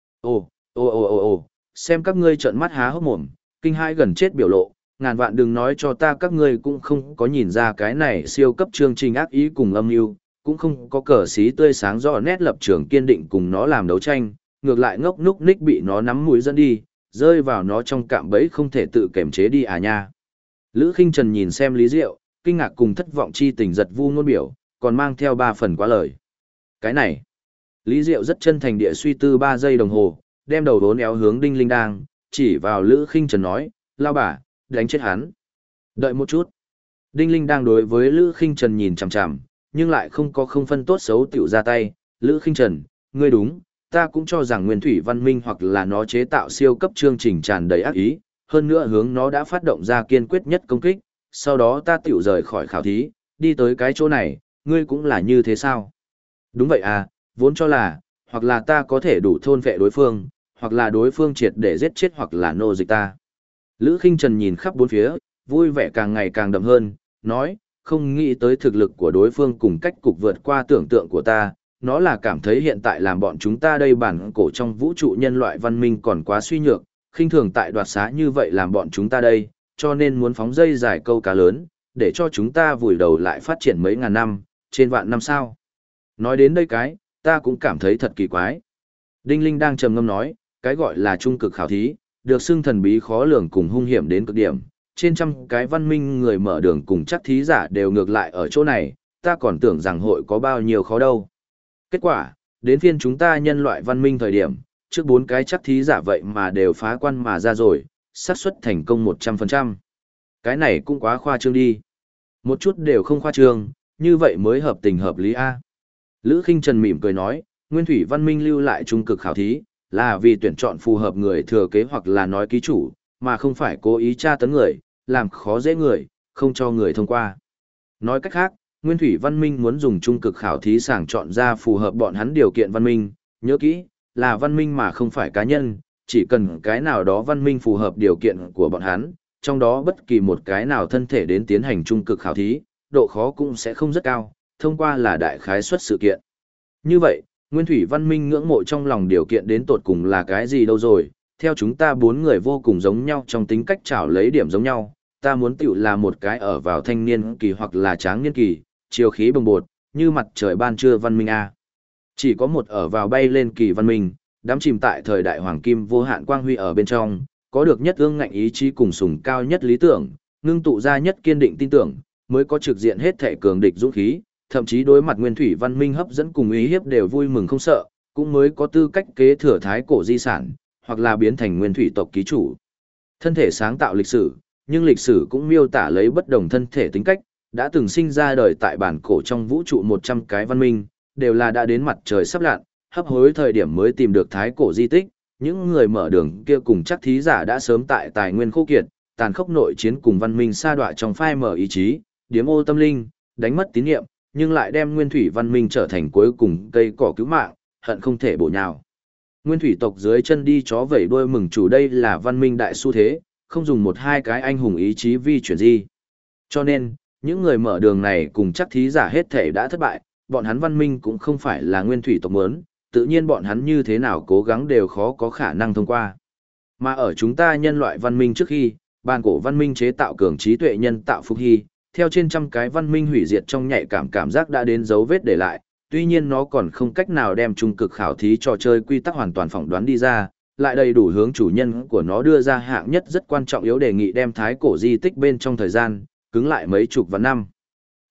Ồ, xem các ngươi trợn mắt há hốc mồm, kinh hãi gần chết biểu lộ, ngàn vạn đừng nói cho ta các ngươi cũng không có nhìn ra cái này siêu cấp chương trình ác ý cùng âm mưu, cũng không có cờ xí tươi sáng rõ nét lập trường kiên định cùng nó làm đấu tranh, ngược lại ngốc núc ních bị nó nắm mũi dẫn đi, rơi vào nó trong cạm bẫy không thể tự kiềm chế đi à nha. Lữ Khinh Trần nhìn xem Lý Diệu, kinh ngạc cùng thất vọng chi tình giật vu ngôn biểu, còn mang theo 3 phần quá lời. Cái này, Lý Diệu rất chân thành địa suy tư 3 giây đồng hồ, đem đầu đốn éo hướng Đinh Linh Đang, chỉ vào Lữ Khinh Trần nói, lao bà, đánh chết hắn. Đợi một chút. Đinh Linh đang đối với Lữ Khinh Trần nhìn chằm chằm, nhưng lại không phân tốt xấu tiểu ra tay. Lữ Khinh Trần, ngươi đúng, ta cũng cho rằng nguyên thủy văn minh hoặc là nó chế tạo siêu cấp chương trình tràn đầy ác ý, hơn nữa hướng nó đã phát động ra kiên quyết nhất công kích, sau đó ta tiểu rời khỏi khảo thí, đi tới cái chỗ này, ngươi cũng là như thế sao? Đúng vậy à, vốn cho là, hoặc là ta có thể đủ thôn vệ đối phương, hoặc là đối phương triệt để giết chết hoặc là nô dịch ta. Lữ Khinh Trần nhìn khắp bốn phía, vui vẻ càng ngày càng đậm hơn, nói, không nghĩ tới thực lực của đối phương cùng cách cục vượt qua tưởng tượng của ta, nó là cảm thấy hiện tại làm bọn chúng ta đây bản cổ trong vũ trụ nhân loại văn minh còn quá suy nhược, khinh thường tại đoạt xá như vậy làm bọn chúng ta đây, cho nên muốn phóng dây dài câu cá lớn, để cho chúng ta vùi đầu lại phát triển mấy ngàn năm, trên vạn năm sao. Nói đến đây cái, ta cũng cảm thấy thật kỳ quái. Đinh Linh đang trầm ngâm nói, cái gọi là trung cực khảo thí, được xưng thần bí khó lường cùng hung hiểm đến cực điểm, trên trăm cái văn minh người mở đường cùng chắc thí giả đều ngược lại ở chỗ này, ta còn tưởng rằng hội có bao nhiêu khó đâu. Kết quả, đến phiên chúng ta nhân loại văn minh thời điểm, trước 4 cái chắc thí giả vậy mà đều phá quan mà ra rồi, xác suất thành công 100%. Cái này cũng quá khoa trương đi. Một chút đều không khoa trương, như vậy mới hợp tình hợp lý a. Lữ Khinh Trần mỉm cười nói, nguyên thủy văn minh lưu lại trung cực khảo thí, là vì tuyển chọn phù hợp người thừa kế hoặc là nói ký chủ, mà không phải cố ý tra tấn người, làm khó dễ người, không cho người thông qua. Nói cách khác, Nguyên Thủy Văn Minh muốn dùng trung cực khảo thí sàng chọn ra phù hợp bọn hắn điều kiện văn minh, nhớ kỹ, là văn minh mà không phải cá nhân, chỉ cần cái nào đó văn minh phù hợp điều kiện của bọn hắn, trong đó bất kỳ một cái nào thân thể đến tiến hành trung cực khảo thí, độ khó cũng sẽ không rất cao, thông qua là đại khái suất sự kiện. Như vậy, Nguyên Thủy Văn Minh ngưỡng mộ trong lòng điều kiện đến tột cùng là cái gì đâu rồi, theo chúng ta 4 người vô cùng giống nhau trong tính cách trảo lấy điểm giống nhau, ta muốn tiểu là một cái ở vào thanh niên kỳ hoặc là tráng niên kỳ, chiều khí bồng bột, như mặt trời ban trưa văn minh A. Chỉ có một ở vào bay lên kỳ văn minh, đắm chìm tại thời đại hoàng kim vô hạn quang huy ở bên trong, có được nhất ương ngạnh ý chí cùng sùng cao nhất lý tưởng, ngưng tụ ra nhất kiên định tin tưởng, mới có trực diện hết thể cường địch dũng khí, thậm chí đối mặt nguyên thủy văn minh hấp dẫn cùng ý hiếp đều vui mừng không sợ, cũng mới có tư cách kế thừa thái cổ di sản, hoặc là biến thành nguyên thủy tộc ký chủ. Thân thể sáng tạo lịch sử, nhưng lịch sử cũng miêu tả lấy bất đồng thân thể tính cách, đã từng sinh ra đời tại bản cổ trong vũ trụ 100 cái văn minh, đều là đã đến mặt trời sắp lặn, hấp hối thời điểm mới tìm được thái cổ di tích, những người mở đường kia cùng chắc thí giả đã sớm tại tài nguyên khô kiệt, tàn khốc nội chiến cùng văn minh sa đọa trong phai mở ý chí, điếm ô tâm linh, đánh mất tín nhiệm, nhưng lại đem nguyên thủy văn minh trở thành cuối cùng cây cỏ cứu mạng, hận không thể bổ nhào. Nguyên thủy tộc dưới chân đi chó vẩy đuôi mừng chủ, đây là văn minh đại xu thế, không dùng một hai cái anh hùng ý chí vi chuyển di. Cho nên, những người mở đường này cùng chắc thí giả hết thể đã thất bại, bọn hắn văn minh cũng không phải là nguyên thủy tộc muốn, tự nhiên bọn hắn như thế nào cố gắng đều khó có khả năng thông qua. Mà ở chúng ta nhân loại văn minh trước khi, bàn cổ văn minh chế tạo cường trí tuệ nhân tạo phục hy, theo trên trăm cái văn minh hủy diệt trong nhạy cảm giác đã đến dấu vết để lại, tuy nhiên nó còn không cách nào đem trung cực khảo thí trò chơi quy tắc hoàn toàn phỏng đoán đi ra, lại đầy đủ hướng chủ nhân của nó đưa ra hạng nhất rất quan trọng yếu đề nghị đem thái cổ di tích bên trong thời gian, cứng lại mấy chục vạn năm.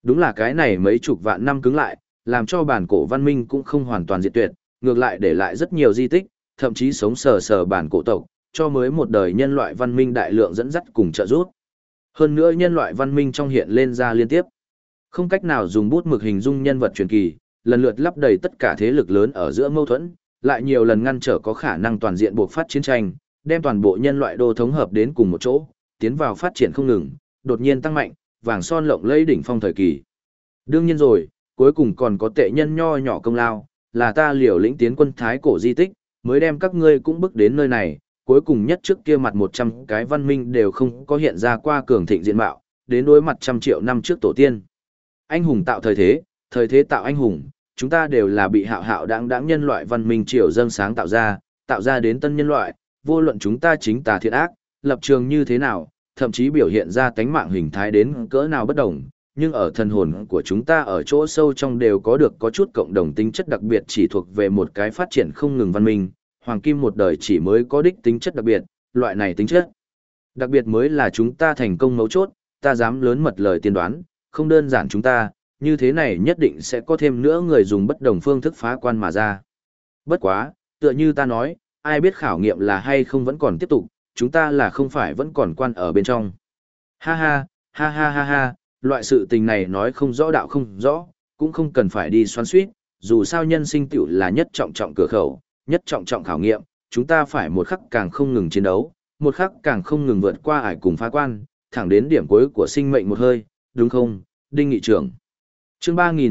Đúng là cái này mấy chục vạn năm cứng lại, làm cho bản cổ văn minh cũng không hoàn toàn diệt tuyệt, ngược lại để lại rất nhiều di tích, thậm chí sống sờ sờ bản cổ tộc, cho mới một đời nhân loại văn minh đại lượng dẫn dắt cùng trợ giúp. Hơn nữa nhân loại văn minh trong hiện lên ra liên tiếp. Không cách nào dùng bút mực hình dung nhân vật truyền kỳ, lần lượt lấp đầy tất cả thế lực lớn ở giữa mâu thuẫn, lại nhiều lần ngăn trở có khả năng toàn diện buộc phát chiến tranh, đem toàn bộ nhân loại đô thống hợp đến cùng một chỗ, tiến vào phát triển không ngừng, đột nhiên tăng mạnh, vàng son lộng lẫy đỉnh phong thời kỳ. Đương nhiên rồi, cuối cùng còn có tệ nhân nho nhỏ công lao, là ta liều lĩnh tiến quân thái cổ di tích, mới đem các ngươi cũng bước đến nơi này, cuối cùng nhất trước kia mặt 100 cái văn minh đều không có hiện ra qua cường thịnh diện mạo, đến đối mặt 100 triệu năm trước tổ tiên. Anh hùng tạo thời thế tạo anh hùng, chúng ta đều là bị hạo hạo đáng nhân loại văn minh triều dâng sáng tạo ra đến tân nhân loại, vô luận chúng ta chính tà thiện ác, lập trường như thế nào, thậm chí biểu hiện ra tánh mạng hình thái đến cỡ nào bất đồng, nhưng ở thần hồn của chúng ta ở chỗ sâu trong đều có chút cộng đồng tính chất đặc biệt chỉ thuộc về một cái phát triển không ngừng văn minh, hoàng kim một đời chỉ mới có đích tính chất đặc biệt, loại này tính chất đặc biệt mới là chúng ta thành công mấu chốt, ta dám lớn mật lời tiên đoán, không đơn giản chúng ta, như thế này nhất định sẽ có thêm nữa người dùng bất đồng phương thức phá quan mà ra. Bất quá, tựa như ta nói, ai biết khảo nghiệm là hay không vẫn còn tiếp tục, chúng ta là không phải vẫn còn quan ở bên trong. Ha ha, ha ha ha ha, loại sự tình này nói không rõ đạo không rõ, cũng không cần phải đi xoắn suýt, dù sao nhân sinh tiểu là nhất trọng trọng cửa khẩu, nhất trọng trọng khảo nghiệm, chúng ta phải một khắc càng không ngừng chiến đấu, một khắc càng không ngừng vượt qua ải cùng phá quan, thẳng đến điểm cuối của sinh mệnh một hơi, đúng không, Đinh Nghị trưởng. Chương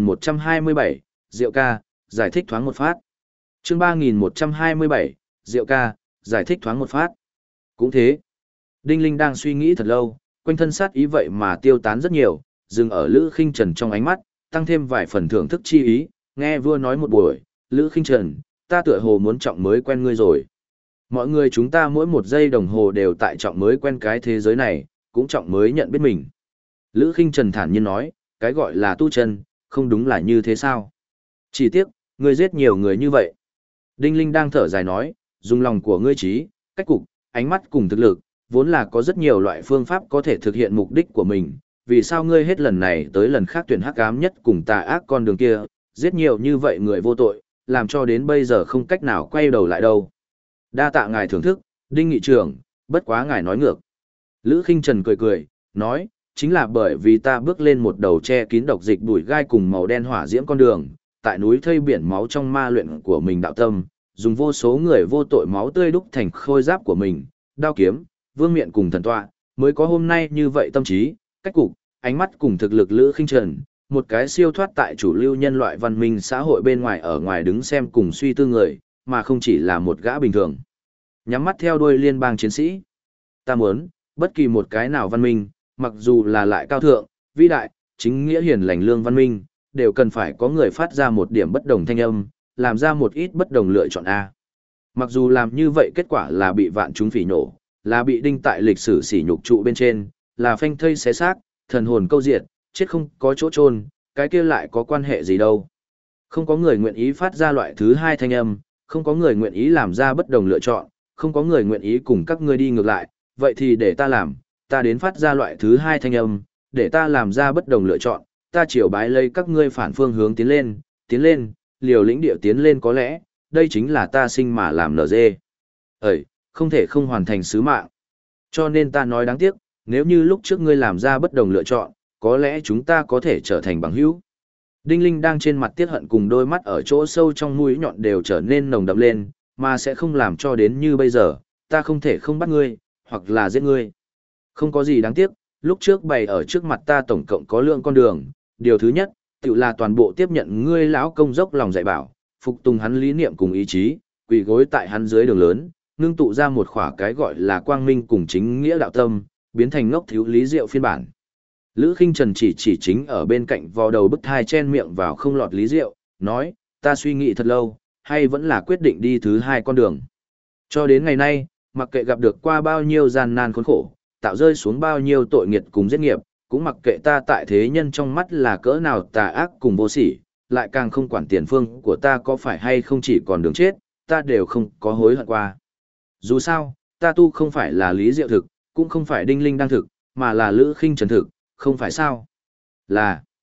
3127, Diệu ca, giải thích thoáng một phát. Chương 3127, Diệu ca, giải thích thoáng một phát. Cũng thế. Đinh Linh đang suy nghĩ thật lâu, quanh thân sát ý vậy mà tiêu tán rất nhiều, dừng ở Lữ Khinh Trần trong ánh mắt, tăng thêm vài phần thưởng thức chi ý, nghe vua nói một buổi, Lữ Khinh Trần, ta tựa hồ muốn trọng mới quen ngươi rồi. Mọi người chúng ta mỗi một giây đồng hồ đều tại trọng mới quen cái thế giới này, cũng trọng mới nhận biết mình. Lữ Khinh Trần thản nhiên nói, cái gọi là tu chân, không đúng là như thế sao? Chỉ tiếc, ngươi giết nhiều người như vậy. Đinh Linh đang thở dài nói, dùng lòng của ngươi trí, cách cục, ánh mắt cùng thực lực, vốn là có rất nhiều loại phương pháp có thể thực hiện mục đích của mình. Vì sao ngươi hết lần này tới lần khác tuyển hắc ám nhất cùng tà ác con đường kia, giết nhiều như vậy người vô tội, làm cho đến bây giờ không cách nào quay đầu lại đâu. Đa tạ ngài thưởng thức, Đinh Nghị trưởng, bất quá ngài nói ngược. Lữ Khinh Trần cười cười, nói, chính là bởi vì ta bước lên một đầu che kín độc dịch bụi gai cùng màu đen hỏa diễm con đường, tại núi thây biển máu trong ma luyện của mình đạo tâm, dùng vô số người vô tội máu tươi đúc thành khôi giáp của mình, đao kiếm, vương miện cùng thần tọa, mới có hôm nay như vậy tâm trí, cách cục, ánh mắt cùng thực lực Lữ Khinh Trần, một cái siêu thoát tại chủ lưu nhân loại văn minh xã hội bên ngoài ở ngoài đứng xem cùng suy tư người, mà không chỉ là một gã bình thường. Nhắm mắt theo đuôi liên bang chiến sĩ. Ta muốn, bất kỳ một cái nào văn minh, mặc dù là lại cao thượng, vĩ đại, chính nghĩa hiền lành lương văn minh, đều cần phải có người phát ra một điểm bất đồng thanh âm, làm ra một ít bất đồng lựa chọn A. Mặc dù làm như vậy kết quả là bị vạn chúng phỉ nổ, là bị đinh tại lịch sử sỉ nhục trụ bên trên, là phanh thây xé xác, thần hồn câu diệt, chết không có chỗ chôn, cái kia lại có quan hệ gì đâu. Không có người nguyện ý phát ra loại thứ hai thanh âm, không có người nguyện ý làm ra bất đồng lựa chọn, không có người nguyện ý cùng các ngươi đi ngược lại, vậy thì để ta làm, ta đến phát ra loại thứ hai thanh âm, để ta làm ra bất đồng lựa chọn, ta chiều bái lấy các ngươi phản phương hướng tiến lên, liều lĩnh điệu tiến lên có lẽ, đây chính là ta sinh mà làm nở dê. Không thể không hoàn thành sứ mạng. Cho nên ta nói đáng tiếc, nếu như lúc trước ngươi làm ra bất đồng lựa chọn, có lẽ chúng ta có thể trở thành bằng hữu. Đinh Linh đang trên mặt tiếc hận cùng đôi mắt ở chỗ sâu trong mũi nhọn đều trở nên nồng đậm lên, mà sẽ không làm cho đến như bây giờ, ta không thể không bắt ngươi, hoặc là giết ngươi. Không có gì đáng tiếc, lúc trước bày ở trước mặt ta tổng cộng có lượng con đường, điều thứ nhất, tự là toàn bộ tiếp nhận ngươi lão công dốc lòng dạy bảo, phục tùng hắn lý niệm cùng ý chí, quỳ gối tại hắn dưới đường lớn, ngưng tụ ra một khỏa cái gọi là quang minh cùng chính nghĩa đạo tâm, biến thành ngốc thiếu lý diệu phiên bản. Lữ Khinh Trần chỉ chính ở bên cạnh vò đầu bức thai chen miệng vào không lọt lý diệu, nói, ta suy nghĩ thật lâu, hay vẫn là quyết định đi thứ hai con đường. Cho đến ngày nay, mặc kệ gặp được qua bao nhiêu gian nan khốn khổ, tạo rơi xuống bao nhiêu tội nghiệt cùng giết nghiệp, cũng mặc kệ ta tại thế nhân trong mắt là cỡ nào tà ác cùng vô sỉ, lại càng không quản tiền phương của ta có phải hay không chỉ còn đường chết, ta đều không có hối hận qua. Dù sao, ta tu không phải là lý diệu thực, cũng không phải Đinh Linh đang thực, mà là Lữ Khinh Trần thực, không phải sao? Là.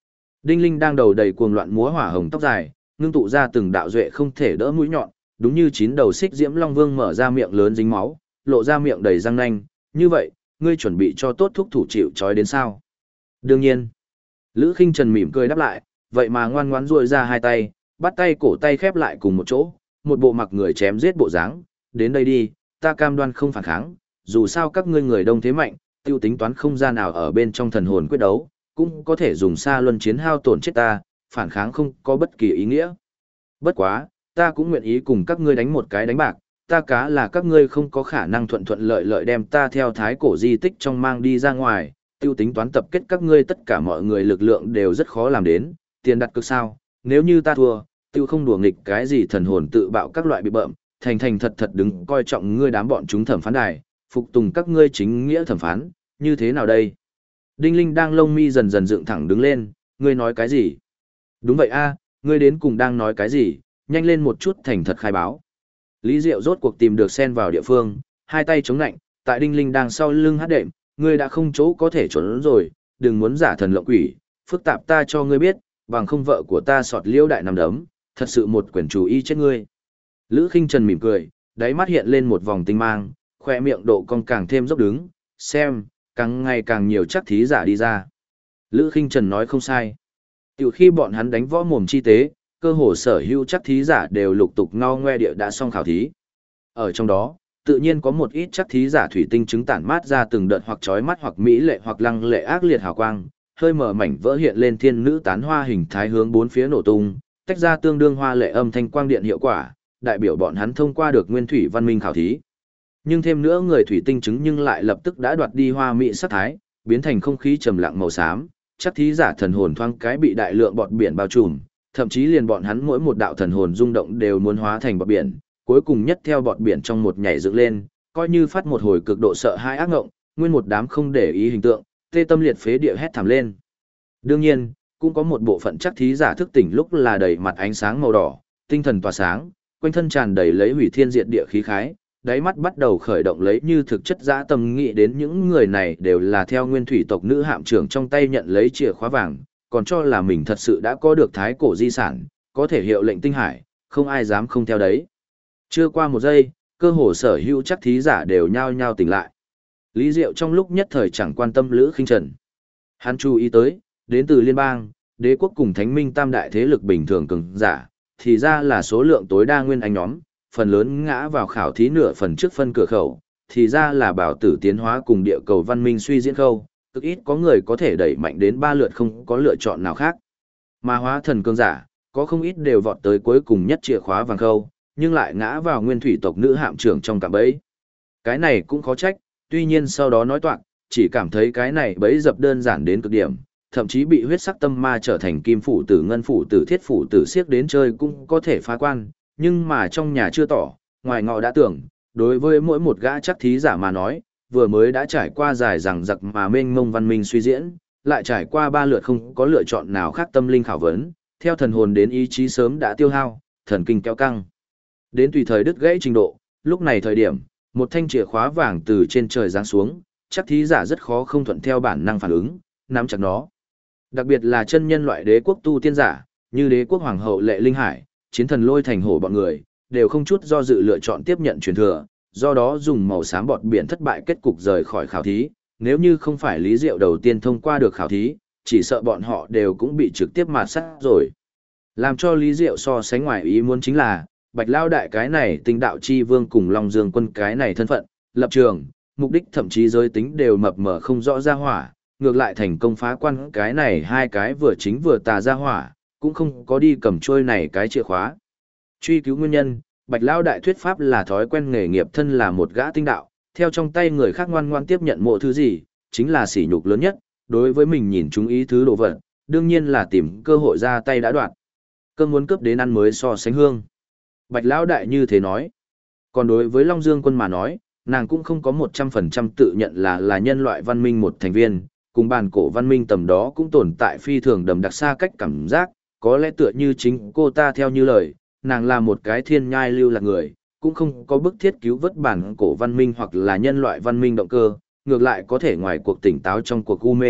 Đinh Linh đang đầu đầy cuồng loạn múa hỏa hồng tóc dài, ngưng tụ ra từng đạo duệ không thể đỡ mũi nhọn, đúng như chín đầu xích diễm long vương mở ra miệng lớn dính máu, lộ ra miệng đầy răng nanh, như vậy, ngươi chuẩn bị cho tốt thúc thủ chịu trói đến sao? Đương nhiên. Lữ Khinh Trần mỉm cười đáp lại, vậy mà ngoan ngoãn duỗi ra hai tay, bắt tay cổ tay khép lại cùng một chỗ, một bộ mặc người chém giết bộ dáng, đến đây đi, ta cam đoan không phản kháng, dù sao các ngươi người đông thế mạnh, tiêu tính toán không gian nào ở bên trong thần hồn quyết đấu, cũng có thể dùng xa luân chiến hao tổn chết ta, phản kháng không có bất kỳ ý nghĩa. Bất quá, ta cũng nguyện ý cùng các ngươi đánh một cái đánh bạc, ta cá là các ngươi không có khả năng thuận thuận lợi lợi đem ta theo thái cổ di tích trong mang đi ra ngoài, tiêu tính toán tập kết các ngươi tất cả mọi người lực lượng đều rất khó làm đến, tiền đặt cược sao, nếu như ta thua, tiêu không đùa nghịch cái gì thần hồn tự bạo các loại bị bợm, thành thành thật thật đứng coi trọng ngươi đám bọn chúng thẩm phán đài, phục tùng các ngươi chính nghĩa thẩm phán, như thế nào đây? Đinh Linh đang lông mi dần dần dựng thẳng đứng lên, ngươi nói cái gì? Đúng vậy a, ngươi đến cùng đang nói cái gì, nhanh lên một chút thành thật khai báo. Lý Diệu rốt cuộc tìm được sen vào địa phương, hai tay chống nạnh, tại Đinh Linh đang sau lưng hát đệm, ngươi đã không chỗ có thể trốn rồi, đừng muốn giả thần lộng quỷ, phức tạp ta cho ngươi biết, bằng không vợ của ta sọt liêu đại nằm đấm, thật sự một quyển chủ y chết ngươi. Lữ Khinh Trần mỉm cười, đáy mắt hiện lên một vòng tinh mang, khoe miệng độ cong càng thêm dốc đứng, xem, càng ngày càng nhiều chắc thí giả đi ra. Lữ Khinh Trần nói không sai. Từ khi bọn hắn đánh võ mồm chi tế, cơ hồ sở hữu chắc thí giả đều lục tục ngao ngoe địa đã xong khảo thí. Ở trong đó, tự nhiên có một ít chắc thí giả thủy tinh chứng tản mát ra từng đợt hoặc chói mắt hoặc mỹ lệ hoặc lăng lệ ác liệt hào quang, hơi mở mảnh vỡ hiện lên thiên nữ tán hoa hình thái hướng bốn phía nổ tung, tách ra tương đương hoa lệ âm thanh quang điện hiệu quả, đại biểu bọn hắn thông qua được nguyên thủy văn minh khảo thí. Nhưng thêm nữa người thủy tinh chứng nhưng lại lập tức đã đoạt đi hoa mỹ sắc thái, biến thành không khí trầm lặng màu xám, chắc thí giả thần hồn thoáng cái bị đại lượng bọt biển bao trùm, thậm chí liền bọn hắn mỗi một đạo thần hồn rung động đều muốn hóa thành bọt biển, cuối cùng nhất theo bọt biển trong một nhảy dựng lên, coi như phát một hồi cực độ sợ hãi ác ngộng, nguyên một đám không để ý hình tượng, tê tâm liệt phế địa hét thảm lên. Đương nhiên, cũng có một bộ phận chắc thí giả thức tỉnh lúc là đầy mặt ánh sáng màu đỏ, tinh thần tỏa sáng, quanh thân tràn đầy lấy hủy thiên diệt địa khí khái, đáy mắt bắt đầu khởi động lấy như thực chất dã tâm nghĩ đến những người này đều là theo nguyên thủy tộc nữ hạm trưởng trong tay nhận lấy chìa khóa vàng, còn cho là mình thật sự đã có được thái cổ di sản, có thể hiệu lệnh tinh hải, không ai dám không theo đấy. Chưa qua một giây, cơ hồ sở hữu chắc thí giả đều nhao nhao tỉnh lại. Lý Diệu trong lúc nhất thời chẳng quan tâm Lữ Khinh Trần. Hắn chú ý tới, đến từ liên bang, đế quốc cùng thánh minh tam đại thế lực bình thường cường giả, thì ra là số lượng tối đa nguyên anh nhóm, phần lớn ngã vào khảo thí nửa phần trước phân cửa khẩu, thì ra là bảo tử tiến hóa cùng địa cầu văn minh suy diễn khâu, cực ít có người có thể đẩy mạnh đến 3 lượt không có lựa chọn nào khác. Mà hóa thần cường giả, có không ít đều vọt tới cuối cùng nhất chìa khóa vàng khâu, nhưng lại ngã vào nguyên thủy tộc nữ hạm trưởng trong cạm bẫy. Cái này cũng khó trách, tuy nhiên sau đó nói toạc, chỉ cảm thấy cái này bẫy dập đơn giản đến cực điểm, thậm chí bị huyết sắc tâm ma trở thành kim phủ tử ngân phủ tử thiết phủ tử siếc đến chơi cũng có thể phá quan, nhưng mà trong nhà chưa tỏ, ngoài ngọ đã tưởng, đối với mỗi một gã chắc thí giả mà nói, vừa mới đã trải qua dài rằng giặc mà mênh mông văn minh suy diễn, lại trải qua 3 lượt không có lựa chọn nào khác tâm linh khảo vấn, theo thần hồn đến ý chí sớm đã tiêu hao, thần kinh kéo căng. Đến tùy thời đứt gãy trình độ, lúc này thời điểm, một thanh chìa khóa vàng từ trên trời giáng xuống, chắc thí giả rất khó không thuận theo bản năng phản ứng, nắm chặt nó. Đặc biệt là chân nhân loại đế quốc tu tiên giả, như đế quốc hoàng hậu Lệ Linh Hải, chiến thần Lôi Thành Hổ bọn người, đều không chút do dự lựa chọn tiếp nhận truyền thừa, do đó dùng màu xám bọt biển thất bại kết cục rời khỏi khảo thí, nếu như không phải Lý Diệu đầu tiên thông qua được khảo thí, chỉ sợ bọn họ đều cũng bị trực tiếp mạt sát rồi. Làm cho Lý Diệu so sánh ngoài ý muốn chính là, Bạch Lao Đại cái này tinh đạo chi vương cùng Long Dương Quân cái này thân phận, lập trường, mục đích thậm chí giới tính đều mập mờ không rõ ra hỏa, ngược lại thành công phá quan cái này hai cái vừa chính vừa tà ra hỏa, cũng không có đi cầm trôi này cái chìa khóa. Truy cứu nguyên nhân, Bạch Lao Đại thuyết pháp là thói quen nghề nghiệp thân là một gã tinh đạo, theo trong tay người khác ngoan ngoan tiếp nhận mộ thứ gì, chính là sỉ nhục lớn nhất, đối với mình nhìn chúng ý thứ đồ vật, đương nhiên là tìm cơ hội ra tay đã đoạt. Cơm muốn cướp đến ăn mới so sánh hương. Bạch Lão Đại như thế nói. Còn đối với Long Dương Quân mà nói, nàng cũng không có 100% tự nhận là nhân loại văn minh một thành viên, cùng bàn cổ văn minh tầm đó cũng tồn tại phi thường đầm đặc xa cách cảm giác, có lẽ tựa như chính cô ta theo như lời, nàng là một cái thiên nhai lưu lạc người, cũng không có bức thiết cứu vớt bản cổ văn minh hoặc là nhân loại văn minh động cơ, ngược lại có thể ngoài cuộc tỉnh táo trong cuộc u mê,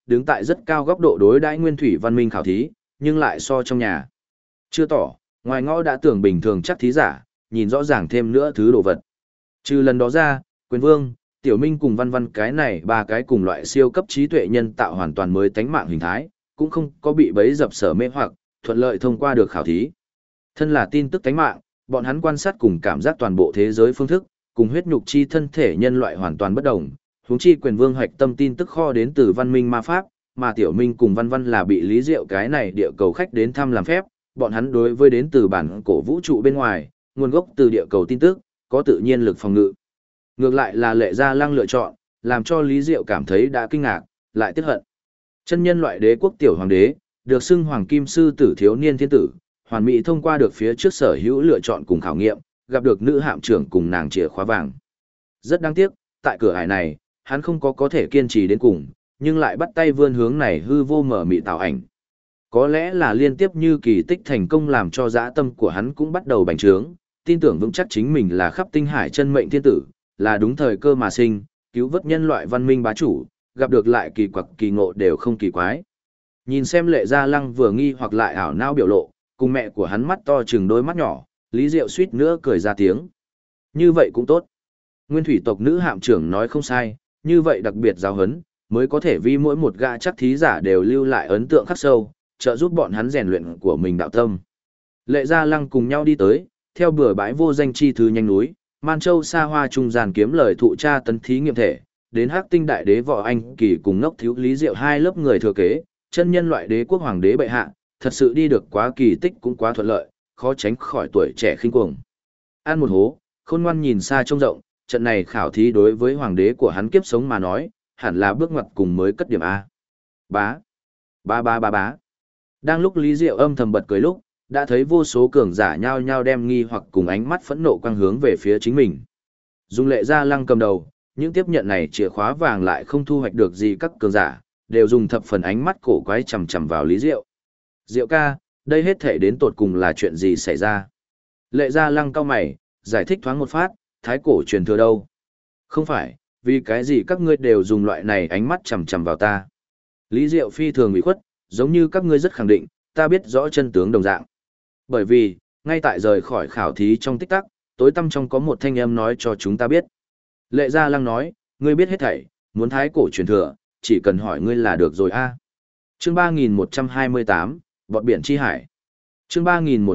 đứng tại rất cao góc độ đối đãi nguyên thủy văn minh khảo thí, nhưng lại so trong nhà. Chưa tỏ, ngoài ngõ đã tưởng bình thường chắc thí giả, nhìn rõ ràng thêm nữa thứ đồ vật. Trừ lần đó ra, Quyền Vương, Tiểu Minh cùng Văn Văn cái này ba cái cùng loại siêu cấp trí tuệ nhân tạo hoàn toàn mới tánh mạng hình thái, cũng không có bị bấy dập sở mê hoặc, thuận lợi thông qua được khảo thí. Thân là tin tức tánh mạng, bọn hắn quan sát cùng cảm giác toàn bộ thế giới phương thức, cùng huyết nhục chi thân thể nhân loại hoàn toàn bất đồng. Huống chi Quyền Vương hoạch tâm tin tức kho đến từ văn minh ma pháp, mà Tiểu Minh cùng Văn Văn là bị Lý Diệu cái này địa cầu khách đến thăm làm phép, bọn hắn đối với đến từ bản cổ vũ trụ bên ngoài, nguồn gốc từ địa cầu tin tức, có tự nhiên lực phòng ngự. Ngược lại là Lệ Gia Lăng lựa chọn, làm cho Lý Diệu cảm thấy đã kinh ngạc, lại tiếc hận. Chân nhân loại đế quốc tiểu hoàng đế, được xưng hoàng kim sư tử thiếu niên thiên tử, hoàn mỹ thông qua được phía trước sở hữu lựa chọn cùng khảo nghiệm, gặp được nữ hạm trưởng cùng nàng chìa khóa vàng. Rất đáng tiếc, tại cửa ải này, hắn không có thể kiên trì đến cùng, nhưng lại bắt tay vươn hướng này hư vô mở mị tạo ảnh. Có lẽ là liên tiếp như kỳ tích thành công làm cho dã tâm của hắn cũng bắt đầu bành trướng, tin tưởng vững chắc chính mình là khắp tinh hải chân mệnh thiên tử, là đúng thời cơ mà sinh, cứu vớt nhân loại văn minh bá chủ, gặp được lại kỳ quặc kỳ ngộ đều không kỳ quái. Nhìn xem Lệ Gia Lăng vừa nghi hoặc lại ảo não biểu lộ, cùng mẹ của hắn mắt to chừng đôi mắt nhỏ, Lý Diệu suýt nữa cười ra tiếng. Như vậy cũng tốt. Nguyên thủy tộc nữ hạm trưởng nói không sai, như vậy đặc biệt giáo huấn, mới có thể vì mỗi một gã chắc thí giả đều lưu lại ấn tượng khắc sâu, trợ giúp bọn hắn rèn luyện của mình đạo tâm. Lệ Gia Lăng cùng nhau đi tới, theo bừa bãi vô danh chi thứ nhanh núi, Man Châu xa hoa trung gian kiếm lời thụ tra tấn thí nghiệm thể, đến Hắc Tinh đại đế Võ Anh Kỳ cùng ngốc thiếu Lý Diệu hai lớp người thừa kế, chân nhân loại đế quốc hoàng đế bệ hạ, thật sự đi được quá kỳ tích cũng quá thuận lợi, khó tránh khỏi tuổi trẻ khinh cuồng. Ăn một hố, Khôn Ngoan nhìn xa trông rộng, trận này khảo thí đối với hoàng đế của hắn kiếp sống mà nói, hẳn là bước ngoặt cùng mới cất điểm A. Bá, bá bá bá bá. Đang lúc Lý Diệu âm thầm bật cười lúc, đã thấy vô số cường giả nhao nhao đem nghi hoặc cùng ánh mắt phẫn nộ quang hướng về phía chính mình. Dùng Lệ Gia Lăng cầm đầu, những tiếp nhận này chìa khóa vàng lại không thu hoạch được gì các cường giả, đều dùng thập phần ánh mắt cổ quái chằm chằm vào Lý Diệu. Diệu ca, đây hết thể đến tột cùng là chuyện gì xảy ra? Lệ Gia Lăng cau mày, giải thích thoáng một phát, thái cổ truyền thừa đâu? Không phải, vì cái gì các ngươi đều dùng loại này ánh mắt chằm chằm vào ta? Lý Diệu phi thường ủy khuất, giống như các ngươi rất khẳng định, ta biết rõ chân tướng đồng dạng. Bởi vì, ngay tại rời khỏi khảo thí trong tích tắc, tối tăm trong có một thanh âm nói cho chúng ta biết. Lệ Gia Lăng nói, ngươi biết hết thảy, muốn thái cổ truyền thừa, chỉ cần hỏi ngươi là được rồi a. Chương 3128, Bọt biển chi hải. Chương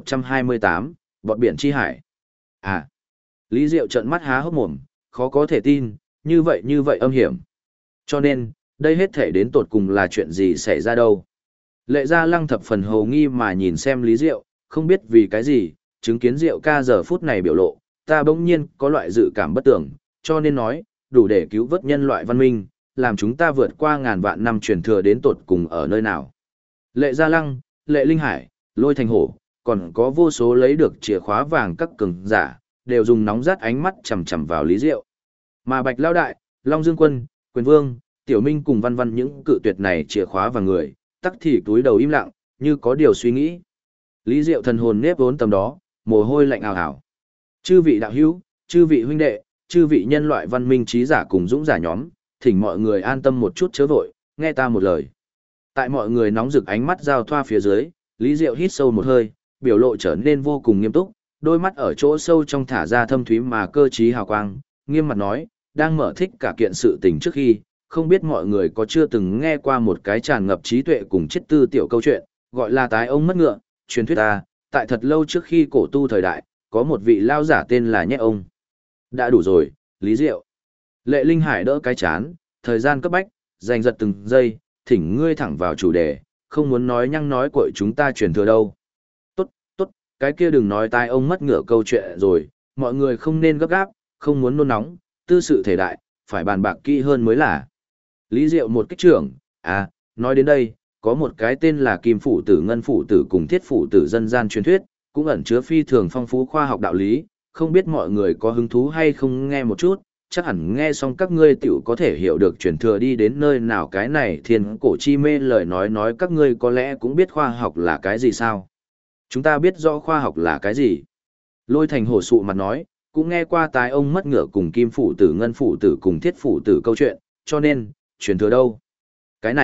3128, Bọt biển chi hải. À. Lý Diệu trợn mắt há hốc mồm, khó có thể tin, như vậy âm hiểm. Cho nên, đây hết thảy đến tột cùng là chuyện gì xảy ra đâu. Lệ Gia Lăng thập phần hồ nghi mà nhìn xem Lý Diệu, không biết vì cái gì, chứng kiến Diệu ca giờ phút này biểu lộ, ta bỗng nhiên có loại dự cảm bất tưởng, cho nên nói, đủ để cứu vớt nhân loại văn minh, làm chúng ta vượt qua ngàn vạn năm truyền thừa đến tột cùng ở nơi nào. Lệ Gia Lăng, Lệ Linh Hải, Lôi Thành Hổ, còn có vô số lấy được chìa khóa vàng các cường giả, đều dùng nóng rát ánh mắt chằm chằm vào Lý Diệu. Mà Bạch Lao Đại, Long Dương Quân, Quyền Vương, Tiểu Minh cùng Văn Văn những cự tuyệt này chìa khóa vàng người, tắc thì túi đầu im lặng, như có điều suy nghĩ. Lý Diệu thần hồn nếp vốn tầm đó, mồ hôi lạnh ào ào. Chư vị đạo hữu, chư vị huynh đệ, chư vị nhân loại văn minh trí giả cùng dũng giả nhóm, thỉnh mọi người an tâm một chút chớ vội, nghe ta một lời. Tại mọi người nóng rực ánh mắt giao thoa phía dưới, Lý Diệu hít sâu một hơi, biểu lộ trở nên vô cùng nghiêm túc, đôi mắt ở chỗ sâu trong thả ra thâm thúy mà cơ trí hào quang, nghiêm mặt nói, đang mở thích cả kiện sự tình trước khi, không biết mọi người có chưa từng nghe qua một cái tràn ngập trí tuệ cùng triết tư tiểu câu chuyện, gọi là tái ông mất ngựa, truyền thuyết ta, tại thật lâu trước khi cổ tu thời đại, có một vị lao giả tên là Nhét ông. Đã đủ rồi, Lý Diệu. Lệ Linh Hải đỡ cái chán, thời gian cấp bách, giành giật từng giây, thỉnh ngươi thẳng vào chủ đề, không muốn nói nhăng nói cội chúng ta truyền thừa đâu. Tốt, tốt, cái kia đừng nói tai ông mất ngựa câu chuyện rồi, mọi người không nên gấp gáp, không muốn nôn nóng, tư sự thể đại, phải bàn bạc kỹ hơn mới là. Lý Diệu một kích trưởng, nói đến đây, có một cái tên là Kim Phủ Tử Ngân Phủ Tử cùng Thiết Phủ Tử dân gian truyền thuyết, cũng ẩn chứa phi thường phong phú khoa học đạo lý, không biết mọi người có hứng thú hay không nghe một chút, chắc hẳn nghe xong các ngươi tiểu có thể hiểu được truyền thừa đi đến nơi nào cái này thiên cổ chi mê lời nói các ngươi có lẽ cũng biết khoa học là cái gì sao. Chúng ta biết rõ khoa học là cái gì. Lôi Thành Hổ sụ mặt nói, cũng nghe qua tái ông mất ngựa cùng Kim Phủ Tử Ngân Phủ Tử cùng Thiết Phủ Tử câu chuyện, cho nên, truyền thừa đâu? Cái này,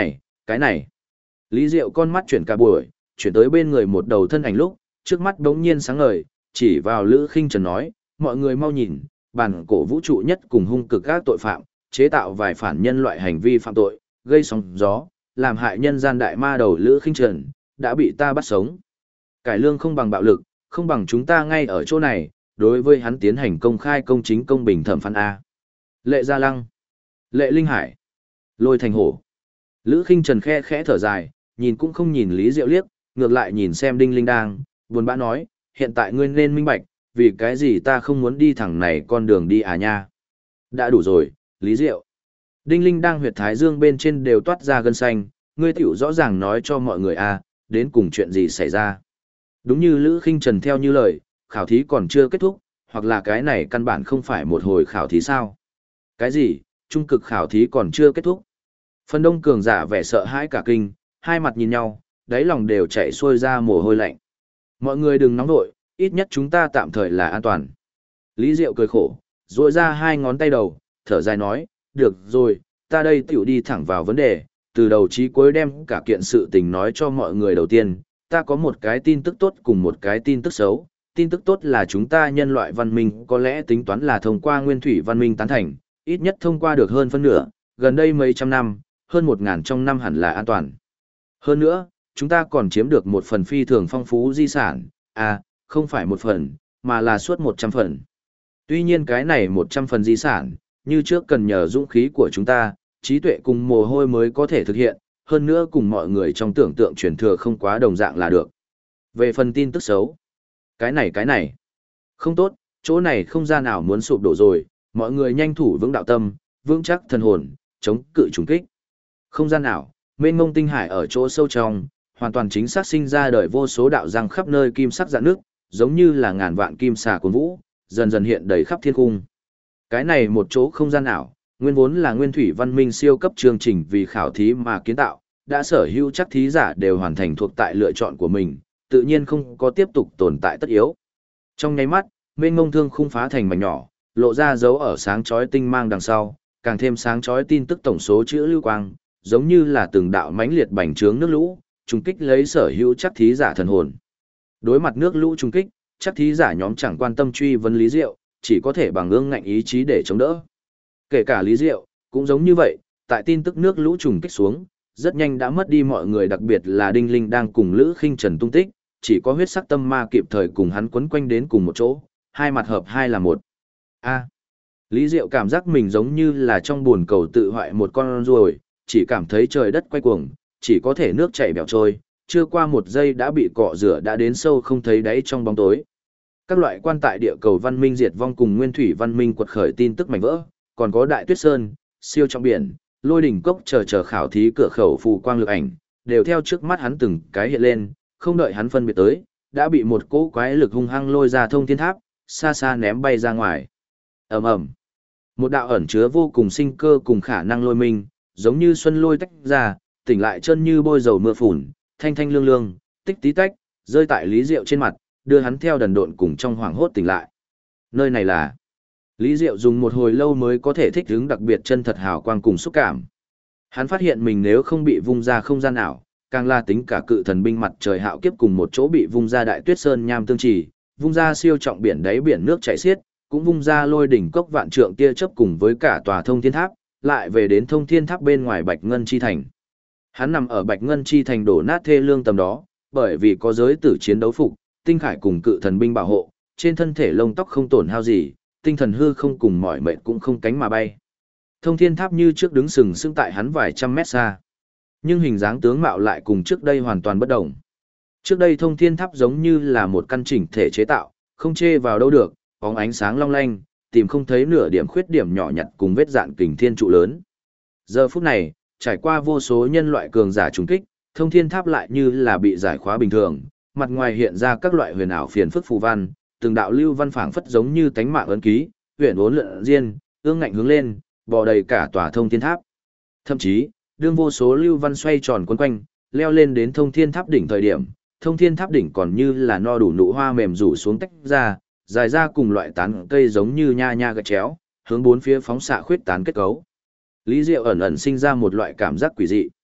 cái này. Lý Diệu con mắt chuyển cả buổi, chuyển tới bên người một đầu thân ảnh lúc, trước mắt đống nhiên sáng ngời, chỉ vào Lữ Khinh Trần nói, mọi người mau nhìn, bản cổ vũ trụ nhất cùng hung cực các tội phạm, chế tạo vài phản nhân loại hành vi phạm tội, gây sóng gió, làm hại nhân gian đại ma đầu Lữ Khinh Trần, đã bị ta bắt sống. Cải lương không bằng bạo lực, không bằng chúng ta ngay ở chỗ này, đối với hắn tiến hành công khai công chính công bình thẩm phán A. Lệ Gia Lăng, Lệ Linh Hải, Lôi Thành Hổ. Lữ Khinh Trần khe khẽ thở dài, nhìn cũng không nhìn Lý Diệu liếc, ngược lại nhìn xem Đinh Linh Đang, buồn bã nói, hiện tại ngươi nên minh bạch, vì cái gì ta không muốn đi thẳng này con đường đi à nha. Đã đủ rồi, Lý Diệu. Đinh Linh Đang huyệt thái dương bên trên đều toát ra gân xanh, ngươi tiểu rõ ràng nói cho mọi người à, đến cùng chuyện gì xảy ra. Đúng như Lữ Khinh Trần theo như lời, khảo thí còn chưa kết thúc, hoặc là cái này căn bản không phải một hồi khảo thí sao. Cái gì, trung cực khảo thí còn chưa kết thúc. Phần đông cường giả vẻ sợ hãi cả kinh, hai mặt nhìn nhau, đáy lòng đều chảy xuôi ra mồ hôi lạnh. Mọi người đừng nóng vội, ít nhất chúng ta tạm thời là an toàn. Lý Diệu cười khổ, duỗi ra hai ngón tay đầu, thở dài nói, được rồi, ta đây tiểu đi thẳng vào vấn đề, từ đầu chí cuối đem cả kiện sự tình nói cho mọi người đầu tiên, ta có một cái tin tức tốt cùng một cái tin tức xấu. Tin tức tốt là chúng ta nhân loại văn minh có lẽ tính toán là thông qua nguyên thủy văn minh tán thành, ít nhất thông qua được hơn phân nửa, gần đây mấy trăm năm, hơn 1000 trong năm hẳn là an toàn. Hơn nữa, chúng ta còn chiếm được một phần phi thường phong phú di sản, à, không phải một phần, mà là suốt 100 phần. Tuy nhiên cái này 100 phần di sản, như trước cần nhờ dũng khí của chúng ta, trí tuệ cùng mồ hôi mới có thể thực hiện, hơn nữa cùng mọi người trong tưởng tượng truyền thừa không quá đồng dạng là được. Về phần tin tức xấu, cái này, không tốt, chỗ này không gian nào muốn sụp đổ rồi, mọi người nhanh thủ vững đạo tâm, vững chắc thần hồn, chống cự trùng kích. Không gian nào, mênh mông tinh hải ở chỗ sâu trong, hoàn toàn chính xác sinh ra đời vô số đạo răng khắp nơi kim sắc rạn nước, giống như là ngàn vạn kim xà cuồn vũ, dần dần hiện đầy khắp thiên cung. Cái này một chỗ không gian nào, nguyên vốn là nguyên thủy văn minh siêu cấp chương trình vì khảo thí mà kiến tạo, đã sở hữu chắc thí giả đều hoàn thành thuộc tại lựa chọn của mình, tự nhiên không có tiếp tục tồn tại tất yếu. Trong nháy mắt, mênh mông thương khung phá thành mảnh nhỏ, lộ ra dấu ở sáng chói tinh mang đằng sau, càng thêm sáng chói tin tức tổng số chữ lưu quang, giống như là từng đạo mãnh liệt bành trướng nước lũ, trùng kích lấy sở hữu chắc thí giả thần hồn. Đối mặt nước lũ trùng kích, chắc thí giả nhóm chẳng quan tâm truy vấn Lý Diệu, chỉ có thể bằng ương ngạnh ý chí để chống đỡ. Kể cả Lý Diệu, cũng giống như vậy, tại tin tức nước lũ trùng kích xuống, rất nhanh đã mất đi mọi người, đặc biệt là Đinh Linh đang cùng Lữ Khinh Trần tung tích, chỉ có huyết sắc tâm ma kịp thời cùng hắn quấn quanh đến cùng một chỗ, hai mặt hợp hai là một. A. Lý Diệu cảm giác mình giống như là trong buồn cầu tự hoại một con ruồi, chỉ cảm thấy trời đất quay cuồng, chỉ có thể nước chảy bèo trôi, chưa qua một giây đã bị cọ rửa đã đến sâu không thấy đáy trong bóng tối. Các loại quan tại địa cầu văn minh diệt vong cùng nguyên thủy văn minh quật khởi tin tức mảnh vỡ, còn có Đại Tuyết Sơn, siêu trong biển, Lôi đỉnh cốc chờ khảo thí cửa khẩu phù quang lực ảnh, đều theo trước mắt hắn từng cái hiện lên, không đợi hắn phân biệt tới, đã bị một cỗ quái lực hung hăng lôi ra thông thiên tháp, xa xa ném bay ra ngoài. Ầm ầm. Một đạo ẩn chứa vô cùng sinh cơ cùng khả năng lôi minh, giống như xuân lôi tách ra, tỉnh lại chân như bôi dầu mưa phùn, thanh thanh lương lương, tích tí tách, rơi tại Lý Diệu trên mặt, đưa hắn theo đần độn cùng trong hoảng hốt tỉnh lại. Nơi này là... Lý Diệu dùng một hồi lâu mới có thể thích ứng đặc biệt chân thật hào quang cùng xúc cảm. Hắn phát hiện mình nếu không bị vung ra không gian ảo, càng là tính cả cự thần binh mặt trời hạo kiếp cùng một chỗ bị vung ra Đại Tuyết Sơn nham tương trì, vung ra siêu trọng biển đáy biển nước chảy xiết, cũng vung ra lôi đỉnh cốc vạn trượng tia chớp cùng với cả tòa thông thiên tháp, lại về đến thông thiên tháp bên ngoài Bạch Ngân Chi Thành. Hắn nằm ở Bạch Ngân Chi Thành đổ nát thê lương tầm đó, bởi vì có giới tử chiến đấu phục, tinh khải cùng cự thần binh bảo hộ, trên thân thể lông tóc không tổn hao gì, tinh thần hư không cùng mỏi mệt cũng không cánh mà bay. Thông thiên tháp như trước đứng sừng sững tại hắn vài trăm mét xa. Nhưng hình dáng tướng mạo lại cùng trước đây hoàn toàn bất đồng. Trước đây thông thiên tháp giống như là một căn chỉnh thể chế tạo, không chê vào đâu được, bóng ánh sáng long lanh, tìm không thấy nửa điểm khuyết điểm nhỏ nhặt cùng vết dạn kình thiên trụ lớn. Giờ phút này, trải qua vô số nhân loại cường giả trùng kích, thông thiên tháp lại như là bị giải khóa bình thường, mặt ngoài hiện ra các loại huyền ảo phiền phức phù văn, từng đạo lưu văn phảng phất giống như tánh mạng ấn ký, huyền uốn lượn diên, ương ngạnh hướng lên, bò đầy cả tòa thông thiên tháp. Thậm chí, đương vô số lưu văn xoay tròn quấn quanh, leo lên đến thông thiên tháp đỉnh thời điểm, thông thiên tháp đỉnh còn như là no đủ nụ hoa mềm rủ xuống tách ra, dài ra cùng loại tán cây giống như nha nha gạch chéo, hướng bốn phía phóng xạ khuyết tán kết cấu. Lý Diệu ẩn ẩn sinh ra một loại cảm giác quỷ dị.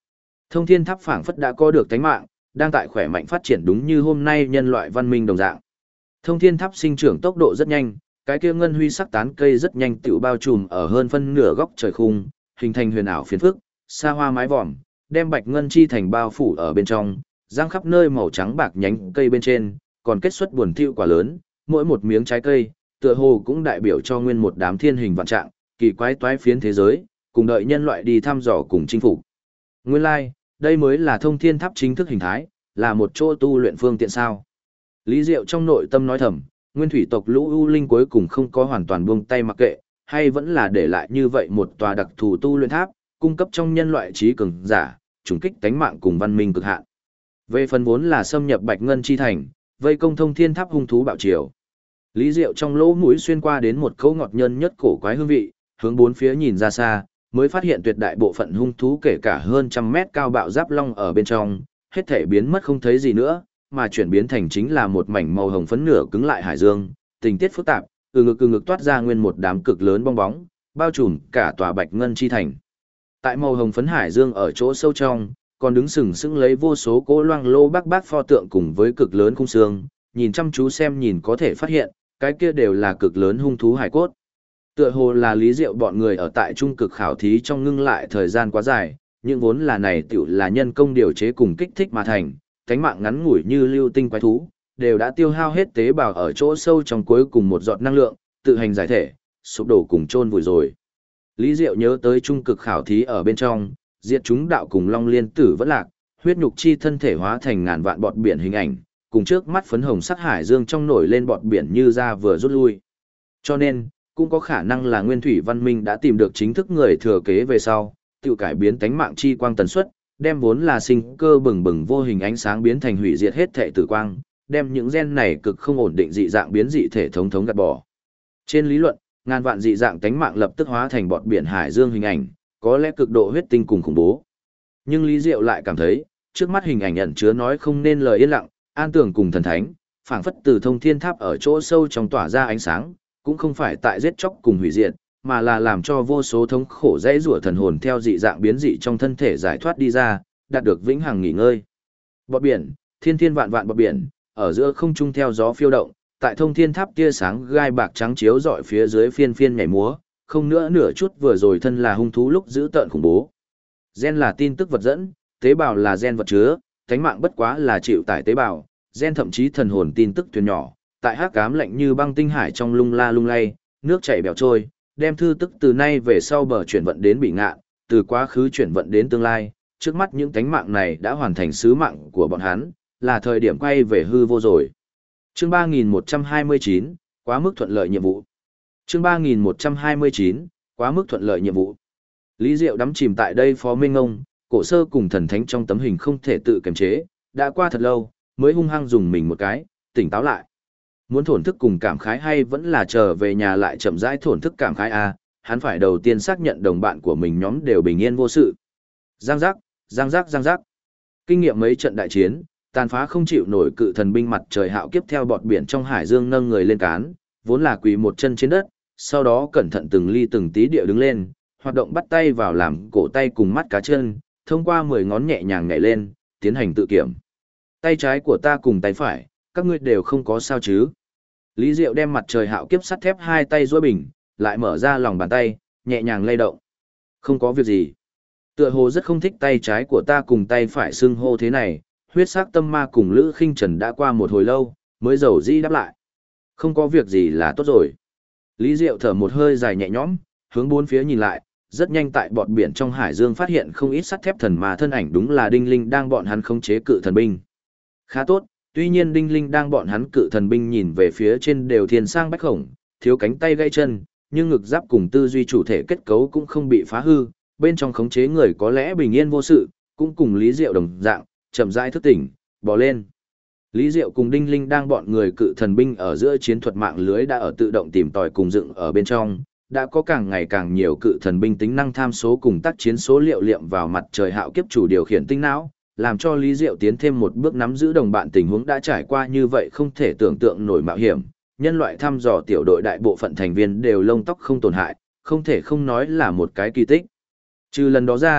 Thông thiên tháp phảng phất đã có được tánh mạng, đang tại khỏe mạnh phát triển đúng như hôm nay nhân loại văn minh đồng dạng. Thông thiên tháp sinh trưởng tốc độ rất nhanh, cái kia ngân huy sắc tán cây rất nhanh tựu bao trùm ở hơn phân nửa góc trời khung, hình thành huyền ảo phiến phức, xa hoa mái vòm, đem bạch ngân chi thành bao phủ ở bên trong, giang khắp nơi màu trắng bạc nhánh cây bên trên, còn kết xuất buồn thiu quả lớn, mỗi một miếng trái cây, tựa hồ cũng đại biểu cho nguyên một đám thiên hình vạn trạng, kỳ quái toái phiến thế giới, cùng đợi nhân loại đi thăm dò cùng chinh phục. Nguyên lai, like, đây mới là thông thiên tháp chính thức hình thái, là một chỗ tu luyện phương tiện sao. Lý Diệu trong nội tâm nói thầm, nguyên thủy tộc lũ U Linh cuối cùng không có hoàn toàn buông tay mặc kệ, hay vẫn là để lại như vậy một tòa đặc thù tu luyện tháp, cung cấp trong nhân loại trí cường giả, trùng kích tánh mạng cùng văn minh cực hạn. Về phần vốn là xâm nhập Bạch Ngân chi thành, vây công thông thiên tháp hung thú bạo triều. Lý Diệu trong lỗ mũi xuyên qua đến một cấu ngọt nhân nhất cổ quái hương vị, hướng bốn phía nhìn ra xa, mới phát hiện tuyệt đại bộ phận hung thú kể cả hơn trăm mét cao bạo giáp long ở bên trong, hết thể biến mất không thấy gì nữa, mà chuyển biến thành chính là một mảnh màu hồng phấn nửa cứng lại hải dương, tình tiết phức tạp, từ ngực toát ra nguyên một đám cực lớn bong bóng, bao trùm cả tòa Bạch Ngân chi thành. Tại màu hồng phấn hải dương ở chỗ sâu trong, còn đứng sừng sững lấy vô số cỗ loang lô bác pho tượng cùng với cực lớn khung xương, nhìn chăm chú xem nhìn có thể phát hiện, cái kia đều là cực lớn hung thú hải cốt. Tựa hồ là Lý Diệu bọn người ở tại trung cực khảo thí trong ngưng lại thời gian quá dài, nhưng vốn là này tiểu là nhân công điều chế cùng kích thích mà thành, cánh mạng ngắn ngủi như lưu tinh quái thú, đều đã tiêu hao hết tế bào ở chỗ sâu trong cuối cùng một giọt năng lượng, tự hành giải thể, sụp đổ cùng chôn vùi rồi. Lý Diệu nhớ tới trung cực khảo thí ở bên trong, diệt chúng đạo cùng Long Liên Tử vẫn lạc, huyết nhục chi thân thể hóa thành ngàn vạn bọt biển hình ảnh, cùng trước mắt phấn hồng sắc hải dương trong nổi lên bọt biển như ra vừa rút lui. Cho nên, cũng có khả năng là nguyên thủy văn minh đã tìm được chính thức người thừa kế về sau, tự cải biến tánh mạng chi quang tần suất, đem vốn là sinh cơ bừng bừng vô hình ánh sáng biến thành hủy diệt hết thể tử quang, đem những gen này cực không ổn định dị dạng biến dị thể thống thống gạt bỏ. Trên lý luận, ngàn vạn dị dạng tánh mạng lập tức hóa thành bọt biển hải dương hình ảnh, có lẽ cực độ huyết tinh cùng khủng bố. Nhưng Lý Diệu lại cảm thấy, trước mắt hình ảnh ẩn chứa nói không nên lời yên lặng, an tưởng cùng thần thánh, phảng phất từ thông thiên tháp ở chỗ sâu trong tỏa ra ánh sáng, cũng không phải tại giết chóc cùng hủy diệt, mà là làm cho vô số thống khổ dãy rủa thần hồn theo dị dạng biến dị trong thân thể giải thoát đi ra, đạt được vĩnh hằng nghỉ ngơi. Bọt biển, thiên thiên vạn vạn bọt biển, ở giữa không trung theo gió phiêu động, tại thông thiên tháp tia sáng gai bạc trắng chiếu rọi phía dưới phiên phiên nhảy múa, không nữa nửa chút vừa rồi thân là hung thú lúc giữ tợn khủng bố. Gen là tin tức vật dẫn, tế bào là gen vật chứa, cánh mạng bất quá là chịu tải tế bào, gen thậm chí thần hồn tin tức thuyền nhỏ, tại hắc ám lạnh như băng tinh hải trong lung la lung lay, nước chảy bèo trôi, đem thư tức từ nay về sau bờ chuyển vận đến bị ngạn, từ quá khứ chuyển vận đến tương lai, trước mắt những cánh mạng này đã hoàn thành sứ mạng của bọn hắn, là thời điểm quay về hư vô rồi. Chương 3129, quá mức thuận lợi nhiệm vụ. Chương 3129, quá mức thuận lợi nhiệm vụ. Lý Diệu đắm chìm tại đây phó minh ngông, cổ sơ cùng thần thánh trong tấm hình không thể tự kiềm chế, đã qua thật lâu, mới hung hăng dùng mình một cái, tỉnh táo lại. Muốn thổn thức cùng cảm khái hay vẫn là chờ về nhà lại chậm rãi thổn thức cảm khái à, hắn phải đầu tiên xác nhận đồng bạn của mình nhóm đều bình yên vô sự. Giang giác, giang giác, giang giác. Kinh nghiệm mấy trận đại chiến, tàn phá không chịu nổi cự thần binh mặt trời hạo kiếp theo bọt biển trong hải dương nâng người lên cán, vốn là quỳ một chân trên đất, sau đó cẩn thận từng ly từng tí địa đứng lên, hoạt động bắt tay vào làm cổ tay cùng mắt cá chân, thông qua 10 ngón nhẹ nhàng nhảy lên, tiến hành tự kiểm. Tay trái của ta cùng tay phải, các ngươi đều không có sao chứ? Lý Diệu đem mặt trời hạo kiếp sắt thép hai tay duỗi bình, lại mở ra lòng bàn tay, nhẹ nhàng lay động. Không có việc gì. Tựa hồ rất không thích tay trái của ta cùng tay phải xưng hô thế này, huyết sắc tâm ma cùng Lữ Khinh Trần đã qua một hồi lâu, mới dầu dĩ đáp lại. Không có việc gì là tốt rồi. Lý Diệu thở một hơi dài nhẹ nhõm, hướng bốn phía nhìn lại, rất nhanh tại bọt biển trong hải dương phát hiện không ít sắt thép thần ma thân ảnh, đúng là Đinh Linh đang bọn hắn khống chế cự thần binh. Khá tốt, tuy nhiên Đinh Linh đang bọn hắn cự thần binh nhìn về phía trên đều thiên sang bách khổng, thiếu cánh tay gãy chân, nhưng ngực giáp cùng tư duy chủ thể kết cấu cũng không bị phá hư, bên trong khống chế người có lẽ bình yên vô sự, cũng cùng Lý Diệu đồng dạng, chậm rãi thức tỉnh, bò lên. Lý Diệu cùng Đinh Linh đang bọn người cự thần binh ở giữa chiến thuật mạng lưới đã ở tự động tìm tòi cùng dựng ở bên trong, đã có càng ngày càng nhiều cự thần binh tính năng tham số cùng tác chiến số liệu liệm vào mặt trời hạo kiếp chủ điều khiển tinh não, làm cho Lý Diệu tiến thêm một bước nắm giữ đồng bạn tình huống đã trải qua như vậy không thể tưởng tượng nổi mạo hiểm. Nhân loại thăm dò tiểu đội đại bộ phận thành viên đều lông tóc không tổn hại, không thể không nói là một cái kỳ tích. Trừ lần đó ra,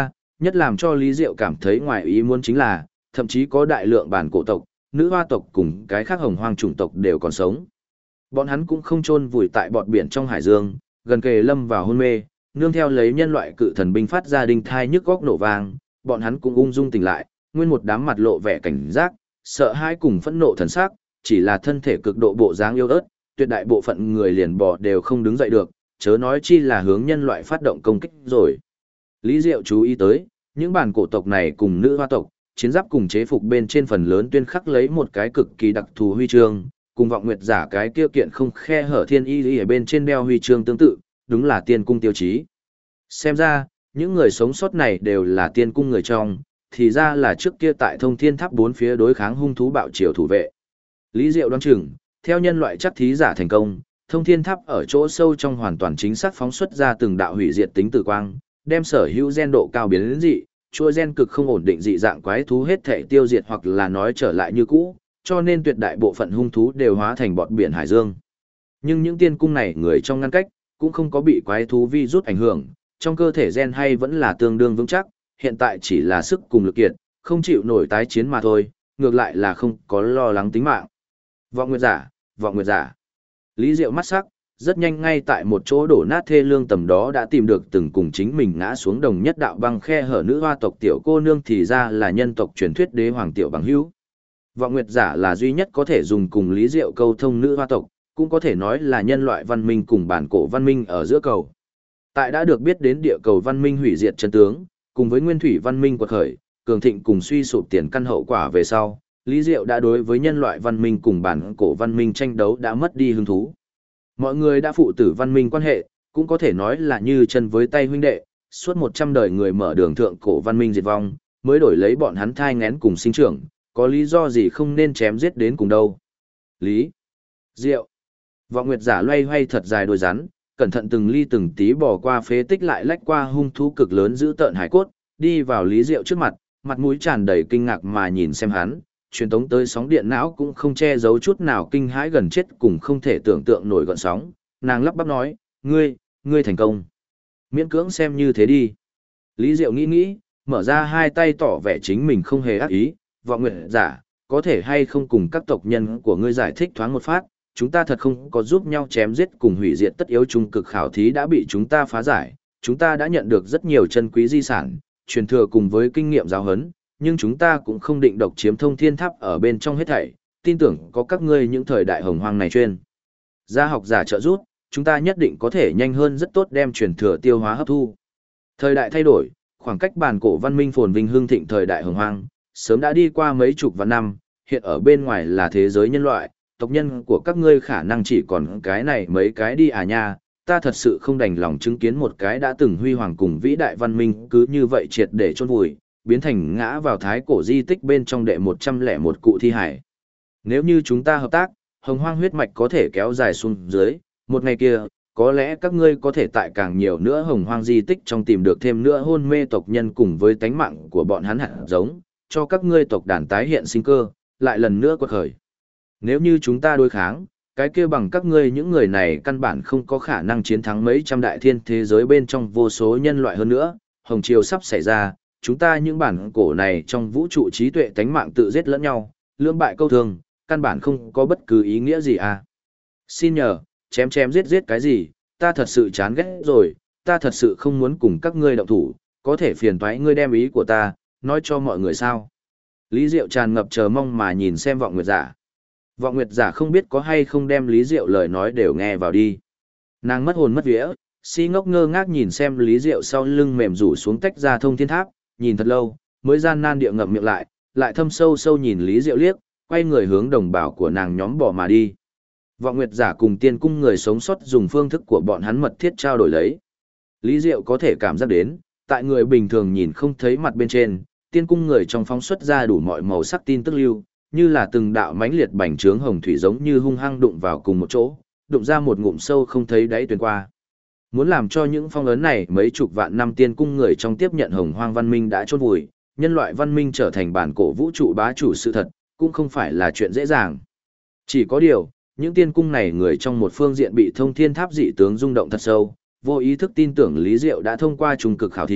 Nhất làm cho Lý Diệu cảm thấy ngoài ý muốn chính là, thậm chí có đại lượng bản cổ tộc, nữ hoa tộc cùng cái khác hồng hoang chủng tộc đều còn sống. Bọn hắn cũng không chôn vùi tại bọt biển trong hải dương, gần kề lâm vào hôn mê, nương theo lấy nhân loại cự thần binh phát ra đinh thai nhức góc nổ vang, bọn hắn cũng ung dung tỉnh lại, nguyên một đám mặt lộ vẻ cảnh giác, sợ hãi cùng phẫn nộ thần sắc, chỉ là thân thể cực độ bộ dáng yếu ớt, tuyệt đại bộ phận người liền bò đều không đứng dậy được, chớ nói chi là hướng nhân loại phát động công kích rồi. Lý Diệu chú ý tới, những bản cổ tộc này cùng nữ hoa tộc, chiến giáp cùng chế phục bên trên phần lớn tuyên khắc lấy một cái cực kỳ đặc thù huy chương, cùng vọng nguyệt giả cái kia kiện không khe hở thiên y ở bên trên đeo huy chương tương tự, đúng là tiên cung tiêu chí. Xem ra, những người sống sót này đều là tiên cung người trong, thì ra là trước kia tại Thông Thiên Tháp bốn phía đối kháng hung thú bạo triều thủ vệ. Lý Diệu đoán chừng, theo nhân loại chắc thí giả thành công, Thông Thiên Tháp ở chỗ sâu trong hoàn toàn chính xác phóng xuất ra từng đạo hủy diệt tính tử quang, đem sở hữu gen độ cao biến đến dị, chuỗi gen cực không ổn định dị dạng quái thú hết thể tiêu diệt hoặc là nói trở lại như cũ, cho nên tuyệt đại bộ phận hung thú đều hóa thành bọt biển hải dương. Nhưng những tiên cung này người trong ngăn cách, cũng không có bị quái thú vi rút ảnh hưởng, trong cơ thể gen hay vẫn là tương đương vững chắc, hiện tại chỉ là sức cùng lực kiệt, không chịu nổi tái chiến mà thôi, ngược lại là không có lo lắng tính mạng. Vọng nguyệt giả, vọng nguyệt giả. Lý Diệu mắt sắc, rất nhanh ngay tại một chỗ đổ nát thê lương tầm đó đã tìm được từng cùng chính mình ngã xuống đồng nhất đạo băng khe hở nữ hoa tộc tiểu cô nương thì ra là nhân tộc truyền thuyết đế hoàng tiểu bằng hữu. Vọng nguyệt giả là duy nhất có thể dùng cùng Lý Diệu câu thông nữ hoa tộc, cũng có thể nói là nhân loại văn minh cùng bản cổ văn minh ở giữa cầu. Tại đã được biết đến địa cầu văn minh hủy diệt chân tướng, cùng với nguyên thủy văn minh quật khởi, cường thịnh cùng suy sụp tiền căn hậu quả về sau, Lý Diệu đã đối với nhân loại văn minh cùng bản cổ văn minh tranh đấu đã mất đi hứng thú. Mọi người đã phụ tử văn minh quan hệ, cũng có thể nói là như chân với tay huynh đệ, suốt 100 đời người mở đường thượng cổ văn minh diệt vong, mới đổi lấy bọn hắn thai nghén cùng sinh trưởng, có lý do gì không nên chém giết đến cùng đâu. Lý Diệu. Vọng nguyệt giả loay hoay thật dài đôi rắn, cẩn thận từng ly từng tí bỏ qua phế tích lại lách qua hung thú cực lớn giữ tợn hải cốt, đi vào Lý Diệu trước mặt, mặt mũi tràn đầy kinh ngạc mà nhìn xem hắn, truyền tống tới sóng điện não cũng không che giấu chút nào kinh hãi gần chết cùng không thể tưởng tượng nổi gợn sóng, nàng lắp bắp nói, ngươi thành công. Miễn cưỡng xem như thế đi. Lý Diệu nghĩ, mở ra hai tay tỏ vẻ chính mình không hề ác ý, vọng nguyệt giả, có thể hay không cùng các tộc nhân của ngươi giải thích thoáng một phát, chúng ta thật không có giúp nhau chém giết cùng hủy diệt tất yếu trung cực khảo thí đã bị chúng ta phá giải, chúng ta đã nhận được rất nhiều chân quý di sản, truyền thừa cùng với kinh nghiệm giáo huấn, nhưng chúng ta cũng không định độc chiếm Thông Thiên Tháp ở bên trong hết thảy, tin tưởng có các ngươi những thời đại hồng hoang này chuyên gia học giả trợ giúp, chúng ta nhất định có thể nhanh hơn rất tốt đem truyền thừa tiêu hóa hấp thu. Thời đại thay đổi, khoảng cách bản cổ văn minh phồn vinh hưng thịnh thời đại hồng hoang, sớm đã đi qua mấy chục vạn năm, hiện ở bên ngoài là thế giới nhân loại, tộc nhân của các ngươi khả năng chỉ còn cái này mấy cái đi à nha, ta thật sự không đành lòng chứng kiến một cái đã từng huy hoàng cùng vĩ đại văn minh cứ như vậy triệt để chôn vùi, biến thành ngã vào thái cổ di tích bên trong đệ 101 cụ thi hải. Nếu như chúng ta hợp tác, hồng hoang huyết mạch có thể kéo dài xuống dưới, một ngày kia, có lẽ các ngươi có thể tại càng nhiều nữa hồng hoang di tích trong tìm được thêm nữa hôn mê tộc nhân cùng với tánh mạng của bọn hắn hạt giống, cho các ngươi tộc đàn tái hiện sinh cơ, lại lần nữa quật khởi. Nếu như chúng ta đối kháng, cái kia bằng các ngươi những người này căn bản không có khả năng chiến thắng mấy trăm đại thiên thế giới bên trong vô số nhân loại hơn nữa, hồng triều sắp xảy ra, chúng ta những bản cổ này trong vũ trụ trí tuệ tánh mạng tự giết lẫn nhau, lưỡng bại câu thương, căn bản không có bất cứ ý nghĩa gì à. Xin nhờ, chém giết cái gì, ta thật sự chán ghét rồi, ta thật sự không muốn cùng các ngươi động thủ, có thể phiền toái ngươi đem ý của ta, nói cho mọi người sao. Lý Diệu tràn ngập chờ mong mà nhìn xem vọng nguyệt giả. Vọng nguyệt giả không biết có hay không đem Lý Diệu lời nói đều nghe vào đi. Nàng mất hồn mất vía, si ngốc ngơ ngác nhìn xem Lý Diệu sau lưng mềm rủ xuống tách ra Thông Thiên Tháp, nhìn thật lâu, mới gian nan địa ngậm miệng lại thâm sâu sâu nhìn Lý Diệu liếc, quay người hướng đồng bào của nàng nhóm bỏ mà đi. Vọng nguyệt giả cùng tiên cung người sống sót dùng phương thức của bọn hắn mật thiết trao đổi lấy. Lý Diệu có thể cảm giác đến, tại người bình thường nhìn không thấy mặt bên trên, tiên cung người trong phóng xuất ra đủ mọi màu sắc tin tức lưu, như là từng đạo mãnh liệt bành trướng hồng thủy giống như hung hăng đụng vào cùng một chỗ, đụng ra một ngụm sâu không thấy đáy tuyền qua. Muốn làm cho những phong ấn này mấy chục vạn năm tiên cung người trong tiếp nhận hồng hoang văn minh đã chôn vùi, nhân loại văn minh trở thành bản cổ vũ trụ bá chủ sự thật, cũng không phải là chuyện dễ dàng. Chỉ có điều, những tiên cung này người trong một phương diện bị Thông Thiên Tháp dị tướng rung động thật sâu, vô ý thức tin tưởng Lý Diệu đã thông qua trung cực khảo thí,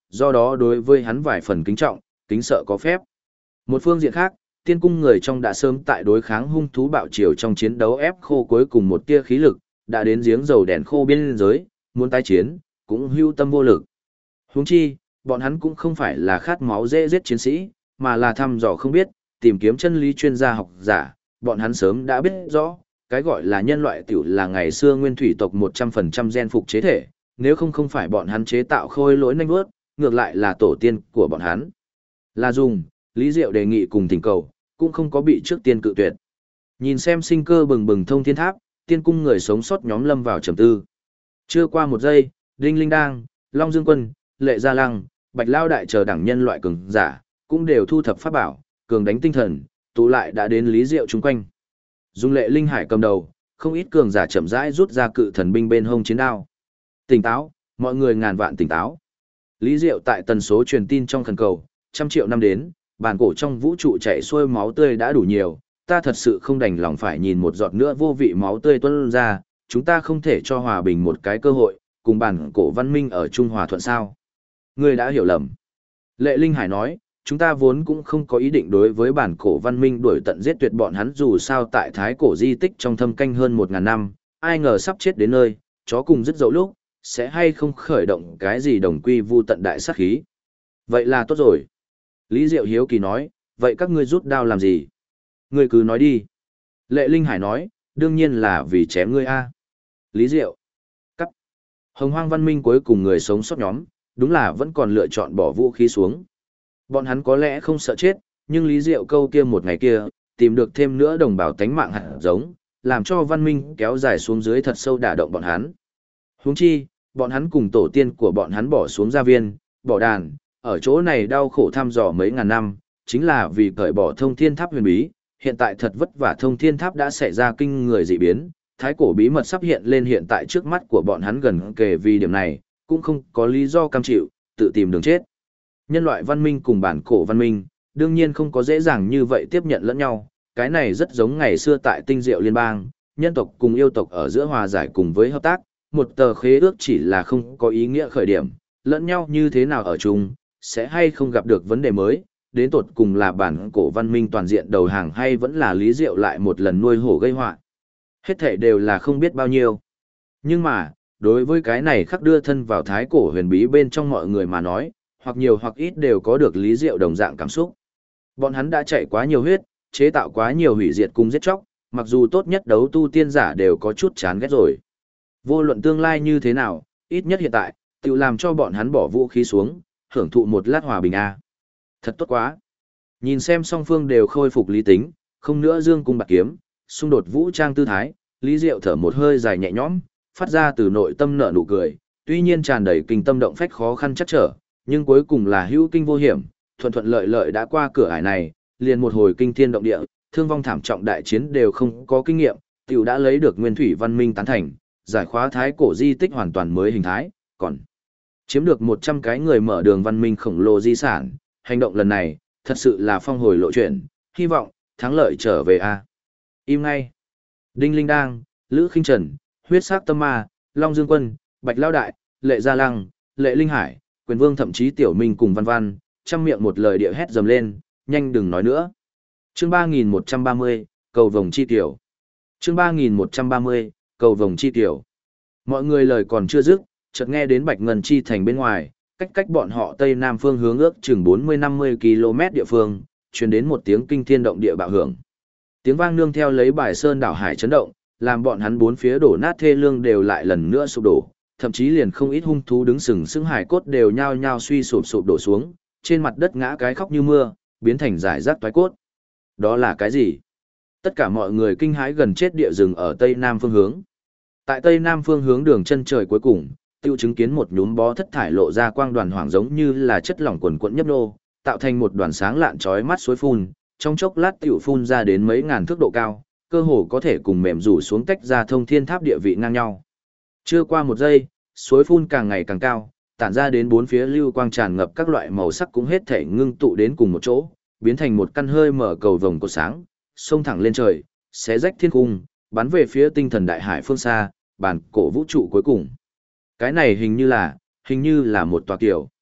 do đó đối với hắn vài phần kính trọng, kính sợ có phép. Một phương diện khác, tiên cung người trong đã sớm tại đối kháng hung thú bạo triều trong chiến đấu ép khô cuối cùng một tia khí lực, đã đến giếng dầu đèn khô biên giới, muốn tái chiến, cũng hưu tâm vô lực. Huống chi, bọn hắn cũng không phải là khát máu dễ giết chiến sĩ, mà là thăm dò không biết, tìm kiếm chân lý chuyên gia học giả, bọn hắn sớm đã biết rõ, cái gọi là nhân loại tiểu là ngày xưa nguyên thủy tộc 100% gen phục chế thể, nếu không phải bọn hắn chế tạo khôi lỗi nhanh bước, ngược lại là tổ tiên của bọn hắn. Là dùng, Lý Diệu đề nghị cùng thỉnh cầu, cũng không có bị trước tiên cự tuyệt. Nhìn xem sinh cơ bừng bừng thông thiên tháp, tiên cung người sống sót nhóm lâm vào trầm tư. Chưa qua một giây, Đinh Linh Đang, Long Dương Quân, Lệ Gia Lăng, Bạch Lao Đại chờ đẳng nhân loại cường giả, cũng đều thu thập pháp bảo, cường đánh tinh thần, tụ lại đã đến Lý Diệu chung quanh. Dung Lệ Linh Hải cầm đầu, không ít cường giả chậm rãi rút ra cự thần binh bên hông chiến đao. Tỉnh táo, mọi người ngàn vạn tỉnh táo. Lý Diệu tại tần số truyền tin trong khẩn cầu, 100 triệu năm đến, bản cổ trong vũ trụ chảy xuôi máu tươi đã đủ nhiều, ta thật sự không đành lòng phải nhìn một giọt nữa vô vị máu tươi tuôn ra, chúng ta không thể cho hòa bình một cái cơ hội, cùng bản cổ văn minh ở Trung Hòa thuận sao. Ngươi đã hiểu lầm. Lệ Linh Hải nói, chúng ta vốn cũng không có ý định đối với bản cổ văn minh đuổi tận giết tuyệt bọn hắn dù sao tại thái cổ di tích trong thâm canh hơn 1.000 năm, ai ngờ sắp chết đến nơi, chó cùng dứt dậu lúc, sẽ hay không khởi động cái gì đồng quy vu tận đại sát khí. Vậy là tốt rồi. Lý Diệu hiếu kỳ nói, vậy các ngươi rút đao làm gì? Ngươi cứ nói đi. Lệ Linh Hải nói, đương nhiên là vì chém ngươi a. Lý Diệu. Cắt. Hồng Hoang văn minh cuối cùng người sống sót nhóm, đúng là vẫn còn lựa chọn bỏ vũ khí xuống. Bọn hắn có lẽ không sợ chết, nhưng Lý Diệu câu kia một ngày kia, tìm được thêm nữa đồng bào tánh mạng hạt giống, làm cho văn minh kéo dài xuống dưới thật sâu đả động bọn hắn. Huống chi, bọn hắn cùng tổ tiên của bọn hắn bỏ xuống gia viên, bỏ đàn, ở chỗ này đau khổ thăm dò mấy ngàn năm, chính là vì cởi bỏ thông thiên tháp huyền bí, hiện tại thật vất vả thông thiên tháp đã xảy ra kinh người dị biến, thái cổ bí mật sắp hiện lên hiện tại trước mắt của bọn hắn gần kề vì điểm này, cũng không có lý do cam chịu, tự tìm đường chết. Nhân loại văn minh cùng bản cổ văn minh, đương nhiên không có dễ dàng như vậy tiếp nhận lẫn nhau, cái này rất giống ngày xưa tại Tinh Diệu Liên bang, nhân tộc cùng yêu tộc ở giữa hòa giải cùng với hợp tác, một tờ khế ước chỉ là không có ý nghĩa khởi điểm, lẫn nhau như thế nào ở chung, sẽ hay không gặp được vấn đề mới, đến tột cùng là bản cổ văn minh toàn diện đầu hàng hay vẫn là Lý Diệu lại một lần nuôi hổ gây họa. Hết thảy đều là không biết bao nhiêu. Nhưng mà, đối với cái này khắc đưa thân vào thái cổ huyền bí bên trong mọi người mà nói, hoặc nhiều hoặc ít đều có được Lý Diệu đồng dạng cảm xúc. Bọn hắn đã chạy quá nhiều huyết, chế tạo quá nhiều hủy diệt cùng giết chóc, mặc dù tốt nhất đấu tu tiên giả đều có chút chán ghét rồi. Vô luận tương lai như thế nào, ít nhất hiện tại, tự làm cho bọn hắn bỏ vũ khí xuống, hưởng thụ một lát hòa bình a. Thật tốt quá. Nhìn xem song phương đều khôi phục lý tính, không nữa dương cung bạc kiếm, xung đột vũ trang tư thái, Lý Diệu thở một hơi dài nhẹ nhõm, phát ra từ nội tâm nở nụ cười, tuy nhiên tràn đầy kinh tâm động phách khó khăn chắc trở, nhưng cuối cùng là hữu kinh vô hiểm, thuận thuận lợi lợi đã qua cửa ải này, liền một hồi kinh thiên động địa, thương vong thảm trọng đại chiến đều không có kinh nghiệm, tiểu đã lấy được nguyên thủy văn minh tán thành, giải khóa thái cổ di tích hoàn toàn mới hình thái, còn chiếm được 100 cái người mở đường văn minh khổng lồ di sản, hành động lần này, thật sự là phong hồi lộ chuyển, hy vọng, thắng lợi trở về a. Im ngay. Đinh Linh Đang, Lữ Khinh Trần, Huyết Sắc Tâm Ma, Long Dương Quân, Bạch Lao Đại, Lệ Gia Lăng, Lệ Linh Hải, Quyền Vương thậm chí Tiểu Minh cùng Văn Văn, trăm miệng một lời địa hét dầm lên, nhanh đừng nói nữa. Chương 3130, cầu vồng chi tiểu. Chương 3130, cầu vồng chi tiểu. Mọi người lời còn chưa dứt, chợt nghe đến Bạch Ngân Chi thành bên ngoài, cách bọn họ tây nam phương hướng ước chừng 40-50 km địa phương, truyền đến một tiếng kinh thiên động địa bạo hưởng. Tiếng vang nương theo lấy bài sơn đảo hải chấn động, làm bọn hắn bốn phía đổ nát thê lương đều lại lần nữa sụp đổ, thậm chí liền không ít hung thú đứng sừng sững hải cốt đều nhao nhao suy sụp đổ xuống, trên mặt đất ngã cái khóc như mưa, biến thành rải rác toái cốt. Đó là cái gì? Tất cả mọi người kinh hãi gần chết địa rừng ở tây nam phương hướng. Tại tây nam phương hướng đường chân trời cuối cùng, tiêu chứng kiến một nhúm bó thất thải lộ ra quang đoàn hoàng giống như là chất lỏng quần quẫn nhấp nô, tạo thành một đoàn sáng lạn chói mắt suối phun, trong chốc lát tiểu phun ra đến mấy ngàn thước độ cao, cơ hồ có thể cùng mềm rủ xuống tách ra thông thiên tháp địa vị ngang nhau. Chưa qua một giây, suối phun càng ngày càng cao, tản ra đến bốn phía lưu quang tràn ngập các loại màu sắc cũng hết thể ngưng tụ đến cùng một chỗ, biến thành một căn hơi mở cầu vồng cột sáng, xông thẳng lên trời, xé rách thiên cung, bắn về phía tinh thần đại hải phương xa, bản cổ vũ trụ cuối cùng. Cái này hình như là một tòa kiểu.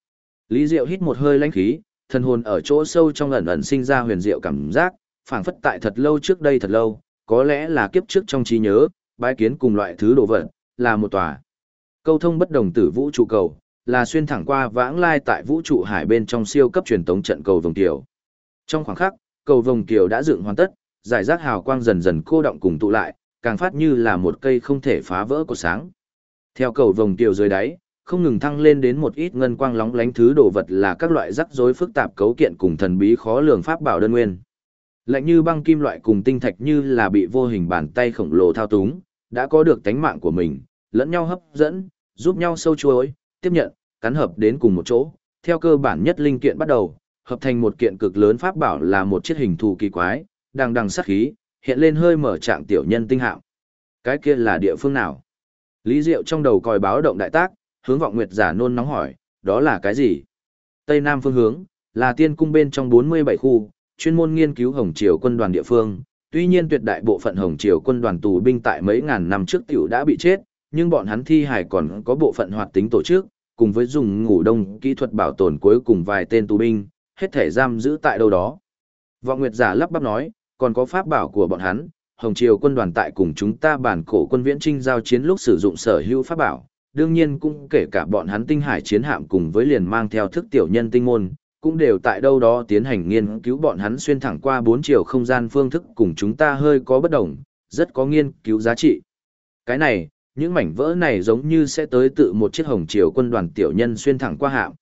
Lý Diệu hít một hơi lãnh khí, thần hồn ở chỗ sâu trong ẩn ẩn sinh ra huyền diệu cảm giác, phảng phất tại thật lâu trước đây thật lâu, có lẽ là kiếp trước trong trí nhớ, bái kiến cùng loại thứ đồ vật, là một tòa câu thông bất đồng tử vũ trụ cầu, là xuyên thẳng qua vãng lai tại vũ trụ hải bên trong siêu cấp truyền tống trận cầu vồng kiều. Trong khoảng khắc, cầu vồng kiều đã dựng hoàn tất, giải rác hào quang dần dần cô động cùng tụ lại, càng phát như là một cây không thể phá vỡ của sáng. Theo cầu vồng kiều dưới đáy, không ngừng thăng lên đến một ít ngân quang lóng lánh thứ đồ vật là các loại rắc rối phức tạp cấu kiện cùng thần bí khó lường pháp bảo đơn nguyên. Lạnh như băng kim loại cùng tinh thạch như là bị vô hình bàn tay khổng lồ thao túng, đã có được tánh mạng của mình, lẫn nhau hấp dẫn, giúp nhau sâu chuối, tiếp nhận, cắn hợp đến cùng một chỗ, theo cơ bản nhất linh kiện bắt đầu, hợp thành một kiện cực lớn pháp bảo là một chiếc hình thù kỳ quái, đằng đằng sát khí, hiện lên hơi mở trạng tiểu nhân tinh hạm. Cái kia là địa phương nào? Lý Diệu trong đầu còi báo động đại tác, hướng Vọng Nguyệt Giả nôn nóng hỏi, đó là cái gì? Tây Nam phương hướng, là tiên cung bên trong 47 khu, chuyên môn nghiên cứu Hồng Triều quân đoàn địa phương. Tuy nhiên tuyệt đại bộ phận Hồng Triều quân đoàn tù binh tại mấy ngàn năm trước tiểu đã bị chết, nhưng bọn hắn thi hài còn có bộ phận hoạt tính tổ chức, cùng với dùng ngủ đông kỹ thuật bảo tồn cuối cùng vài tên tù binh, hết thể giam giữ tại đâu đó. Vọng Nguyệt Giả lắp bắp nói, còn có pháp bảo của bọn hắn, Hồng Triều quân đoàn tại cùng chúng ta bản cổ quân viễn trinh giao chiến lúc sử dụng sở hữu pháp bảo, đương nhiên cũng kể cả bọn hắn tinh hải chiến hạm cùng với liền mang theo thức tiểu nhân tinh môn, cũng đều tại đâu đó tiến hành nghiên cứu bọn hắn xuyên thẳng qua 4 chiều không gian phương thức cùng chúng ta hơi có bất đồng, rất có nghiên cứu giá trị. Cái này, những mảnh vỡ này giống như sẽ tới tự một chiếc Hồng Triều quân đoàn tiểu nhân xuyên thẳng qua hạm,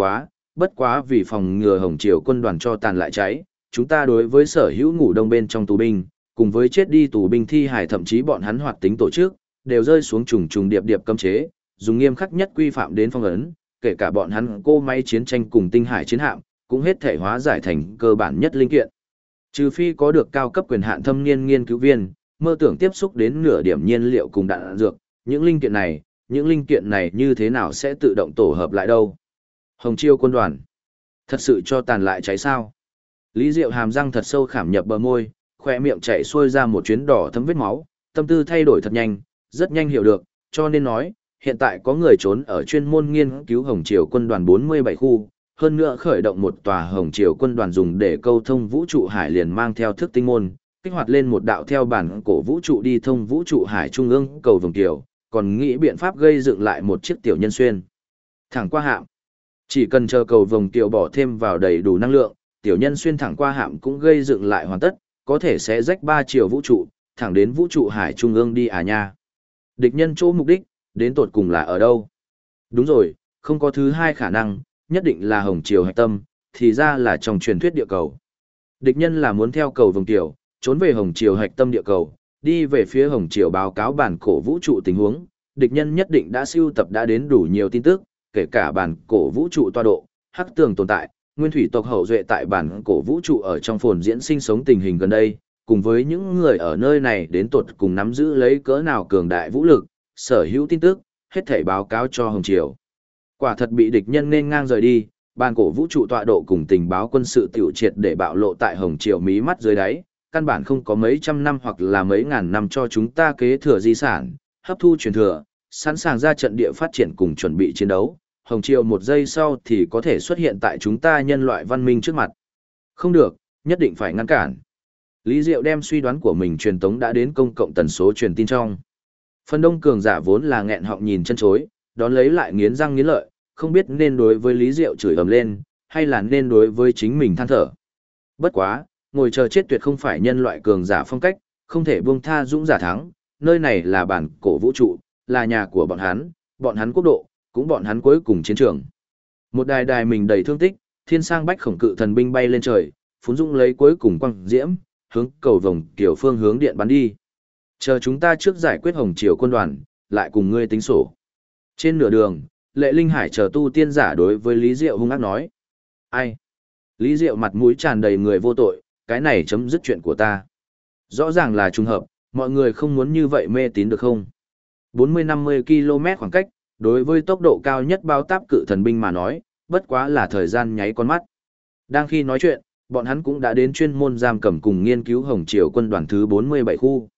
bất quá vì phòng ngừa Hồng Triều quân đoàn cho tàn lại cháy, chúng ta đối với sở hữu ngủ đông bên trong tù binh, cùng với chết đi tù binh thi hài thậm chí bọn hắn hoạt tính tổ chức, đều rơi xuống trùng trùng điệp điệp cấm chế, dùng nghiêm khắc nhất quy phạm đến phong ấn, kể cả bọn hắn cô máy chiến tranh cùng tinh hải chiến hạm, cũng hết thể hóa giải thành cơ bản nhất linh kiện. Trừ phi có được cao cấp quyền hạn thâm niên nghiên cứu viên, mơ tưởng tiếp xúc đến nửa điểm nhiên liệu cùng đạn dược, những linh kiện này như thế nào sẽ tự động tổ hợp lại đâu? Hồng Chiêu quân đoàn, thật sự cho tàn lại cháy sao? Lý Diệu hàm răng thật sâu khảm nhập bờ môi, khỏe miệng chảy xuôi ra một chuyến đỏ thấm vết máu, tâm tư thay đổi thật nhanh, rất nhanh hiểu được, cho nên nói, hiện tại có người trốn ở chuyên môn nghiên cứu Hồng Triều quân đoàn 47 khu, hơn nữa khởi động một tòa Hồng Triều quân đoàn dùng để câu thông vũ trụ hải liền mang theo thức tinh môn, kích hoạt lên một đạo theo bản cổ vũ trụ đi thông vũ trụ hải trung ương cầu vồng kiều, còn nghĩ biện pháp gây dựng lại một chiếc tiểu nhân xuyên. Thẳng qua hạm. Chỉ cần chờ cầu vồng kiều bỏ thêm vào đầy đủ năng lượng, tiểu nhân xuyên thẳng qua hạm cũng gây dựng lại hoàn tất, có thể sẽ rách 3 chiều vũ trụ, thẳng đến vũ trụ hải trung ương đi à nha. Địch nhân chỗ mục đích, đến tột cùng là ở đâu? Đúng rồi, không có thứ hai khả năng, nhất định là Hồng Triều hạch tâm, thì ra là trong truyền thuyết địa cầu. Địch nhân là muốn theo cầu vồng kiều, trốn về Hồng Triều hạch tâm địa cầu, đi về phía Hồng Triều báo cáo bản cổ vũ trụ tình huống. Địch nhân nhất định đã sưu tập đã đến đủ nhiều tin tức, kể cả bản cổ vũ trụ tọa độ, hắc tường tồn tại, nguyên thủy tộc hậu duệ tại bản cổ vũ trụ ở trong phồn diễn sinh sống tình hình gần đây, cùng với những người ở nơi này đến tột cùng nắm giữ lấy cỡ nào cường đại vũ lực, sở hữu tin tức, hết thảy báo cáo cho Hồng Triều. Quả thật bị địch nhân nên ngang rời đi, bản cổ vũ trụ tọa độ cùng tình báo quân sự tiểu triệt để bạo lộ tại Hồng Triều mí mắt dưới đáy, căn bản không có mấy trăm năm hoặc là mấy ngàn năm cho chúng ta kế thừa di sản, hấp thu truyền thừa, sẵn sàng ra trận địa phát triển cùng chuẩn bị chiến đấu. Hồng Triều một giây sau thì có thể xuất hiện tại chúng ta nhân loại văn minh trước mặt. Không được, nhất định phải ngăn cản. Lý Diệu đem suy đoán của mình truyền tống đã đến công cộng tần số truyền tin trong. Phần đông cường giả vốn là nghẹn họng nhìn chân chối, đón lấy lại nghiến răng nghiến lợi, không biết nên đối với Lý Diệu chửi ầm lên, hay là nên đối với chính mình than thở. Bất quá, ngồi chờ chết tuyệt không phải nhân loại cường giả phong cách, không thể buông tha dũng giả thắng, nơi này là bản cổ vũ trụ, là nhà của bọn hắn quốc độ, cũng bọn hắn cuối cùng chiến trường. Một đài đài mình đầy thương tích, thiên sang bách khổng cự thần binh bay lên trời, phún dũng lấy cuối cùng quang diễm, hướng cầu vồng kiểu phương hướng điện bắn đi. Chờ chúng ta trước giải quyết Hồng Triều quân đoàn, lại cùng ngươi tính sổ. Trên nửa đường, Lệ Linh Hải chờ tu tiên giả đối với Lý Diệu hung ác nói. Ai? Lý Diệu mặt mũi tràn đầy người vô tội, cái này chấm dứt chuyện của ta. Rõ ràng là trùng hợp, mọi người không muốn như vậy mê tín được không? 40-50 km khoảng cách, đối với tốc độ cao nhất bao táp cự thần binh mà nói, bất quá là thời gian nháy con mắt. Đang khi nói chuyện, bọn hắn cũng đã đến chuyên môn giam cầm cùng nghiên cứu Hồng Triều quân đoàn thứ 47 khu.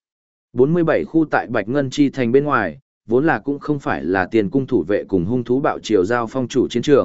47 khu tại Bạch Ngân Chi thành bên ngoài, vốn là cũng không phải là tiền cung thủ vệ cùng hung thú bạo triều giao phong chủ chiến trường,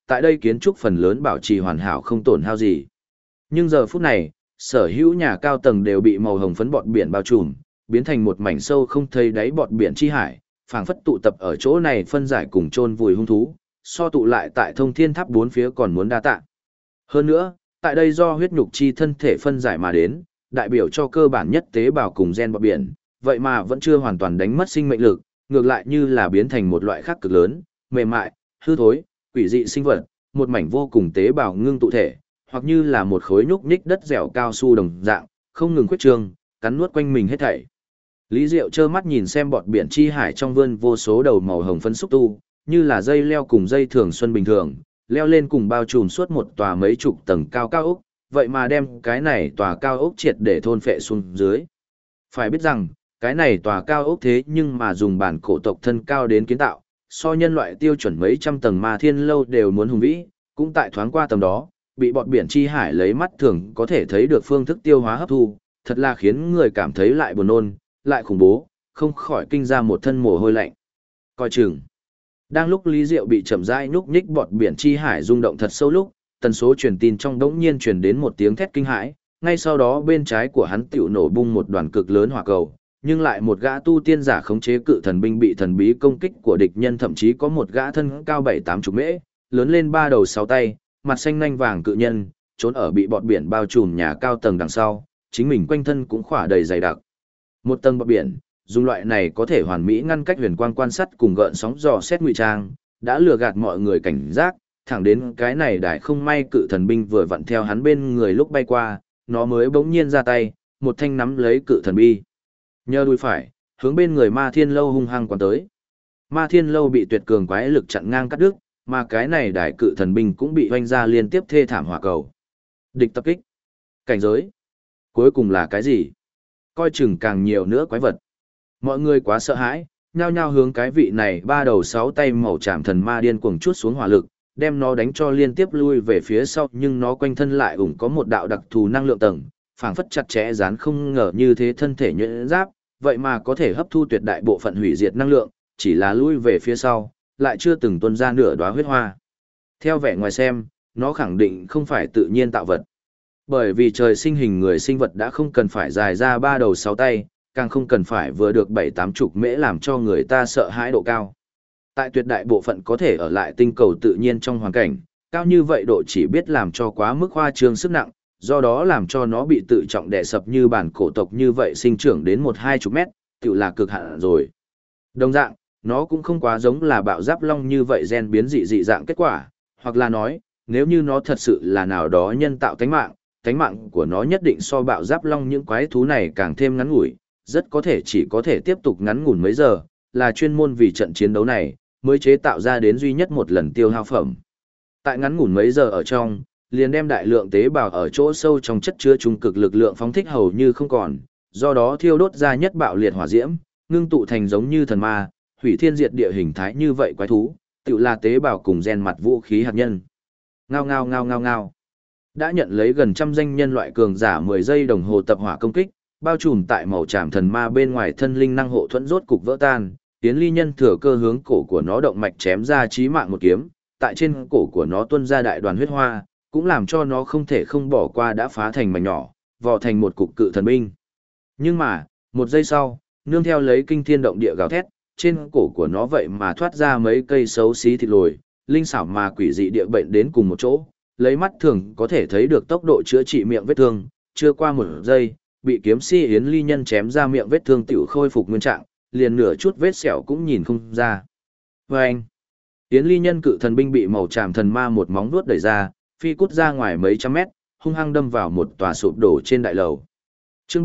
tại đây kiến trúc phần lớn bảo trì hoàn hảo không tổn hao gì. Nhưng giờ phút này, sở hữu nhà cao tầng đều bị màu hồng phấn bọt biển bao trùm, biến thành một mảnh sâu không thấy đáy bọt biển chi hải, phảng phất tụ tập ở chỗ này phân giải cùng chôn vùi hung thú, so tụ lại tại Thông Thiên Tháp bốn phía còn muốn đa tạ. Hơn nữa, tại đây do huyết nhục chi thân thể phân giải mà đến, đại biểu cho cơ bản nhất tế bào cùng gen bọt biển, vậy mà vẫn chưa hoàn toàn đánh mất sinh mệnh lực, ngược lại như là biến thành một loại khác cực lớn, mềm mại, hư thối, quỷ dị sinh vật, một mảnh vô cùng tế bào ngưng tụ thể, hoặc như là một khối nhúc nhích đất dẻo cao su đồng dạng, không ngừng khuyết trương, cắn nuốt quanh mình hết thảy. Lý Diệu trơ mắt nhìn xem bọt biển chi hải trong vươn vô số đầu màu hồng phấn xúc tu, như là dây leo cùng dây thường xuân bình thường, leo lên cùng bao trùm suốt một tòa mấy chục tầng cao cao ốc, vậy mà đem cái này tòa cao ốc triệt để thôn phệ xuống dưới. Phải biết rằng, cái này tòa cao ốc thế nhưng mà dùng bản cổ tộc thân cao đến kiến tạo, so nhân loại tiêu chuẩn mấy trăm tầng Ma Thiên lâu đều muốn hùng vĩ, cũng tại thoáng qua tầm đó, bị bọt biển chi hải lấy mắt thường có thể thấy được phương thức tiêu hóa hấp thu, thật là khiến người cảm thấy lại buồn nôn, lại khủng bố, không khỏi kinh ra một thân mồ hôi lạnh. Coi chừng. Đang lúc Lý Diệu bị chậm rãi nhúc nhích bọt biển chi hải rung động thật sâu lúc, tần số truyền tin trong đống nhiên truyền đến một tiếng thét kinh hãi, ngay sau đó bên trái của hắn tiểu nổ bung một đoàn cực lớn hỏa cầu, nhưng lại một gã tu tiên giả khống chế cự thần binh bị thần bí công kích của địch nhân, thậm chí có một gã thân cao 7-8 mễ, lớn lên 3 đầu 6 tay, mặt xanh nanh vàng cự nhân, trốn ở bị bọt biển bao trùm nhà cao tầng đằng sau, chính mình quanh thân cũng khỏa đầy dày đặc. Một tầng bọt biển, dùng loại này có thể hoàn mỹ ngăn cách huyền quang quan sát cùng gợn sóng dò xét ngụy trang, đã lừa gạt mọi người cảnh giác, thẳng đến cái này đại không may cự thần binh vừa vặn theo hắn bên người lúc bay qua, nó mới bỗng nhiên ra tay, một thanh nắm lấy cự thần bi. Nhờ đuôi phải, hướng bên người Ma Thiên lâu hung hăng quán tới. Ma Thiên lâu bị tuyệt cường quái lực chặn ngang cắt đứt, mà cái này đại cự thần binh cũng bị hoanh ra liên tiếp thê thảm hỏa cầu. Địch tập kích. Cảnh giới. Cuối cùng là cái gì? Coi chừng càng nhiều nữa quái vật. Mọi người quá sợ hãi, nhao nhao hướng cái vị này 3 đầu 6 tay màu trảm thần ma điên cuồng chuốt xuống hỏa lực, đem nó đánh cho liên tiếp lui về phía sau, nhưng nó quanh thân lại ủng có một đạo đặc thù năng lượng tầng, phảng phất chặt chẽ dán không ngờ như thế thân thể nhuyễn giáp, vậy mà có thể hấp thu tuyệt đại bộ phận hủy diệt năng lượng, chỉ là lui về phía sau, lại chưa từng tuôn ra nửa đóa huyết hoa. Theo vẻ ngoài xem, nó khẳng định không phải tự nhiên tạo vật. Bởi vì trời sinh hình người sinh vật đã không cần phải dài ra 3 đầu 6 tay, càng không cần phải vừa được 7-8 chục mễ làm cho người ta sợ hãi độ cao. Tại tuyệt đại bộ phận có thể ở lại tinh cầu tự nhiên trong hoàn cảnh, cao như vậy độ chỉ biết làm cho quá mức khoa trương sức nặng, do đó làm cho nó bị tự trọng đè sập như bản cổ tộc như vậy sinh trưởng đến 1-2 chục mét, tự là cực hạn rồi. Đồng dạng, nó cũng không quá giống là bạo giáp long như vậy gen biến dị dạng kết quả, hoặc là nói, nếu như nó thật sự là nào đó nhân tạo tánh mạng của nó nhất định so bạo giáp long những quái thú này càng thêm ngắn ngủi, rất có thể chỉ có thể tiếp tục ngắn ngủn mấy giờ, là chuyên môn vì trận chiến đấu này, mới chế tạo ra đến duy nhất một lần tiêu hao phẩm. Tại ngắn ngủn mấy giờ ở trong, liền đem đại lượng tế bào ở chỗ sâu trong chất chứa trung cực lực lượng phóng thích hầu như không còn, do đó thiêu đốt ra nhất bạo liệt hỏa diễm, ngưng tụ thành giống như thần ma, hủy thiên diệt địa hình thái như vậy quái thú, tự là tế bào cùng gen mặt vũ khí hạt nhân. Ngao ngao ngao ngao ngao. Đã nhận lấy gần trăm danh nhân loại cường giả 10 giây đồng hồ tập hỏa công kích, bao trùm tại màu tràm thần ma bên ngoài thân linh năng hộ thuẫn rốt cục vỡ tan, Yến Ly Nhân thừa cơ hướng cổ của nó động mạch chém ra chí mạng một kiếm, tại trên cổ của nó tuôn ra đại đoàn huyết hoa, cũng làm cho nó không thể không bỏ qua đã phá thành mảnh nhỏ, vò thành một cục cự thần binh. Nhưng mà, một giây sau, nương theo lấy kinh thiên động địa gào thét, trên cổ của nó vậy mà thoát ra mấy cây xấu xí thịt lồi, linh xảo mà quỷ dị địa bệnh đến cùng một chỗ, lấy mắt thường có thể thấy được tốc độ chữa trị miệng vết thương, chưa qua một giây, bị kiếm si Yến Ly Nhân chém ra miệng vết thương tiểu khôi phục nguyên trạng, liền nửa chút vết sẹo cũng nhìn không ra. Và anh, Yến Ly Nhân cự thần binh bị màu tràm thần ma một móng vuốt đẩy ra, phi cút ra ngoài mấy trăm mét, hung hăng đâm vào một tòa sụp đổ trên đại lầu. Chương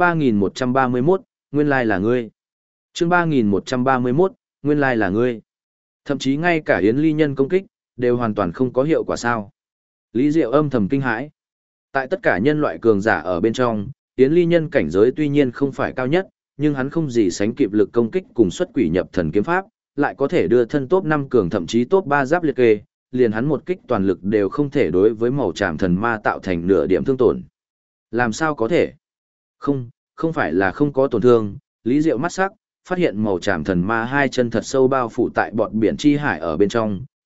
3131, nguyên lai là ngươi. Chương 3131, nguyên lai là ngươi. Thậm chí ngay cả Yến Ly Nhân công kích đều hoàn toàn không có hiệu quả sao? Lý Diệu âm thầm kinh hãi. Tại tất cả nhân loại cường giả ở bên trong, Yến Ly Nhân cảnh giới tuy nhiên không phải cao nhất, nhưng hắn không gì sánh kịp lực công kích cùng xuất quỷ nhập thần kiếm pháp, lại có thể đưa thân top 5 cường thậm chí top 3 giáp liệt kê, liền hắn một kích toàn lực đều không thể đối với màu tràm thần ma tạo thành nửa điểm thương tổn. Làm sao có thể? Không phải là không có tổn thương, Lý Diệu mắt sắc, phát hiện màu tràm thần ma hai chân thật sâu bao phủ tại bọt biển chi hải ở bên trong,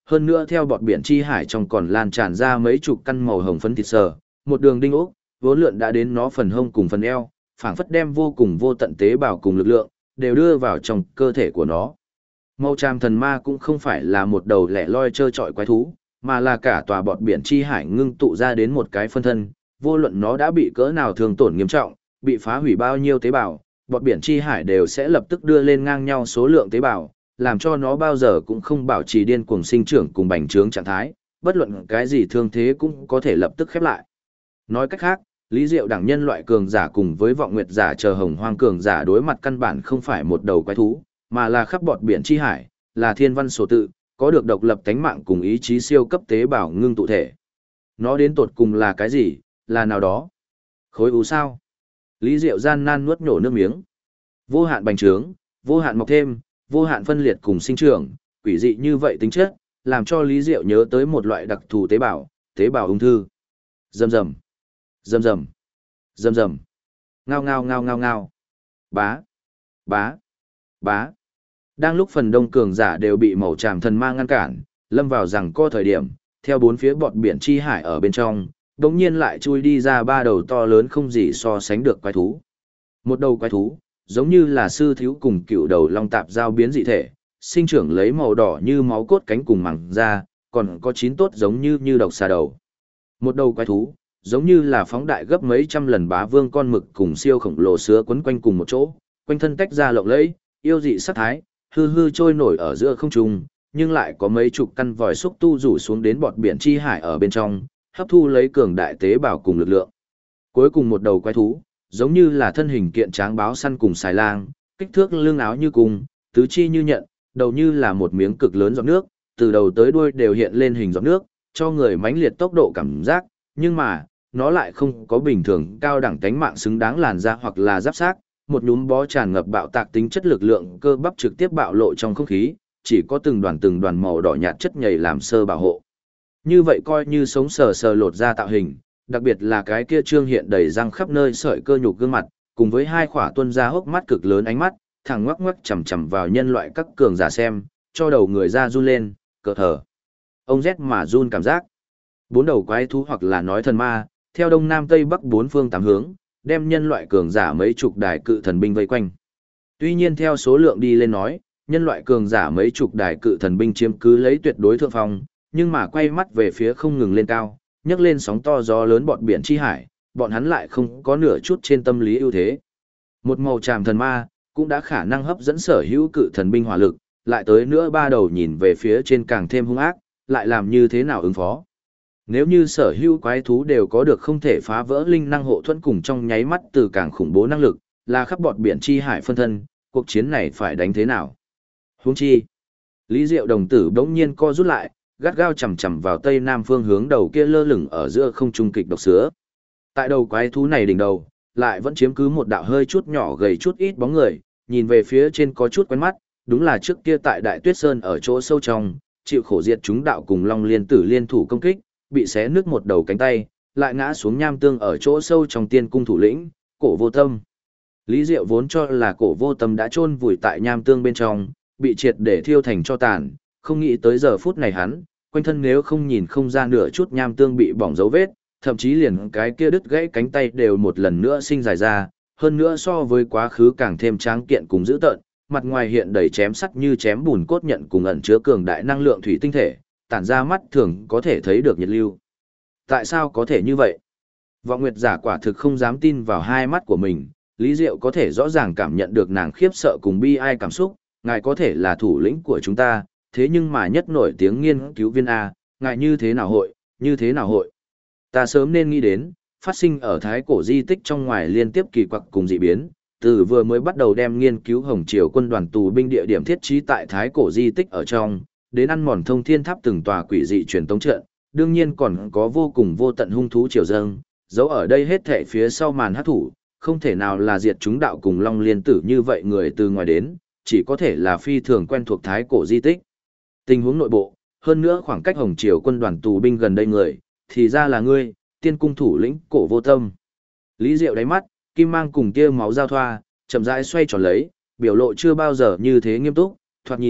hơn nữa theo bọt biển chi hải trong còn lan tràn ra mấy chục căn màu hồng phấn thịt sờ, một đường đinh ốc, vốn lượn đã đến nó phần hông cùng phần eo, phảng phất đem vô cùng vô tận tế bào cùng lực lượng, đều đưa vào trong cơ thể của nó. Màu tràm thần ma cũng không phải là một đầu lẻ loi trơ trọi quái thú, mà là cả tòa bọt biển chi hải ngưng tụ ra đến một cái phân thân, vô luận nó đã bị cỡ nào thương tổn nghiêm trọng, bị phá hủy bao nhiêu tế bào, bọt biển chi hải đều sẽ lập tức đưa lên ngang nhau số lượng tế bào, làm cho nó bao giờ cũng không bảo trì điên cuồng sinh trưởng cùng bành trướng trạng thái, bất luận cái gì thương thế cũng có thể lập tức khép lại. Nói cách khác, Lý Diệu đẳng nhân loại cường giả cùng với vọng nguyệt giả chờ hồng hoang cường giả đối mặt căn bản không phải một đầu quái thú, mà là khắp bọt biển chi hải, là thiên văn sổ tự, có được độc lập tánh mạng cùng ý chí siêu cấp tế bào ngưng tụ thể. Nó đến tột cùng là cái gì, là nào đó? Khối u sao? Lý Diệu gian nan nuốt nhổ nước miếng. Vô hạn bành trướng, vô hạn mọc thêm, vô hạn phân liệt cùng sinh trưởng, quỷ dị như vậy tính chất, làm cho Lý Diệu nhớ tới một loại đặc thù tế bào ung thư. Rầm rầm, rầm rầm, rầm rầm. Ngao ngao ngao ngao ngao. Bá, bá, bá. Đang lúc phần đông cường giả đều bị màu tràm thần ma ngăn cản, lâm vào rằng co thời điểm, theo bốn phía bọt biển chi hải ở bên trong, đống nhiên lại chui đi ra ba đầu to lớn không gì so sánh được quái thú. Một đầu quái thú, giống như là sư thiếu cùng cựu đầu long tạp giao biến dị thể, sinh trưởng lấy màu đỏ như máu cốt cánh cùng màng da, còn có chín tốt giống như độc xà đầu. Một đầu quái thú, giống như là phóng đại gấp mấy trăm lần bá vương con mực cùng siêu khổng lồ sứa quấn quanh cùng một chỗ, quanh thân tách ra lộng lẫy, yêu dị sắc thái, hư hư trôi nổi ở giữa không trung, nhưng lại có mấy chục căn vòi xúc tu rủ xuống đến bọt biển chi hải ở bên trong, hấp thu lấy cường đại tế bào cùng lực lượng. Cuối cùng một đầu quái thú, giống như là thân hình kiện tráng báo săn cùng xài lang, kích thước lưng áo như cùng, tứ chi như nhận, đầu như là một miếng cực lớn giọt nước, từ đầu tới đuôi đều hiện lên hình giọt nước, cho người mãnh liệt tốc độ cảm giác, nhưng mà, nó lại không có bình thường cao đẳng tánh mạng xứng đáng làn da hoặc là giáp xác, một nhúm bó tràn ngập bạo tạc tính chất lực lượng cơ bắp trực tiếp bạo lộ trong không khí, chỉ có từng đoàn màu đỏ nhạt chất nhầy làm sơ bảo hộ. Như vậy coi như sống sờ sờ lột ra tạo hình, đặc biệt là cái kia trương hiện đầy răng khắp nơi sợi cơ nhục gương mặt, cùng với hai khỏa tuôn ra hốc mắt cực lớn ánh mắt, thẳng ngoắc ngoắc chằm chằm vào nhân loại các cường giả xem, cho đầu người ra run lên, cờ thở. Ông rét mà run cảm giác. Bốn đầu quái thú hoặc là nói thần ma, theo đông nam tây bắc bốn phương tám hướng, đem nhân loại cường giả mấy chục đài cự thần binh vây quanh. Tuy nhiên theo số lượng đi lên nói, nhân loại cường giả mấy chục đài cự thần binh chiếm cứ lấy tuyệt đối thượng phong, nhưng mà quay mắt về phía không ngừng lên cao, nhấc lên sóng to gió lớn bọt biển chi hải, bọn hắn lại không có nửa chút trên tâm lý ưu thế. Một màu tràm thần ma, cũng đã khả năng hấp dẫn sở hữu cự thần binh hỏa lực, lại tới nữa ba đầu nhìn về phía trên càng thêm hung ác, lại làm như thế nào ứng phó. Nếu như sở hữu quái thú đều có được không thể phá vỡ linh năng hộ thuẫn cùng trong nháy mắt từ càng khủng bố năng lực, là khắp bọt biển chi hải phân thân, cuộc chiến này phải đánh thế nào? Huống chi, Lý Diệu đồng tử bỗng nhiên co rút lại, gắt gao chầm chầm vào tây nam phương hướng đầu kia lơ lửng ở giữa không trung kịch độc sứa. Tại đầu quái thú này đỉnh đầu, lại vẫn chiếm cứ một đạo hơi chút nhỏ gầy chút ít bóng người, nhìn về phía trên có chút quen mắt, đúng là trước kia tại Đại Tuyết Sơn ở chỗ sâu trong, chịu khổ diệt chúng đạo cùng Long Liên Tử liên thủ công kích, bị xé nứt một đầu cánh tay, lại ngã xuống nham tương ở chỗ sâu trong tiên cung thủ lĩnh, Cổ Vô Tâm. Lý Diệu vốn cho là Cổ Vô Tâm đã chôn vùi tại nham tương bên trong, bị triệt để thiêu thành tro tàn, không nghĩ tới giờ phút này hắn, quanh thân nếu không nhìn không ra nửa chút nham tương bị bỏng dấu vết, thậm chí liền cái kia đứt gãy cánh tay đều một lần nữa sinh dài ra, hơn nữa so với quá khứ càng thêm tráng kiện cùng dữ tợn, mặt ngoài hiện đầy chém sắt như chém bùn cốt nhận cùng ẩn chứa cường đại năng lượng thủy tinh thể, tản ra mắt thường có thể thấy được nhiệt lưu. Tại sao có thể như vậy? Vọng Nguyệt giả quả thực không dám tin vào hai mắt của mình, Lý Diệu có thể rõ ràng cảm nhận được nàng khiếp sợ cùng bi ai cảm xúc, ngài có thể là thủ lĩnh của chúng ta, thế nhưng mà nhất nổi tiếng nghiên cứu viên A, ngài như thế nào hội? Ta sớm nên nghĩ đến, phát sinh ở thái cổ di tích trong ngoài liên tiếp kỳ quặc cùng dị biến, từ vừa mới bắt đầu đem nghiên cứu Hồng Triều quân đoàn tù binh địa điểm thiết trí tại thái cổ di tích ở trong, đến ăn mòn thông thiên tháp từng tòa quỷ dị truyền tống trận, đương nhiên còn có vô cùng vô tận hung thú triều dâng, giấu ở đây hết thảy phía sau màn hắc thủ, không thể nào là diệt chúng đạo cùng Long Liên Tử như vậy người từ ngoài đến, chỉ có thể là phi thường quen thuộc thái cổ di tích. Tình huống nội bộ, hơn nữa khoảng cách Hồng Triều quân đoàn tù binh gần đây người, thì ra là ngươi, tiên cung thủ lĩnh Cổ Vô Tâm. Lý Diệu đáy mắt, kim mang cùng tia máu giao thoa, chậm rãi xoay tròn lấy, biểu lộ chưa bao giờ như thế nghiêm túc, thoạt nhìn,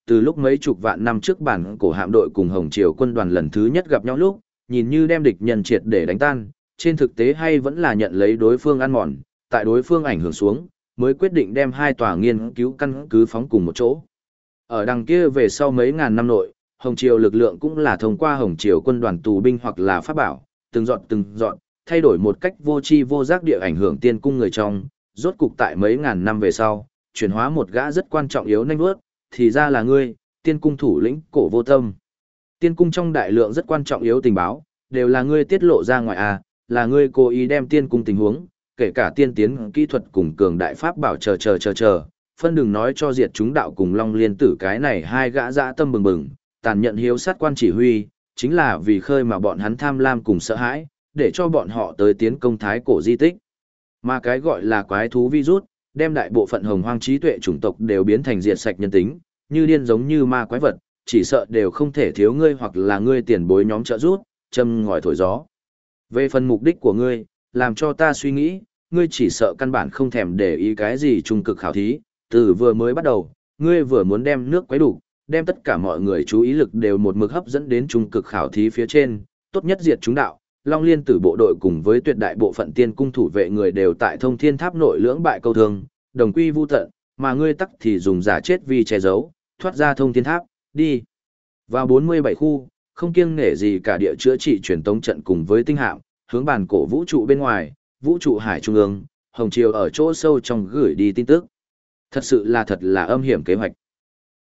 từ lúc mấy chục vạn năm trước bản cổ hạm đội cùng Hồng Triều quân đoàn lần thứ nhất gặp nhau lúc, nhìn như đem địch nhân triệt để đánh tan, trên thực tế hay vẫn là nhận lấy đối phương ăn mòn, tại đối phương ảnh hưởng xuống, mới quyết định đem hai tòa nghiên cứu căn cứ phóng cùng một chỗ. Ở đằng kia về sau mấy ngàn năm nội, Hồng Triều lực lượng cũng là thông qua Hồng Triều quân đoàn tù binh hoặc là pháp bảo, từng dọn, thay đổi một cách vô tri vô giác địa ảnh hưởng tiên cung người trong, rốt cục tại mấy ngàn năm về sau, chuyển hóa một gã rất quan trọng yếu nhanh bước, thì ra là ngươi, tiên cung thủ lĩnh Cổ Vô Tâm. Tiên cung trong đại lượng rất quan trọng yếu tình báo, đều là ngươi tiết lộ ra ngoài à, là ngươi cố ý đem tiên cung tình huống, kể cả tiên tiến kỹ thuật cùng cường đại pháp bảo chờ, phân đừng nói cho diệt chúng đạo cùng Long Liên Tử cái này hai gã dã tâm bừng bừng, tàn nhận hiếu sát quan chỉ huy, chính là vì khơi mà bọn hắn tham lam cùng sợ hãi, để cho bọn họ tới tiến công thái cổ di tích. Mà cái gọi là quái thú virus, đem đại bộ phận hồng hoang trí tuệ chủng tộc đều biến thành diệt sạch nhân tính, như điên giống như ma quái vật, chỉ sợ đều không thể thiếu ngươi hoặc là ngươi tiền bối nhóm trợ giúp, châm ngòi thổi gió. Về phần mục đích của ngươi, làm cho ta suy nghĩ, ngươi chỉ sợ căn bản không thèm để ý cái gì trung cực khảo thí, từ vừa mới bắt đầu, ngươi vừa muốn đem nước quấy đủ, đem tất cả mọi người chú ý lực đều một mực hấp dẫn đến trung cực khảo thí phía trên, tốt nhất diệt chúng đạo. Long Liên Tử bộ đội cùng với tuyệt đại bộ phận tiên cung thủ vệ người đều tại Thông Thiên Tháp nội lưỡng bại câu thương, đồng quy vu tận, mà ngươi tắc thì dùng giả chết vì che giấu, thoát ra Thông Thiên Tháp, đi vào 47 khu, không kiêng nể gì cả địa chữa trị truyền tống trận cùng với tinh hạm, hướng bản cổ vũ trụ bên ngoài, vũ trụ hải trung ương, Hồng Triều ở chỗ sâu trong gửi đi tin tức. Thật là âm hiểm kế hoạch.